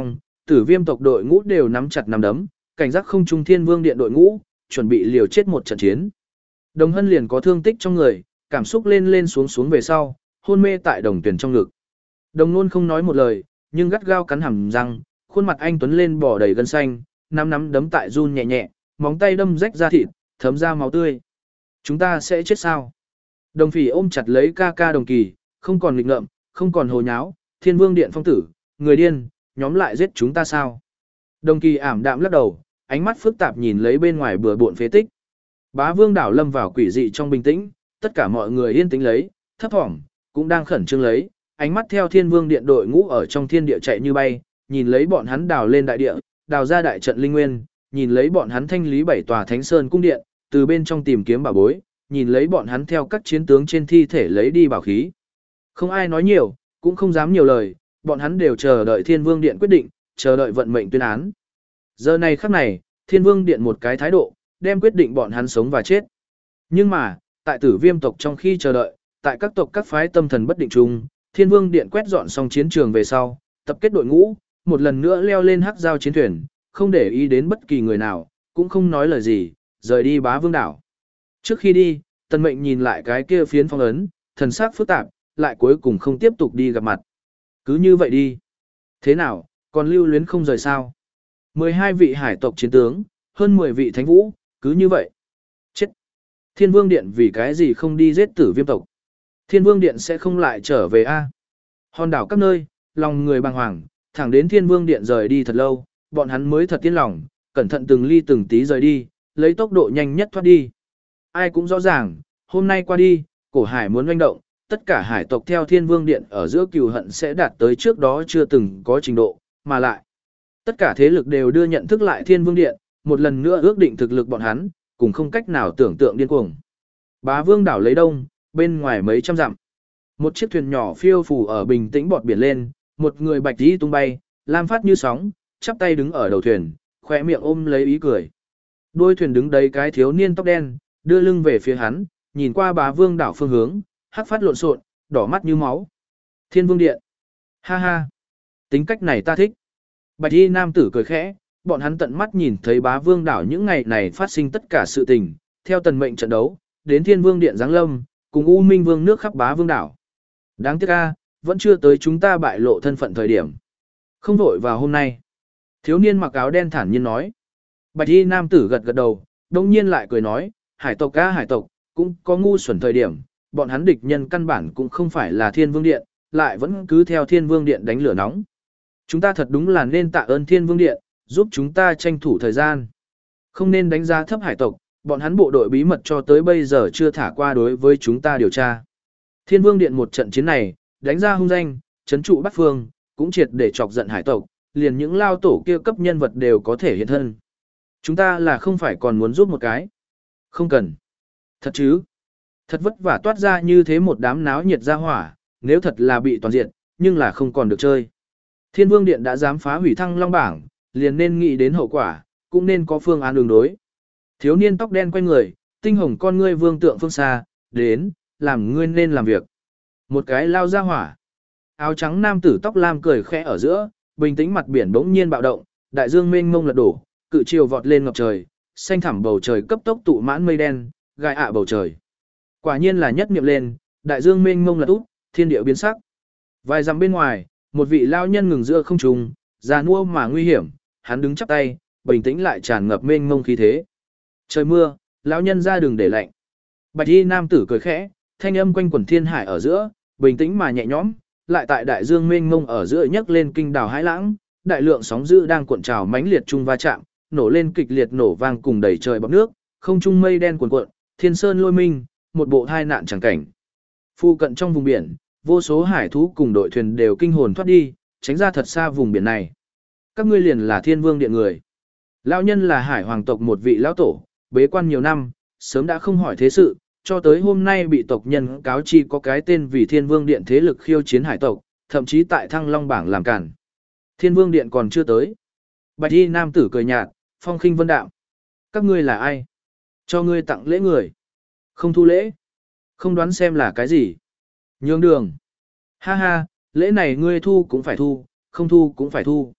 Tử Viêm tộc đội ngũ đều nắm chặt nắm đấm, cảnh giác không trung Thiên Vương Điện đội ngũ, chuẩn bị liều chết một trận chiến. Đồng Hân liền có thương tích trong người, cảm xúc lên lên xuống xuống về sau, hôn mê tại Đồng Tuyển trong ngực. Đồng Nôn không nói một lời, nhưng gắt gao cắn hàm răng, khuôn mặt anh tuấn lên bò đầy gân xanh, nắm nắm đấm tại run nhẹ nhẹ, móng tay đâm rách da thịt, thấm ra máu tươi. Chúng ta sẽ chết sao? Đồng Phỉ ôm chặt lấy ca ca Đồng Kỳ, không còn nghịch ngợm, không còn hồ nháo, Thiên Vương Điện phong tử, người điên, nhóm lại giết chúng ta sao? Đồng Kỳ ảm đạm lắc đầu, ánh mắt phức tạp nhìn lấy bên ngoài bừa bộn phế tích. Bá Vương đảo lâm vào quỷ dị trong bình tĩnh, tất cả mọi người yên tĩnh lấy, thấp thỏm, cũng đang khẩn trương lấy, ánh mắt theo Thiên Vương Điện đội ngũ ở trong thiên địa chạy như bay, nhìn lấy bọn hắn đào lên đại địa, đào ra đại trận linh nguyên, nhìn lấy bọn hắn thanh lý bảy tòa Thánh Sơn cung điện, từ bên trong tìm kiếm bảo bối, nhìn lấy bọn hắn theo các chiến tướng trên thi thể lấy đi bảo khí. Không ai nói nhiều, cũng không dám nhiều lời, bọn hắn đều chờ đợi Thiên Vương Điện quyết định, chờ đợi vận mệnh tuyên án. Giờ này khắc này, Thiên Vương Điện một cái thái độ, đem quyết định bọn hắn sống và chết. Nhưng mà, tại Tử Viêm tộc trong khi chờ đợi, tại các tộc các phái tâm thần bất định chung, Thiên Vương Điện quét dọn xong chiến trường về sau, tập kết đội ngũ, một lần nữa leo lên hắc giao chiến thuyền, không để ý đến bất kỳ người nào, cũng không nói lời gì, rời đi Bá Vương đảo. Trước khi đi, Tần Mệnh nhìn lại cái kia phiến phong ấn, thần sắc phức tạp, lại cuối cùng không tiếp tục đi gặp mặt. Cứ như vậy đi. Thế nào, còn lưu luyến không rời sao? mười hai vị hải tộc chiến tướng, hơn mười vị thánh vũ, cứ như vậy. Chết. Thiên Vương Điện vì cái gì không đi giết Tử Viêm tộc? Thiên Vương Điện sẽ không lại trở về a? Hòn đảo các nơi, lòng người bàng hoàng, thẳng đến Thiên Vương Điện rời đi thật lâu, bọn hắn mới thật yên lòng, cẩn thận từng ly từng tí rời đi, lấy tốc độ nhanh nhất thoát đi. Ai cũng rõ ràng, hôm nay qua đi, cổ hải muốn doanh động, tất cả hải tộc theo Thiên Vương Điện ở giữa cừu hận sẽ đạt tới trước đó chưa từng có trình độ, mà lại. Tất cả thế lực đều đưa nhận thức lại Thiên Vương Điện, một lần nữa ước định thực lực bọn hắn, cùng không cách nào tưởng tượng điên cuồng. Bá Vương đảo lấy đông, bên ngoài mấy trăm dặm. Một chiếc thuyền nhỏ phiêu phù ở bình tĩnh bọt biển lên, một người bạch y tung bay, lam phát như sóng, chắp tay đứng ở đầu thuyền, khỏe miệng ôm lấy ý cười. Đuôi thuyền đứng đấy cái thiếu niên tóc đen, đưa lưng về phía hắn, nhìn qua Bá Vương đảo phương hướng, hắc phát lộn xộn, đỏ mắt như máu. Thiên Vương Điện. Ha ha. Tính cách này ta thích. Bạch y nam tử cười khẽ, bọn hắn tận mắt nhìn thấy Bá Vương đảo những ngày này phát sinh tất cả sự tình, theo tần mệnh trận đấu, đến Thiên Vương Điện giáng lâm, cùng U Minh Vương nước khắp Bá Vương đảo. Đáng tiếc a, vẫn chưa tới chúng ta bại lộ thân phận thời điểm. Không vội vào hôm nay. Thiếu niên mặc áo đen thản nhiên nói. Bạch y nam tử gật gật đầu, đông nhiên lại cười nói, hải tộc ca hải tộc, cũng có ngu xuẩn thời điểm, bọn hắn địch nhân căn bản cũng không phải là Thiên Vương Điện, lại vẫn cứ theo Thiên Vương Điện đánh lửa nóng. Chúng ta thật đúng là nên tạ ơn Thiên Vương Điện, giúp chúng ta tranh thủ thời gian. Không nên đánh giá thấp hải tộc, bọn hắn bộ đội bí mật cho tới bây giờ chưa thả qua đối với chúng ta điều tra. Thiên Vương Điện một trận chiến này, đánh ra hung danh, trấn trụ bắt phương, cũng triệt để chọc giận hải tộc, liền những lao tổ kia cấp nhân vật đều có thể hiện thân. Chúng ta là không phải còn muốn giúp một cái. Không cần. Thật chứ. Thật vất vả toát ra như thế một đám náo nhiệt ra hỏa, nếu thật là bị toàn diện, nhưng là không còn được chơi. Thiên Vương Điện đã dám phá hủy Thăng Long bảng, liền nên nghĩ đến hậu quả, cũng nên có phương án đường đối. Thiếu niên tóc đen quay người, tinh hồng con ngươi vương tượng phương xa, đến, làm ngươi nên làm việc. Một cái lao ra hỏa. Áo trắng nam tử tóc lam cười khẽ ở giữa, bình tĩnh mặt biển bỗng nhiên bạo động, đại dương mênh mông lật đổ, cự chiều vọt lên ngập trời, xanh thẳm bầu trời cấp tốc tụ mãn mây đen, gai ạ bầu trời. Quả nhiên là nhất niệm lên, đại dương mênh mông lật úp, thiên địa biến sắc. Vài dặm bên ngoài, một vị lao nhân ngừng giữa không trung, già nua mà nguy hiểm, hắn đứng chắp tay, bình tĩnh lại tràn ngập mênh mông khí thế. Trời mưa, lão nhân ra đường để lạnh. Bạch y nam tử cười khẽ, thanh âm quanh quẩn thiên hải ở giữa, bình tĩnh mà nhẹ nhõm, lại tại đại dương mênh mông ở giữa nhấc lên kinh đảo hải lãng, đại lượng sóng dữ đang cuộn trào mãnh liệt chung va chạm, nổ lên kịch liệt nổ vang cùng đầy trời bọt nước, không trung mây đen cuồn cuộn, thiên sơn lôi minh, một bộ hai nạn chẳng cảnh. Phu cận trong vùng biển, vô số hải thú cùng đội thuyền đều kinh hồn thoát đi, tránh ra thật xa vùng biển này. Các ngươi liền là Thiên Vương Điện người. Lão nhân là hải hoàng tộc một vị lão tổ, bế quan nhiều năm, sớm đã không hỏi thế sự, cho tới hôm nay bị tộc nhân cáo chi có cái tên vì Thiên Vương Điện thế lực khiêu chiến hải tộc, thậm chí tại Thăng Long bảng làm cản. Thiên Vương Điện còn chưa tới. Bạch y nam tử cười nhạt, phong khinh vân đạm. Các ngươi là ai? Cho ngươi tặng lễ người. Không thu lễ. Không đoán xem là cái gì. Nhường đường. Ha ha, lễ này ngươi thu cũng phải thu, không thu cũng phải thu.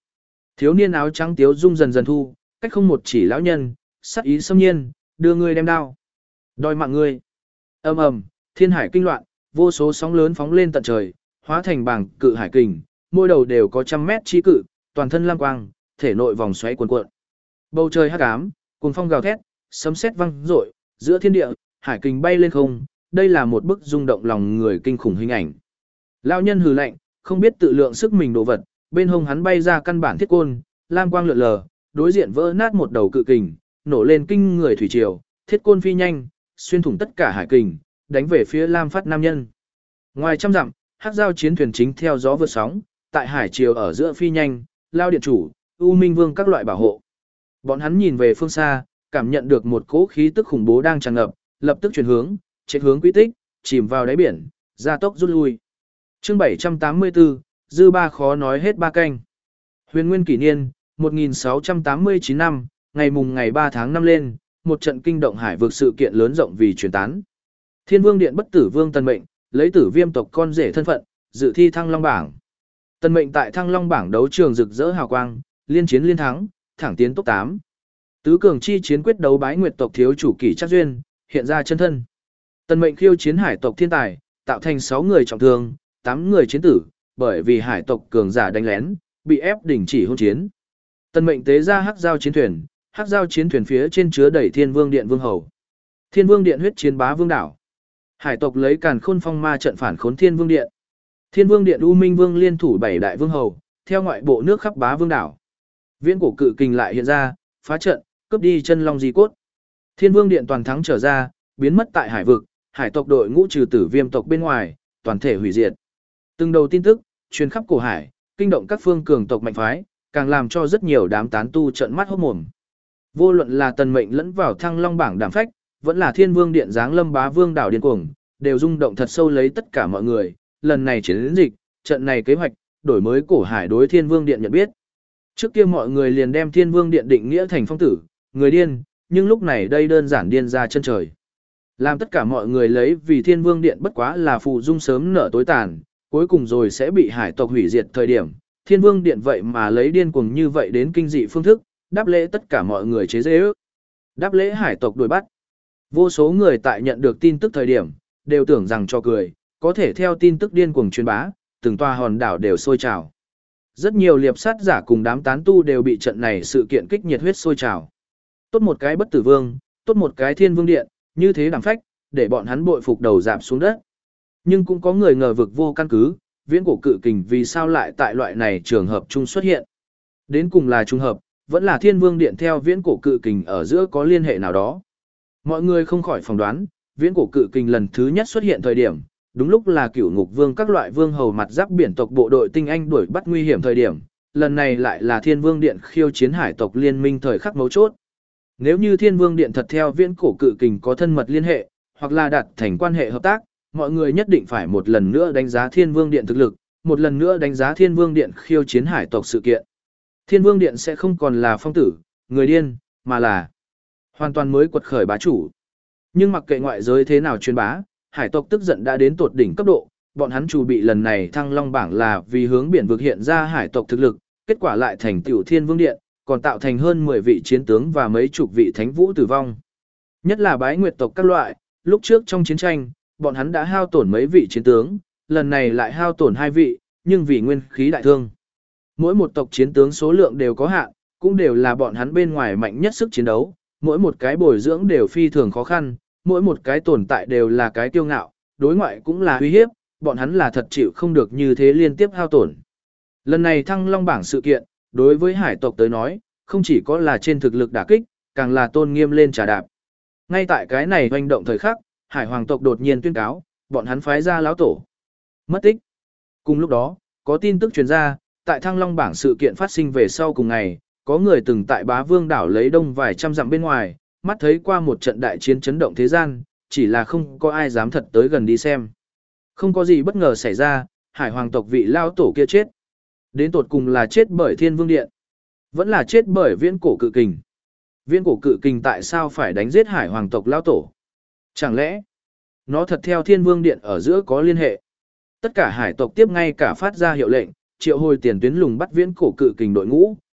Thiếu niên áo trắng tiếu dung dần dần thu, cách không một chỉ lão nhân, sắc ý xâm nhiên, đưa ngươi đem đao. Đòi mạng ngươi. Ầm ầm, thiên hải kinh loạn, vô số sóng lớn phóng lên tận trời, hóa thành bảng cự hải kình, mỗi đầu đều có trăm mét chi cự, toàn thân lam quang, thể nội vòng xoáy cuồn cuộn. Bầu trời hắc ám, cuồng phong gào thét, sấm sét vang rội, giữa thiên địa, hải kình bay lên không, đây là một bức rung động lòng người kinh khủng hình ảnh. Lão nhân hừ lạnh, không biết tự lượng sức mình đồ vật, bên hông hắn bay ra căn bản thiết côn, lam quang lượn lờ, đối diện vỡ nát một đầu cự kình, nổ lên kinh người thủy triều, thiết côn phi nhanh, xuyên thủng tất cả hải kình, đánh về phía Lam Phát nam nhân. Ngoài trăm dặm, hắc giao chiến thuyền chính theo gió vượt sóng, tại hải triều ở giữa phi nhanh, lao điện chủ, U Minh Vương các loại bảo hộ. Bọn hắn nhìn về phương xa, cảm nhận được một cỗ khí tức khủng bố đang tràn ngập, lập tức chuyển hướng, chạy hướng quy tích, chìm vào đáy biển, gia tốc rút lui. Chương bảy trăm tám mươi tư, dư ba khó nói hết ba canh. Huyền Nguyên kỷ niên, một nghìn sáu trăm tám mươi chín năm, ngày mùng ngày ba tháng năm lên, một trận kinh động hải vực sự kiện lớn rộng vì truyền tán. Thiên Vương Điện bất tử vương Tần Mệnh, lấy Tử Viêm tộc con rể thân phận, dự thi Thăng Long bảng. Tần Mệnh tại Thăng Long bảng đấu trường rực rỡ hào quang, liên chiến liên thắng, thẳng tiến top tám. Tứ cường chi chiến quyết đấu Bái Nguyệt tộc thiếu chủ Kỷ Trác Duyên, hiện ra chân thân. Tần Mệnh khiêu chiến hải tộc thiên tài, tạo thành sáu người trọng thương, tám người chiến tử, bởi vì hải tộc cường giả đánh lén, bị ép đình chỉ hôn chiến. Tần Mệnh tế ra hắc giao chiến thuyền, hắc giao chiến thuyền phía trên chứa đầy Thiên Vương Điện vương hầu. Thiên Vương Điện huyết chiến bá vương đảo. Hải tộc lấy Càn Khôn Phong Ma trận phản khốn Thiên Vương Điện. Thiên Vương Điện U Minh Vương liên thủ bảy đại vương hầu, theo ngoại bộ nước khắp bá vương đảo. Viễn cổ cự kình lại hiện ra, phá trận, cướp đi chân long di cốt. Thiên Vương Điện toàn thắng trở ra, biến mất tại hải vực, hải tộc đội ngũ trừ Tử Viêm tộc bên ngoài, toàn thể hủy diệt. Từng đầu tin tức truyền khắp cổ hải, kinh động các phương cường tộc mạnh phái, càng làm cho rất nhiều đám tán tu trợn mắt hốt mồm. Vô luận là Tần Mệnh lẫn vào Thăng Long bảng đảm phách, vẫn là Thiên Vương Điện giáng lâm bá vương đảo điên cuồng, đều rung động thật sâu lấy tất cả mọi người, lần này chiến dịch, trận này kế hoạch, đổi mới cổ hải đối Thiên Vương Điện nhận biết. Trước kia mọi người liền đem Thiên Vương Điện định nghĩa thành phong tử, người điên, nhưng lúc này đây đơn giản điên ra chân trời. Làm tất cả mọi người lấy vì Thiên Vương Điện bất quá là phù dung sớm nở tối tàn, cuối cùng rồi sẽ bị hải tộc hủy diệt thời điểm, Thiên Vương Điện vậy mà lấy điên cuồng như vậy đến kinh dị phương thức, đáp lễ tất cả mọi người chế giễu ước. Đáp lễ hải tộc đuổi bắt. Vô số người tại nhận được tin tức thời điểm, đều tưởng rằng cho cười, có thể theo tin tức điên cuồng truyền bá, từng tòa hòn đảo đều sôi trào. Rất nhiều liệp sát giả cùng đám tán tu đều bị trận này sự kiện kích nhiệt huyết sôi trào. Tốt một cái bất tử vương, tốt một cái Thiên Vương Điện, như thế đẳng phách, để bọn hắn bội phục đầu dạp xuống đất. Nhưng cũng có người ngờ vực vô căn cứ, viễn cổ cự kình vì sao lại tại loại này trường hợp chung xuất hiện. Đến cùng là trùng hợp, vẫn là Thiên Vương Điện theo viễn cổ cự kình ở giữa có liên hệ nào đó. Mọi người không khỏi phỏng đoán, viễn cổ cự kình lần thứ nhất xuất hiện thời điểm, đúng lúc là Cửu Ngục Vương các loại vương hầu mặt giáp biển tộc bộ đội tinh anh đuổi bắt nguy hiểm thời điểm, lần này lại là Thiên Vương Điện khiêu chiến hải tộc liên minh thời khắc mấu chốt. Nếu như Thiên Vương Điện thật theo viễn cổ cự kình có thân mật liên hệ, hoặc là đạt thành quan hệ hợp tác, mọi người nhất định phải một lần nữa đánh giá Thiên Vương Điện thực lực, một lần nữa đánh giá Thiên Vương Điện khiêu chiến hải tộc sự kiện. Thiên Vương Điện sẽ không còn là phong tử, người điên, mà là hoàn toàn mới quật khởi bá chủ. Nhưng mặc kệ ngoại giới thế nào truyền bá, hải tộc tức giận đã đến tột đỉnh cấp độ, bọn hắn chủ bị lần này Thăng Long bảng là vì hướng biển vực hiện ra hải tộc thực lực, kết quả lại thành tiểu Thiên Vương Điện, còn tạo thành hơn mười vị chiến tướng và mấy chục vị thánh vũ tử vong. Nhất là Bái Nguyệt tộc các loại, lúc trước trong chiến tranh, bọn hắn đã hao tổn mấy vị chiến tướng, lần này lại hao tổn hai vị, nhưng vì nguyên khí đại thương. Mỗi một tộc chiến tướng số lượng đều có hạn, cũng đều là bọn hắn bên ngoài mạnh nhất sức chiến đấu, mỗi một cái bồi dưỡng đều phi thường khó khăn, mỗi một cái tồn tại đều là cái kiêu ngạo, đối ngoại cũng là uy hiếp, bọn hắn là thật chịu không được như thế liên tiếp hao tổn. Lần này Thăng Long bảng sự kiện, đối với hải tộc tới nói, không chỉ có là trên thực lực đả kích, càng là tôn nghiêm lên trà đạp. Ngay tại cái này hoành động thời khắc, hải hoàng tộc đột nhiên tuyên cáo, bọn hắn phái ra lão tổ. Mất tích. Cùng lúc đó, có tin tức truyền ra, tại Thăng Long bảng sự kiện phát sinh về sau cùng ngày, có người từng tại Bá Vương đảo lấy đông vài trăm dặm bên ngoài, mắt thấy qua một trận đại chiến chấn động thế gian, chỉ là không có ai dám thật tới gần đi xem. Không có gì bất ngờ xảy ra, hải hoàng tộc vị lao tổ kia chết. Đến tột cùng là chết bởi Thiên Vương Điện, vẫn là chết bởi viễn cổ cự kình. Viễn cổ cự kình tại sao phải đánh giết hải hoàng tộc lao tổ? Chẳng lẽ nó thật theo Thiên Vương Điện ở giữa có liên hệ? Tất cả hải tộc tiếp ngay cả phát ra hiệu lệnh, triệu hồi tiền tuyến lùng bắt viễn cổ cự kình đội ngũ,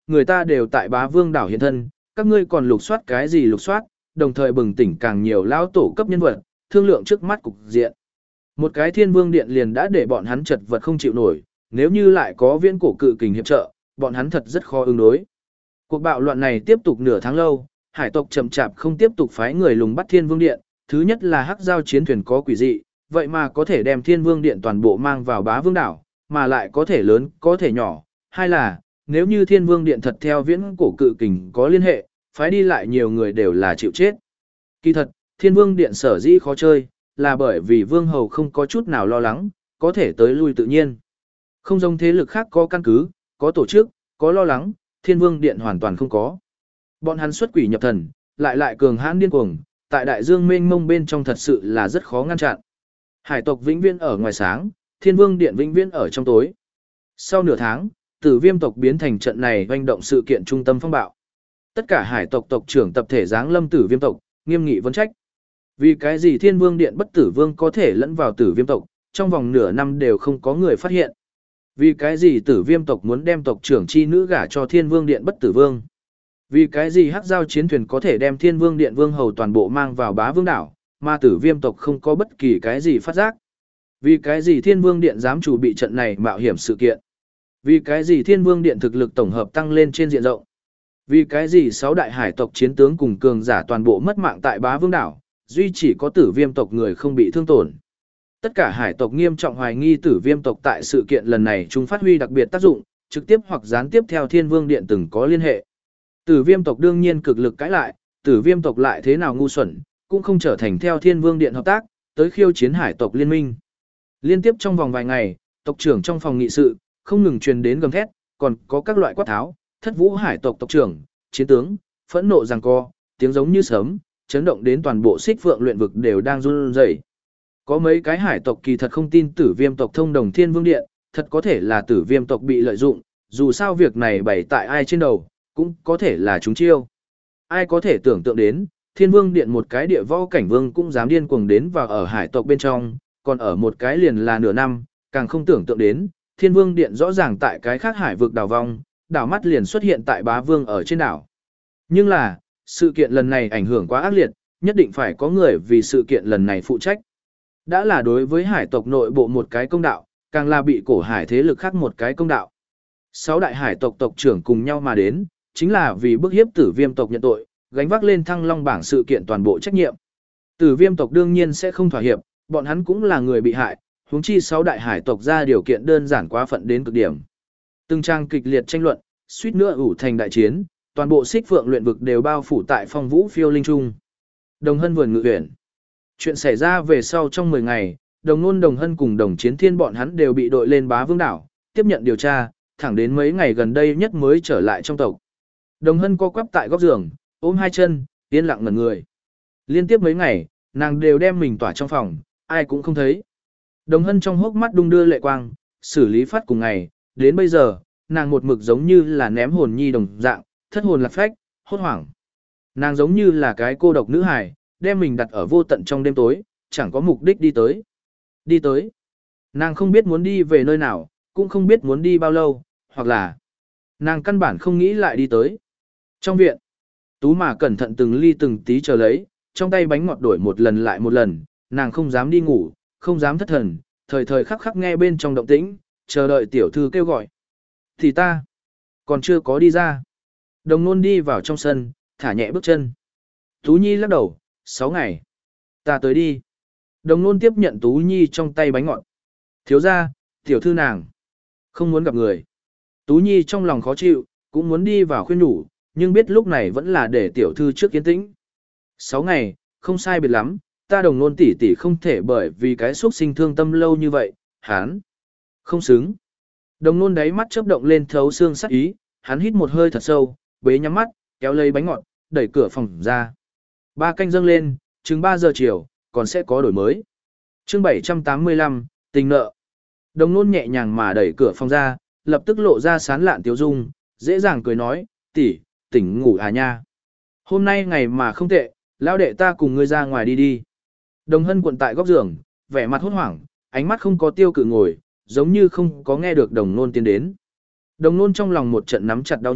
người ta đều tại bá vương đảo hiện thân, các ngươi còn lục soát cái gì lục soát, đồng thời bừng tỉnh càng nhiều lão tổ cấp nhân vật, thương lượng trước mắt cục diện. Một cái thiên vương điện liền đã để bọn hắn chật vật không chịu nổi, nếu như lại có viễn cổ cự kình hiệp trợ, bọn hắn thật rất khó ứng đối. Cuộc bạo loạn này tiếp tục nửa tháng lâu, hải tộc chậm chạp không tiếp tục phái người lùng bắt thiên vương điện, thứ nhất là hắc giao chiến thuyền có quỷ dị, vậy mà có thể đem thiên vương điện toàn bộ mang vào bá vương đảo, mà lại có thể lớn, có thể nhỏ. Hai là, nếu như thiên vương điện thật theo viễn cổ cự kình có liên hệ, phái đi lại nhiều người đều là chịu chết. Kỳ thật, thiên vương điện sở dĩ khó chơi, là bởi vì vương hầu không có chút nào lo lắng, có thể tới lui tự nhiên. Không giống thế lực khác có căn cứ, có tổ chức, có lo lắng, thiên vương điện hoàn toàn không có. Bọn hắn xuất quỷ nhập thần, lại lại cường hãn điên cuồng, tại đại dương mênh mông bên trong thật sự là rất khó ngăn chặn. Hải tộc vĩnh viễn ở ngoài sáng, thiên vương điện vĩnh viễn ở trong tối. Sau nửa tháng, tử viêm tộc biến thành trận này hoành động sự kiện trung tâm phong bạo. Tất cả hải tộc tộc trưởng tập thể giáng lâm tử viêm tộc, nghiêm nghị vấn trách. Vì cái gì thiên vương điện bất tử vương có thể lẫn vào tử viêm tộc, trong vòng nửa năm đều không có người phát hiện. Vì cái gì tử viêm tộc muốn đem tộc trưởng chi nữ gả cho thiên vương điện bất tử vương. Vì cái gì hắc giao chiến thuyền có thể đem thiên vương điện vương hầu toàn bộ mang vào bá vương đảo, mà tử viêm tộc không có bất kỳ cái gì phát giác. Vì cái gì thiên vương điện dám chủ bị trận này mạo hiểm sự kiện. Vì cái gì thiên vương điện thực lực tổng hợp tăng lên trên diện rộng. Vì cái gì sáu đại hải tộc chiến tướng cùng cường giả toàn bộ mất mạng tại bá vương đảo, duy chỉ có tử viêm tộc người không bị thương tổn. Tất cả hải tộc nghiêm trọng hoài nghi tử viêm tộc tại sự kiện lần này chúng phát huy đặc biệt tác dụng, trực tiếp hoặc gián tiếp theo thiên vương điện từng có liên hệ. Tử viêm tộc đương nhiên cực lực cãi lại, tử viêm tộc lại thế nào ngu xuẩn, cũng không trở thành theo thiên vương điện hợp tác, tới khiêu chiến hải tộc liên minh. Liên tiếp trong vòng vài ngày, tộc trưởng trong phòng nghị sự, không ngừng truyền đến gầm thét, còn có các loại quát tháo, thất vũ hải tộc tộc trưởng, chiến tướng, phẫn nộ giằng co, tiếng giống như sấm, chấn động đến toàn bộ xích phượng luyện vực đều đang run rẩy. Có mấy cái hải tộc kỳ thật không tin tử viêm tộc thông đồng thiên vương điện, thật có thể là tử viêm tộc bị lợi dụng, dù sao việc này bày tại ai trên đầu, cũng có thể là chúng chiêu. Ai có thể tưởng tượng đến, thiên vương điện một cái địa võ cảnh vương cũng dám điên cuồng đến và ở hải tộc bên trong, còn ở một cái liền là nửa năm, càng không tưởng tượng đến, thiên vương điện rõ ràng tại cái khác hải vực đảo vong, đảo mắt liền xuất hiện tại bá vương ở trên đảo. Nhưng là, sự kiện lần này ảnh hưởng quá ác liệt, nhất định phải có người vì sự kiện lần này phụ trách. Đã là đối với hải tộc nội bộ một cái công đạo, càng là bị cổ hải thế lực khác một cái công đạo. Sáu đại hải tộc tộc trưởng cùng nhau mà đến, chính là vì bức hiếp tử viêm tộc nhận tội, gánh vác lên thăng long bảng sự kiện toàn bộ trách nhiệm. Tử viêm tộc đương nhiên sẽ không thỏa hiệp, bọn hắn cũng là người bị hại, huống chi sáu đại hải tộc ra điều kiện đơn giản quá phận đến cực điểm. Từng trang kịch liệt tranh luận, suýt nữa ủ thành đại chiến, toàn bộ xích phượng luyện vực đều bao phủ tại phong vũ phiêu linh trung. Đồng Hân vườn ngự uyển. Chuyện xảy ra về sau trong mười ngày, đồng nôn đồng hân cùng đồng chiến thiên bọn hắn đều bị đội lên bá vương đảo, tiếp nhận điều tra, thẳng đến mấy ngày gần đây nhất mới trở lại trong tộc. Đồng hân co quắp tại góc giường, ôm hai chân, yên lặng ngẩn người. Liên tiếp mấy ngày, nàng đều đem mình tỏa trong phòng, ai cũng không thấy. Đồng hân trong hốc mắt đung đưa lệ quang, xử lý phát cùng ngày, đến bây giờ, nàng một mực giống như là ném hồn nhi đồng dạng, thất hồn lạc phách, hốt hoảng. Nàng giống như là cái cô độc nữ hài, đem mình đặt ở vô tận trong đêm tối, chẳng có mục đích đi tới. Đi tới. Nàng không biết muốn đi về nơi nào, cũng không biết muốn đi bao lâu, hoặc là nàng căn bản không nghĩ lại đi tới. Trong viện, Tú mà cẩn thận từng ly từng tí chờ lấy, trong tay bánh ngọt đổi một lần lại một lần, nàng không dám đi ngủ, không dám thất thần, thời thời khắc khắc nghe bên trong động tĩnh, chờ đợi tiểu thư kêu gọi. Thì ta còn chưa có đi ra. Đồng Nôn đi vào trong sân, thả nhẹ bước chân. Tú Nhi lắc đầu, sáu ngày. Ta tới đi. Đồng Nôn tiếp nhận Tú Nhi trong tay bánh ngọt. Thiếu ra, tiểu thư nàng. Không muốn gặp người. Tú Nhi trong lòng khó chịu, cũng muốn đi vào khuyên nhủ, nhưng biết lúc này vẫn là để tiểu thư trước kiến tĩnh. Sáu ngày, không sai biệt lắm, ta Đồng Nôn tỷ tỷ không thể bởi vì cái xúc sinh thương tâm lâu như vậy, hán. Không xứng. Đồng Nôn đáy mắt chớp động lên thấu xương sắc ý, hắn hít một hơi thật sâu, bế nhắm mắt, kéo lấy bánh ngọt, đẩy cửa phòng ra. Ba canh dâng lên, chừng ba giờ chiều, còn sẽ có đổi mới. Chương bảy trăm tám mươi lăm, tình nợ. Đồng Nôn nhẹ nhàng mà đẩy cửa phòng ra, lập tức lộ ra sán lạn tiếu dung, dễ dàng cười nói, tỷ, tỉnh ngủ à nha. Hôm nay ngày mà không tệ, lão đệ ta cùng ngươi ra ngoài đi đi. Đồng Hân cuộn tại góc giường, vẻ mặt hốt hoảng, ánh mắt không có tiêu cự ngồi, giống như không có nghe được Đồng Nôn tiến đến. Đồng Nôn trong lòng một trận nắm chặt đau nhức,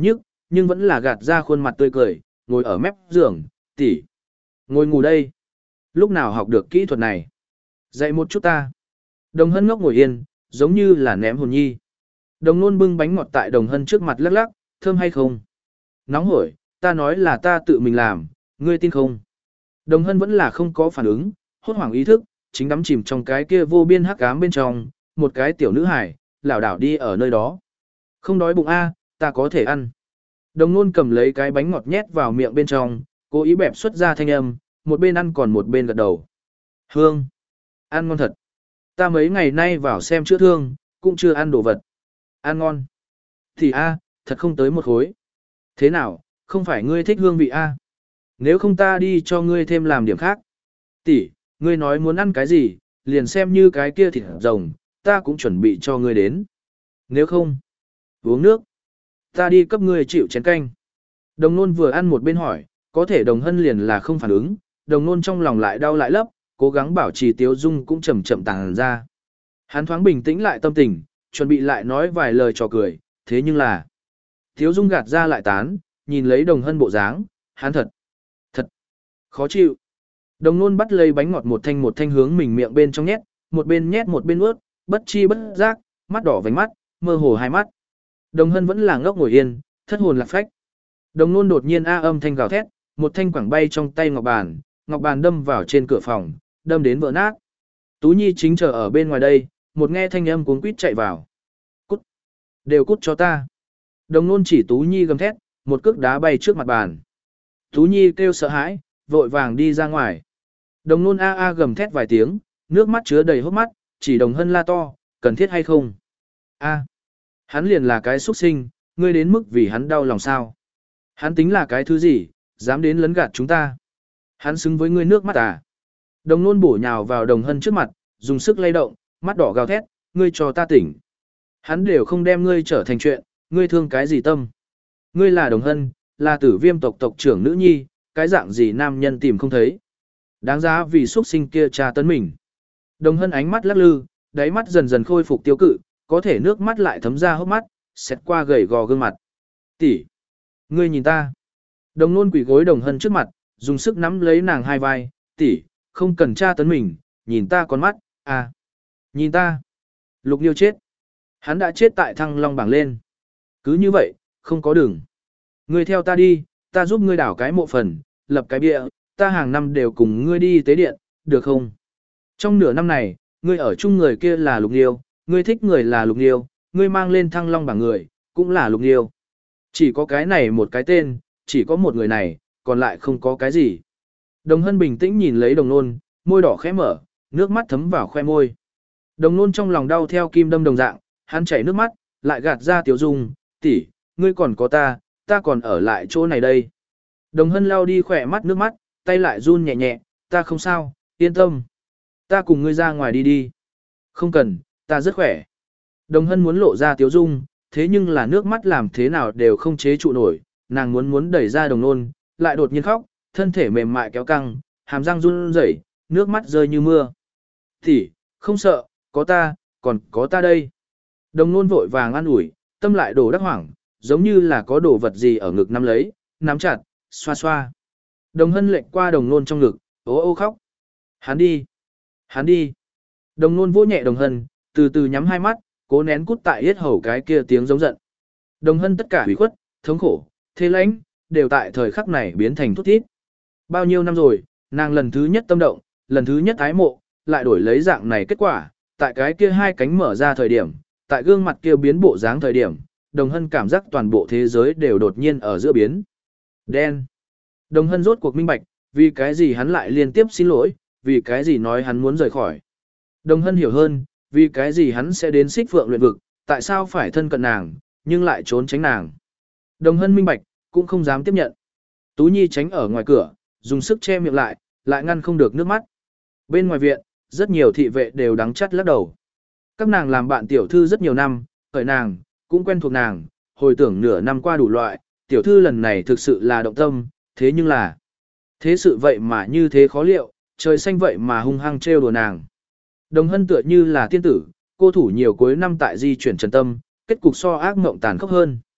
nhưng vẫn là gạt ra khuôn mặt tươi cười, ngồi ở mép giường, tỷ, ngồi ngủ đây. Lúc nào học được kỹ thuật này? Dạy một chút ta. Đồng Hân ngốc ngồi yên, giống như là ném hồn nhi. Đồng Nôn bưng bánh ngọt tại Đồng Hân trước mặt lắc lắc, thơm hay không? Nóng hổi, ta nói là ta tự mình làm, ngươi tin không? Đồng Hân vẫn là không có phản ứng, hốt hoảng ý thức, chính đắm chìm trong cái kia vô biên hắc ám bên trong, một cái tiểu nữ hải, lảo đảo đi ở nơi đó. Không đói bụng a, ta có thể ăn. Đồng Nôn cầm lấy cái bánh ngọt nhét vào miệng bên trong, cố ý bẹp xuất ra thanh âm, một bên ăn còn một bên gật đầu. Hương, ăn ngon thật. Ta mấy ngày nay vào xem chữa thương, cũng chưa ăn đồ vật. Ăn ngon. Thì a, thật không tới một khối. Thế nào, không phải ngươi thích hương vị a? Nếu không ta đi cho ngươi thêm làm điểm khác. Tỷ, ngươi nói muốn ăn cái gì, liền xem như cái kia thịt rồng, ta cũng chuẩn bị cho ngươi đến. Nếu không, uống nước. Ta đi cấp ngươi chịu chén canh. Đồng Nôn vừa ăn một bên hỏi, có thể Đồng Hân liền là không phản ứng, Đồng Nôn trong lòng lại đau lại lấp, cố gắng bảo trì tiếu dung cũng chậm chậm tàng ra. Hắn thoáng bình tĩnh lại tâm tình, chuẩn bị lại nói vài lời trò cười, thế nhưng là tiếu dung gạt ra lại tán, nhìn lấy Đồng Hân bộ dáng, hắn thật, thật khó chịu. Đồng Nôn bắt lấy bánh ngọt một thanh một thanh hướng mình miệng bên trong nhét, một bên nhét một bên nuốt, bất chi bất giác, mắt đỏ vành mắt, mơ hồ hai mắt. Đồng Hân vẫn là ngốc ngồi yên, thất hồn lạc phách. Đồng Nôn đột nhiên a âm thanh gào thét, một thanh quẳng bay trong tay ngọc bàn, ngọc bàn đâm vào trên cửa phòng, đâm đến vỡ nát. Tú Nhi chính chờ ở bên ngoài đây, một nghe thanh âm cuống quýt chạy vào. Cút, đều cút cho ta. Đồng Nôn chỉ Tú Nhi gầm thét, một cước đá bay trước mặt bàn. Tú Nhi kêu sợ hãi, vội vàng đi ra ngoài. Đồng Nôn a a gầm thét vài tiếng, nước mắt chứa đầy hốc mắt, chỉ Đồng Hân la to, cần thiết hay không? A, hắn liền là cái xuất sinh, ngươi đến mức vì hắn đau lòng sao? Hắn tính là cái thứ gì, dám đến lấn gạt chúng ta? Hắn xứng với ngươi nước mắt à? Đồng Nôn bổ nhào vào Đồng Hân trước mặt, dùng sức lay động, mắt đỏ gào thét, ngươi cho ta tỉnh. Hắn đều không đem ngươi trở thành chuyện, ngươi thương cái gì tâm? Ngươi là Đồng Hân, là Tử Viêm tộc tộc trưởng nữ nhi, cái dạng gì nam nhân tìm không thấy. Đáng giá vì xuất sinh kia tra tấn mình. Đồng Hân ánh mắt lắc lư, đáy mắt dần dần khôi phục tiêu cự, có thể nước mắt lại thấm ra hốc mắt, xẹt qua gầy gò gương mặt. Tỷ, ngươi nhìn ta. Đồng Nôn quỳ gối Đồng Hân trước mặt, dùng sức nắm lấy nàng hai vai, tỷ, không cần tra tấn mình, nhìn ta con mắt, à, nhìn ta. Lục Liêu chết. Hắn đã chết tại Thăng Long bảng lên. Cứ như vậy, không có đường. Ngươi theo ta đi, ta giúp ngươi đảo cái mộ phần, lập cái bia, ta hàng năm đều cùng ngươi đi tế điện, được không? Trong nửa năm này, ngươi ở chung người kia là Lục Liêu, ngươi thích người là Lục Liêu, ngươi mang lên Thăng Long bảng người, cũng là Lục Liêu. Chỉ có cái này một cái tên, chỉ có một người này, còn lại không có cái gì. Đồng Hân bình tĩnh nhìn lấy Đồng Nôn, môi đỏ khẽ mở, nước mắt thấm vào khoe môi. Đồng Nôn trong lòng đau theo kim đâm đồng dạng, hắn chảy nước mắt, lại gạt ra tiểu dung, tỷ, ngươi còn có ta, ta còn ở lại chỗ này đây. Đồng Hân lau đi khỏe mắt nước mắt, tay lại run nhẹ nhẹ, ta không sao, yên tâm. Ta cùng ngươi ra ngoài đi đi. Không cần, ta rất khỏe. Đồng Hân muốn lộ ra tiếu dung, thế nhưng là nước mắt làm thế nào đều không chế trụ nổi, nàng muốn muốn đẩy ra Đồng Nôn, lại đột nhiên khóc, thân thể mềm mại kéo căng, hàm răng run rẩy, nước mắt rơi như mưa. Tỷ, không sợ, có ta, còn có ta đây. Đồng Nôn vội vàng an ủi, tâm lại đổ đắc hoảng, giống như là có đồ vật gì ở ngực nắm lấy, nắm chặt, xoa xoa. Đồng Hân lệnh qua Đồng Nôn trong ngực, ố ô khóc. Hắn đi, hắn đi. Đồng Nôn vỗ nhẹ Đồng Hân, từ từ nhắm hai mắt, cố nén cút tại yết hầu cái kia tiếng giống giận. Đồng Hân tất cả hủy khuất, thống khổ, thê lãnh, đều tại thời khắc này biến thành thút thít. Bao nhiêu năm rồi, nàng lần thứ nhất tâm động, lần thứ nhất ái mộ, lại đổi lấy dạng này kết quả, tại cái kia hai cánh mở ra thời điểm, tại gương mặt kia biến bộ dáng thời điểm, Đồng Hân cảm giác toàn bộ thế giới đều đột nhiên ở giữa biến. Đen. Đồng Hân rốt cuộc minh bạch, vì cái gì hắn lại liên tiếp xin lỗi, vì cái gì nói hắn muốn rời khỏi. Đồng Hân hiểu hơn, vì cái gì hắn sẽ đến Xích Phượng luyện vực, tại sao phải thân cận nàng, nhưng lại trốn tránh nàng. Đồng Hân minh bạch, cũng không dám tiếp nhận. Tú Nhi tránh ở ngoài cửa, dùng sức che miệng lại, lại ngăn không được nước mắt. Bên ngoài viện, rất nhiều thị vệ đều đắng chắt lắc đầu. Các nàng làm bạn tiểu thư rất nhiều năm, khởi nàng, cũng quen thuộc nàng, hồi tưởng nửa năm qua đủ loại, tiểu thư lần này thực sự là động tâm, thế nhưng là thế sự vậy mà như thế khó liệu, trời xanh vậy mà hung hăng trêu đùa nàng. Đồng Hân tựa như là tiên tử, cô thủ nhiều cuối năm tại di chuyển trần tâm, kết cục so ác mộng tàn khốc hơn.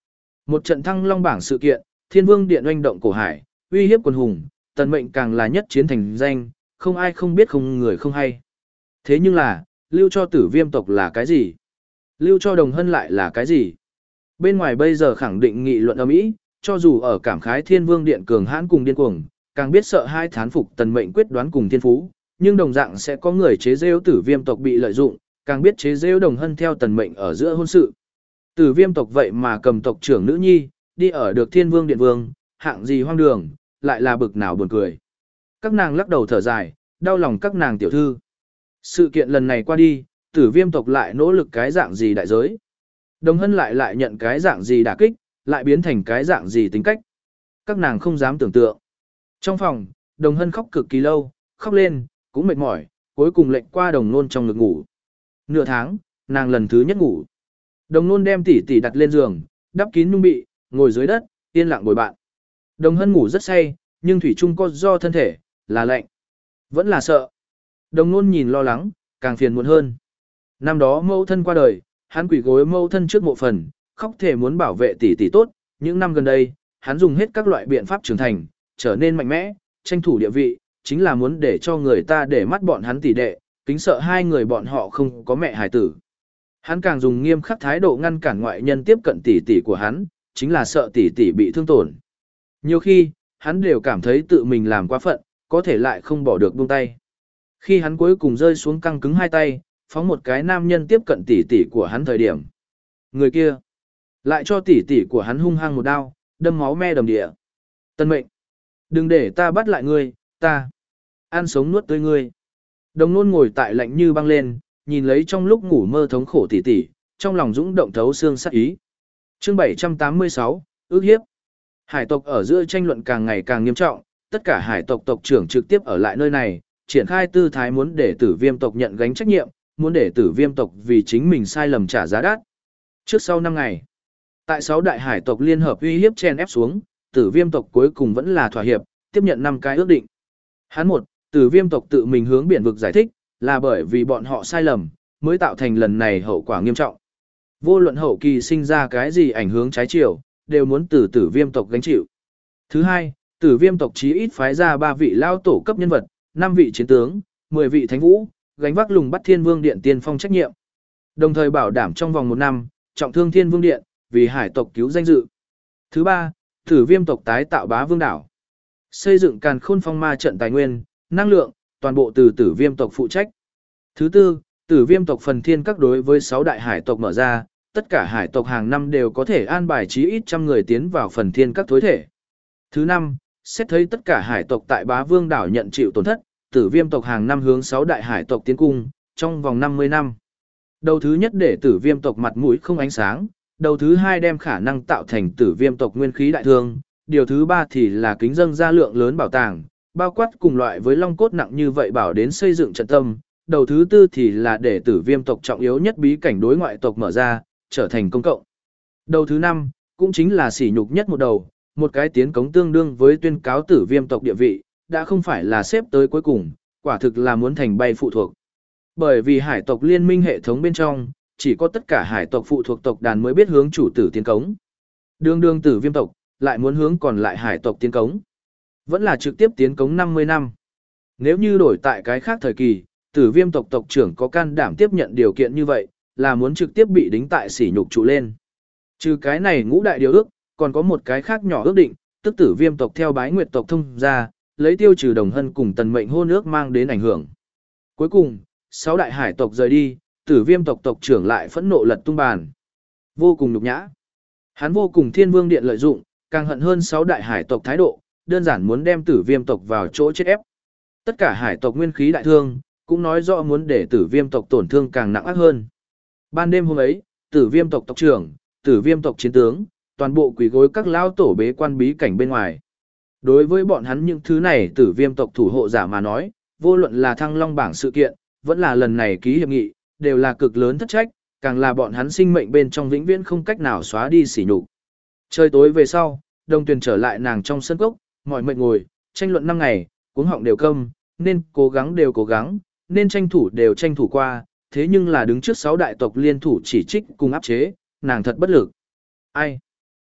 Một trận thăng long bảng sự kiện, Thiên Vương Điện oanh động cổ hải, uy hiếp quần hùng, Tần Mệnh càng là nhất chiến thành danh, không ai không biết không người không hay. Thế nhưng là, lưu cho Tử Viêm tộc là cái gì? Lưu cho Đồng Hân lại là cái gì? Bên ngoài bây giờ khẳng định nghị luận ầm ĩ, cho dù ở cảm khái Thiên Vương Điện cường hãn cùng điên cuồng, càng biết sợ hai thán phục Tần Mệnh quyết đoán cùng thiên phú, nhưng đồng dạng sẽ có người chế giễu Tử Viêm tộc bị lợi dụng, càng biết chế giễu Đồng Hân theo Tần Mệnh ở giữa hôn sự. Tử Viêm tộc vậy mà cầm tộc trưởng nữ nhi, đi ở được Thiên Vương Điện vương, hạng gì hoang đường, lại là bực nào buồn cười. Các nàng lắc đầu thở dài, đau lòng các nàng tiểu thư. Sự kiện lần này qua đi, Tử Viêm tộc lại nỗ lực cái dạng gì đại giới. Đồng Hân lại lại nhận cái dạng gì đả kích, lại biến thành cái dạng gì tính cách. Các nàng không dám tưởng tượng. Trong phòng, Đồng Hân khóc cực kỳ lâu, khóc lên, cũng mệt mỏi, cuối cùng lệnh qua Đồng Nôn trong ngực ngủ. Nửa tháng, nàng lần thứ nhất ngủ. Đồng Nôn đem tỷ tỷ đặt lên giường, đắp kín nhung bị, ngồi dưới đất, yên lặng bồi bạn. Đồng Hân ngủ rất say, nhưng thủy chung có do thân thể, là lạnh. Vẫn là sợ. Đồng Nôn nhìn lo lắng, càng phiền muộn hơn. Năm đó mẫu thân qua đời, hắn quỳ gối mẫu thân trước mộ phần, khóc thể muốn bảo vệ tỷ tỷ tốt. Những năm gần đây, hắn dùng hết các loại biện pháp trưởng thành, trở nên mạnh mẽ, tranh thủ địa vị, chính là muốn để cho người ta để mắt bọn hắn tỷ đệ, kính sợ hai người bọn họ không có mẹ hài tử. Hắn càng dùng nghiêm khắc thái độ ngăn cản ngoại nhân tiếp cận tỷ tỷ của hắn, chính là sợ tỷ tỷ bị thương tổn. Nhiều khi, hắn đều cảm thấy tự mình làm quá phận, có thể lại không bỏ được buông tay. Khi hắn cuối cùng rơi xuống căng cứng hai tay, phóng một cái nam nhân tiếp cận tỷ tỷ của hắn thời điểm. Người kia, lại cho tỷ tỷ của hắn hung hăng một đao, đâm máu me đầm địa. Tân Mệnh, đừng để ta bắt lại ngươi, ta ăn sống nuốt tươi ngươi. Đồng Nôn ngồi tại lạnh như băng lên, nhìn lấy trong lúc ngủ mơ thống khổ tỷ tỷ, trong lòng dũng động thấu xương sát ý. Chương bảy trăm tám mươi sáu, ước hiếp. Hải tộc ở giữa tranh luận càng ngày càng nghiêm trọng, tất cả hải tộc tộc trưởng trực tiếp ở lại nơi này, triển khai tư thái muốn để Tử Viêm tộc nhận gánh trách nhiệm, muốn để Tử Viêm tộc vì chính mình sai lầm trả giá đắt. Trước sau năm ngày, tại sáu đại hải tộc liên hợp uy hiếp chen ép xuống, Tử Viêm tộc cuối cùng vẫn là thỏa hiệp, tiếp nhận năm cái ước định. Hắn một, Tử Viêm tộc tự mình hướng biển vực giải thích, là bởi vì bọn họ sai lầm, mới tạo thành lần này hậu quả nghiêm trọng. Vô luận hậu kỳ sinh ra cái gì ảnh hưởng trái chiều, đều muốn từ Tử Viêm tộc gánh chịu. Thứ hai, Tử Viêm tộc chí ít phái ra ba vị lao tổ cấp nhân vật, năm vị chiến tướng, mười vị thánh vũ, gánh vác lùng bắt Thiên Vương Điện tiên phong trách nhiệm. Đồng thời bảo đảm trong vòng một năm, trọng thương Thiên Vương Điện, vì hải tộc cứu danh dự. Thứ ba, Tử Viêm tộc tái tạo Bá Vương đảo. Xây dựng Càn Khôn Phong Ma trận tài nguyên, năng lượng, toàn bộ từ Tử Viêm tộc phụ trách. Thứ tư, Tử Viêm tộc phần thiên các đối với sáu đại hải tộc mở ra, tất cả hải tộc hàng năm đều có thể an bài chí ít trăm người tiến vào phần thiên các thối thể. Thứ năm, xét thấy tất cả hải tộc tại Bá Vương đảo nhận chịu tổn thất, Tử Viêm tộc hàng năm hướng sáu đại hải tộc tiến cung, trong vòng năm mươi năm. Đầu thứ nhất để Tử Viêm tộc mặt mũi không ánh sáng, đầu thứ hai đem khả năng tạo thành Tử Viêm tộc nguyên khí đại thương, điều thứ ba thì là kính dâng ra lượng lớn bảo tàng, bao quát cùng loại với long cốt nặng như vậy bảo đến xây dựng trận tâm. Đầu thứ tư thì là để Tử Viêm tộc trọng yếu nhất bí cảnh đối ngoại tộc mở ra, trở thành công cộng. Đầu thứ năm, cũng chính là sỉ nhục nhất một đầu, một cái tiến cống tương đương với tuyên cáo Tử Viêm tộc địa vị, đã không phải là xếp tới cuối cùng, quả thực là muốn thành bay phụ thuộc. Bởi vì hải tộc liên minh hệ thống bên trong, chỉ có tất cả hải tộc phụ thuộc tộc đàn mới biết hướng chủ tử tiến cống. Đương đương Tử Viêm tộc, lại muốn hướng còn lại hải tộc tiến cống. Vẫn là trực tiếp tiến cống năm mươi năm. Nếu như đổi tại cái khác thời kỳ, Tử Viêm tộc tộc trưởng có can đảm tiếp nhận điều kiện như vậy, là muốn trực tiếp bị đính tại sỉ nhục trụ lên. Trừ cái này ngũ đại điều ước, còn có một cái khác nhỏ ước định, tức Tử Viêm tộc theo Bái Nguyệt tộc thông ra, lấy tiêu trừ Đồng Hân cùng Tần Mệnh hôn ước mang đến ảnh hưởng. Cuối cùng, sáu đại hải tộc rời đi, Tử Viêm tộc tộc trưởng lại phẫn nộ lật tung bàn. Vô cùng nhục nhã. Hắn vô cùng Thiên Vương Điện lợi dụng, càng hận hơn sáu đại hải tộc thái độ, đơn giản muốn đem Tử Viêm tộc vào chỗ chết ép. Tất cả hải tộc nguyên khí đại thương, cũng nói rõ muốn để Tử Viêm tộc tổn thương càng nặng ác hơn. Ban đêm hôm ấy, Tử Viêm tộc tộc trưởng, Tử Viêm tộc chiến tướng, toàn bộ quỳ gối các lão tổ bế quan bí cảnh bên ngoài. Đối với bọn hắn những thứ này Tử Viêm tộc thủ hộ giả mà nói, vô luận là Thăng Long bảng sự kiện, vẫn là lần này ký hiệp nghị, đều là cực lớn thất trách, càng là bọn hắn sinh mệnh bên trong vĩnh viễn không cách nào xóa đi sỉ nhục. Trời tối về sau, Đông Tuyền trở lại nàng trong sân cốc, mỏi mệt ngồi, tranh luận năm ngày, cuống họng đều câm, nên cố gắng đều cố gắng, nên tranh thủ đều tranh thủ qua, thế nhưng là đứng trước sáu đại tộc liên thủ chỉ trích cùng áp chế, nàng thật bất lực. Ai?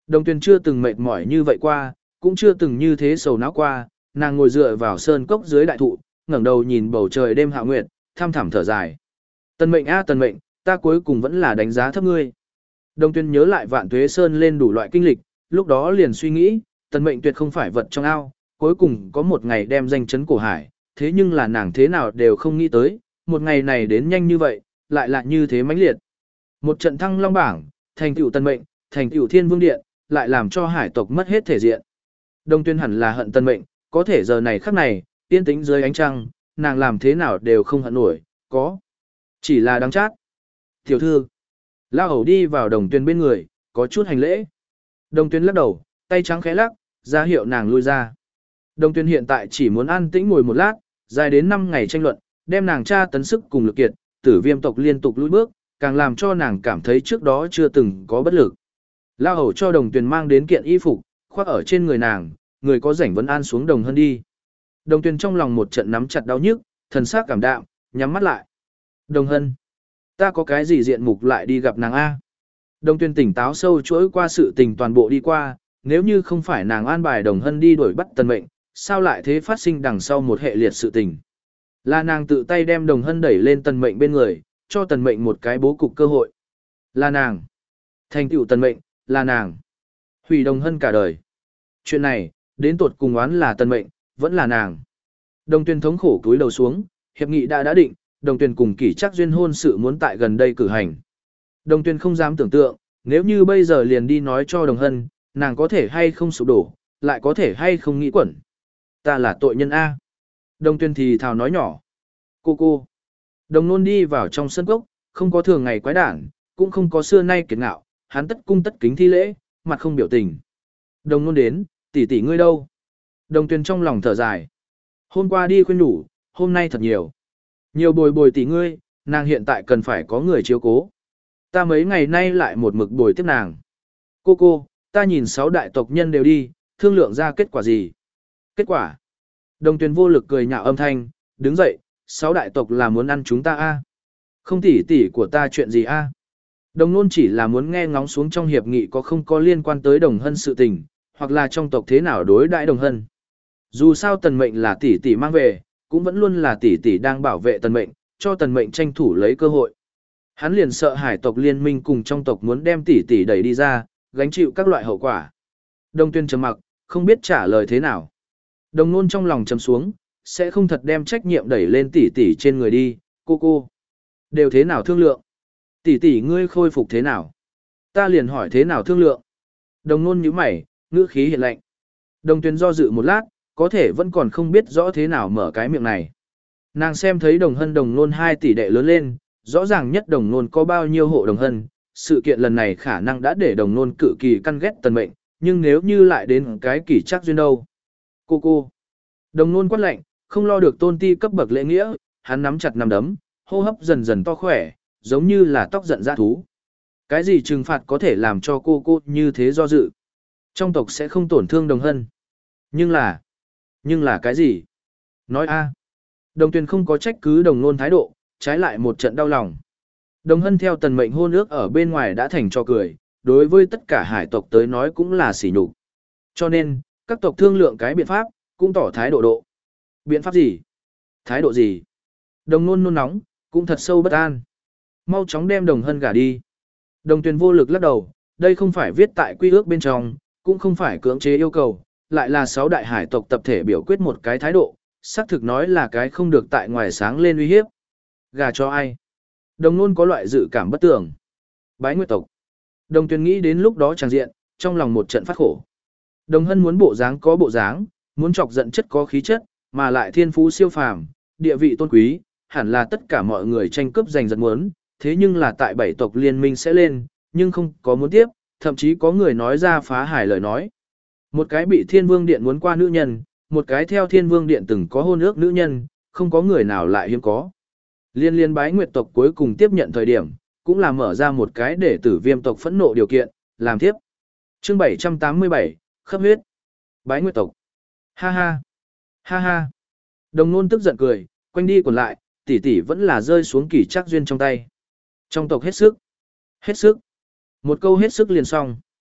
Đồng Tuyền chưa từng mệt mỏi như vậy qua, cũng chưa từng như thế sầu não qua, nàng ngồi dựa vào sơn cốc dưới đại thụ, ngẩng đầu nhìn bầu trời đêm hạ nguyệt, thăm thẳm thở dài. Tần Mệnh a Tần Mệnh, ta cuối cùng vẫn là đánh giá thấp ngươi. Đồng Tuyền nhớ lại Vạn Tuế Sơn lên đủ loại kinh lịch, lúc đó liền suy nghĩ, Tần Mệnh tuyệt không phải vật trong ao, cuối cùng có một ngày đem danh chấn cổ hải, thế nhưng là nàng thế nào đều không nghĩ tới, một ngày này đến nhanh như vậy, lại là như thế mãnh liệt. Một trận thăng long bảng, thành tựu Tần Mệnh, thành tựu Thiên Vương Điện, lại làm cho hải tộc mất hết thể diện. Đồng Tuyên hẳn là hận Tần Mệnh, có thể giờ này khắc này, yên tĩnh dưới ánh trăng, nàng làm thế nào đều không hận nổi, có. Chỉ là đáng chát. Tiểu thư. Lao hầu đi vào Đồng Tuyên bên người, có chút hành lễ. Đồng Tuyên lắc đầu, tay trắng khẽ lắc, ra hiệu nàng lui ra. Đồng Tuyên hiện tại chỉ muốn an tĩnh ngồi một lát, dài đến năm ngày tranh luận, đem nàng tra tấn sức cùng lực kiệt, tử viêm tộc liên tục lùi bước, càng làm cho nàng cảm thấy trước đó chưa từng có bất lực. Lao hầu cho Đồng Tuyền mang đến kiện y phục, khoác ở trên người nàng, người có rảnh vẫn an xuống Đồng Hân đi. Đồng Tuyền trong lòng một trận nắm chặt đau nhức, thần sắc cảm đạm, nhắm mắt lại. Đồng Hân, ta có cái gì diện mục lại đi gặp nàng A. Đồng Tuyền tỉnh táo sâu chuỗi qua sự tình toàn bộ đi qua, nếu như không phải nàng an bài Đồng Hân đi đuổi bắt Tần Mệnh, sao lại thế phát sinh đằng sau một hệ liệt sự tình. Là nàng tự tay đem Đồng Hân đẩy lên Tần Mệnh bên người, cho Tần Mệnh một cái bố cục cơ hội. Là nàng. Thành tựu Tần Mệnh, là nàng. Hủy Đồng Hân cả đời. Chuyện này, đến tột cùng oán là Tần Mệnh, vẫn là nàng. Đồng Tuyền thống khổ cúi đầu xuống, hiệp nghị đã đã định, Đồng Tuyền cùng Kỷ Trác Duyên hôn sự muốn tại gần đây cử hành. Đồng Tuyền không dám tưởng tượng, nếu như bây giờ liền đi nói cho Đồng Hân, nàng có thể hay không sụp đổ, lại có thể hay không nghĩ quẩn. Ta là tội nhân A. Đồng Tuyền thì thào nói nhỏ. Cô cô. Đồng Nôn đi vào trong sân cốc, không có thường ngày quái đản, cũng không có xưa nay kiệt ngạo, hắn tất cung tất kính thi lễ, mặt không biểu tình. Đồng Nôn đến, tỷ tỷ ngươi đâu? Đồng Tuyền trong lòng thở dài. Hôm qua đi khuyên nhủ, hôm nay thật nhiều. Nhiều bồi bồi tỷ ngươi, nàng hiện tại cần phải có người chiếu cố. Ta mấy ngày nay lại một mực bồi tiếp nàng. Cô cô, ta nhìn sáu đại tộc nhân đều đi, thương lượng ra kết quả gì? Kết quả? Đồng Tuyền vô lực cười nhạo âm thanh, đứng dậy, sáu đại tộc là muốn ăn chúng ta a? Không tỷ tỷ của ta chuyện gì a? Đồng Nôn chỉ là muốn nghe ngóng xuống trong hiệp nghị có không có liên quan tới Đồng Hân sự tình, hoặc là trong tộc thế nào đối đãi Đồng Hân. Dù sao Tần Mệnh là tỷ tỷ mang về, cũng vẫn luôn là tỷ tỷ đang bảo vệ Tần Mệnh, cho Tần Mệnh tranh thủ lấy cơ hội. Hắn liền sợ hải tộc liên minh cùng trong tộc muốn đem tỷ tỷ đẩy đi ra, gánh chịu các loại hậu quả. Đồng Tuyên trầm mặc, không biết trả lời thế nào. Đồng Nôn trong lòng trầm xuống, sẽ không thật đem trách nhiệm đẩy lên tỷ tỷ trên người đi, cô cô. Đều thế nào thương lượng? Tỷ tỷ ngươi khôi phục thế nào? Ta liền hỏi thế nào thương lượng? Đồng Nôn nhíu mày, ngữ khí hiện lạnh. Đồng Tuyên do dự một lát, có thể vẫn còn không biết rõ thế nào mở cái miệng này. Nàng xem thấy Đồng Hân Đồng Nôn hai tỷ đệ lớn lên, rõ ràng nhất Đồng Nôn có bao nhiêu hộ Đồng Hân, sự kiện lần này khả năng đã để Đồng Nôn cự kỳ căn ghét Tần Mệnh, nhưng nếu như lại đến cái Kỷ Trác Duyên đâu? Cô cô. Đồng Nôn quát lạnh, không lo được tôn ti cấp bậc lễ nghĩa, hắn nắm chặt nắm đấm, hô hấp dần dần to khỏe, giống như là tóc giận dã thú. Cái gì trừng phạt có thể làm cho cô cô như thế do dự? Trong tộc sẽ không tổn thương Đồng Hân. Nhưng là... Nhưng là cái gì? Nói a. Đồng Tuyền không có trách cứ Đồng Nôn thái độ, trái lại một trận đau lòng. Đồng Hân theo Tần Mệnh hôn ước ở bên ngoài đã thành cho cười, đối với tất cả hải tộc tới nói cũng là sỉ nhục. Cho nên, các tộc thương lượng cái biện pháp, cũng tỏ thái độ độ. Biện pháp gì? Thái độ gì? Đồng Nôn nôn nóng, cũng thật sâu bất an. Mau chóng đem Đồng Hân gả đi. Đồng Tuyền vô lực lắc đầu, đây không phải viết tại quy ước bên trong, cũng không phải cưỡng chế yêu cầu, lại là sáu đại hải tộc tập thể biểu quyết một cái thái độ, xác thực nói là cái không được tại ngoài sáng lên uy hiếp. Gả cho ai? Đồng Nôn có loại dự cảm bất tường. Bái Nguyệt tộc. Đồng Tuyền nghĩ đến lúc đó tràng diện, trong lòng một trận phát khổ. Đồng Hân muốn bộ dáng có bộ dáng, muốn chọc giận chất có khí chất, mà lại thiên phú siêu phàm, địa vị tôn quý, hẳn là tất cả mọi người tranh cướp giành giật muốn, thế nhưng là tại bảy tộc liên minh sẽ lên, nhưng không có muốn tiếp, thậm chí có người nói ra phá hải lời nói. Một cái bị Thiên Vương Điện muốn qua nữ nhân, một cái theo Thiên Vương Điện từng có hôn ước nữ nhân, không có người nào lại hiếm có. Liên liên Bái Nguyệt tộc cuối cùng tiếp nhận thời điểm, cũng là mở ra một cái để Tử Viêm tộc phẫn nộ điều kiện, làm tiếp. Chương bảy trăm tám mươi bảy, khắp huyết. Bái Nguyệt tộc. Ha ha. Ha ha. Đồng Nôn tức giận cười, quanh đi còn lại, tỷ tỷ vẫn là rơi xuống Kỷ Trác Duyên trong tay. Trong tộc hết sức. Hết sức. Một câu hết sức liền xong.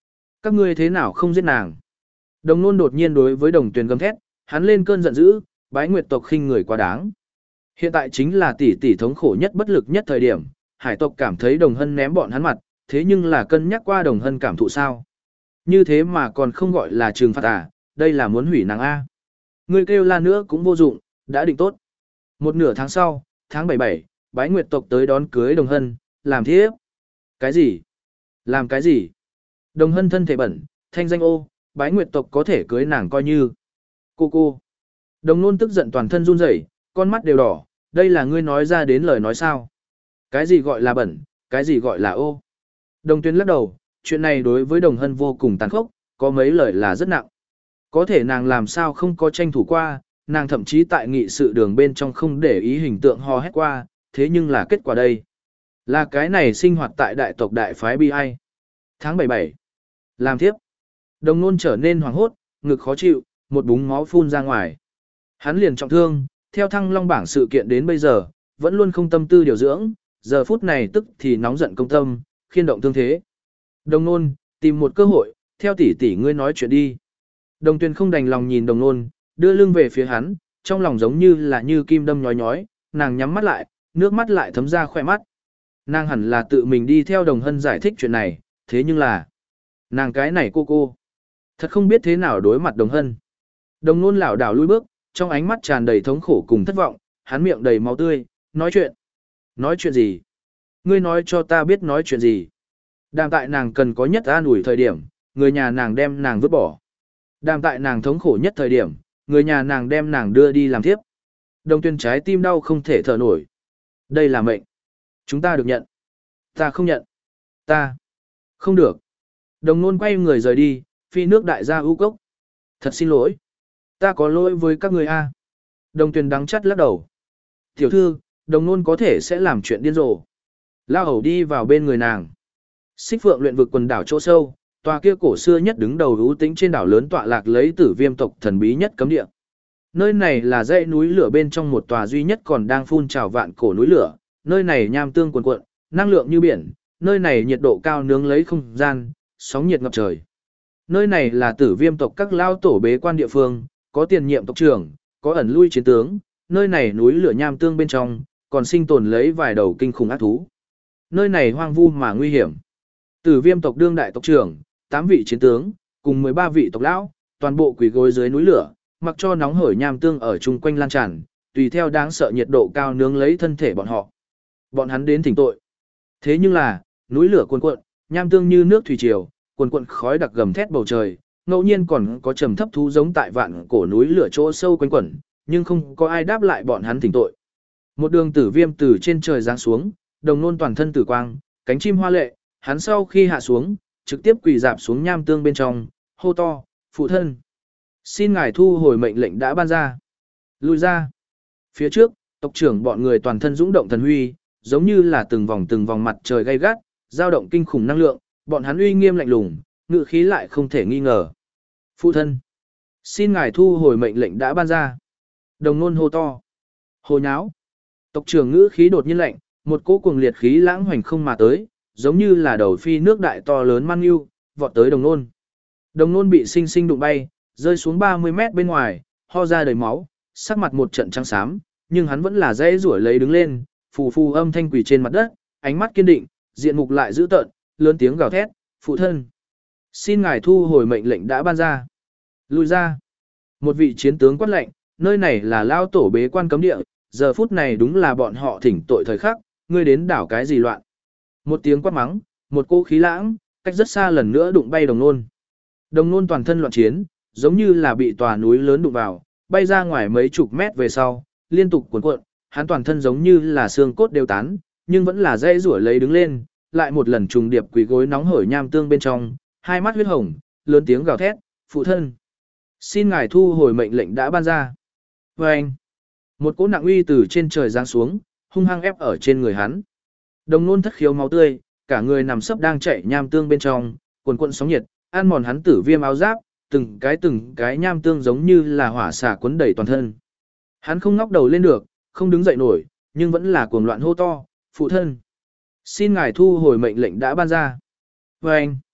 Các ngươi thế nào không giết nàng? Đồng nôn đột nhiên đối với đồng tuyền gầm thét, hắn lên cơn giận dữ, bái nguyệt tộc khinh người quá đáng. Hiện tại chính là tỷ tỷ thống khổ nhất bất lực nhất thời điểm, hải tộc cảm thấy đồng hân ném bọn hắn mặt, thế nhưng là cân nhắc qua đồng hân cảm thụ sao. Như thế mà còn không gọi là trừng phạt à, đây là muốn hủy nàng A. Ngươi kêu la nữa cũng vô dụng, đã định tốt. Một nửa tháng sau, tháng bảy bảy, bái nguyệt tộc tới đón cưới đồng hân, làm thiếp. Cái gì? Làm cái gì? Đồng hân thân thể bẩn, thanh danh ô, bái nguyệt tộc có thể cưới nàng coi như. Cô cô. Đồng nôn tức giận toàn thân run rẩy, con mắt đều đỏ, đây là ngươi nói ra đến lời nói sao? Cái gì gọi là bẩn, cái gì gọi là ô? Đồng tuyên lắc đầu, chuyện này đối với đồng hân vô cùng tàn khốc, có mấy lời là rất nặng. Có thể nàng làm sao không có tranh thủ qua, nàng thậm chí tại nghị sự đường bên trong không để ý hình tượng hò hét qua, thế nhưng là kết quả đây. Là cái này sinh hoạt tại đại tộc đại phái bi ai. Tháng bảy bảy. Làm tiếp. Đồng nôn trở nên hoảng hốt, ngực khó chịu, một búng máu phun ra ngoài. Hắn liền trọng thương, theo thăng long bảng sự kiện đến bây giờ, vẫn luôn không tâm tư điều dưỡng, giờ phút này tức thì nóng giận công tâm, khiên động thương thế. Đồng nôn, tìm một cơ hội, theo tỷ tỷ ngươi nói chuyện đi. Đồng tuyền không đành lòng nhìn đồng nôn, đưa lưng về phía hắn, trong lòng giống như là như kim đâm nhói nhói, nàng nhắm mắt lại, nước mắt lại thấm ra khỏe mắt. Nàng hẳn là tự mình đi theo đồng hân giải thích chuyện này, thế nhưng là... Nàng cái này cô cô. Thật không biết thế nào đối mặt đồng hân. Đồng nôn lảo đảo lui bước, trong ánh mắt tràn đầy thống khổ cùng thất vọng, hắn miệng đầy máu tươi, nói chuyện. Nói chuyện gì? Ngươi nói cho ta biết nói chuyện gì? Đàm tại nàng cần có nhất an ủi thời điểm, người nhà nàng đem nàng vứt bỏ. Đàm tại nàng thống khổ nhất thời điểm, người nhà nàng đem nàng đưa đi làm thiếp. Đồng tuyên trái tim đau không thể thở nổi. Đây là mệnh. Chúng ta được nhận. Ta không nhận. Ta. Không được. Đồng nôn quay người rời đi, phi nước đại gia ưu cốc. Thật xin lỗi. Ta có lỗi với các người a. Đồng tuyền đắng chắt lắc đầu. Tiểu thư, đồng nôn có thể sẽ làm chuyện điên rồ. Lao hầu đi vào bên người nàng. Xích Phượng luyện vực quần đảo chỗ sâu, tòa kia cổ xưa nhất đứng đầu ưu tĩnh trên đảo lớn tọa lạc lấy tử viêm tộc thần bí nhất cấm địa. Nơi này là dãy núi lửa bên trong một tòa duy nhất còn đang phun trào vạn cổ núi lửa, nơi này nham tương cuồn cuộn, năng lượng như biển, nơi này nhiệt độ cao nướng lấy không gian, sóng nhiệt ngập trời. Nơi này là tử viêm tộc các lao tổ bế quan địa phương, có tiền nhiệm tộc trưởng, có ẩn lui chiến tướng, nơi này núi lửa nham tương bên trong, còn sinh tồn lấy vài đầu kinh khủng ác thú. Nơi này hoang vu mà nguy hiểm. Tử viêm tộc đương đại tộc trưởng, tám vị chiến tướng, cùng mười ba vị tộc lão, toàn bộ quỳ gối dưới núi lửa, mặc cho nóng hổi nham tương ở chung quanh lan tràn, tùy theo đáng sợ nhiệt độ cao nướng lấy thân thể bọn họ. Bọn hắn đến thỉnh tội. Thế nhưng là, núi lửa cuồn cuộn, nham tương như nước thủy triều, cuồn cuộn khói đặc gầm thét bầu trời, ngẫu nhiên còn có trầm thấp thú giống tại vạn cổ núi lửa chỗ sâu quanh quẩn, nhưng không có ai đáp lại bọn hắn thỉnh tội. Một đường tử viêm từ trên trời giáng xuống, đồng nôn toàn thân tử quang, cánh chim hoa lệ, hắn sau khi hạ xuống, trực tiếp quỳ dạp xuống nham tương bên trong, hô to, phụ thân. Xin ngài thu hồi mệnh lệnh đã ban ra. Lùi ra. Phía trước, tộc trưởng bọn người toàn thân dũng động thần huy, giống như là từng vòng từng vòng mặt trời gay gắt, dao động kinh khủng năng lượng, bọn hắn uy nghiêm lạnh lùng, ngự khí lại không thể nghi ngờ. Phụ thân. Xin ngài thu hồi mệnh lệnh đã ban ra. Đồng nôn hô to. Hồ nháo. Tộc trưởng ngữ khí đột nhiên lạnh, một cỗ cuồng liệt khí lãng hoành không mà tới, giống như là đầu phi nước đại to lớn mang yêu, vọt tới đồng nôn. Đồng nôn bị sinh sinh đụng bay, rơi xuống ba mươi mét bên ngoài, ho ra đầy máu, sắc mặt một trận trắng xám, nhưng hắn vẫn là dễ rủa lấy đứng lên, phù phù âm thanh quỳ trên mặt đất, ánh mắt kiên định, diện mục lại dữ tợn, lớn tiếng gào thét, phụ thân. Xin ngài thu hồi mệnh lệnh đã ban ra. Lùi ra. Một vị chiến tướng quát lệnh, nơi này là lao tổ bế quan cấm địa, giờ phút này đúng là bọn họ thỉnh tội thời khắc, ngươi đến đảo cái gì loạn. Một tiếng quát mắng, một cỗ khí lãng, cách rất xa lần nữa đụng bay đồng nôn. Đồng nôn toàn thân loạn chiến, giống như là bị tòa núi lớn đụng vào, bay ra ngoài mấy chục mét về sau, liên tục cuộn cuộn, hắn toàn thân giống như là xương cốt đều tán, nhưng vẫn là dây rủa lấy đứng lên, lại một lần trùng điệp quỳ gối nóng hổi nham tương bên trong, hai mắt huyết hồng, lớn tiếng gào thét, phụ thân. Xin ngài thu hồi mệnh lệnh đã ban ra. Và anh, một cỗ nặng uy từ trên trời giáng xuống, hung hăng ép ở trên người hắn. Đồng nôn thất khiếu máu tươi, cả người nằm sấp đang chạy nham tương bên trong, cuồn cuộn sóng nhiệt, ăn mòn hắn tử viêm áo giáp, từng cái từng cái nham tương giống như là hỏa xả cuốn đầy toàn thân. Hắn không ngóc đầu lên được, không đứng dậy nổi, nhưng vẫn là cuồng loạn hô to, phụ thân. Xin ngài thu hồi mệnh lệnh đã ban ra. Và anh,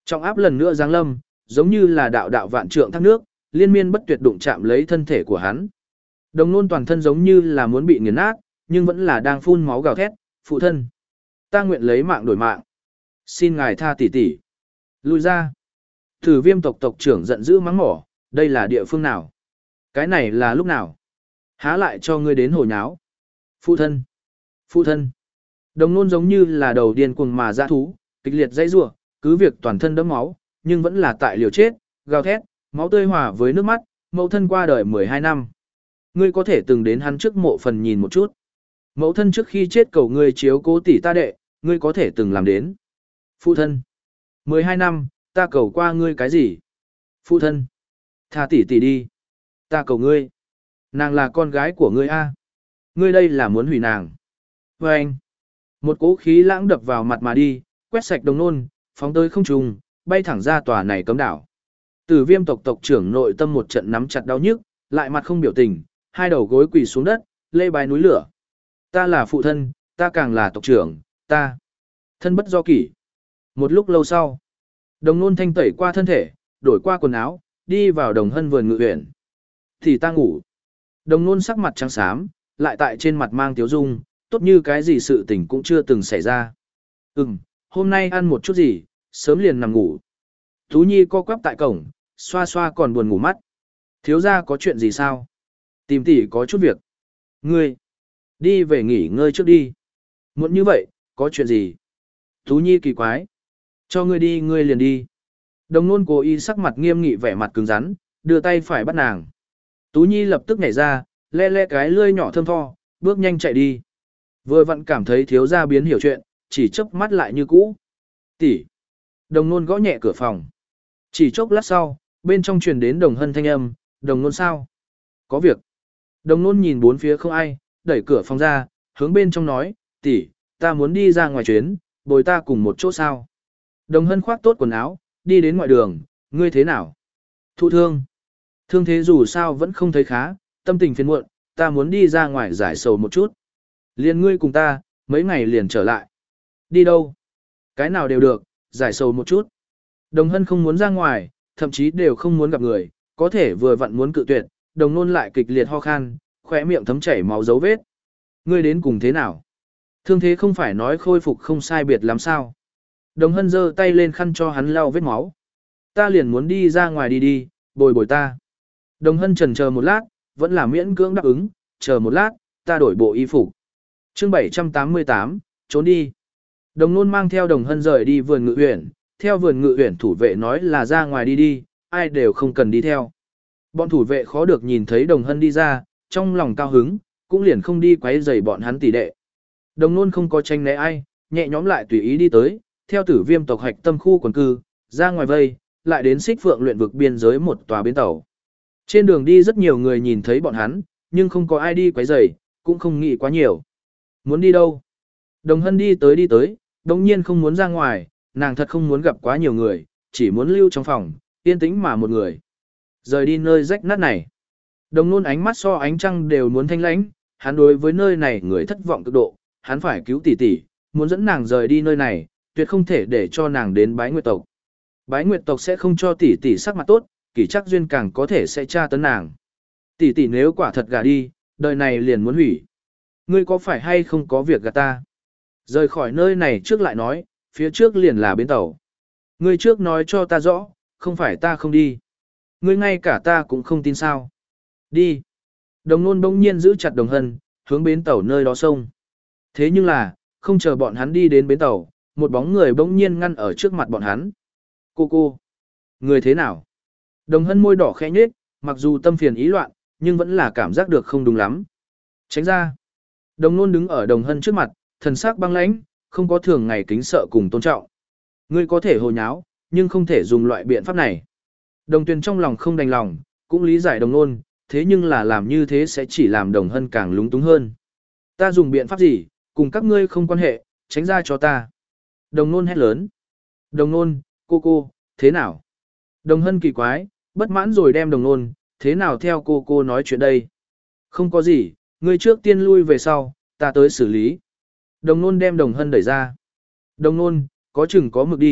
Trọng áp lần nữa giáng lâm, giống như là đạo đạo vạn trượng thác nước, liên miên bất tuyệt đụng chạm lấy thân thể của hắn. Đồng Nôn toàn thân giống như là muốn bị nghiền nát, nhưng vẫn là đang phun máu gào thét, "Phụ thân, ta nguyện lấy mạng đổi mạng. Xin ngài tha tỷ tỷ." Lui ra. Tử Viêm tộc tộc trưởng giận dữ mắng mỏ, đây là địa phương nào? Cái này là lúc nào? Há lại cho ngươi đến hồi nháo. Phụ thân. Phụ thân. Đồng Nôn giống như là đầu điên cuồng mà dã thú, kịch liệt dãy rủa, cứ việc toàn thân đẫm máu, nhưng vẫn là tại liều chết, gào thét, máu tươi hòa với nước mắt, mẫu thân qua đời mười hai năm. Ngươi có thể từng đến hắn trước mộ phần nhìn một chút. Mẫu thân trước khi chết cầu ngươi chiếu cố tỷ ta đệ, ngươi có thể từng làm đến. Phụ thân. mười hai năm, ta cầu qua ngươi cái gì? Phụ thân. Tha tỷ tỷ đi. Ta cầu ngươi. Nàng là con gái của ngươi a. Ngươi đây là muốn hủy nàng. Và anh. Một cỗ khí lãng đập vào mặt mà đi, quét sạch Đồng Nôn, phóng tới không trung, bay thẳng ra tòa này cấm đảo. Tử Viêm tộc tộc trưởng nội tâm một trận nắm chặt đau nhức, lại mặt không biểu tình, hai đầu gối quỳ xuống đất, lê bái núi lửa. Ta là phụ thân, ta càng là tộc trưởng, ta. Thân bất do kỷ. Một lúc lâu sau, Đồng Nôn thanh tẩy qua thân thể, đổi qua quần áo, đi vào Đồng Hân vườn ngự uyển. Thì ta ngủ. Đồng Nôn sắc mặt trắng xám, lại tại trên mặt mang tiếu dung, tốt như cái gì sự tình cũng chưa từng xảy ra. Ừm, hôm nay ăn một chút gì, sớm liền nằm ngủ. Tú Nhi co quắp tại cổng, xoa xoa còn buồn ngủ mắt. Thiếu gia có chuyện gì sao? Tìm tỷ có chút việc. Ngươi, đi về nghỉ ngơi trước đi. Muộn như vậy, có chuyện gì? Tú Nhi kỳ quái. Cho ngươi đi ngươi liền đi. Đồng Nôn cố ý sắc mặt nghiêm nghị vẻ mặt cứng rắn, đưa tay phải bắt nàng. Tú Nhi lập tức nhảy ra, le le cái lươi nhỏ thơm tho, bước nhanh chạy đi. Vừa vặn cảm thấy thiếu gia biến hiểu chuyện, chỉ chớp mắt lại như cũ. Tỷ. Đồng Nôn gõ nhẹ cửa phòng. Chỉ chốc lát sau, bên trong truyền đến Đồng Hân thanh âm, Đồng Nôn sao? Có việc. Đồng Nôn nhìn bốn phía không ai, đẩy cửa phòng ra, hướng bên trong nói, tỷ, ta muốn đi ra ngoài chuyến, bồi ta cùng một chỗ sao? Đồng Hân khoác tốt quần áo, đi đến ngoài đường, ngươi thế nào? Thụ thương. Thương thế dù sao vẫn không thấy khá, tâm tình phiền muộn, ta muốn đi ra ngoài giải sầu một chút. Liền ngươi cùng ta, mấy ngày liền trở lại. Đi đâu? Cái nào đều được, giải sầu một chút. Đồng Hân không muốn ra ngoài, thậm chí đều không muốn gặp người, có thể vừa vặn muốn cự tuyệt, Đồng Nôn lại kịch liệt ho khan, khóe miệng thấm chảy máu dấu vết. Ngươi đến cùng thế nào? Thương thế không phải nói khôi phục không sai biệt lắm sao? Đồng Hân giơ tay lên khăn cho hắn lau vết máu. Ta liền muốn đi ra ngoài đi đi, bồi bồi ta. Đồng Hân chần chờ một lát, vẫn là miễn cưỡng đáp ứng, chờ một lát, ta đổi bộ y phục. Chương bảy trăm tám mươi tám, trốn đi. Đồng Nôn mang theo Đồng Hân rời đi vườn ngự uyển, theo vườn ngự uyển thủ vệ nói là ra ngoài đi đi, ai đều không cần đi theo. Bọn thủ vệ khó được nhìn thấy Đồng Hân đi ra, trong lòng cao hứng, cũng liền không đi quấy rầy bọn hắn tỷ đệ. Đồng Nôn không có tranh né ai, nhẹ nhõm lại tùy ý đi tới, theo Tử Viêm tộc hạch tâm khu quần cư, ra ngoài vây, lại đến Xích Phượng luyện vực biên giới một tòa bến tàu. Trên đường đi rất nhiều người nhìn thấy bọn hắn, nhưng không có ai đi quấy rầy, cũng không nghĩ quá nhiều. Muốn đi đâu? Đồng Hân đi tới đi tới, đồng nhiên không muốn ra ngoài, nàng thật không muốn gặp quá nhiều người, chỉ muốn lưu trong phòng, yên tĩnh mà một người. Rời đi nơi rách nát này. Đồng Nôn ánh mắt so ánh trăng đều muốn thanh lãnh, hắn đối với nơi này người thất vọng cực độ, hắn phải cứu tỷ tỷ, muốn dẫn nàng rời đi nơi này, tuyệt không thể để cho nàng đến Bái Nguyệt tộc. Bái Nguyệt tộc sẽ không cho tỷ tỷ sắc mặt tốt, Kỷ Trác Duyên càng có thể sẽ tra tấn nàng. Tỷ tỷ nếu quả thật gả đi, đời này liền muốn hủy. Ngươi có phải hay không có việc gạt ta? Rời khỏi nơi này trước lại nói, phía trước liền là bến tàu. Ngươi trước nói cho ta rõ, không phải ta không đi. Ngươi ngay cả ta cũng không tin sao. Đi. Đồng Nôn bỗng nhiên giữ chặt Đồng Hân, hướng bến tàu nơi đó sông. Thế nhưng là, không chờ bọn hắn đi đến bến tàu, một bóng người bỗng nhiên ngăn ở trước mặt bọn hắn. Cô cô. Người thế nào? Đồng Hân môi đỏ khẽ nhếch, mặc dù tâm phiền ý loạn, nhưng vẫn là cảm giác được không đúng lắm. Tránh ra. Đồng Nôn đứng ở Đồng Hân trước mặt, thần sắc băng lãnh, không có thường ngày kính sợ cùng tôn trọng. Ngươi có thể hồ nháo, nhưng không thể dùng loại biện pháp này. Đồng Tuyền trong lòng không đành lòng, cũng lý giải Đồng Nôn, thế nhưng là làm như thế sẽ chỉ làm Đồng Hân càng lúng túng hơn. Ta dùng biện pháp gì, cùng các ngươi không quan hệ, tránh ra cho ta. Đồng Nôn hét lớn. Đồng Nôn, cô cô, thế nào? Đồng Hân kỳ quái, bất mãn rồi đem Đồng Nôn, thế nào theo cô cô nói chuyện đây? Không có gì, ngươi trước tiên lui về sau, ta tới xử lý. Đồng Nôn đem Đồng Hân đẩy ra. Đồng Nôn, có chừng có mực đi,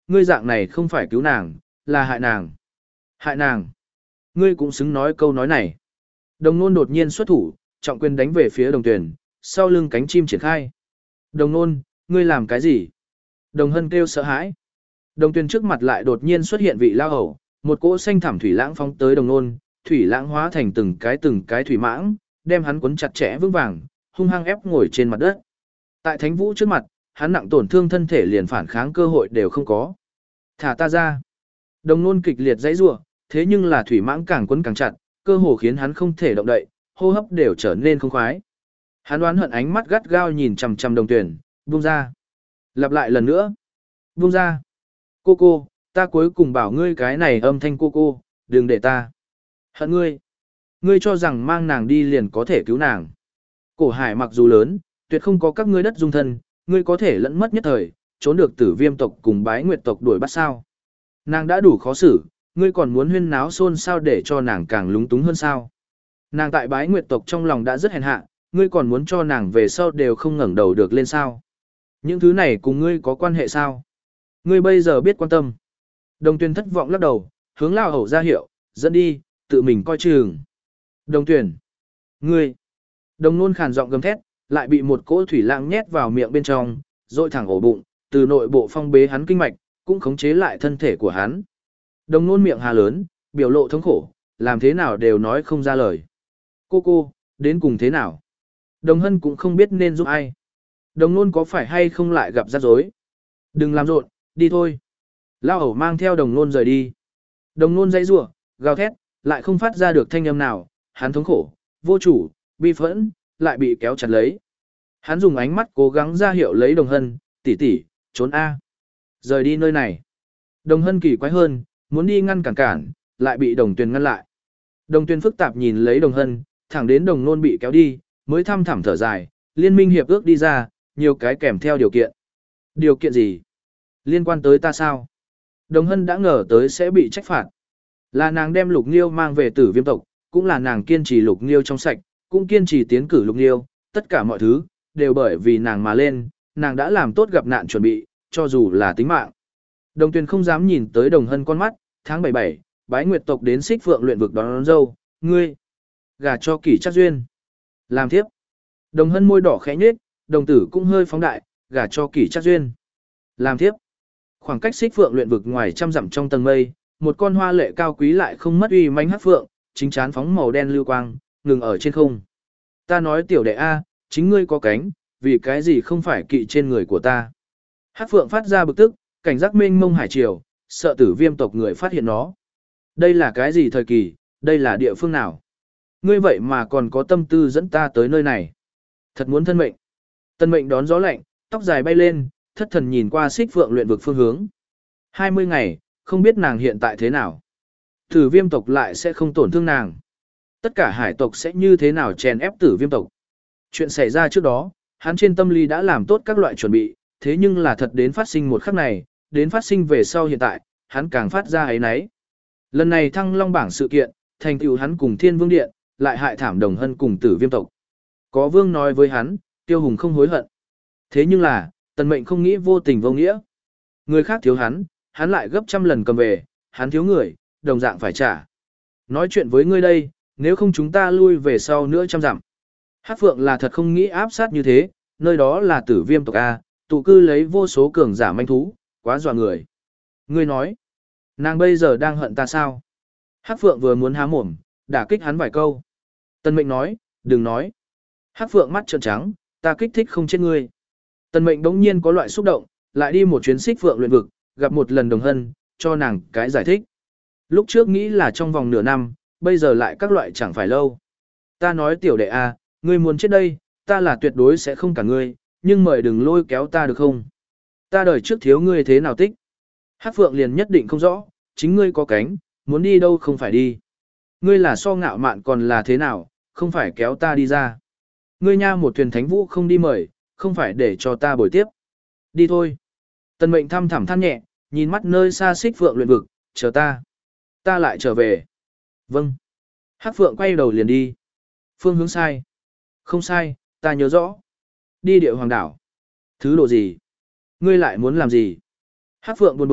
ngươi dạng này không phải cứu nàng, là hại nàng. Hại nàng. Ngươi cũng xứng nói câu nói này. Đồng nôn đột nhiên xuất thủ, trọng quyền đánh về phía đồng tuyển, sau lưng cánh chim triển khai. Đồng nôn, ngươi làm cái gì? Đồng hân kêu sợ hãi. Đồng tuyển trước mặt lại đột nhiên xuất hiện vị lao hầu, một cỗ xanh thảm thủy lãng phóng tới đồng nôn, thủy lãng hóa thành từng cái từng cái thủy mãng, đem hắn cuốn chặt chẽ vững vàng, hung hăng ép ngồi trên mặt đất. Tại Thánh Vũ trước mặt, hắn nặng tổn thương thân thể liền phản kháng cơ hội đều không có. Thả ta ra. Đồng nôn kịch liệt dãy rủa, thế nhưng là thủy mãng càng quấn càng chặt, cơ hồ khiến hắn không thể động đậy, hô hấp đều trở nên không khoái. Hắn đoán hận ánh mắt gắt gao nhìn chằm chằm đồng tuyển, buông ra. Lặp lại lần nữa. Buông ra. Cô cô, ta cuối cùng bảo ngươi cái này âm thanh cô cô, đừng để ta. Hận ngươi. Ngươi cho rằng mang nàng đi liền có thể cứu nàng. Cổ hải mặc dù lớn, tuyệt không có các ngươi đất dung thân, ngươi có thể lẫn mất nhất thời, trốn được tử viêm tộc cùng bái nguyệt tộc đuổi bắt sao. Nàng đã đủ khó xử, ngươi còn muốn huyên náo xôn xao để cho nàng càng lúng túng hơn sao. Nàng tại bái nguyệt tộc trong lòng đã rất hèn hạ, ngươi còn muốn cho nàng về sau đều không ngẩng đầu được lên sao. Những thứ này cùng ngươi có quan hệ sao? Ngươi bây giờ biết quan tâm. Đồng tuyển thất vọng lắc đầu, hướng lao hầu ra hiệu, dẫn đi, tự mình coi chừng. Đồng tuyển. Ngươi. Đồng nôn khàn giọng gầm thét, lại bị một cỗ thủy lãng nhét vào miệng bên trong, rồi thẳng ổ bụng, từ nội bộ phong bế hắn kinh mạch, cũng khống chế lại thân thể của hắn. Đồng nôn miệng hà lớn, biểu lộ thống khổ, làm thế nào đều nói không ra lời. Cô cô, đến cùng thế nào? Đồng hân cũng không biết nên giúp ai. Đồng nôn có phải hay không lại gặp rắc rối? Đừng làm rộn, đi thôi. Lao ẩu mang theo đồng nôn rời đi. Đồng nôn dãy rủa, gào thét, lại không phát ra được thanh âm nào, hắn thống khổ, vô chủ, bi phẫn, lại bị kéo chặt lấy. Hắn dùng ánh mắt cố gắng ra hiệu lấy đồng hân, tỷ tỷ, trốn A. Rời đi nơi này. Đồng hân kỳ quái hơn, muốn đi ngăn cản cản, lại bị đồng tuyền ngăn lại. Đồng tuyền phức tạp nhìn lấy đồng hân, thẳng đến đồng nôn bị kéo đi, mới thăm thẳm thở dài, liên minh hiệp ước đi ra, nhiều cái kèm theo điều kiện. Điều kiện gì? Liên quan tới ta sao? Đồng hân đã ngờ tới sẽ bị trách phạt. Là nàng đem lục nghiêu mang về tử viêm tộc, cũng là nàng kiên trì lục nghiêu trong sạch, cũng kiên trì tiến cử lục nghiêu, tất cả mọi thứ, đều bởi vì nàng mà lên, nàng đã làm tốt gặp nạn chuẩn bị, cho dù là tính mạng. Đồng tuyền không dám nhìn tới đồng hân con mắt, tháng bảy bảy, bái nguyệt tộc đến xích phượng luyện vực đón, đón dâu, ngươi, gả cho kỷ chắc duyên. Làm thiếp. Đồng hân môi đỏ khẽ nhếch, đồng tử cũng hơi phóng đại, gả cho kỷ chắc duyên. Làm thiếp. Khoảng cách xích phượng luyện vực ngoài trăm dặm trong tầng mây, một con hoa lệ cao quý lại không mất uy mãnh hắc phượng, chính chán phóng màu đen lưu quang, ngừng ở trên không. Ta nói tiểu đệ A, chính ngươi có cánh, vì cái gì không phải kỵ trên người của ta. Hắc phượng phát ra bực tức, cảnh giác mênh mông hải triều, sợ tử viêm tộc người phát hiện nó. Đây là cái gì thời kỳ, đây là địa phương nào? Ngươi vậy mà còn có tâm tư dẫn ta tới nơi này. Thật muốn thân mệnh. Tân mệnh đón gió lạnh, tóc dài bay lên, thất thần nhìn qua xích phượng luyện vực phương hướng. hai mươi ngày, không biết nàng hiện tại thế nào. Tử viêm tộc lại sẽ không tổn thương nàng. Tất cả hải tộc sẽ như thế nào chèn ép tử viêm tộc. Chuyện xảy ra trước đó, hắn trên tâm lý đã làm tốt các loại chuẩn bị, thế nhưng là thật đến phát sinh một khắc này, đến phát sinh về sau hiện tại, hắn càng phát ra ấy nấy. Lần này thăng long bảng sự kiện, thành tựu hắn cùng thiên vương điện, lại hại thảm đồng hân cùng tử viêm tộc. Có vương nói với hắn, tiêu hùng không hối hận. Thế nhưng là, tần mệnh không nghĩ vô tình vô nghĩa. Người khác thiếu hắn, hắn lại gấp trăm lần cầm về, hắn thiếu người, đồng dạng phải trả. Nói chuyện với ngươi đây, nếu không chúng ta lui về sau nữa trăm dặm. Hắc Phượng là thật không nghĩ áp sát như thế, nơi đó là tử viêm tộc A, tụ cư lấy vô số cường giả manh thú, quá dọa người. Ngươi nói, nàng bây giờ đang hận ta sao? Hắc Phượng vừa muốn há mồm, đả kích hắn vài câu. Tần Mệnh nói, đừng nói. Hắc Phượng mắt trợn trắng, ta kích thích không chết ngươi. Tần Mệnh đống nhiên có loại xúc động, lại đi một chuyến xích Phượng luyện vực, gặp một lần đồng hân, cho nàng cái giải thích. Lúc trước nghĩ là trong vòng nửa năm, bây giờ lại các loại chẳng phải lâu. Ta nói tiểu đệ A, ngươi muốn chết đây, ta là tuyệt đối sẽ không cả ngươi, nhưng mời đừng lôi kéo ta được không? Ta đời trước thiếu ngươi thế nào tích? Hắc Phượng liền nhất định không rõ, chính ngươi có cánh, muốn đi đâu không phải đi. Ngươi là so ngạo mạn còn là thế nào, không phải kéo ta đi ra. Ngươi nha một thuyền thánh vũ không đi mời, không phải để cho ta bồi tiếp. Đi thôi. Tần Mệnh thăm thẳm than nhẹ, nhìn mắt nơi xa xích Phượng luyện vực, chờ ta. Ta lại trở về. Vâng. Hắc Phượng quay đầu liền đi. Phương hướng sai. Không sai, ta nhớ rõ. Đi địa hoàng đảo. Thứ độ gì? Ngươi lại muốn làm gì? Hắc Phượng buồn bực,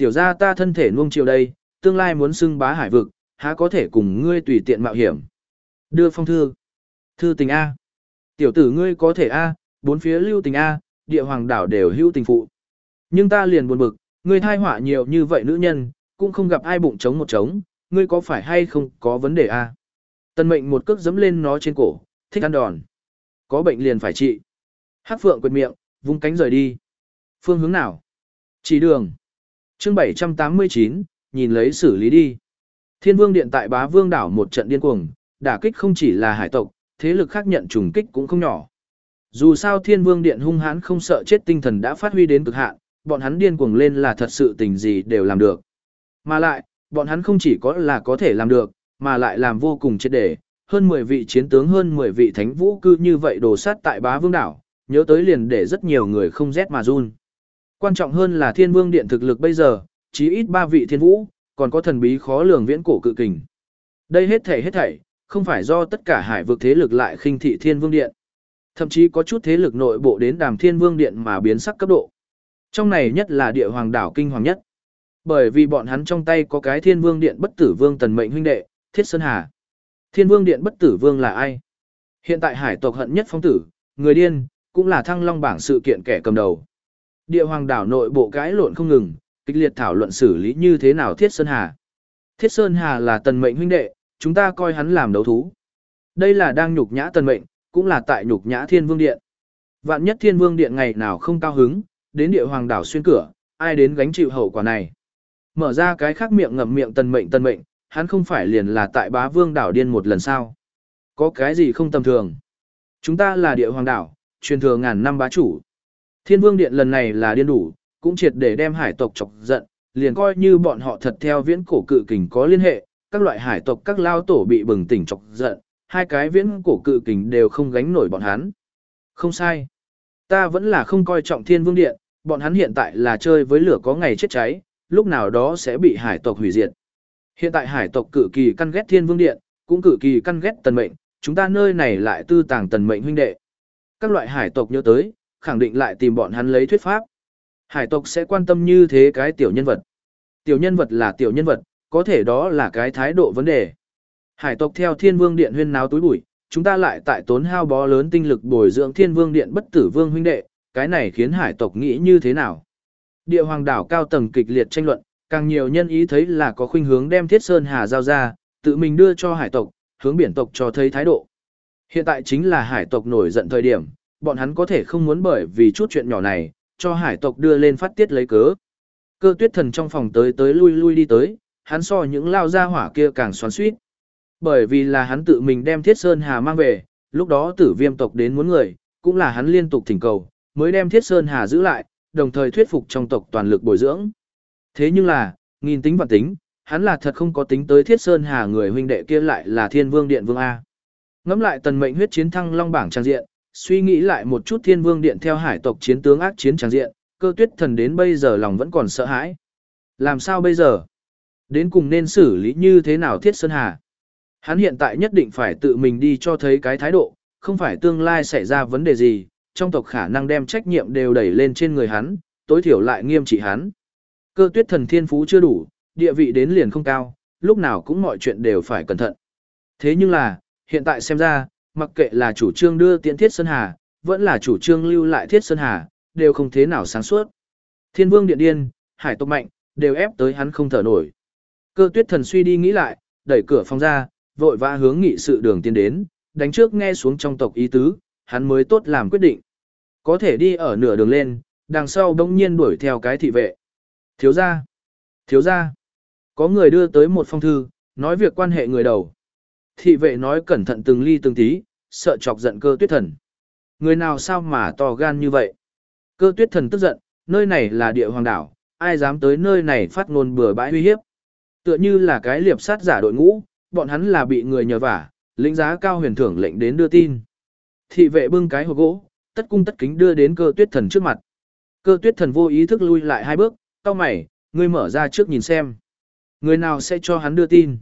tiểu gia ta thân thể nuông chiều đây, tương lai muốn xưng bá hải vực, há có thể cùng ngươi tùy tiện mạo hiểm. Đưa phong thư. Thư tình A. Tiểu tử ngươi có thể A, bốn phía lưu tình A, địa hoàng đảo đều hữu tình phụ. Nhưng ta liền buồn bực, ngươi thai họa nhiều như vậy nữ nhân, cũng không gặp ai bụng trống một trống, ngươi có phải hay không có vấn đề A. Tần mệnh một cước giẫm lên nó trên cổ, thích ăn đòn. Có bệnh liền phải trị. Hắc phượng quệt miệng, vung cánh rời đi. Phương hướng nào? Chỉ đường. Chương bảy trăm tám mươi chín, nhìn lấy xử lý đi. Thiên Vương Điện tại Bá Vương đảo một trận điên cuồng, đả kích không chỉ là hải tộc, thế lực khác nhận trùng kích cũng không nhỏ. Dù sao Thiên Vương Điện hung hãn không sợ chết tinh thần đã phát huy đến cực hạn, bọn hắn điên cuồng lên là thật sự tình gì đều làm được. Mà lại, bọn hắn không chỉ có là có thể làm được, mà lại làm vô cùng triệt để, hơn mười vị chiến tướng hơn mười vị thánh vũ cư như vậy đổ sát tại Bá Vương đảo, nhớ tới liền để rất nhiều người không rét mà run. Quan trọng hơn là Thiên Vương Điện thực lực bây giờ, chí ít ba vị thiên vũ, còn có thần bí khó lường viễn cổ cự kình. Đây hết thảy hết thảy, không phải do tất cả hải vực thế lực lại khinh thị Thiên Vương Điện. Thậm chí có chút thế lực nội bộ đến đàm Thiên Vương Điện mà biến sắc cấp độ. Trong này nhất là địa hoàng đảo kinh hoàng nhất. Bởi vì bọn hắn trong tay có cái Thiên Vương Điện bất tử vương tần mệnh huynh đệ, Thiết Sơn Hà. Thiên Vương Điện bất tử vương là ai? Hiện tại hải tộc hận nhất phong tử, người điên, cũng là thăng long bảng sự kiện kẻ cầm đầu. Địa hoàng đảo nội bộ cãi lộn không ngừng, kịch liệt thảo luận xử lý như thế nào Thiết Sơn Hà. Thiết Sơn Hà là tần mệnh huynh đệ, chúng ta coi hắn làm đấu thú. Đây là đang nhục nhã tần mệnh, cũng là tại nhục nhã Thiên Vương Điện. Vạn nhất Thiên Vương Điện ngày nào không cao hứng, đến địa hoàng đảo xuyên cửa, ai đến gánh chịu hậu quả này. Mở ra cái khác miệng ngậm miệng tần mệnh tần mệnh, hắn không phải liền là tại Bá Vương đảo điên một lần sao. Có cái gì không tầm thường. Chúng ta là địa hoàng đảo, truyền thừa ngàn năm bá chủ. Thiên Vương Điện lần này là điên đủ, cũng triệt để đem hải tộc chọc giận, liền coi như bọn họ thật theo viễn cổ cự kình có liên hệ, các loại hải tộc các lao tổ bị bừng tỉnh chọc giận, hai cái viễn cổ cự kình đều không gánh nổi bọn hắn. Không sai. Ta vẫn là không coi trọng Thiên Vương Điện, bọn hắn hiện tại là chơi với lửa có ngày chết cháy, lúc nào đó sẽ bị hải tộc hủy diệt. Hiện tại hải tộc cự kỳ căn ghét Thiên Vương Điện, cũng cự kỳ căn ghét tần mệnh, chúng ta nơi này lại tư tàng tần mệnh huynh đệ. Các loại hải tộc nhớ tới, khẳng định lại tìm bọn hắn lấy thuyết pháp. Hải tộc sẽ quan tâm như thế cái tiểu nhân vật. Tiểu nhân vật là tiểu nhân vật, có thể đó là cái thái độ vấn đề. Hải tộc theo Thiên Vương Điện huyên náo túi bụi, chúng ta lại tại tốn hao bó lớn tinh lực bồi dưỡng Thiên Vương Điện bất tử vương huynh đệ, cái này khiến hải tộc nghĩ như thế nào? Địa hoàng đảo cao tầng kịch liệt tranh luận, càng nhiều nhân ý thấy là có khuynh hướng đem Thiết Sơn Hà giao ra, tự mình đưa cho hải tộc, hướng biển tộc cho thấy thái độ. Hiện tại chính là hải tộc nổi giận thời điểm, bọn hắn có thể không muốn bởi vì chút chuyện nhỏ này, cho hải tộc đưa lên phát tiết lấy cớ. Cơ Tuyết Thần trong phòng tới tới lui lui đi tới, hắn so những lao gia hỏa kia càng xoắn xuýt. Bởi vì là hắn tự mình đem Thiết Sơn Hà mang về, lúc đó Tử Viêm tộc đến muốn người, cũng là hắn liên tục thỉnh cầu, mới đem Thiết Sơn Hà giữ lại, đồng thời thuyết phục trong tộc toàn lực bồi dưỡng. Thế nhưng là, nghìn tính và tính, hắn là thật không có tính tới Thiết Sơn Hà người huynh đệ kia lại là Thiên Vương Điện Vương A. Ngẫm lại tần mệnh huyết chiến thăng long bảng trang diện, suy nghĩ lại một chút Thiên Vương Điện theo hải tộc chiến tướng ác chiến trang diện, Cơ Tuyết Thần đến bây giờ lòng vẫn còn sợ hãi. Làm sao bây giờ? Đến cùng nên xử lý như thế nào Thiết Sơn Hà? Hắn hiện tại nhất định phải tự mình đi cho thấy cái thái độ, không phải tương lai xảy ra vấn đề gì, trong tộc khả năng đem trách nhiệm đều đẩy lên trên người hắn, tối thiểu lại nghiêm trị hắn. Cơ Tuyết Thần thiên phú chưa đủ, địa vị đến liền không cao, lúc nào cũng mọi chuyện đều phải cẩn thận. Thế nhưng là, hiện tại xem ra, mặc kệ là chủ trương đưa tiễn Thiết Sơn Hà, vẫn là chủ trương lưu lại Thiết Sơn Hà, đều không thế nào sáng suốt. Thiên Vương Điện điên, hải tộc mạnh, đều ép tới hắn không thở nổi. Cơ Tuyết Thần suy đi nghĩ lại, đẩy cửa phòng ra, vội vã hướng nghị sự đường tiến đến, đánh trước nghe xuống trong tộc ý tứ, hắn mới tốt làm quyết định. Có thể đi ở nửa đường lên, đằng sau bỗng nhiên đuổi theo cái thị vệ. Thiếu gia, thiếu gia, có người đưa tới một phong thư, nói việc quan hệ người đầu. Thị vệ nói cẩn thận từng ly từng tí, sợ chọc giận Cơ Tuyết Thần. Người nào sao mà to gan như vậy? Cơ Tuyết Thần tức giận, nơi này là địa hoàng đảo, ai dám tới nơi này phát ngôn bừa bãi uy hiếp. Tựa như là cái liệp sát giả đội ngũ, bọn hắn là bị người nhờ vả, lĩnh giá cao huyền thưởng lệnh đến đưa tin. Thị vệ bưng cái hộp gỗ, tất cung tất kính đưa đến Cơ Tuyết Thần trước mặt. Cơ Tuyết Thần vô ý thức lui lại hai bước, cau mày, ngươi mở ra trước nhìn xem. Người nào sẽ cho hắn đưa tin?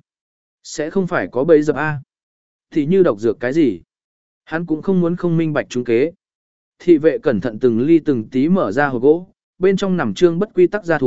Sẽ không phải có bẫy dập A. Thì như độc dược cái gì? Hắn cũng không muốn không minh bạch trúng kế. Thị vệ cẩn thận từng ly từng tí mở ra hộp gỗ, bên trong nằm trương bất quy tắc gia thú,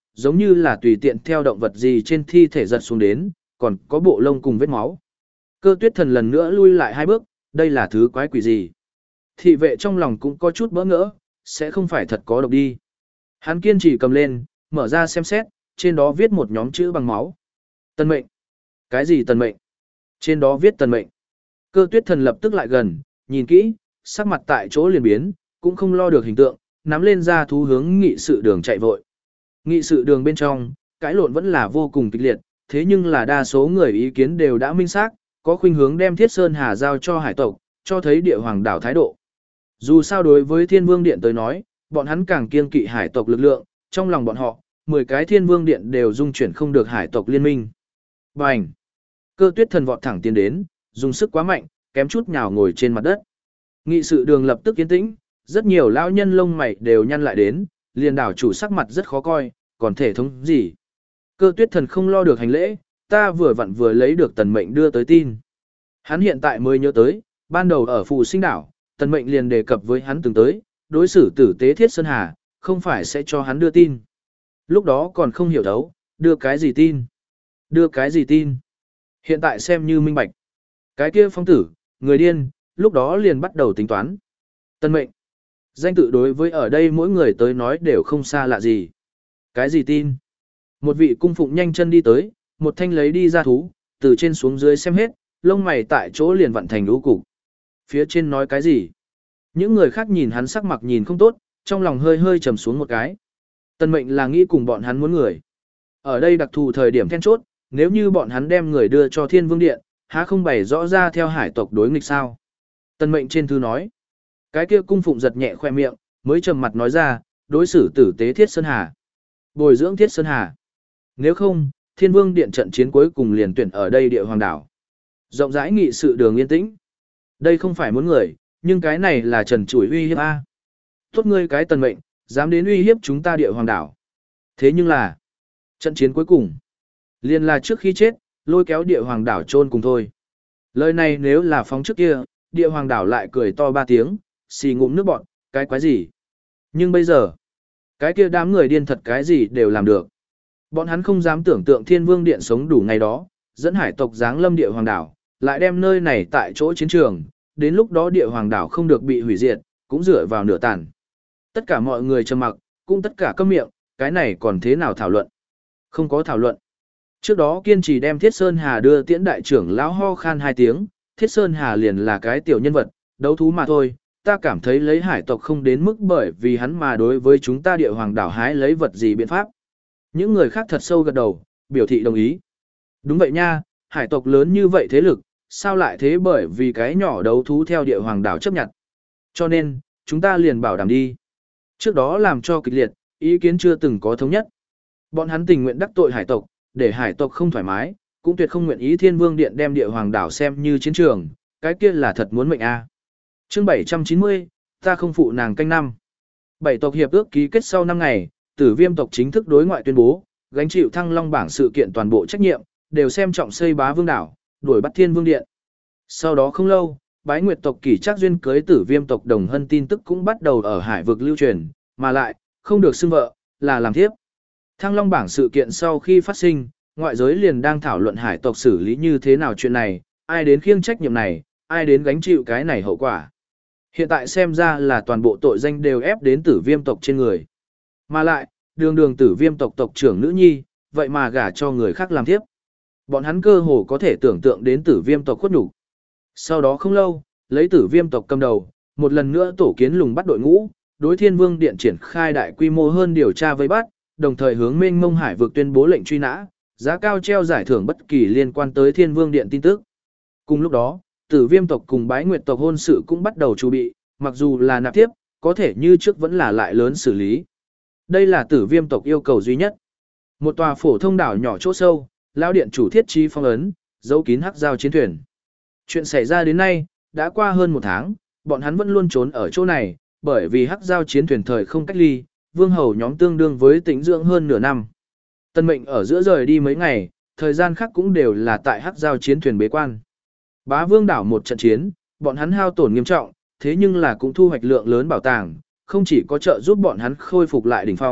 giống như là tùy tiện theo động vật gì trên thi thể giật xuống đến, còn có bộ lông cùng vết máu. Cơ tuyết thần lần nữa lui lại hai bước, đây là thứ quái quỷ gì? Thị vệ trong lòng cũng có chút bỡ ngỡ, sẽ không phải thật có độc đi. Hắn kiên trì cầm lên, mở ra xem xét, trên đó viết một nhóm chữ bằng máu. Tần mệnh. Cái gì tần mệnh? Trên đó viết tần mệnh. Cơ tuyết thần lập tức lại gần, nhìn kỹ, sắc mặt tại chỗ liền biến, cũng không lo được hình tượng, nắm lên ra thú hướng nghị sự đường chạy vội. Nghị sự đường bên trong, cãi lộn vẫn là vô cùng kịch liệt, thế nhưng là đa số người ý kiến đều đã minh xác, có khuynh hướng đem Thiết Sơn Hà giao cho hải tộc, cho thấy địa hoàng đảo thái độ. Dù sao đối với Thiên Vương Điện tới nói, bọn hắn càng kiên kỵ hải tộc lực lượng, trong lòng bọn họ, mười cái Thiên Vương Điện đều dung chuyển không được hải tộc liên minh. Bành! Cơ tuyết thần vọt thẳng tiến đến, dùng sức quá mạnh, kém chút nhào ngồi trên mặt đất. Nghị sự đường lập tức yên tĩnh, rất nhiều lão nhân lông mày đều nhăn lại đến, liền đảo chủ sắc mặt rất khó coi, còn thể thống gì. Cơ tuyết thần không lo được hành lễ, ta vừa vặn vừa lấy được tần mệnh đưa tới tin. Hắn hiện tại mới nhớ tới, ban đầu ở phù sinh đảo, tần mệnh liền đề cập với hắn từng tới, đối xử tử tế Thiết Sơn Hà, không phải sẽ cho hắn đưa tin. Lúc đó còn không hiểu thấu, đưa cái gì tin? Đưa cái gì tin? Hiện tại xem như minh bạch. Cái kia phong tử, người điên, lúc đó liền bắt đầu tính toán. Tần mệnh. Danh tự đối với ở đây mỗi người tới nói đều không xa lạ gì. Cái gì tin? Một vị cung phụng nhanh chân đi tới, một thanh lấy đi ra thú, từ trên xuống dưới xem hết, lông mày tại chỗ liền vặn thành lũ cục. Phía trên nói cái gì? Những người khác nhìn hắn sắc mặt nhìn không tốt, trong lòng hơi hơi trầm xuống một cái. Tần mệnh là nghĩ cùng bọn hắn muốn người. Ở đây đặc thù thời điểm then chốt, nếu như bọn hắn đem người đưa cho Thiên Vương Điện, há không bày rõ ra theo hải tộc đối nghịch sao? Tần mệnh trên thư nói. Cái kia cung phụng giật nhẹ khoe miệng, mới trầm mặt nói ra, đối xử tử tế Thiết Sơn Hà. Bồi dưỡng Thiết Sơn Hà. Nếu không, Thiên Vương Điện trận chiến cuối cùng liền tuyển ở đây địa hoàng đảo. Rộng rãi nghị sự đường yên tĩnh. Đây không phải muốn người, nhưng cái này là trần trụi uy hiếp A. Tốt ngươi cái tần mệnh, dám đến uy hiếp chúng ta địa hoàng đảo. Thế nhưng là, trận chiến cuối cùng, liền là trước khi chết, lôi kéo địa hoàng đảo chôn cùng thôi. Lời này nếu là phóng trước kia, địa hoàng đảo lại cười to ba tiếng, xì ngụm nước bọn, cái quái gì. Nhưng bây giờ, cái kia đám người điên thật cái gì đều làm được. Bọn hắn không dám tưởng tượng Thiên Vương Điện sống đủ ngày đó, dẫn hải tộc giáng lâm địa hoàng đảo, lại đem nơi này tại chỗ chiến trường, đến lúc đó địa hoàng đảo không được bị hủy diệt, cũng dựa vào nửa tàn. Tất cả mọi người trầm mặc, cũng tất cả câm miệng, cái này còn thế nào thảo luận? Không có thảo luận. Trước đó kiên trì đem Thiết Sơn Hà đưa tiễn đại trưởng lão ho khan hai tiếng, Thiết Sơn Hà liền là cái tiểu nhân vật, đấu thú mà thôi, ta cảm thấy lấy hải tộc không đến mức bởi vì hắn mà đối với chúng ta địa hoàng đảo hái lấy vật gì biện pháp. Những người khác thật sâu gật đầu, biểu thị đồng ý. Đúng vậy nha, hải tộc lớn như vậy thế lực, sao lại thế bởi vì cái nhỏ đấu thú theo địa hoàng đảo chấp nhận. Cho nên, chúng ta liền bảo đảm đi. Trước đó làm cho kịch liệt, ý kiến chưa từng có thống nhất. Bọn hắn tình nguyện đắc tội hải tộc, để hải tộc không thoải mái, cũng tuyệt không nguyện ý Thiên Vương Điện đem địa hoàng đảo xem như chiến trường, cái kia là thật muốn mệnh a. Chương bảy trăm chín mươi, ta không phụ nàng canh năm. Bảy tộc hiệp ước ký kết sau năm ngày, Tử Viêm tộc chính thức đối ngoại tuyên bố, gánh chịu Thăng Long bảng sự kiện toàn bộ trách nhiệm, đều xem trọng xây Bá Vương đảo, đuổi bắt Thiên Vương Điện. Sau đó không lâu, Bái Nguyệt tộc Kỷ Trác duyên cưới Tử Viêm tộc Đồng Hân tin tức cũng bắt đầu ở hải vực lưu truyền, mà lại không được xưng vợ, là làm thiếp. Thăng Long bảng sự kiện sau khi phát sinh, ngoại giới liền đang thảo luận hải tộc xử lý như thế nào chuyện này, ai đến khiêng trách nhiệm này, ai đến gánh chịu cái này hậu quả. Hiện tại xem ra là toàn bộ tội danh đều ép đến Tử Viêm tộc trên người. Mà lại, đường đường Tử Viêm tộc tộc trưởng nữ nhi, vậy mà gả cho người khác làm thiếp. Bọn hắn cơ hồ có thể tưởng tượng đến Tử Viêm tộc khuất nhục. Sau đó không lâu, lấy Tử Viêm tộc cầm đầu, một lần nữa tổ kiến lùng bắt đội ngũ, đối Thiên Vương Điện triển khai đại quy mô hơn điều tra vây bắt, đồng thời hướng Mênh Mông Hải vực tuyên bố lệnh truy nã, giá cao treo giải thưởng bất kỳ liên quan tới Thiên Vương Điện tin tức. Cùng lúc đó, Tử Viêm tộc cùng Bái Nguyệt tộc hôn sự cũng bắt đầu chuẩn bị, mặc dù là nạp tiếp, có thể như trước vẫn là lại lớn xử lý. Đây là Tử Viêm tộc yêu cầu duy nhất. Một tòa phổ thông đảo nhỏ chỗ sâu, lão điện chủ thiết trí phong ấn, giấu kín hắc giao chiến thuyền. Chuyện xảy ra đến nay, đã qua hơn một tháng, bọn hắn vẫn luôn trốn ở chỗ này, bởi vì hắc giao chiến thuyền thời không cách ly, vương hầu nhóm tương đương với tĩnh dưỡng hơn nửa năm. Tân mệnh ở giữa rời đi mấy ngày, thời gian khác cũng đều là tại hắc giao chiến thuyền bế quan. Bá vương đảo một trận chiến, bọn hắn hao tổn nghiêm trọng, thế nhưng là cũng thu hoạch lượng lớn bảo tàng, không chỉ có trợ giúp bọn hắn khôi phục lại đỉnh phong,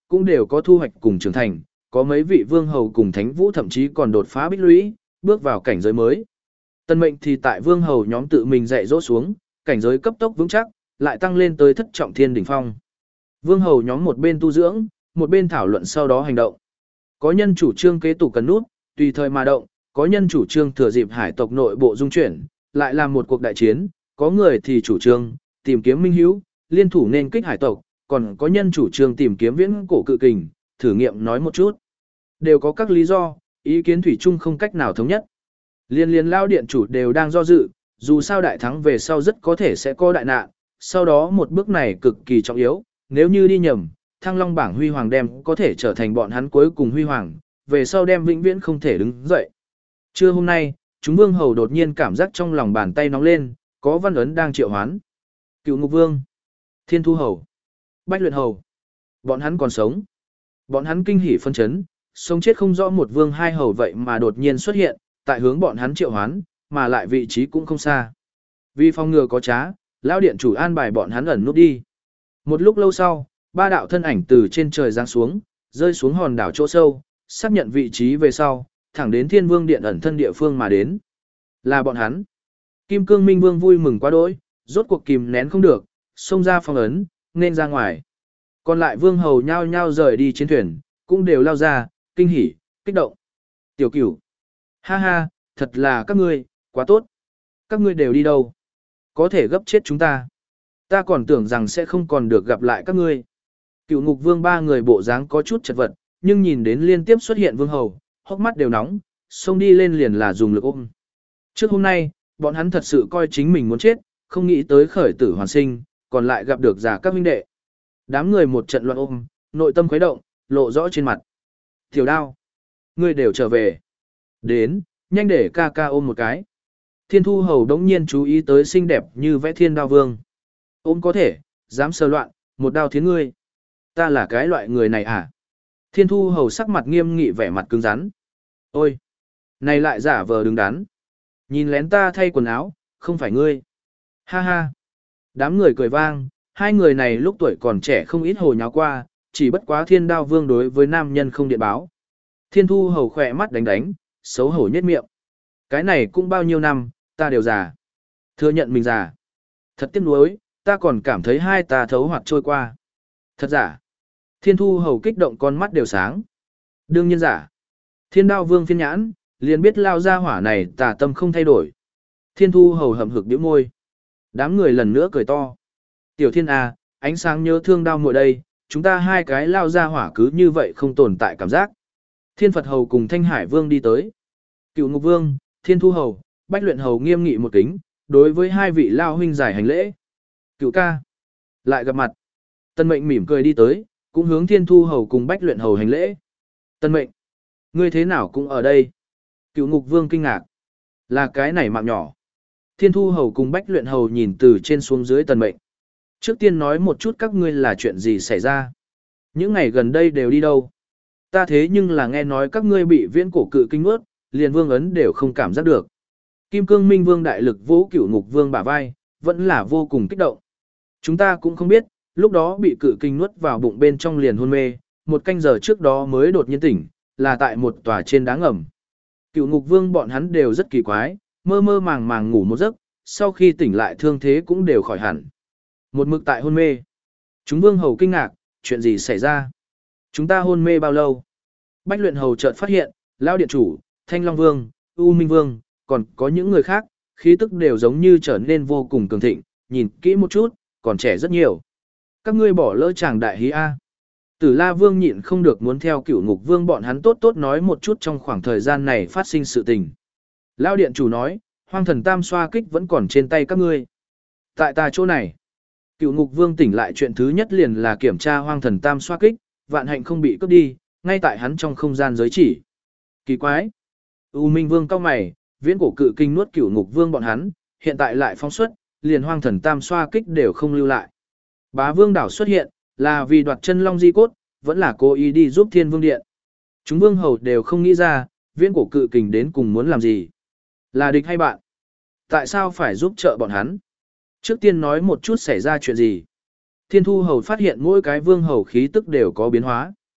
cũng đều có thu hoạch cùng trưởng thành, có mấy vị vương hầu cùng thánh vũ thậm chí còn đột phá bích lũy, bước vào cảnh giới mới. Tân mệnh thì tại vương hầu nhóm tự mình dạy dỗ xuống, cảnh giới cấp tốc vững chắc, lại tăng lên tới thất trọng thiên đỉnh phong. Vương hầu nhóm một bên tu dưỡng, một bên thảo luận sau đó hành động. Có nhân chủ trương kế tục cần nút, tùy thời mà động, có nhân chủ trương thừa dịp hải tộc nội bộ dung chuyển, lại làm một cuộc đại chiến, có người thì chủ trương tìm kiếm minh hữu, liên thủ nên kích hải tộc, còn có nhân chủ trương tìm kiếm viễn cổ cự kình, thử nghiệm nói một chút. Đều có các lý do, ý kiến thủy chung không cách nào thống nhất. Liên liên lao điện chủ đều đang do dự, dù sao đại thắng về sau rất có thể sẽ có đại nạn, sau đó một bước này cực kỳ trọng yếu, nếu như đi nhầm, Thăng Long bảng huy hoàng đem có thể trở thành bọn hắn cuối cùng huy hoàng, về sau đem vĩnh viễn không thể đứng dậy. Trưa hôm nay, chúng vương hầu đột nhiên cảm giác trong lòng bàn tay nóng lên, có văn ấn đang triệu hoán. Cựu Ngục Vương, Thiên Thu Hầu, Bách Luyện Hầu, bọn hắn còn sống. Bọn hắn kinh hỉ phân chấn, sống chết không rõ một vương hai hầu vậy mà đột nhiên xuất hiện, tại hướng bọn hắn triệu hoán, mà lại vị trí cũng không xa. Vì phòng ngừa có trá, lão điện chủ an bài bọn hắn ẩn núp đi. Một lúc lâu sau, ba đạo thân ảnh từ trên trời giáng xuống, rơi xuống hòn đảo chỗ sâu, xác nhận vị trí về sau, thẳng đến Thiên Vương điện ẩn thân địa phương mà đến. Là bọn hắn. Kim Cương Minh Vương vui mừng quá đỗi, rốt cuộc kìm nén không được, xông ra phong ấn, nên ra ngoài. Còn lại vương hầu nhao nhao rời đi chiến thuyền, cũng đều lao ra, kinh hỉ, kích động. Tiểu Cửu, ha ha, thật là các ngươi, quá tốt. Các ngươi đều đi đâu? Có thể gấp chết chúng ta. Ta còn tưởng rằng sẽ không còn được gặp lại các ngươi. Cựu Ngục Vương ba người bộ dáng có chút chật vật, nhưng nhìn đến liên tiếp xuất hiện vương hầu, hốc mắt đều nóng, xông đi lên liền là dùng lực ôm. Trước hôm nay, bọn hắn thật sự coi chính mình muốn chết, không nghĩ tới khởi tử hoàn sinh, còn lại gặp được giả các huynh đệ. Đám người một trận loạn ôm, nội tâm khuấy động, lộ rõ trên mặt. Tiểu Đao, ngươi đều trở về. Đến, nhanh để ca ca ôm một cái. Thiên Thu Hầu đống nhiên chú ý tới xinh đẹp như vẽ Thiên Đao Vương. Ôm có thể, dám sờ loạn, một đao thiến ngươi. Ta là cái loại người này à? Thiên Thu Hầu sắc mặt nghiêm nghị vẻ mặt cứng rắn. Ôi, này lại giả vờ đứng đắn. Nhìn lén ta thay quần áo, không phải ngươi. Ha ha. Đám người cười vang, hai người này lúc tuổi còn trẻ không ít hồ nháo qua, chỉ bất quá Thiên Đao Vương đối với nam nhân không điện báo. Thiên Thu Hầu khỏe mắt đánh đánh, xấu hổ nhếch miệng. Cái này cũng bao nhiêu năm, ta đều già. Thừa nhận mình già. Thật tiếc nuối, ta còn cảm thấy hai ta thấu hoạt trôi qua. Thật giả. Thiên Thu Hầu kích động con mắt đều sáng. Đương nhiên giả. Thiên Đao Vương phiên nhãn, liền biết lao ra hỏa này tà tâm không thay đổi. Thiên Thu Hầu hậm hực bĩu môi. Đám người lần nữa cười to. Tiểu Thiên A, ánh sáng nhớ thương đao muội đây, chúng ta hai cái lao ra hỏa cứ như vậy không tồn tại cảm giác. Thiên Phật Hầu cùng Thanh Hải Vương đi tới. Cựu Ngục Vương, Thiên Thu Hầu, Bách Luyện Hầu nghiêm nghị một kính, đối với hai vị lao huynh giải hành lễ. Cựu ca. Lại gặp mặt. Tân Mệnh mỉm cười đi tới, cũng hướng Thiên Thu Hầu cùng Bách Luyện Hầu hành lễ. Tân Mệnh, ngươi thế nào cũng ở đây? Cựu Ngục Vương kinh ngạc. Là cái này mạng nhỏ. Thiên Thu Hầu cùng Bách Luyện Hầu nhìn từ trên xuống dưới Tân Mệnh. Trước tiên nói một chút các ngươi là chuyện gì xảy ra. Những ngày gần đây đều đi đâu? Ta thế nhưng là nghe nói các ngươi bị viễn cổ cự kinh nuốt, liền vương ấn đều không cảm giác được. Kim Cương Minh Vương đại lực vỗ Cựu Ngục Vương bả vai, vẫn là vô cùng kích động. Chúng ta cũng không biết, lúc đó bị cự kinh nuốt vào bụng bên trong liền hôn mê, một canh giờ trước đó mới đột nhiên tỉnh, là tại một tòa trên đá ngầm. Cựu Ngục Vương bọn hắn đều rất kỳ quái, mơ mơ màng màng ngủ một giấc, sau khi tỉnh lại thương thế cũng đều khỏi hẳn. Một mực tại hôn mê. Chúng Vương Hầu kinh ngạc, chuyện gì xảy ra? Chúng ta hôn mê bao lâu? Bách Luyện Hầu chợt phát hiện, Lão Điện Chủ, Thanh Long Vương, U Minh Vương, còn có những người khác, khí tức đều giống như trở nên vô cùng cường thịnh, nhìn kỹ một chút, còn trẻ rất nhiều. Các ngươi bỏ lỡ chàng đại hí A. Tử La Vương nhịn không được muốn theo Cửu Ngục Vương bọn hắn tốt tốt nói một chút trong khoảng thời gian này phát sinh sự tình. Lão Điện Chủ nói, Hoang Thần Tam xoa kích vẫn còn trên tay các ngươi. Tại ta chỗ này, Cửu Ngục Vương tỉnh lại chuyện thứ nhất liền là kiểm tra Hoang Thần Tam xoa kích, vạn hạnh không bị cướp đi, ngay tại hắn trong không gian giới chỉ. Kỳ quái. U Minh Vương cau mày, viễn cổ cự kinh nuốt Cửu Ngục Vương bọn hắn, hiện tại lại phóng xuất, liền Hoang Thần Tam xoa kích đều không lưu lại. Bá Vương đảo xuất hiện, là vì đoạt chân long di cốt, vẫn là cố ý đi giúp Thiên Vương điện. Chúng vương hầu đều không nghĩ ra, viễn cổ cự kình đến cùng muốn làm gì. Là địch hay bạn? Tại sao phải giúp trợ bọn hắn? Trước tiên nói một chút xảy ra chuyện gì. Thiên Thu Hầu phát hiện mỗi cái vương hầu khí tức đều có biến hóa.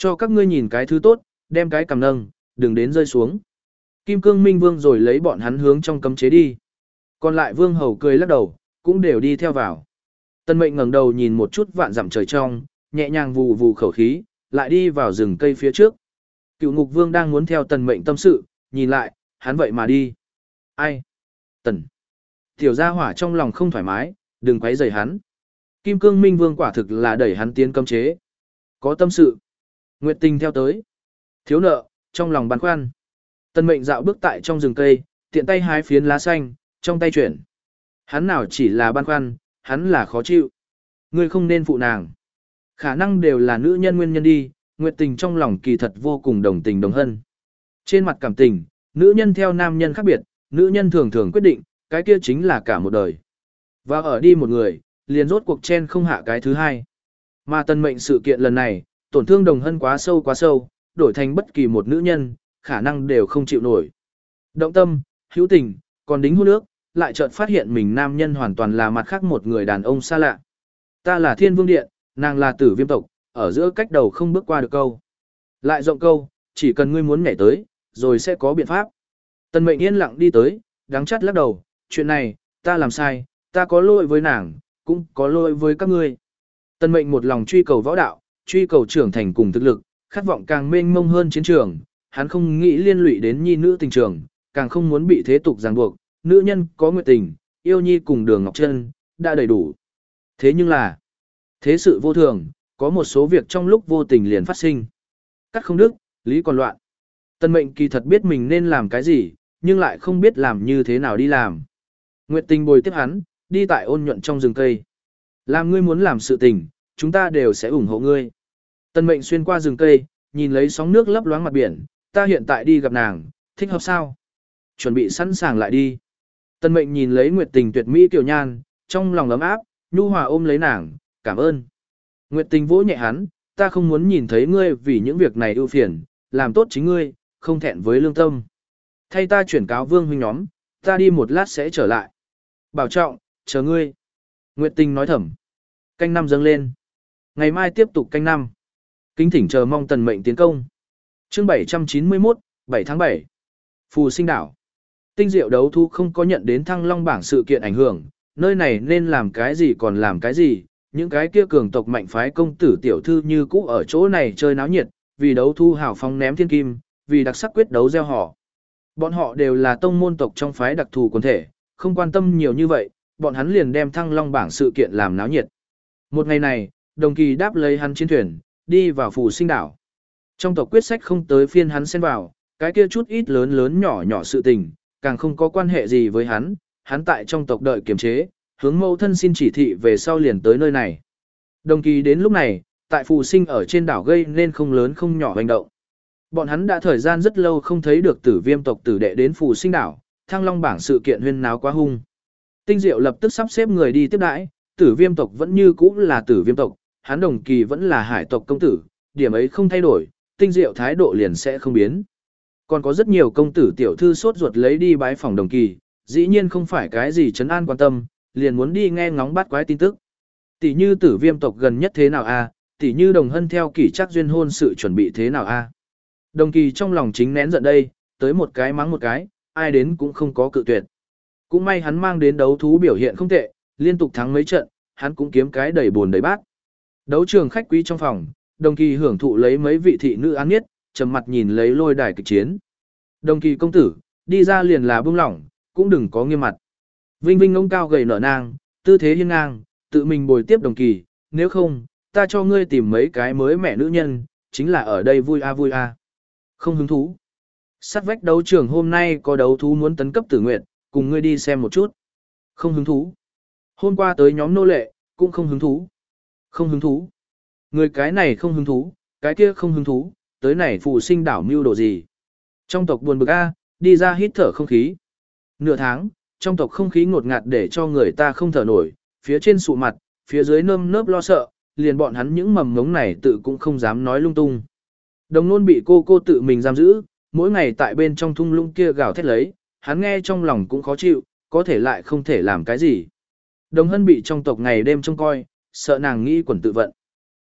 Cho các ngươi nhìn cái thứ tốt, đem cái cầm nâng, đừng đến rơi xuống. Kim Cương Minh Vương rồi lấy bọn hắn hướng trong cấm chế đi. Còn lại Vương Hầu cười lắc đầu, cũng đều đi theo vào. Tân Mệnh ngẩng đầu nhìn một chút vạn dặm trời trong, nhẹ nhàng vù vù khẩu khí, lại đi vào rừng cây phía trước. Cựu Ngục Vương đang muốn theo Tần Mệnh tâm sự, nhìn lại, hắn vậy mà đi. Ai? Tần. Tiểu gia hỏa trong lòng không thoải mái, đừng quấy rầy hắn. Kim Cương Minh Vương quả thực là đẩy hắn tiến cấm chế. Có tâm sự. Nguyệt Tình theo tới. Thiếu nợ, trong lòng băn khoăn. Tần Mệnh dạo bước tại trong rừng cây, tiện tay hái phiến lá xanh, trong tay chuyển. Hắn nào chỉ là băn khoăn, hắn là khó chịu. Ngươi không nên phụ nàng. Khả năng đều là nữ nhân nguyên nhân đi, Nguyệt Tình trong lòng kỳ thật vô cùng đồng tình đồng hân. Trên mặt cảm tình, nữ nhân theo nam nhân khác biệt, nữ nhân thường thường quyết định, cái kia chính là cả một đời. Và ở đi một người, liền rốt cuộc chen không hạ cái thứ hai. Mà Tần Mệnh sự kiện lần này, tổn thương đồng hân quá sâu quá sâu, đổi thành bất kỳ một nữ nhân, khả năng đều không chịu nổi. Động tâm, hữu tình, còn đính hôn nước, lại chợt phát hiện mình nam nhân hoàn toàn là mặt khác một người đàn ông xa lạ. Ta là Thiên Vương Điện, nàng là Tử Viêm tộc, ở giữa cách đầu không bước qua được câu. Lại rộng câu, chỉ cần ngươi muốn nhảy tới, rồi sẽ có biện pháp. Tần Mệnh yên lặng đi tới, đắng chắt lắc đầu, chuyện này, ta làm sai, ta có lỗi với nàng, cũng có lỗi với các ngươi. Tần Mệnh một lòng truy cầu võ đạo, truy cầu trưởng thành cùng thực lực, khát vọng càng mênh mông hơn chiến trường, hắn không nghĩ liên lụy đến nhi nữ tình trường, càng không muốn bị thế tục ràng buộc, nữ nhân có nguyệt tình, yêu nhi cùng Đường Ngọc Trân, đã đầy đủ. Thế nhưng là, thế sự vô thường, có một số việc trong lúc vô tình liền phát sinh. Cắt không đứt, lý còn loạn. Tần Mệnh kỳ thật biết mình nên làm cái gì, nhưng lại không biết làm như thế nào đi làm. Nguyệt Tình bồi tiếp hắn, đi tại ôn nhuận trong rừng cây. Làm ngươi muốn làm sự tình, chúng ta đều sẽ ủng hộ ngươi. Tần Mệnh xuyên qua rừng cây, nhìn lấy sóng nước lấp loáng mặt biển, ta hiện tại đi gặp nàng, thích hợp sao? Chuẩn bị sẵn sàng lại đi. Tần Mệnh nhìn lấy Nguyệt Tình tuyệt mỹ kiều nhan, trong lòng ấm áp, nhu hòa ôm lấy nàng, cảm ơn. Nguyệt Tình vỗ nhẹ hắn, ta không muốn nhìn thấy ngươi vì những việc này ưu phiền, làm tốt chính ngươi, không thẹn với lương tâm. Thay ta chuyển cáo Vương huynh nhóm, ta đi một lát sẽ trở lại. Bảo trọng, chờ ngươi. Nguyệt Tình nói thầm. Canh năm dâng lên. Ngày mai tiếp tục canh năm. Kính thỉnh chờ mong Tần Mệnh tiến công. Chương bảy trăm chín mươi mốt, bảy tháng bảy. Phù Sinh đảo. Tinh diệu đấu thu không có nhận đến Thăng Long bảng sự kiện ảnh hưởng, nơi này nên làm cái gì còn làm cái gì, những cái kia cường tộc mạnh phái công tử tiểu thư như cũ ở chỗ này chơi náo nhiệt, vì đấu thu hào phóng ném thiên kim, vì đặc sắc quyết đấu gieo họ. Bọn họ đều là tông môn tộc trong phái đặc thù quần thể, không quan tâm nhiều như vậy, bọn hắn liền đem Thăng Long bảng sự kiện làm náo nhiệt. Một ngày này, Đồng Kỳ đáp lấy hắn chiến thuyền, đi vào Phù Sinh đảo. Trong tộc quyết sách không tới phiên hắn xen vào, cái kia chút ít lớn lớn nhỏ nhỏ sự tình, càng không có quan hệ gì với hắn, hắn tại trong tộc đợi kiềm chế, hướng mẫu thân xin chỉ thị về sau liền tới nơi này. Đồng Kỳ đến lúc này, tại Phù Sinh ở trên đảo gây nên không lớn không nhỏ hành động. Bọn hắn đã thời gian rất lâu không thấy được Tử Viêm tộc tử đệ đến Phù Sinh đảo, Thăng Long bảng sự kiện huyên náo quá hung. Tinh Diệu lập tức sắp xếp người đi tiếp đãi, Tử Viêm tộc vẫn như cũ là Tử Viêm tộc, hắn Đồng Kỳ vẫn là Hải tộc công tử, điểm ấy không thay đổi, Tinh Diệu thái độ liền sẽ không biến. Còn có rất nhiều công tử tiểu thư sốt ruột lấy đi bái phòng Đồng Kỳ, dĩ nhiên không phải cái gì trấn an quan tâm, liền muốn đi nghe ngóng bắt quái tin tức. Tỷ như Tử Viêm tộc gần nhất thế nào a, tỷ như Đồng Hân theo Kỷ Trác duyên hôn sự chuẩn bị thế nào a. Đồng Kỳ trong lòng chính nén giận đây, tới một cái mắng một cái, ai đến cũng không có cự tuyệt. Cũng may hắn mang đến đấu thú biểu hiện không tệ, liên tục thắng mấy trận, hắn cũng kiếm cái đầy buồn đầy bát. Đấu trường khách quý trong phòng, Đồng Kỳ hưởng thụ lấy mấy vị thị nữ án nhất, trầm mặt nhìn lấy lôi đài kịch chiến. Đồng Kỳ công tử, đi ra liền là buông lỏng, cũng đừng có nghiêm mặt. Vinh Vinh ngông cao gầy nở nang, tư thế hiên ngang, tự mình bồi tiếp Đồng Kỳ, nếu không, ta cho ngươi tìm mấy cái mới mẹ nữ nhân, chính là ở đây vui a vui a. Không hứng thú. Sát vách đấu trường hôm nay có đấu thú muốn tấn cấp Tử Nguyệt, cùng ngươi đi xem một chút. Không hứng thú. Hôm qua tới nhóm nô lệ, cũng không hứng thú. Không hứng thú. Người cái này không hứng thú, cái kia không hứng thú, tới này Phù Sinh đảo mưu đồ gì. Trong tộc buồn bực a, đi ra hít thở không khí. Nửa tháng, trong tộc không khí ngột ngạt để cho người ta không thở nổi, phía trên sụ mặt, phía dưới nơm nớp lo sợ, liền bọn hắn những mầm ngống này tự cũng không dám nói lung tung. Đồng Nôn bị cô cô tự mình giam giữ, mỗi ngày tại bên trong thung lũng kia gào thét lấy, hắn nghe trong lòng cũng khó chịu, có thể lại không thể làm cái gì. Đồng Hân bị trong tộc ngày đêm trông coi, sợ nàng nghĩ quẩn tự vận.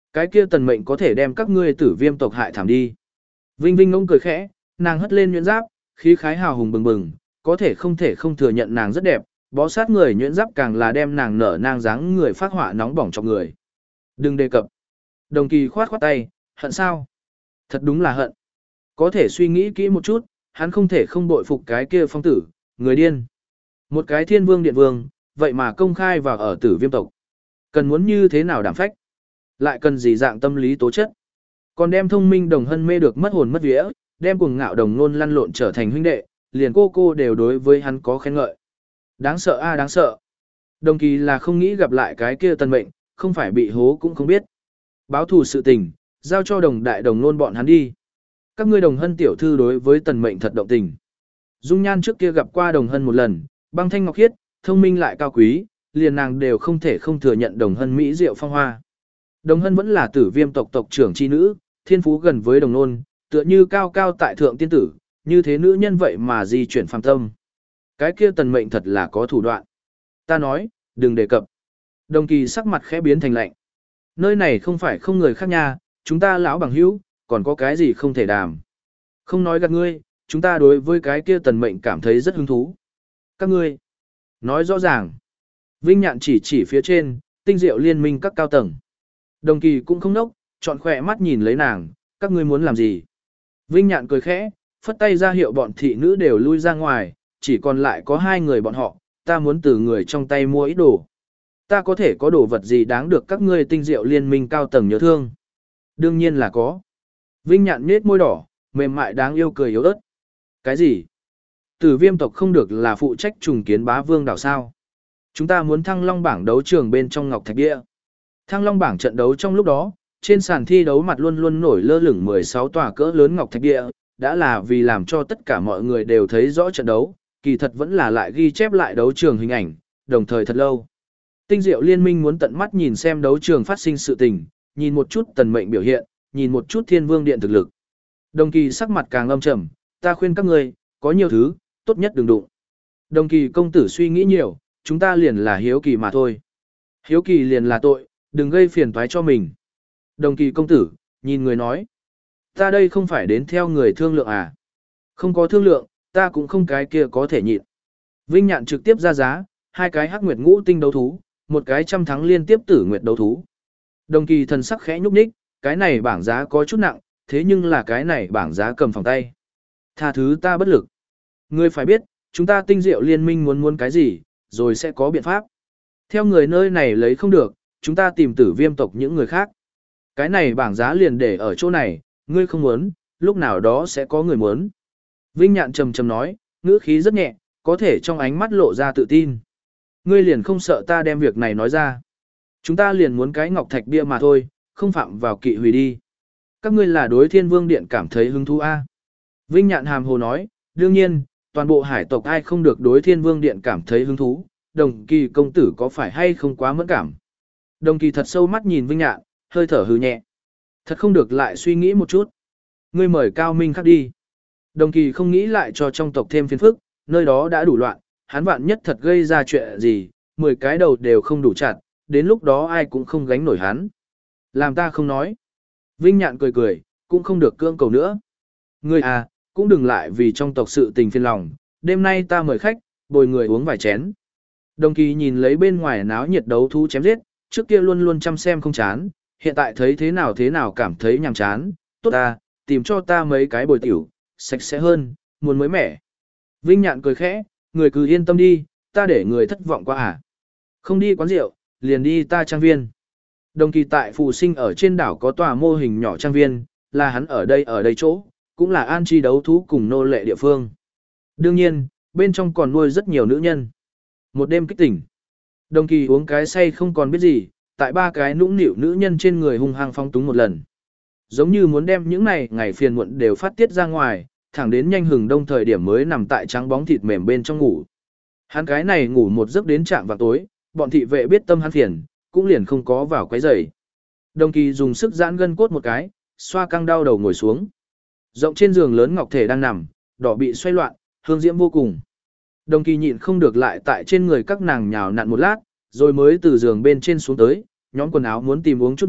Cái kia tần mệnh có thể đem các ngươi tử viêm tộc hại thảm đi. Vinh Vinh ngông cười khẽ, nàng hất lên nhuyễn giáp, khí khái hào hùng bừng bừng, có thể không thể không thừa nhận nàng rất đẹp, bó sát người nhuyễn giáp càng là đem nàng nở nang dáng người phát họa nóng bỏng cho người. Đừng đề cập. Đồng Kỳ khoát khoát tay, hận sao? Thật đúng là hận. Có thể suy nghĩ kỹ một chút, hắn không thể không bội phục cái kia phong tử, người điên. Một cái thiên vương điện vương, vậy mà công khai vào ở tử viêm tộc. Cần muốn như thế nào đảm phách? Lại cần gì dạng tâm lý tố chất? Còn đem thông minh đồng hân mê được mất hồn mất vía, đem cuồng ngạo đồng nôn lăn lộn trở thành huynh đệ, liền cô cô đều đối với hắn có khen ngợi. Đáng sợ a đáng sợ. Đồng Kỳ là không nghĩ gặp lại cái kia tần mệnh, không phải bị hố cũng không biết. Báo thù sự tình, giao cho đồng đại đồng nôn bọn hắn đi. Các ngươi đồng hân tiểu thư đối với tần mệnh thật động tình. Dung Nhan trước kia gặp qua đồng hân một lần, băng thanh ngọc khiết, thông minh lại cao quý, liền nàng đều không thể không thừa nhận đồng hân mỹ diệu phong hoa. Đồng hân vẫn là tử viêm tộc tộc trưởng chi nữ, thiên phú gần với đồng nôn, tựa như cao cao tại thượng tiên tử, như thế nữ nhân vậy mà di chuyển phàm tâm. Cái kia tần mệnh thật là có thủ đoạn. Ta nói, đừng đề cập. Đồng Kỳ sắc mặt khẽ biến thành lạnh. Nơi này không phải không người khác nha, chúng ta lão bằng hữu, còn có cái gì không thể đàm. Không nói gạt ngươi, chúng ta đối với cái kia tần mệnh cảm thấy rất hứng thú. Các ngươi, nói rõ ràng. Vinh Nhạn chỉ chỉ phía trên, tinh diệu liên minh các cao tầng. Đồng Kỳ cũng không nốc, trọn khỏe mắt nhìn lấy nàng, các ngươi muốn làm gì? Vinh Nhạn cười khẽ, phất tay ra hiệu bọn thị nữ đều lui ra ngoài, chỉ còn lại có hai người bọn họ, ta muốn từ người trong tay mua ít đồ. Ta có thể có đồ vật gì đáng được các ngươi tinh diệu liên minh cao tầng nhớ thương? Đương nhiên là có. Vinh Nhạn nết môi đỏ, mềm mại đáng yêu cười yếu ớt. Cái gì? Tử viêm tộc không được là phụ trách trùng kiến bá vương đảo sao? Chúng ta muốn thăng long bảng đấu trường bên trong Ngọc Thạch Địa. Thăng long bảng trận đấu trong lúc đó, trên sàn thi đấu mặt luôn luôn nổi lơ lửng mười sáu tòa cỡ lớn Ngọc Thạch Địa, đã là vì làm cho tất cả mọi người đều thấy rõ trận đấu, kỳ thật vẫn là lại ghi chép lại đấu trường hình ảnh, đồng thời thật lâu. Tinh diệu liên minh muốn tận mắt nhìn xem đấu trường phát sinh sự tình, nhìn một chút tần mệnh biểu hiện, nhìn một chút thiên vương điện thực lực. Đồng Kỳ sắc mặt càng âm trầm, ta khuyên các ngươi, có nhiều thứ, tốt nhất đừng đụng. Đồng Kỳ công tử suy nghĩ nhiều, chúng ta liền là hiếu kỳ mà thôi. Hiếu kỳ liền là tội, đừng gây phiền toái cho mình. Đồng Kỳ công tử, nhìn người nói. Ta đây không phải đến theo người thương lượng à. Không có thương lượng, ta cũng không cái kia có thể nhịn. Vinh Nhạn trực tiếp ra giá, hai cái hắc nguyệt ngũ tinh đấu thú, một cái trăm thắng liên tiếp tử nguyệt đấu thú. Đồng Kỳ thần sắc khẽ nhúc nhích, cái này bảng giá có chút nặng, thế nhưng là cái này bảng giá cầm phòng tay. Tha thứ ta bất lực. Ngươi phải biết, chúng ta tinh diệu liên minh muốn muốn cái gì, rồi sẽ có biện pháp. Theo người nơi này lấy không được, chúng ta tìm tử viêm tộc những người khác. Cái này bảng giá liền để ở chỗ này, ngươi không muốn, lúc nào đó sẽ có người muốn. Vinh Nhạn trầm trầm nói, ngữ khí rất nhẹ, có thể trong ánh mắt lộ ra tự tin. Ngươi liền không sợ ta đem việc này nói ra. Chúng ta liền muốn cái ngọc thạch bia mà thôi, không phạm vào kỵ hủy đi. Các ngươi là đối thiên vương điện cảm thấy hứng thú a? Vinh Nhạn hàm hồ nói, đương nhiên, toàn bộ hải tộc ai không được đối thiên vương điện cảm thấy hứng thú, Đồng Kỳ công tử có phải hay không quá mẫn cảm. Đồng Kỳ thật sâu mắt nhìn Vinh Nhạn, hơi thở hừ nhẹ. Thật không được lại suy nghĩ một chút. Ngươi mời Cao Minh Khắc đi. Đồng Kỳ không nghĩ lại cho trong tộc thêm phiền phức, nơi đó đã đủ loạn, hắn vạn nhất thật gây ra chuyện gì, mười cái đầu đều không đủ chặt, đến lúc đó ai cũng không gánh nổi hắn. Làm ta không nói. Vinh Nhạn cười cười, cũng không được cưỡng cầu nữa. Ngươi à, cũng đừng lại vì trong tộc sự tình phiền lòng, đêm nay ta mời khách, bồi người uống vài chén. Đồng Kỳ nhìn lấy bên ngoài náo nhiệt đấu thú chém giết, trước kia luôn luôn chăm xem không chán, hiện tại thấy thế nào thế nào cảm thấy nhàm chán, tốt ta, tìm cho ta mấy cái bồi tiểu, sạch sẽ hơn, muốn mới mẻ. Vinh Nhạn cười khẽ, người cứ yên tâm đi, ta để người thất vọng quá à. Không đi quán rượu, liền đi ta trang viên. Đồng Kỳ tại Phù Sinh ở trên đảo có tòa mô hình nhỏ trang viên, là hắn ở đây ở đây chỗ, cũng là an chi đấu thú cùng nô lệ địa phương. Đương nhiên, bên trong còn nuôi rất nhiều nữ nhân. Một đêm kích tỉnh. Đồng Kỳ uống cái say không còn biết gì, tại ba cái nũng nịu nữ nhân trên người hung hăng phong túng một lần. Giống như muốn đem những này ngày phiền muộn đều phát tiết ra ngoài, thẳng đến nhanh hừng đông thời điểm mới nằm tại trắng bóng thịt mềm bên trong ngủ. Hắn cái này ngủ một giấc đến trạm vào tối, bọn thị vệ biết tâm hắn phiền, cũng liền không có vào quấy rầy. Đồng Kỳ dùng sức giãn gân cốt một cái, xoa căng đau đầu ngồi xuống. Rộng trên giường lớn ngọc thể đang nằm, đỏ bị xoay loạn, hương diễm vô cùng. Đồng Kỳ nhịn không được lại tại trên người các nàng nhào nặn một lát, rồi mới từ giường bên trên xuống tới, nhóm quần áo muốn tìm uống chút nước,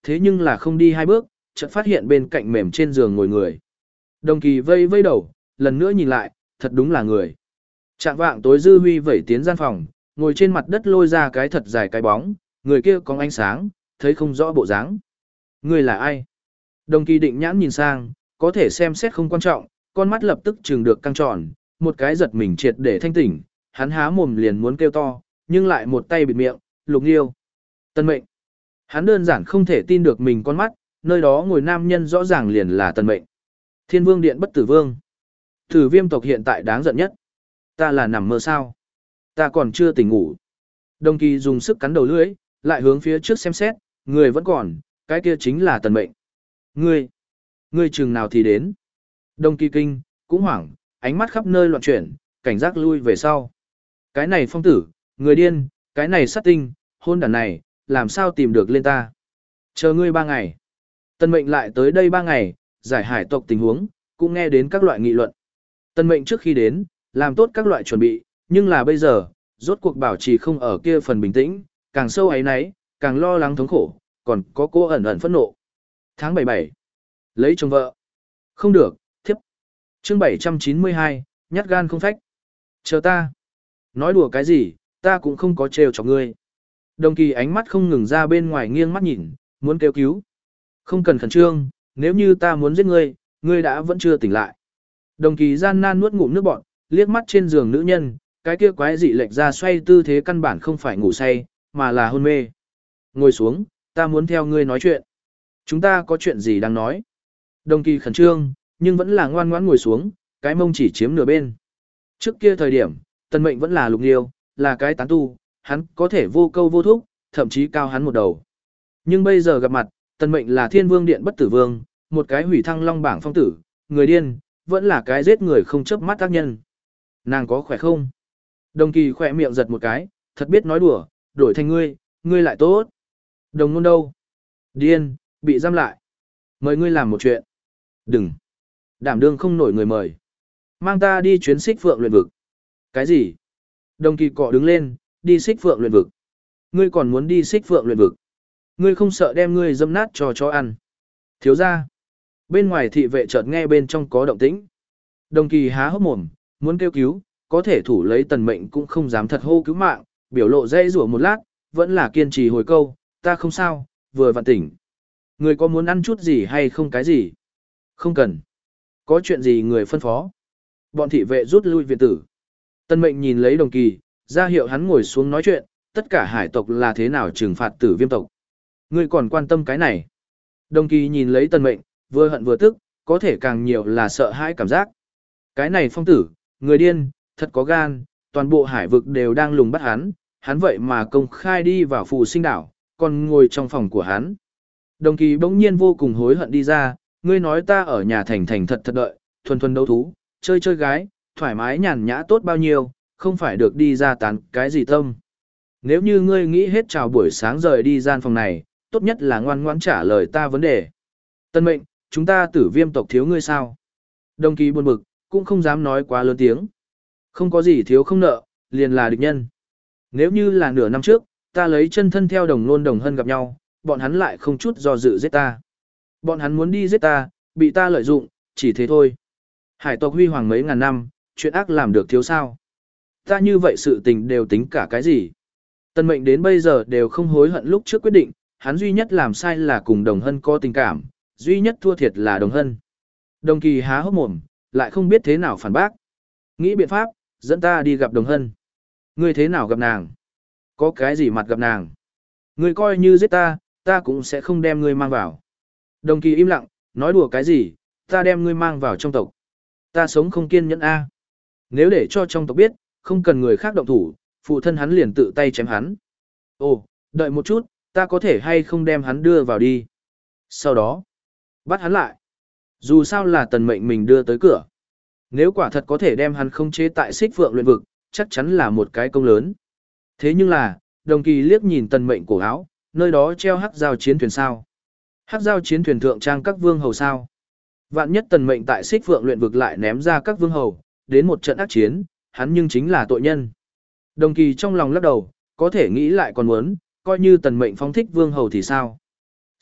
thế nhưng là không đi hai bước, chợt phát hiện bên cạnh mềm trên giường ngồi người. Đồng Kỳ vây vây đầu, lần nữa nhìn lại, thật đúng là người. Trạng vạng tối Dư Huy vẩy tiến gian phòng, ngồi trên mặt đất lôi ra cái thật dài cái bóng, người kia có ánh sáng, thấy không rõ bộ dáng. Người là ai? Đồng Kỳ định nhãn nhìn sang, có thể xem xét không quan trọng, con mắt lập tức trừng được căng tròn, một cái giật mình triệt để thanh tỉnh, hắn há mồm liền muốn kêu to, nhưng lại một tay bịt miệng, Lục Nghiêu. Tân Mệnh. Hắn đơn giản không thể tin được mình con mắt, nơi đó ngồi nam nhân rõ ràng liền là Tân Mệnh. Thiên Vương Điện Bất Tử Vương. Tử Viêm tộc hiện tại đáng giận nhất. Ta là nằm mơ sao? Ta còn chưa tỉnh ngủ. Đồng Kỳ dùng sức cắn đầu lưỡi, lại hướng phía trước xem xét, người vẫn còn, cái kia chính là Tần Mệnh. Ngươi, ngươi chừng nào thì đến? Đồng Kỳ kinh, cũng hoảng, ánh mắt khắp nơi loạn chuyển, cảnh giác lui về sau. Cái này phong tử, người điên, cái này sát tinh, hôn đàn này, làm sao tìm được lên ta? Chờ ngươi ba ngày. Tần Mệnh lại tới đây ba ngày, giải hải tộc tình huống, cũng nghe đến các loại nghị luận. Tần Mệnh trước khi đến, làm tốt các loại chuẩn bị, nhưng là bây giờ, rốt cuộc bảo trì không ở kia phần bình tĩnh, càng sâu ấy nấy, càng lo lắng thống khổ, còn có cô ẩn ẩn phẫn nộ. Tháng bảy bảy, lấy chồng vợ. Không được, thiếp. Chương bảy trăm chín mươi hai, nhát gan không phách. Chờ ta. Nói đùa cái gì, ta cũng không có trêu chọc ngươi. Đồng Kỳ ánh mắt không ngừng ra bên ngoài nghiêng mắt nhìn, muốn kêu cứu. Không cần khẩn trương, nếu như ta muốn giết ngươi, ngươi đã vẫn chưa tỉnh lại. Đồng Kỳ gian nan nuốt ngụm nước bọt, liếc mắt trên giường nữ nhân, cái kia quái dị lệch ra xoay tư thế căn bản không phải ngủ say, mà là hôn mê. Ngồi xuống, ta muốn theo ngươi nói chuyện. Chúng ta có chuyện gì đang nói? Đồng Kỳ khẩn trương, nhưng vẫn là ngoan ngoãn ngồi xuống, cái mông chỉ chiếm nửa bên. Trước kia thời điểm, Tần Mệnh vẫn là Lục Nghiêu, là cái tán tu, hắn có thể vô câu vô thúc, thậm chí cao hắn một đầu. Nhưng bây giờ gặp mặt, Tần Mệnh là Thiên Vương Điện Bất Tử Vương, một cái hủy thăng long bảng phong tử, người điên, vẫn là cái giết người không chớp mắt tác nhân. Nàng có khỏe không? Đồng Kỳ khỏe miệng giật một cái, thật biết nói đùa, đổi thành ngươi, ngươi lại tốt. Đồng Nôn đâu? Điên, bị giam lại. Mời ngươi làm một chuyện. Đừng. Đảm đương không nổi người mời. Mang ta đi chuyến Xích Phượng luyện vực. Cái gì? Đồng Kỳ cọ đứng lên, đi Xích Phượng luyện vực. Ngươi còn muốn đi Xích Phượng luyện vực? Ngươi không sợ đem ngươi dâm nát cho chó ăn? Thiếu gia. Bên ngoài thị vệ chợt nghe bên trong có động tĩnh. Đồng Kỳ há hốc mồm, muốn kêu cứu, có thể thủ lấy Tần Mệnh cũng không dám thật hô cứu mạng, biểu lộ dây rủa một lát, vẫn là kiên trì hồi câu, ta không sao, vừa vặn tỉnh. Người có muốn ăn chút gì hay không cái gì? Không cần. Có chuyện gì người phân phó? Bọn thị vệ rút lui viện tử. Tần Mệnh nhìn lấy Đồng Kỳ, ra hiệu hắn ngồi xuống nói chuyện, tất cả hải tộc là thế nào trừng phạt Tử Viêm tộc. Ngươi còn quan tâm cái này? Đồng Kỳ nhìn lấy Tần Mệnh, vừa hận vừa tức, có thể càng nhiều là sợ hãi cảm giác. Cái này phong tử, người điên, thật có gan, toàn bộ hải vực đều đang lùng bắt hắn, hắn vậy mà công khai đi vào phù sinh đảo, còn ngồi trong phòng của hắn. Đồng Kỳ bỗng nhiên vô cùng hối hận đi ra, ngươi nói ta ở nhà thành thành thật thật đợi, thuần thuần đấu thú, chơi chơi gái, thoải mái nhàn nhã tốt bao nhiêu, không phải được đi ra tán cái gì tâm. Nếu như ngươi nghĩ hết chào buổi sáng rời đi gian phòng này, tốt nhất là ngoan ngoãn trả lời ta vấn đề. Tân Mệnh, chúng ta Tử Viêm tộc thiếu ngươi sao? Đồng Kỳ buồn bực, cũng không dám nói quá lớn tiếng. Không có gì thiếu không nợ, liền là địch nhân. Nếu như là nửa năm trước, ta lấy chân thân theo Đồng Nôn Đồng Hân gặp nhau, bọn hắn lại không chút do dự giết ta. Bọn hắn muốn đi giết ta, bị ta lợi dụng, chỉ thế thôi. Hải tộc huy hoàng mấy ngàn năm, chuyện ác làm được thiếu sao? Ta như vậy sự tình đều tính cả cái gì? Tần Mệnh đến bây giờ đều không hối hận lúc trước quyết định, hắn duy nhất làm sai là cùng Đồng Hân có tình cảm, duy nhất thua thiệt là Đồng Hân. Đồng Kỳ há hốc mồm, lại không biết thế nào phản bác. Nghĩ biện pháp, dẫn ta đi gặp Đồng Hân. Ngươi thế nào gặp nàng? Có cái gì mặt gặp nàng? Ngươi coi như giết ta, ta cũng sẽ không đem ngươi mang vào. Đồng Kỳ im lặng, nói đùa cái gì, ta đem ngươi mang vào trong tộc. Ta sống không kiên nhẫn a. Nếu để cho trong tộc biết, không cần người khác động thủ, phụ thân hắn liền tự tay chém hắn. Ồ, đợi một chút, ta có thể hay không đem hắn đưa vào đi. Sau đó, bắt hắn lại. Dù sao là Tần Mệnh mình đưa tới cửa. Nếu quả thật có thể đem hắn không chế tại Xích Phượng luyện vực, chắc chắn là một cái công lớn. Thế nhưng là, Đồng Kỳ liếc nhìn Tần Mệnh cổ áo, nơi đó treo hắc giao chiến thuyền sao. Hắc giao chiến thuyền thượng trang các vương hầu sao. Vạn nhất Tần Mệnh tại Xích Phượng luyện vực lại ném ra các vương hầu, đến một trận ác chiến, hắn nhưng chính là tội nhân. Đồng Kỳ trong lòng lắc đầu, có thể nghĩ lại còn muốn, coi như Tần Mệnh phóng thích vương hầu thì sao.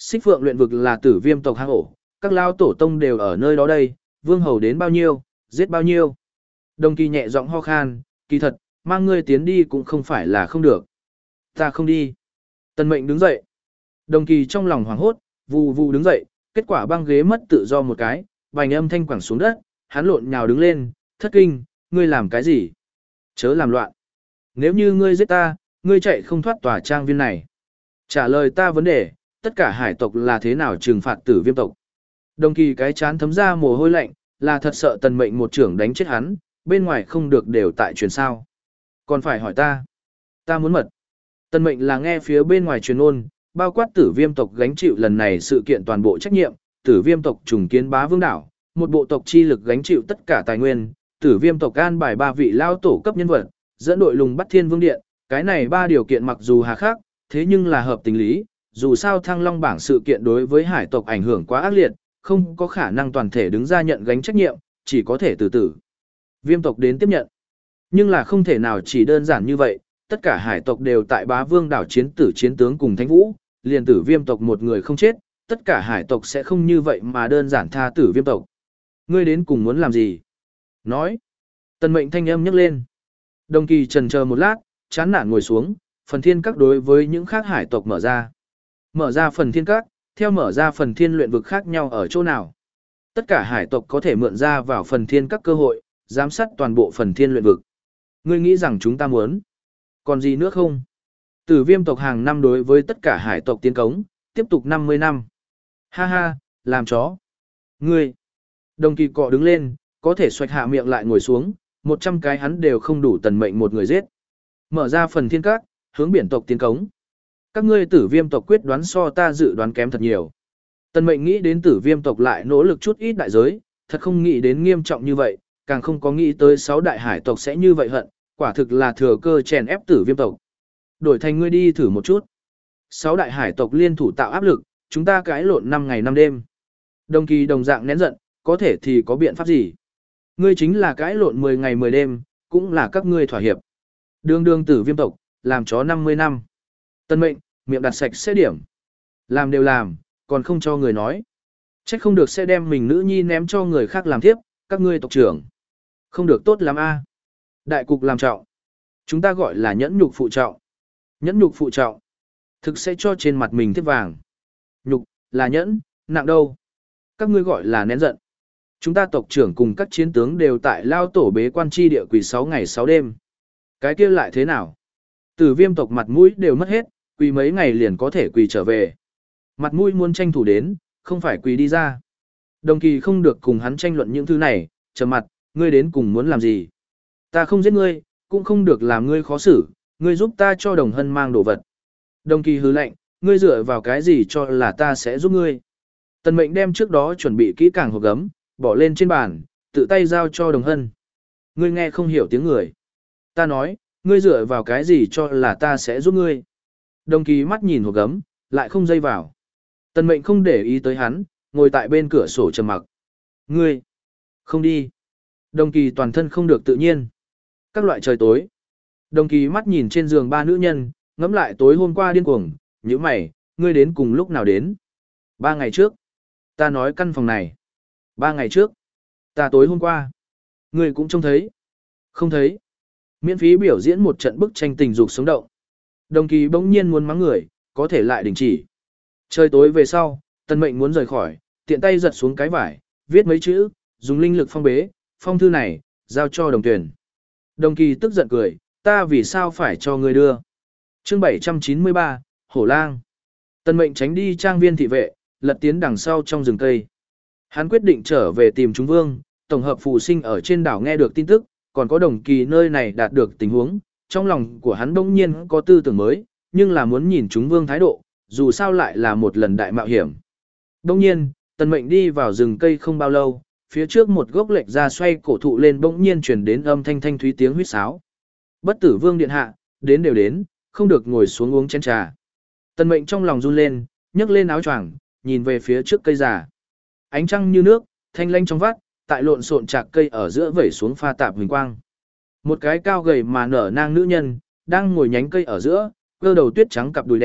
Xích Phượng luyện vực là Tử Viêm tộc hang ổ, các lao tổ tông đều ở nơi đó đây, vương hầu đến bao nhiêu, giết bao nhiêu. Đồng Kỳ nhẹ giọng ho khan, kỳ thật, mang ngươi tiến đi cũng không phải là không được. Ta không đi. Tần Mệnh đứng dậy. Đồng Kỳ trong lòng hoảng hốt, vù vù đứng dậy, kết quả băng ghế mất tự do một cái, bành âm thanh quẳng xuống đất, hắn lộn nhào đứng lên, thất kinh, ngươi làm cái gì? Chớ làm loạn. Nếu như ngươi giết ta, ngươi chạy không thoát tòa trang viên này. Trả lời ta vấn đề, tất cả hải tộc là thế nào trừng phạt Tử Viêm tộc? Đồng Kỳ cái chán thấm ra mồ hôi lạnh, là thật sợ Tần Mệnh một trưởng đánh chết hắn, bên ngoài không được đều tại truyền sao. Còn phải hỏi ta. Ta muốn mật. Tần Mệnh là nghe phía bên ngoài truyền ôn, bao quát Tử Viêm tộc gánh chịu lần này sự kiện toàn bộ trách nhiệm, Tử Viêm tộc trùng kiến bá vương đảo, một bộ tộc chi lực gánh chịu tất cả tài nguyên, Tử Viêm tộc an bài ba vị lao tổ cấp nhân vật, dẫn đội lùng bắt Thiên Vương Điện, cái này ba điều kiện mặc dù hà khắc, thế nhưng là hợp tình lý, dù sao Thăng Long bảng sự kiện đối với hải tộc ảnh hưởng quá ác liệt, không có khả năng toàn thể đứng ra nhận gánh trách nhiệm, chỉ có thể từ tử. Viêm tộc đến tiếp nhận. Nhưng là không thể nào chỉ đơn giản như vậy, tất cả hải tộc đều tại bá vương đảo chiến tử chiến tướng cùng Thánh Vũ, liền tử Viêm tộc một người không chết, tất cả hải tộc sẽ không như vậy mà đơn giản tha tử Viêm tộc. Ngươi đến cùng muốn làm gì? Nói. Tần Mệnh thanh âm nhấc lên. Đồng Kỳ trần chờ một lát, chán nản ngồi xuống, phần thiên các đối với những khác hải tộc mở ra. Mở ra phần thiên các, theo mở ra phần thiên luyện vực khác nhau ở chỗ nào. Tất cả hải tộc có thể mượn ra vào phần thiên các cơ hội, giám sát toàn bộ phần thiên luyện vực. Ngươi nghĩ rằng chúng ta muốn? Còn gì nữa không? Tử Viêm tộc hàng năm đối với tất cả hải tộc tiến cống, tiếp tục năm mươi năm. Ha ha, làm chó. Ngươi. Đồng Kỳ cọ đứng lên, có thể xoạch hạ miệng lại ngồi xuống, một trăm cái hắn đều không đủ Tần Mệnh một người giết. Mở ra phần thiên các, hướng biển tộc tiến cống. Các ngươi Tử Viêm tộc quyết đoán so ta dự đoán kém thật nhiều. Tần Mệnh nghĩ đến Tử Viêm tộc lại nỗ lực chút ít đại giới, thật không nghĩ đến nghiêm trọng như vậy, càng không có nghĩ tới sáu đại hải tộc sẽ như vậy hận, quả thực là thừa cơ chèn ép Tử Viêm tộc. Đổi thành ngươi đi thử một chút. Sáu đại hải tộc liên thủ tạo áp lực, chúng ta cãi lộn năm ngày năm đêm. Đồng Kỳ đồng dạng nén giận, có thể thì có biện pháp gì? Ngươi chính là cãi lộn mười ngày mười đêm, cũng là các ngươi thỏa hiệp. Đường đường Tử Viêm tộc, làm chó năm mươi năm. Tần Mệnh, miệng đặt sạch sẽ điểm. Làm đều làm, còn không cho người nói. Trách không được sẽ đem mình nữ nhi ném cho người khác làm tiếp, các ngươi tộc trưởng. Không được tốt lắm a. Đại cục làm trọng. Chúng ta gọi là nhẫn nhục phụ trọng. Nhẫn nhục phụ trọng. Thực sẽ cho trên mặt mình tiếp vàng. Nhục, là nhẫn, nặng đâu. Các ngươi gọi là nén giận. Chúng ta tộc trưởng cùng các chiến tướng đều tại lao tổ bế quan chi địa quỳ sáu ngày sáu đêm. Cái kia lại thế nào? Tử Viêm tộc mặt mũi đều mất hết, quỳ mấy ngày liền có thể quỳ trở về. Mặt mũi muốn tranh thủ đến, không phải quỳ đi ra. Đồng Kỳ không được cùng hắn tranh luận những thứ này, trầm mặt, ngươi đến cùng muốn làm gì? Ta không giết ngươi, cũng không được làm ngươi khó xử, ngươi giúp ta cho Đồng Hân mang đồ vật. Đồng Kỳ hứ lạnh, ngươi dựa vào cái gì cho là ta sẽ giúp ngươi? Tần Mệnh đem trước đó chuẩn bị kỹ càng hộp gấm, bỏ lên trên bàn, tự tay giao cho Đồng Hân. Ngươi nghe không hiểu tiếng người. Ta nói, ngươi dựa vào cái gì cho là ta sẽ giúp ngươi? Đồng Kỳ mắt nhìn hộp gấm, lại không dây vào. Tần Mệnh không để ý tới hắn, ngồi tại bên cửa sổ trầm mặc. Ngươi, không đi. Đồng Kỳ toàn thân không được tự nhiên. Các loại trời tối. Đồng Kỳ mắt nhìn trên giường ba nữ nhân, ngẫm lại tối hôm qua điên cuồng, nhíu mày, ngươi đến cùng lúc nào đến? Ba ngày trước. Ta nói căn phòng này. Ba ngày trước. Ta tối hôm qua. Ngươi cũng trông thấy. Không thấy. Miễn phí biểu diễn một trận bức tranh tình dục sống động. Đồng Kỳ bỗng nhiên muốn mắng người, có thể lại đình chỉ. Trời tối về sau, Tần Mệnh muốn rời khỏi, tiện tay giật xuống cái vải, viết mấy chữ, dùng linh lực phong bế, phong thư này, giao cho Đồng Tuyển. Đồng Kỳ tức giận cười, ta vì sao phải cho ngươi đưa? Chương bảy trăm chín mươi ba, Hổ Lang. Tần Mệnh tránh đi trang viên thị vệ, lật tiến đằng sau trong rừng cây. Hắn quyết định trở về tìm chúng vương, tổng hợp phù sinh ở trên đảo nghe được tin tức, còn có Đồng Kỳ nơi này đạt được tình huống, trong lòng của hắn bỗng nhiên có tư tưởng mới, nhưng là muốn nhìn chúng vương thái độ, dù sao lại là một lần đại mạo hiểm. Bỗng nhiên, Tần Mệnh đi vào rừng cây không bao lâu, phía trước một gốc lệch ra xoay cổ thụ lên bỗng nhiên truyền đến âm thanh thanh thúy tiếng huýt sáo. Bất Tử Vương điện hạ, đến đều đến, không được ngồi xuống uống chén trà. Tần Mệnh trong lòng run lên, nhấc lên áo choàng, nhìn về phía trước cây già. Ánh trăng như nước, thanh lanh trong vắt, tại lộn xộn chạc cây ở giữa vẩy xuống pha tạp huỳnh quang. Một cái cao gầy mà nở nang nữ nhân, đang ngồi nhánh cây ở giữa, cơ đầu tuyết trắng cặp đùi đẹp,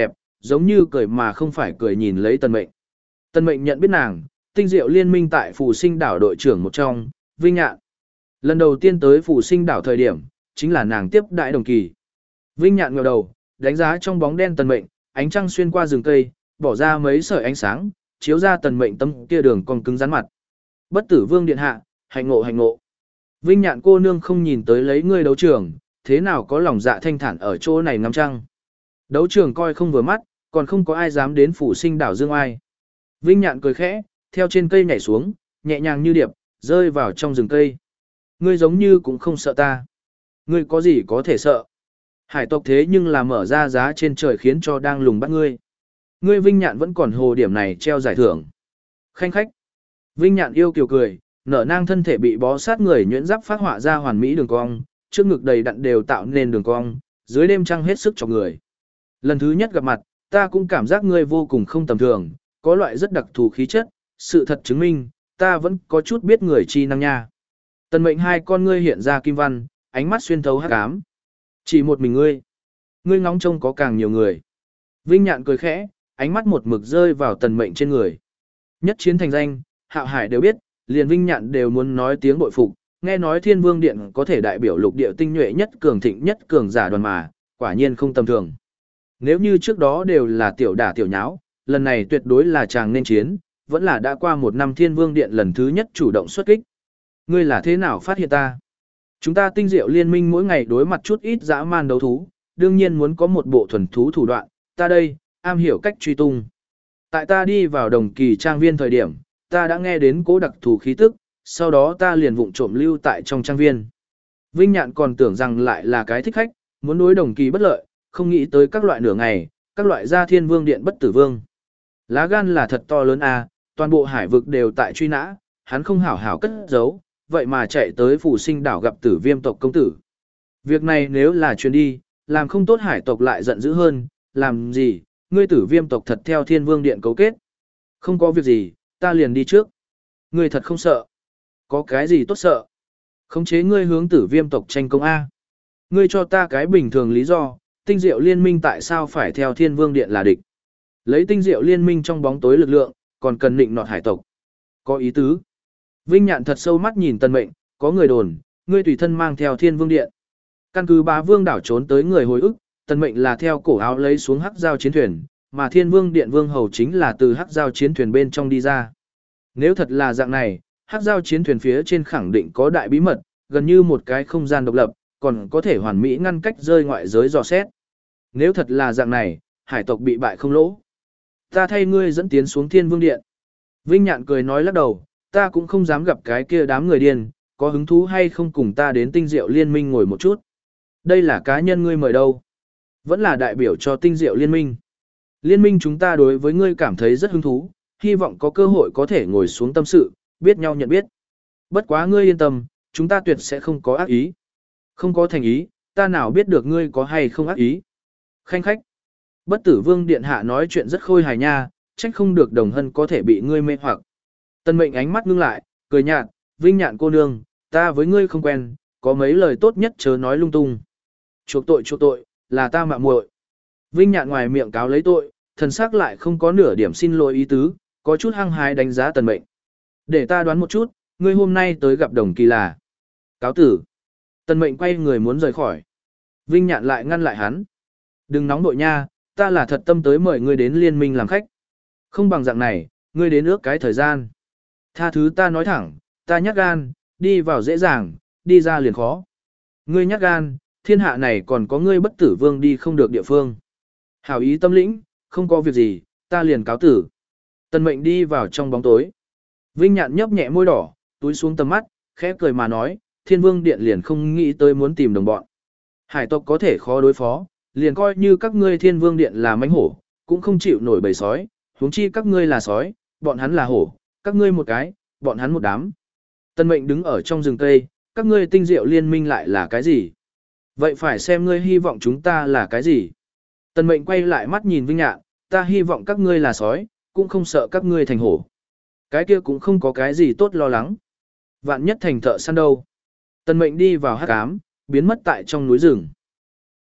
giống như cười mà không phải cười nhìn lấy Tần Mệnh. Tần Mệnh nhận biết nàng, tinh diệu liên minh tại Phù Sinh đảo đội trưởng một trong, Vinh Nhạn. Lần đầu tiên tới Phù Sinh đảo thời điểm, chính là nàng tiếp đại đồng kỳ. Vinh Nhạn ngẩng đầu, đánh giá trong bóng đen Tần Mệnh, ánh trăng xuyên qua rừng cây, bỏ ra mấy sợi ánh sáng, chiếu ra Tần Mệnh tâm kia đường cong cứng rắn mặt. Bất Tử Vương điện hạ, hạnh ngộ hạnh ngộ. Vinh Nhạn cô nương không nhìn tới lấy ngươi đấu trường, thế nào có lòng dạ thanh thản ở chỗ này ngắm trăng. Đấu trường coi không vừa mắt, còn không có ai dám đến Phủ Sinh đảo Dương Ai. Vinh Nhạn cười khẽ, theo trên cây nhảy xuống, nhẹ nhàng như điệp, rơi vào trong rừng cây. Ngươi giống như cũng không sợ ta. Ngươi có gì có thể sợ? Hải tộc thế nhưng là mở ra giá trên trời khiến cho đang lùng bắt ngươi. Ngươi Vinh Nhạn vẫn còn hồ điểm này treo giải thưởng. Khanh khách. Vinh Nhạn yêu kiều cười, nở nang thân thể bị bó sát người nhuyễn giáp phát họa ra hoàn mỹ đường cong, trước ngực đầy đặn đều tạo nên đường cong, dưới đêm trăng hết sức cho người. Lần thứ nhất gặp mặt, ta cũng cảm giác ngươi vô cùng không tầm thường, có loại rất đặc thù khí chất, sự thật chứng minh, ta vẫn có chút biết người chi năng nha. Tần Mệnh hai con ngươi hiện ra kim văn, ánh mắt xuyên thấu hắc ám. Chỉ một mình ngươi. Ngươi ngóng trông có càng nhiều người. Vinh Nhạn cười khẽ, ánh mắt một mực rơi vào Tần Mệnh trên người. Nhất chiến thành danh, Hạo Hải đều biết, liền Vinh Nhạn đều muốn nói tiếng bội phục, nghe nói Thiên Vương Điện có thể đại biểu lục địa tinh nhuệ nhất cường thịnh nhất cường giả đoàn mà, quả nhiên không tầm thường. Nếu như trước đó đều là tiểu đả tiểu nháo, lần này tuyệt đối là chàng nên chiến, vẫn là đã qua một năm Thiên Vương Điện lần thứ nhất chủ động xuất kích. Ngươi là thế nào phát hiện ta? Chúng ta tinh diệu liên minh mỗi ngày đối mặt chút ít dã man đấu thú, đương nhiên muốn có một bộ thuần thú thủ đoạn, ta đây, am hiểu cách truy tung. Tại ta đi vào đồng kỳ trang viên thời điểm, ta đã nghe đến cố đặc thù khí tức, sau đó ta liền vụng trộm lưu tại trong trang viên. Vinh Nhạn còn tưởng rằng lại là cái thích khách, muốn đối đồng kỳ bất lợi, không nghĩ tới các loại nửa ngày, các loại gia Thiên Vương Điện bất tử vương. Lá gan là thật to lớn à, toàn bộ hải vực đều tại truy nã, hắn không hảo hảo cất giấu, vậy mà chạy tới Phủ Sinh đảo gặp Tử Viêm tộc công tử. Việc này nếu là truyền đi, làm không tốt hải tộc lại giận dữ hơn, làm gì, ngươi Tử Viêm tộc thật theo Thiên Vương Điện cấu kết. Không có việc gì, ta liền đi trước. Ngươi thật không sợ. Có cái gì tốt sợ? Khống chế ngươi hướng Tử Viêm tộc tranh công A. Ngươi cho ta cái bình thường lý do, tinh diệu liên minh tại sao phải theo Thiên Vương Điện là địch. Lấy tinh diệu liên minh trong bóng tối lực lượng, còn cần định nọt hải tộc. Có ý tứ. Vinh Nhạn thật sâu mắt nhìn Tần Mệnh, có người đồn, ngươi tùy thân mang theo Thiên Vương Điện. Căn cứ Bá Vương đảo trốn tới người hồi ức, Tần Mệnh là theo cổ áo lấy xuống hắc giao chiến thuyền, mà Thiên Vương Điện Vương hầu chính là từ hắc giao chiến thuyền bên trong đi ra. Nếu thật là dạng này, hắc giao chiến thuyền phía trên khẳng định có đại bí mật, gần như một cái không gian độc lập, còn có thể hoàn mỹ ngăn cách rơi ngoại giới dò xét. Nếu thật là dạng này, hải tộc bị bại không lỗ. Ta thay ngươi dẫn tiến xuống Thiên Vương Điện. Vinh Nhạn cười nói lắc đầu, ta cũng không dám gặp cái kia đám người điên, có hứng thú hay không cùng ta đến tinh diệu liên minh ngồi một chút. Đây là cá nhân ngươi mời đâu? Vẫn là đại biểu cho tinh diệu liên minh. Liên minh chúng ta đối với ngươi cảm thấy rất hứng thú, hy vọng có cơ hội có thể ngồi xuống tâm sự, biết nhau nhận biết. Bất quá ngươi yên tâm, chúng ta tuyệt sẽ không có ác ý. Không có thành ý, ta nào biết được ngươi có hay không ác ý. Khanh khách. Bất Tử Vương điện hạ nói chuyện rất khôi hài nha, trách không được Đồng Hân có thể bị ngươi mê hoặc. Tân Mệnh ánh mắt ngưng lại, cười nhạt, Vinh Nhạn cô nương, ta với ngươi không quen, có mấy lời tốt nhất chớ nói lung tung. Chuộc tội chuộc tội, là ta mạo muội. Vinh Nhạn ngoài miệng cáo lấy tội, thần sắc lại không có nửa điểm xin lỗi ý tứ, có chút hăng hái đánh giá Tần Mệnh. Để ta đoán một chút, ngươi hôm nay tới gặp Đồng Kỳ là cáo tử. Tần Mệnh quay người muốn rời khỏi. Vinh Nhạn lại ngăn lại hắn. Đừng nóng nội nha, ta là thật tâm tới mời ngươi đến liên minh làm khách. Không bằng dạng này, ngươi đến ước cái thời gian. Tha thứ ta nói thẳng, ta nhát gan, đi vào dễ dàng, đi ra liền khó. Ngươi nhát gan, thiên hạ này còn có ngươi bất tử vương đi không được địa phương. Hảo ý tâm lĩnh, không có việc gì, ta liền cáo tử. Tần Mệnh đi vào trong bóng tối. Vinh Nhạn nhấp nhẹ môi đỏ, túi xuống tầm mắt, khẽ cười mà nói, Thiên Vương Điện liền không nghĩ tới muốn tìm đồng bọn. Hải tộc có thể khó đối phó, liền coi như các ngươi Thiên Vương Điện là mãnh hổ, cũng không chịu nổi bầy sói, huống chi các ngươi là sói, bọn hắn là hổ, các ngươi một cái, bọn hắn một đám. Tần Mệnh đứng ở trong rừng cây, các ngươi tinh diệu liên minh lại là cái gì? Vậy phải xem ngươi hy vọng chúng ta là cái gì? Tần Mệnh quay lại mắt nhìn Vinh Nhạn, ta hy vọng các ngươi là sói, cũng không sợ các ngươi thành hổ. Cái kia cũng không có cái gì tốt lo lắng. Vạn nhất thành thợ săn đâu. Tần Mệnh đi vào hắc ám, biến mất tại trong núi rừng.